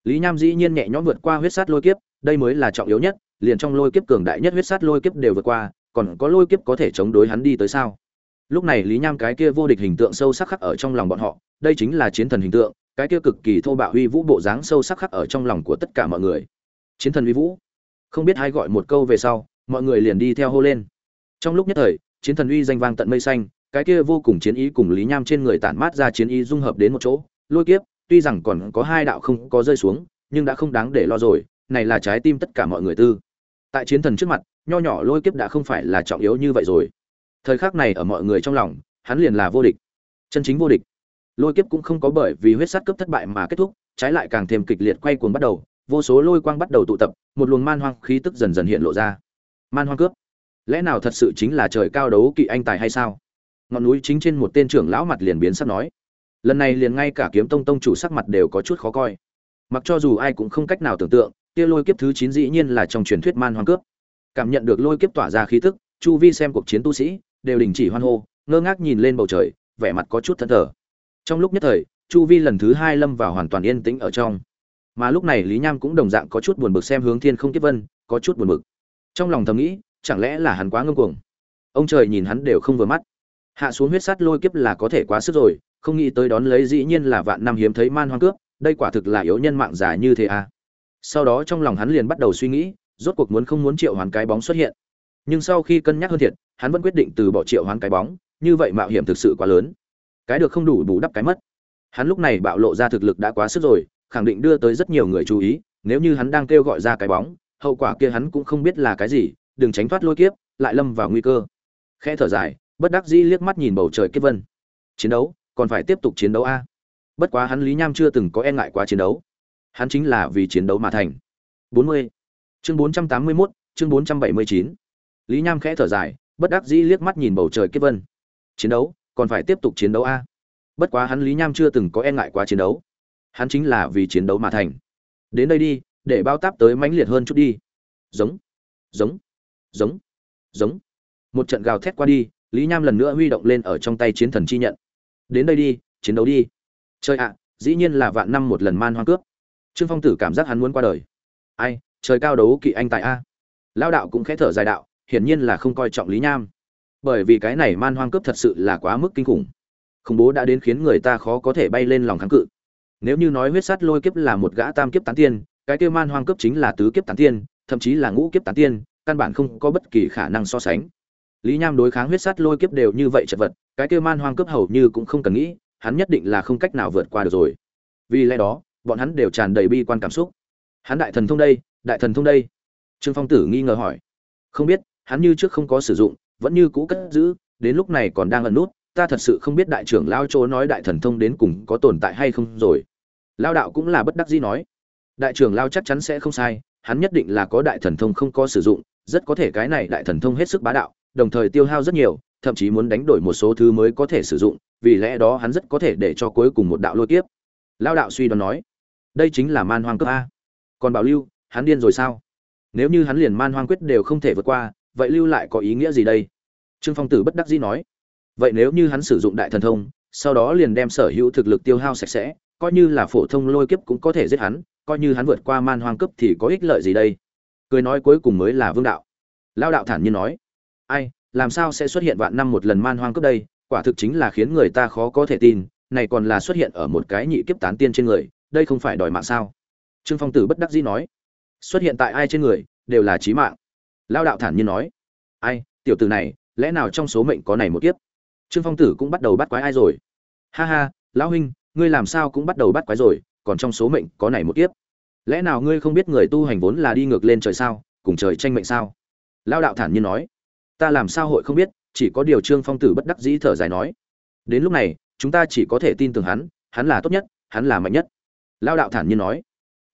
Speaker 1: Lý Nham dĩ nhiên nhẹ nhõm vượt qua huyết sát lôi kiếp, đây mới là trọng yếu nhất, liền trong lôi kiếp cường đại nhất huyết sát lôi kiếp đều vượt qua, còn có lôi kiếp có thể chống đối hắn đi tới sao? Lúc này Lý Nham cái kia vô địch hình tượng sâu sắc khắc ở trong lòng bọn họ, đây chính là chiến thần hình tượng, cái kia cực kỳ thô bạo uy vũ bộ dáng sâu sắc khắc ở trong lòng của tất cả mọi người. Chiến thần uy vũ. Không biết ai gọi một câu về sau, mọi người liền đi theo hô lên. Trong lúc nhất thời, chiến thần uy danh vang tận mây xanh, cái kia vô cùng chiến ý cùng Lý Nham trên người tản mát ra chiến ý dung hợp đến một chỗ, lôi kiếp, tuy rằng còn có hai đạo không có rơi xuống, nhưng đã không đáng để lo rồi, này là trái tim tất cả mọi người tư. Tại chiến thần trước mặt, nho nhỏ lôi kiếp đã không phải là trọng yếu như vậy rồi. Thời khắc này ở mọi người trong lòng, hắn liền là vô địch, chân chính vô địch. Lôi kiếp cũng không có bởi vì huyết sát cấp thất bại mà kết thúc, trái lại càng thêm kịch liệt quay cuồng bắt đầu, vô số lôi quang bắt đầu tụ tập, một luồng man hoang khí tức dần dần hiện lộ ra. Man hoang cướp, lẽ nào thật sự chính là trời cao đấu kỵ anh tài hay sao? Ngọn núi chính trên một tên trưởng lão mặt liền biến sắc nói. Lần này liền ngay cả Kiếm Tông tông chủ sắc mặt đều có chút khó coi. Mặc cho dù ai cũng không cách nào tưởng tượng, kia lôi kiếp thứ 9 dĩ nhiên là trong truyền thuyết man hoang cướp. Cảm nhận được lôi kiếp tỏa ra khí tức, chu vi xem cuộc chiến tu sĩ đều đình chỉ hoan hô, ngơ ngác nhìn lên bầu trời, vẻ mặt có chút thẫn thờ. Trong lúc nhất thời, chu vi lần thứ 2 lâm vào hoàn toàn yên tĩnh ở trong. Mà lúc này Lý Nham cũng đồng dạng có chút buồn bực xem hướng thiên không kiếp vân, có chút buồn bực. Trong lòng thầm nghĩ, chẳng lẽ là hắn quá ngông cuồng? Ông trời nhìn hắn đều không vừa mắt. Hạ xuống huyết sát lôi kiếp là có thể quá sức rồi, không nghĩ tới đón lấy dĩ nhiên là vạn năm hiếm thấy man hoang cướp, đây quả thực là yếu nhân mạng giả như thế à. Sau đó trong lòng hắn liền bắt đầu suy nghĩ, rốt cuộc muốn không muốn triệu hoán cái bóng xuất hiện. Nhưng sau khi cân nhắc hơn thiệt, hắn vẫn quyết định từ bỏ triệu hoán cái bóng, như vậy mạo hiểm thực sự quá lớn. Cái được không đủ bù đắp cái mất. Hắn lúc này bạo lộ ra thực lực đã quá sức rồi, khẳng định đưa tới rất nhiều người chú ý, nếu như hắn đang kêu gọi ra cái bóng, hậu quả kia hắn cũng không biết là cái gì, đừng tránh thoát lôi kiếp, lại lâm vào nguy cơ. Khẽ thở dài, bất đắc dĩ liếc mắt nhìn bầu trời kiếp vân. Chiến đấu, còn phải tiếp tục chiến đấu a. Bất quá hắn Lý Nham chưa từng có e ngại quá chiến đấu. Hắn chính là vì chiến đấu mà thành. 40. Chương 481, chương 479. Lý Nham khẽ thở dài, bất đắc dĩ liếc mắt nhìn bầu trời kiếp vân. Chiến đấu, còn phải tiếp tục chiến đấu a. Bất quá hắn Lý Nham chưa từng có e ngại quá chiến đấu. Hắn chính là vì chiến đấu mà thành. Đến đây đi, để bao táp tới mãnh liệt hơn chút đi. Giống, giống, giống, giống. Một trận gào thét qua đi, Lý Nham lần nữa huy động lên ở trong tay chiến thần chi nhận. Đến đây đi, chiến đấu đi. Trời ạ, dĩ nhiên là vạn năm một lần man hoang cướp. Trương Phong Tử cảm giác hắn muốn qua đời. Ai, trời cao đấu kỵ anh tài a. Lão đạo cũng khẽ thở dài đạo, hiển nhiên là không coi trọng Lý Nham. Bởi vì cái này man hoang cướp thật sự là quá mức kinh khủng. Khủng bố đã đến khiến người ta khó có thể bay lên lòng kháng cự. Nếu như nói huyết sát lôi kiếp là một gã tam kiếp tán tiên, cái kia man hoang cướp chính là tứ kiếp tán tiên, thậm chí là ngũ kiếp tán tiên, căn bản không có bất kỳ khả năng so sánh. Lý Nham đối kháng huyết sát lôi kiếp đều như vậy chật vật, cái kia man hoang cướp hầu như cũng không cần nghĩ, hắn nhất định là không cách nào vượt qua được rồi. Vì lẽ đó, bọn hắn đều tràn đầy bi quan cảm xúc. Hắn đại thần thông đây, đại thần thông đây. Trương Phong Tử nghi ngờ hỏi. Không biết, hắn như trước không có sử dụng, vẫn như cũ cất giữ, đến lúc này còn đang ẩn nút, ta thật sự không biết đại trưởng lao chỗ nói đại thần thông đến cùng có tồn tại hay không rồi. Lao đạo cũng là bất đắc dĩ nói. Đại trưởng lao chắc chắn sẽ không sai, hắn nhất định là có đại thần thông không có sử dụng, rất có thể cái này đại thần thông hết sức bá đạo, đồng thời tiêu hao rất nhiều, thậm chí muốn đánh đổi một số thứ mới có thể sử dụng, vì lẽ đó hắn rất có thể để cho cuối cùng một đạo lôi kiếp. Lao đạo suy đoán nói, đây chính là man hoang cấp a. Còn Bảo Lưu, hắn điên rồi sao? Nếu như hắn liền man hoang quyết đều không thể vượt qua, vậy lưu lại có ý nghĩa gì đây? Trương Phong Tử bất đắc dĩ nói, vậy nếu như hắn sử dụng đại thần thông, sau đó liền đem sở hữu thực lực tiêu hao sạch sẽ, coi như là phổ thông lôi kiếp cũng có thể giết hắn, coi như hắn vượt qua man hoang cấp thì có ích lợi gì đây? Cười nói cuối cùng mới là vương đạo. Lao đạo thản nhiên nói, ai, làm sao sẽ xuất hiện vạn năm một lần man hoang cấp đây, quả thực chính là khiến người ta khó có thể tin, này còn là xuất hiện ở một cái nhị kiếp tán tiên trên người, đây không phải đòi mạng sao? Trương Phong Tử bất đắc dĩ nói, xuất hiện tại ai trên người đều là chí mạng. Lao đạo thản nhiên nói, ai, tiểu tử này, lẽ nào trong số mệnh có này một kiếp? Trương Phong Tử cũng bắt đầu bắt quái ai rồi? Ha ha, lão huynh, ngươi làm sao cũng bắt đầu bắt quái rồi, còn trong số mệnh có này một kiếp? Lẽ nào ngươi không biết người tu hành vốn là đi ngược lên trời sao, cùng trời tranh mệnh sao? Lao đạo thản nhiên nói, ta làm sao hội không biết, chỉ có điều Trương Phong Tử bất đắc dĩ thở dài nói, đến lúc này chúng ta chỉ có thể tin tưởng hắn, hắn là tốt nhất, hắn là mạnh nhất. Lao đạo thản nhiên nói,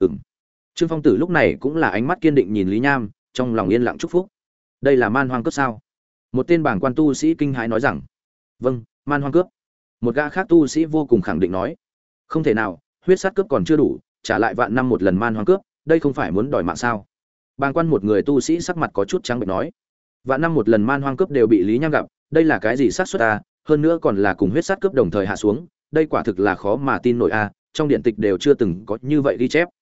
Speaker 1: Trương Phong Tử lúc này cũng là ánh mắt kiên định nhìn Lý Nham, trong lòng yên lặng chúc phúc. Đây là man hoang cướp sao? Một tên bảng quan tu sĩ kinh hãi nói rằng, vâng, man hoang cướp. Một gã khác tu sĩ vô cùng khẳng định nói, không thể nào, huyết sát cướp còn chưa đủ, trả lại vạn năm một lần man hoang cướp, đây không phải muốn đòi mạng sao? Bàng quan một người tu sĩ sắc mặt có chút trắng bệch nói, vạn năm một lần man hoang cướp đều bị Lý Nham gặp, đây là cái gì xác suất a, hơn nữa còn là cùng huyết sát cướp đồng thời hạ xuống, đây quả thực là khó mà tin nổi a, trong điện tịch đều chưa từng có như vậy ghi chép.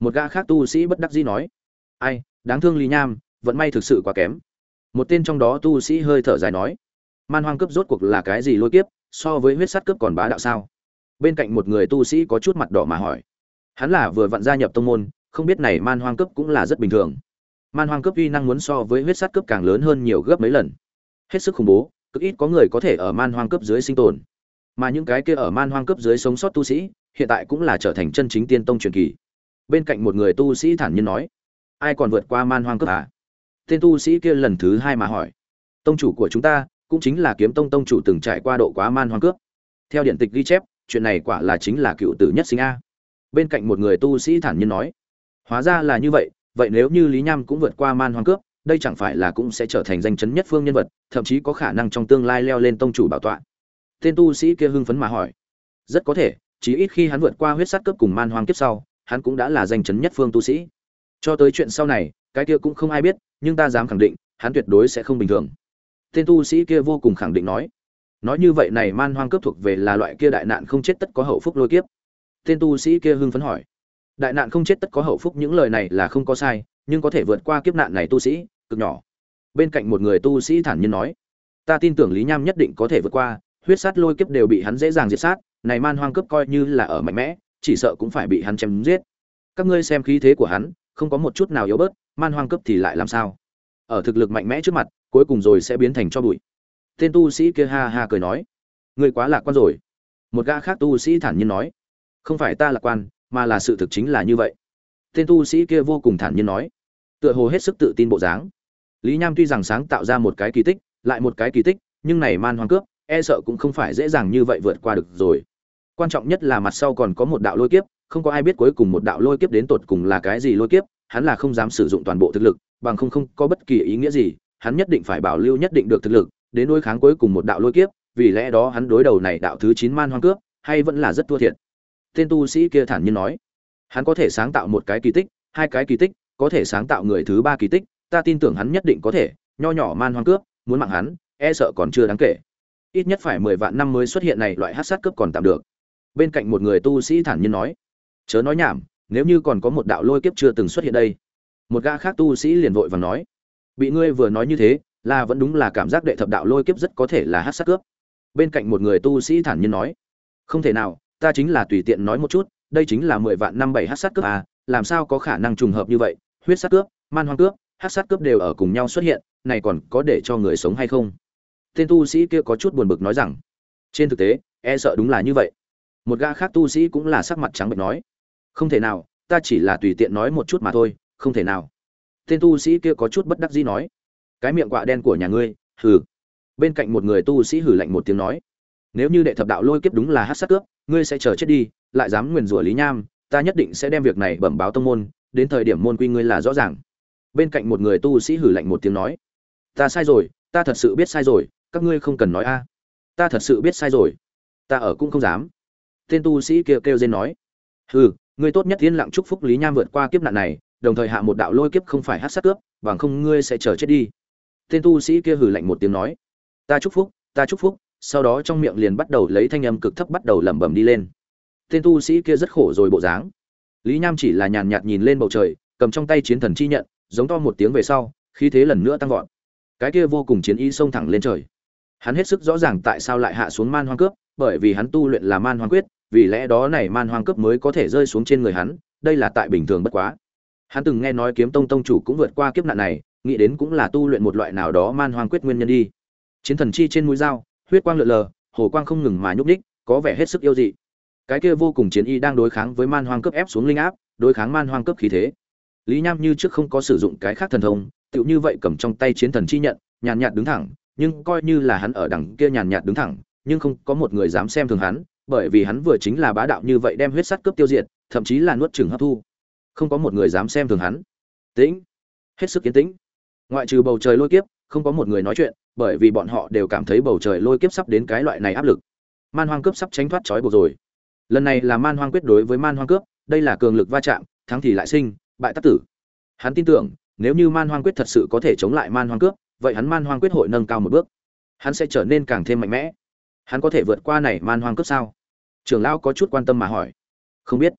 Speaker 1: Một gã khác tu sĩ bất đắc dĩ nói. Ai, đáng thương Lý Nham, vận may thực sự quá kém. Một tên trong đó tu sĩ hơi thở dài nói. Man hoang cướp rốt cuộc là cái gì lôi kiếp, so với huyết sát cướp còn bá đạo sao? Bên cạnh một người tu sĩ có chút mặt đỏ mà hỏi. Hắn là vừa vặn gia nhập tông môn, không biết này man hoang cướp cũng là rất bình thường. Man hoang cướp uy năng muốn so với huyết sát cướp càng lớn hơn nhiều gấp mấy lần. Hết sức khủng bố, cực ít có người có thể ở man hoang cướp dưới sinh tồn. Mà những cái kia ở man hoang cướp dưới sống sót tu sĩ, hiện tại cũng là trở thành chân chính tiên tông truyền kỳ. Bên cạnh một người tu sĩ thản nhiên nói, ai còn vượt qua man hoang cướp à? Tên tu sĩ kia lần thứ hai mà hỏi. Tông chủ của chúng ta cũng chính là Kiếm Tông tông chủ từng trải qua độ quá man hoang cướp. Theo điện tịch ghi chép, chuyện này quả là chính là cựu tử nhất sinh a. Bên cạnh một người tu sĩ thản nhiên nói, hóa ra là như vậy, vậy nếu như Lý Nham cũng vượt qua man hoang cướp, đây chẳng phải là cũng sẽ trở thành danh chấn nhất phương nhân vật, thậm chí có khả năng trong tương lai leo lên tông chủ bảo tọa. Tên tu sĩ kia hưng phấn mà hỏi, rất có thể, chí ít khi hắn vượt qua huyết sát cướp cùng man hoang kiếp sau, hắn cũng đã là danh chấn nhất phương tu sĩ. Cho tới chuyện sau này, cái kia cũng không ai biết, nhưng ta dám khẳng định, hắn tuyệt đối sẽ không bình thường. Tên tu sĩ kia vô cùng khẳng định nói. Nói như vậy này man hoang cướp thuộc về là loại kia đại nạn không chết tất có hậu phúc lôi kiếp. Tên tu sĩ kia hưng phấn hỏi. Đại nạn không chết tất có hậu phúc, những lời này là không có sai, nhưng có thể vượt qua kiếp nạn này tu sĩ, cực nhỏ. Bên cạnh một người tu sĩ thản nhiên nói. Ta tin tưởng Lý Nham nhất định có thể vượt qua, huyết sát lôi kiếp đều bị hắn dễ dàng diệt sát, này man hoang cướp coi như là ở mạnh mẽ, chỉ sợ cũng phải bị hắn chém giết. Các ngươi xem khí thế của hắn, không có một chút nào yếu bớt, man hoang cướp thì lại làm sao? Ở thực lực mạnh mẽ trước mặt, cuối cùng rồi sẽ biến thành cho bụi. Tên tu sĩ kia ha ha cười nói, ngươi quá lạc quan rồi. Một gã khác tu sĩ thản nhiên nói, không phải ta lạc quan, mà là sự thực chính là như vậy. Tên tu sĩ kia vô cùng thản nhiên nói, tựa hồ hết sức tự tin bộ dáng. Lý Nham tuy rằng sáng tạo ra một cái kỳ tích, lại một cái kỳ tích, nhưng này man hoang cướp, e sợ cũng không phải dễ dàng như vậy vượt qua được rồi. Quan trọng nhất là mặt sau còn có một đạo lôi kiếp, không có ai biết cuối cùng một đạo lôi kiếp đến tột cùng là cái gì lôi kiếp, hắn là không dám sử dụng toàn bộ thực lực, bằng không có bất kỳ ý nghĩa gì, hắn nhất định phải bảo lưu nhất định được thực lực, đến đối kháng cuối cùng một đạo lôi kiếp, vì lẽ đó hắn đối đầu này đạo thứ 9 man hoang cướp, hay vẫn là rất thua thiệt. Tên tu sĩ kia thản nhiên nói, hắn có thể sáng tạo một cái kỳ tích, hai cái kỳ tích, có thể sáng tạo người thứ ba kỳ tích, ta tin tưởng hắn nhất định có thể, nho nhỏ man hoang cướp, muốn mạng hắn, e sợ còn chưa đáng kể. Ít nhất phải 10 vạn năm mới xuất hiện này loại hắc sát cướp còn tạm được. Bên cạnh một người tu sĩ thản nhiên nói, chớ nói nhảm, nếu như còn có một đạo lôi kiếp chưa từng xuất hiện đây. Một gã khác tu sĩ liền vội vàng nói, bị ngươi vừa nói như thế, là vẫn đúng là cảm giác đệ thập đạo lôi kiếp rất có thể là hắc sát cướp. Bên cạnh một người tu sĩ thản nhiên nói, không thể nào, ta chính là tùy tiện nói một chút, đây chính là 10 vạn năm 7 hắc sát cướp à, làm sao có khả năng trùng hợp như vậy, huyết sát cướp, man hoang cướp, hắc sát cướp đều ở cùng nhau xuất hiện, này còn có để cho người sống hay không? Tên tu sĩ kia có chút buồn bực nói rằng, trên thực tế, e sợ đúng là như vậy. Một gã khác tu sĩ cũng là sắc mặt trắng bệch nói, không thể nào, ta chỉ là tùy tiện nói một chút mà thôi, không thể nào. Tên tu sĩ kia có chút bất đắc dĩ nói, cái miệng quạ đen của nhà ngươi, hừ. Bên cạnh một người tu sĩ hừ lạnh một tiếng nói, nếu như đệ thập đạo lôi kiếp đúng là hắc sát cướp, ngươi sẽ chờ chết đi, lại dám nguyền rủa Lý Nham, ta nhất định sẽ đem việc này bẩm báo tông môn, đến thời điểm môn quy ngươi là rõ ràng. Bên cạnh một người tu sĩ hừ lạnh một tiếng nói, ta sai rồi, ta thật sự biết sai rồi, các ngươi không cần nói a. Ta thật sự biết sai rồi, ta ở cũng không dám. Tên tu sĩ kia kêu rên nói, hừ, ngươi tốt nhất yên lặng chúc phúc Lý Nham vượt qua kiếp nạn này, đồng thời hạ một đạo lôi kiếp không phải hắc sát cướp, bằng không ngươi sẽ chờ chết đi. Tên tu sĩ kia hừ lạnh một tiếng nói, ta chúc phúc, ta chúc phúc, sau đó trong miệng liền bắt đầu lấy thanh âm cực thấp bắt đầu lẩm bẩm đi lên. Tên tu sĩ kia rất khổ rồi bộ dáng. Lý Nham chỉ là nhàn nhạt nhìn lên bầu trời, cầm trong tay chiến thần chi nhận, giống to một tiếng về sau, khí thế lần nữa tăng vọt. Cái kia vô cùng chiến ý xông thẳng lên trời. Hắn hết sức rõ ràng tại sao lại hạ xuống man hoang cướp, bởi vì hắn tu luyện là man hoang quyết, vì lẽ đó này man hoang cướp mới có thể rơi xuống trên người hắn, đây là tại bình thường bất quá. Hắn từng nghe nói Kiếm Tông tông chủ cũng vượt qua kiếp nạn này, nghĩ đến cũng là tu luyện một loại nào đó man hoang quyết nguyên nhân đi. Chiến thần chi trên mũi dao, huyết quang lượn lờ, hồ quang không ngừng mà nhúc nhích, có vẻ hết sức yêu dị. Cái kia vô cùng chiến y đang đối kháng với man hoang cướp ép xuống linh áp, đối kháng man hoang cướp khí thế. Lý Nham như trước không có sử dụng cái khác thần thông, tựu như vậy cầm trong tay chiến thần chi nhận, nhàn nhạt đứng thẳng, nhưng coi như là hắn ở đằng kia nhàn nhạt đứng thẳng, nhưng không có một người dám xem thường hắn, bởi vì hắn vừa chính là bá đạo như vậy đem huyết sắt cướp tiêu diệt, thậm chí là nuốt chửng hấp thu. Không có một người dám xem thường hắn. Tĩnh, hết sức yên tĩnh. Ngoại trừ bầu trời lôi kiếp, không có một người nói chuyện, bởi vì bọn họ đều cảm thấy bầu trời lôi kiếp sắp đến cái loại này áp lực. Man hoang cướp sắp tránh thoát trói buộc rồi. Lần này là man hoang quyết đối với man hoang cướp, đây là cường lực va chạm, thắng thì lại sinh, bại tắc tử. Hắn tin tưởng, nếu như man hoang quyết thật sự có thể chống lại man hoang cướp, vậy hắn man hoang quyết hội nâng cao một bước, hắn sẽ trở nên càng thêm mạnh mẽ. Hắn có thể vượt qua này man hoang cướp sao? Trưởng lão có chút quan tâm mà hỏi. Không biết.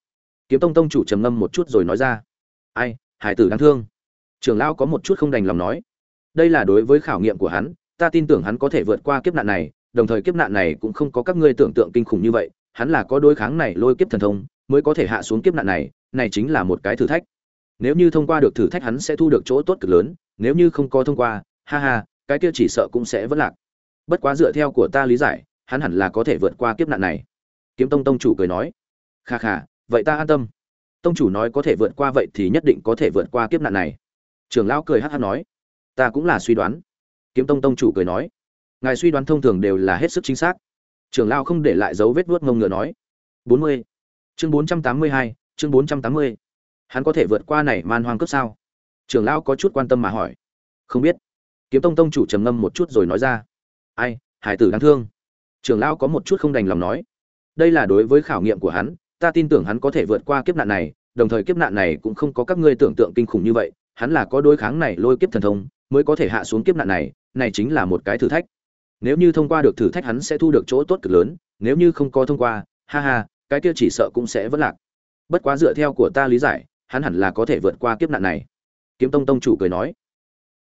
Speaker 1: Kiếm Tông tông chủ trầm ngâm một chút rồi nói ra. Ai, hải tử đáng thương. Trưởng lão có một chút không đành lòng nói. Đây là đối với khảo nghiệm của hắn, ta tin tưởng hắn có thể vượt qua kiếp nạn này, đồng thời kiếp nạn này cũng không có các ngươi tưởng tượng kinh khủng như vậy, hắn là có đối kháng này lôi kiếp thần thông, mới có thể hạ xuống kiếp nạn này, này chính là một cái thử thách. Nếu như thông qua được thử thách hắn sẽ thu được chỗ tốt cực lớn, nếu như không có thông qua, ha ha, cái kia chỉ sợ cũng sẽ vẫn lạc. Bất quá dựa theo của ta lý giải, hắn hẳn là có thể vượt qua kiếp nạn này. Kiếm Tông tông chủ cười nói. Kha kha, vậy ta an tâm. Tông chủ nói có thể vượt qua vậy thì nhất định có thể vượt qua kiếp nạn này. Trưởng lão cười hắc hắc nói. Ta cũng là suy đoán. Kiếm Tông tông chủ cười nói. Ngài suy đoán thông thường đều là hết sức chính xác. Trưởng lão không để lại dấu vết vuốt ngông ngựa nói. 40. Chương 482, chương 480. Hắn có thể vượt qua này man hoang cấp sao? Trưởng lão có chút quan tâm mà hỏi. Không biết. Kiếm Tông tông chủ trầm ngâm một chút rồi nói ra. Ai, hải tử đáng thương. Trưởng lão có một chút không đành lòng nói. Đây là đối với khảo nghiệm của hắn, ta tin tưởng hắn có thể vượt qua kiếp nạn này, đồng thời kiếp nạn này cũng không có các ngươi tưởng tượng kinh khủng như vậy, hắn là có đối kháng này lôi kiếp thần thông, mới có thể hạ xuống kiếp nạn này, này chính là một cái thử thách. Nếu như thông qua được thử thách hắn sẽ thu được chỗ tốt cực lớn, nếu như không có thông qua, ha ha, cái kia chỉ sợ cũng sẽ vẫn lạc. Bất quá dựa theo của ta lý giải, hắn hẳn là có thể vượt qua kiếp nạn này. Kiếm Tông tông chủ cười nói.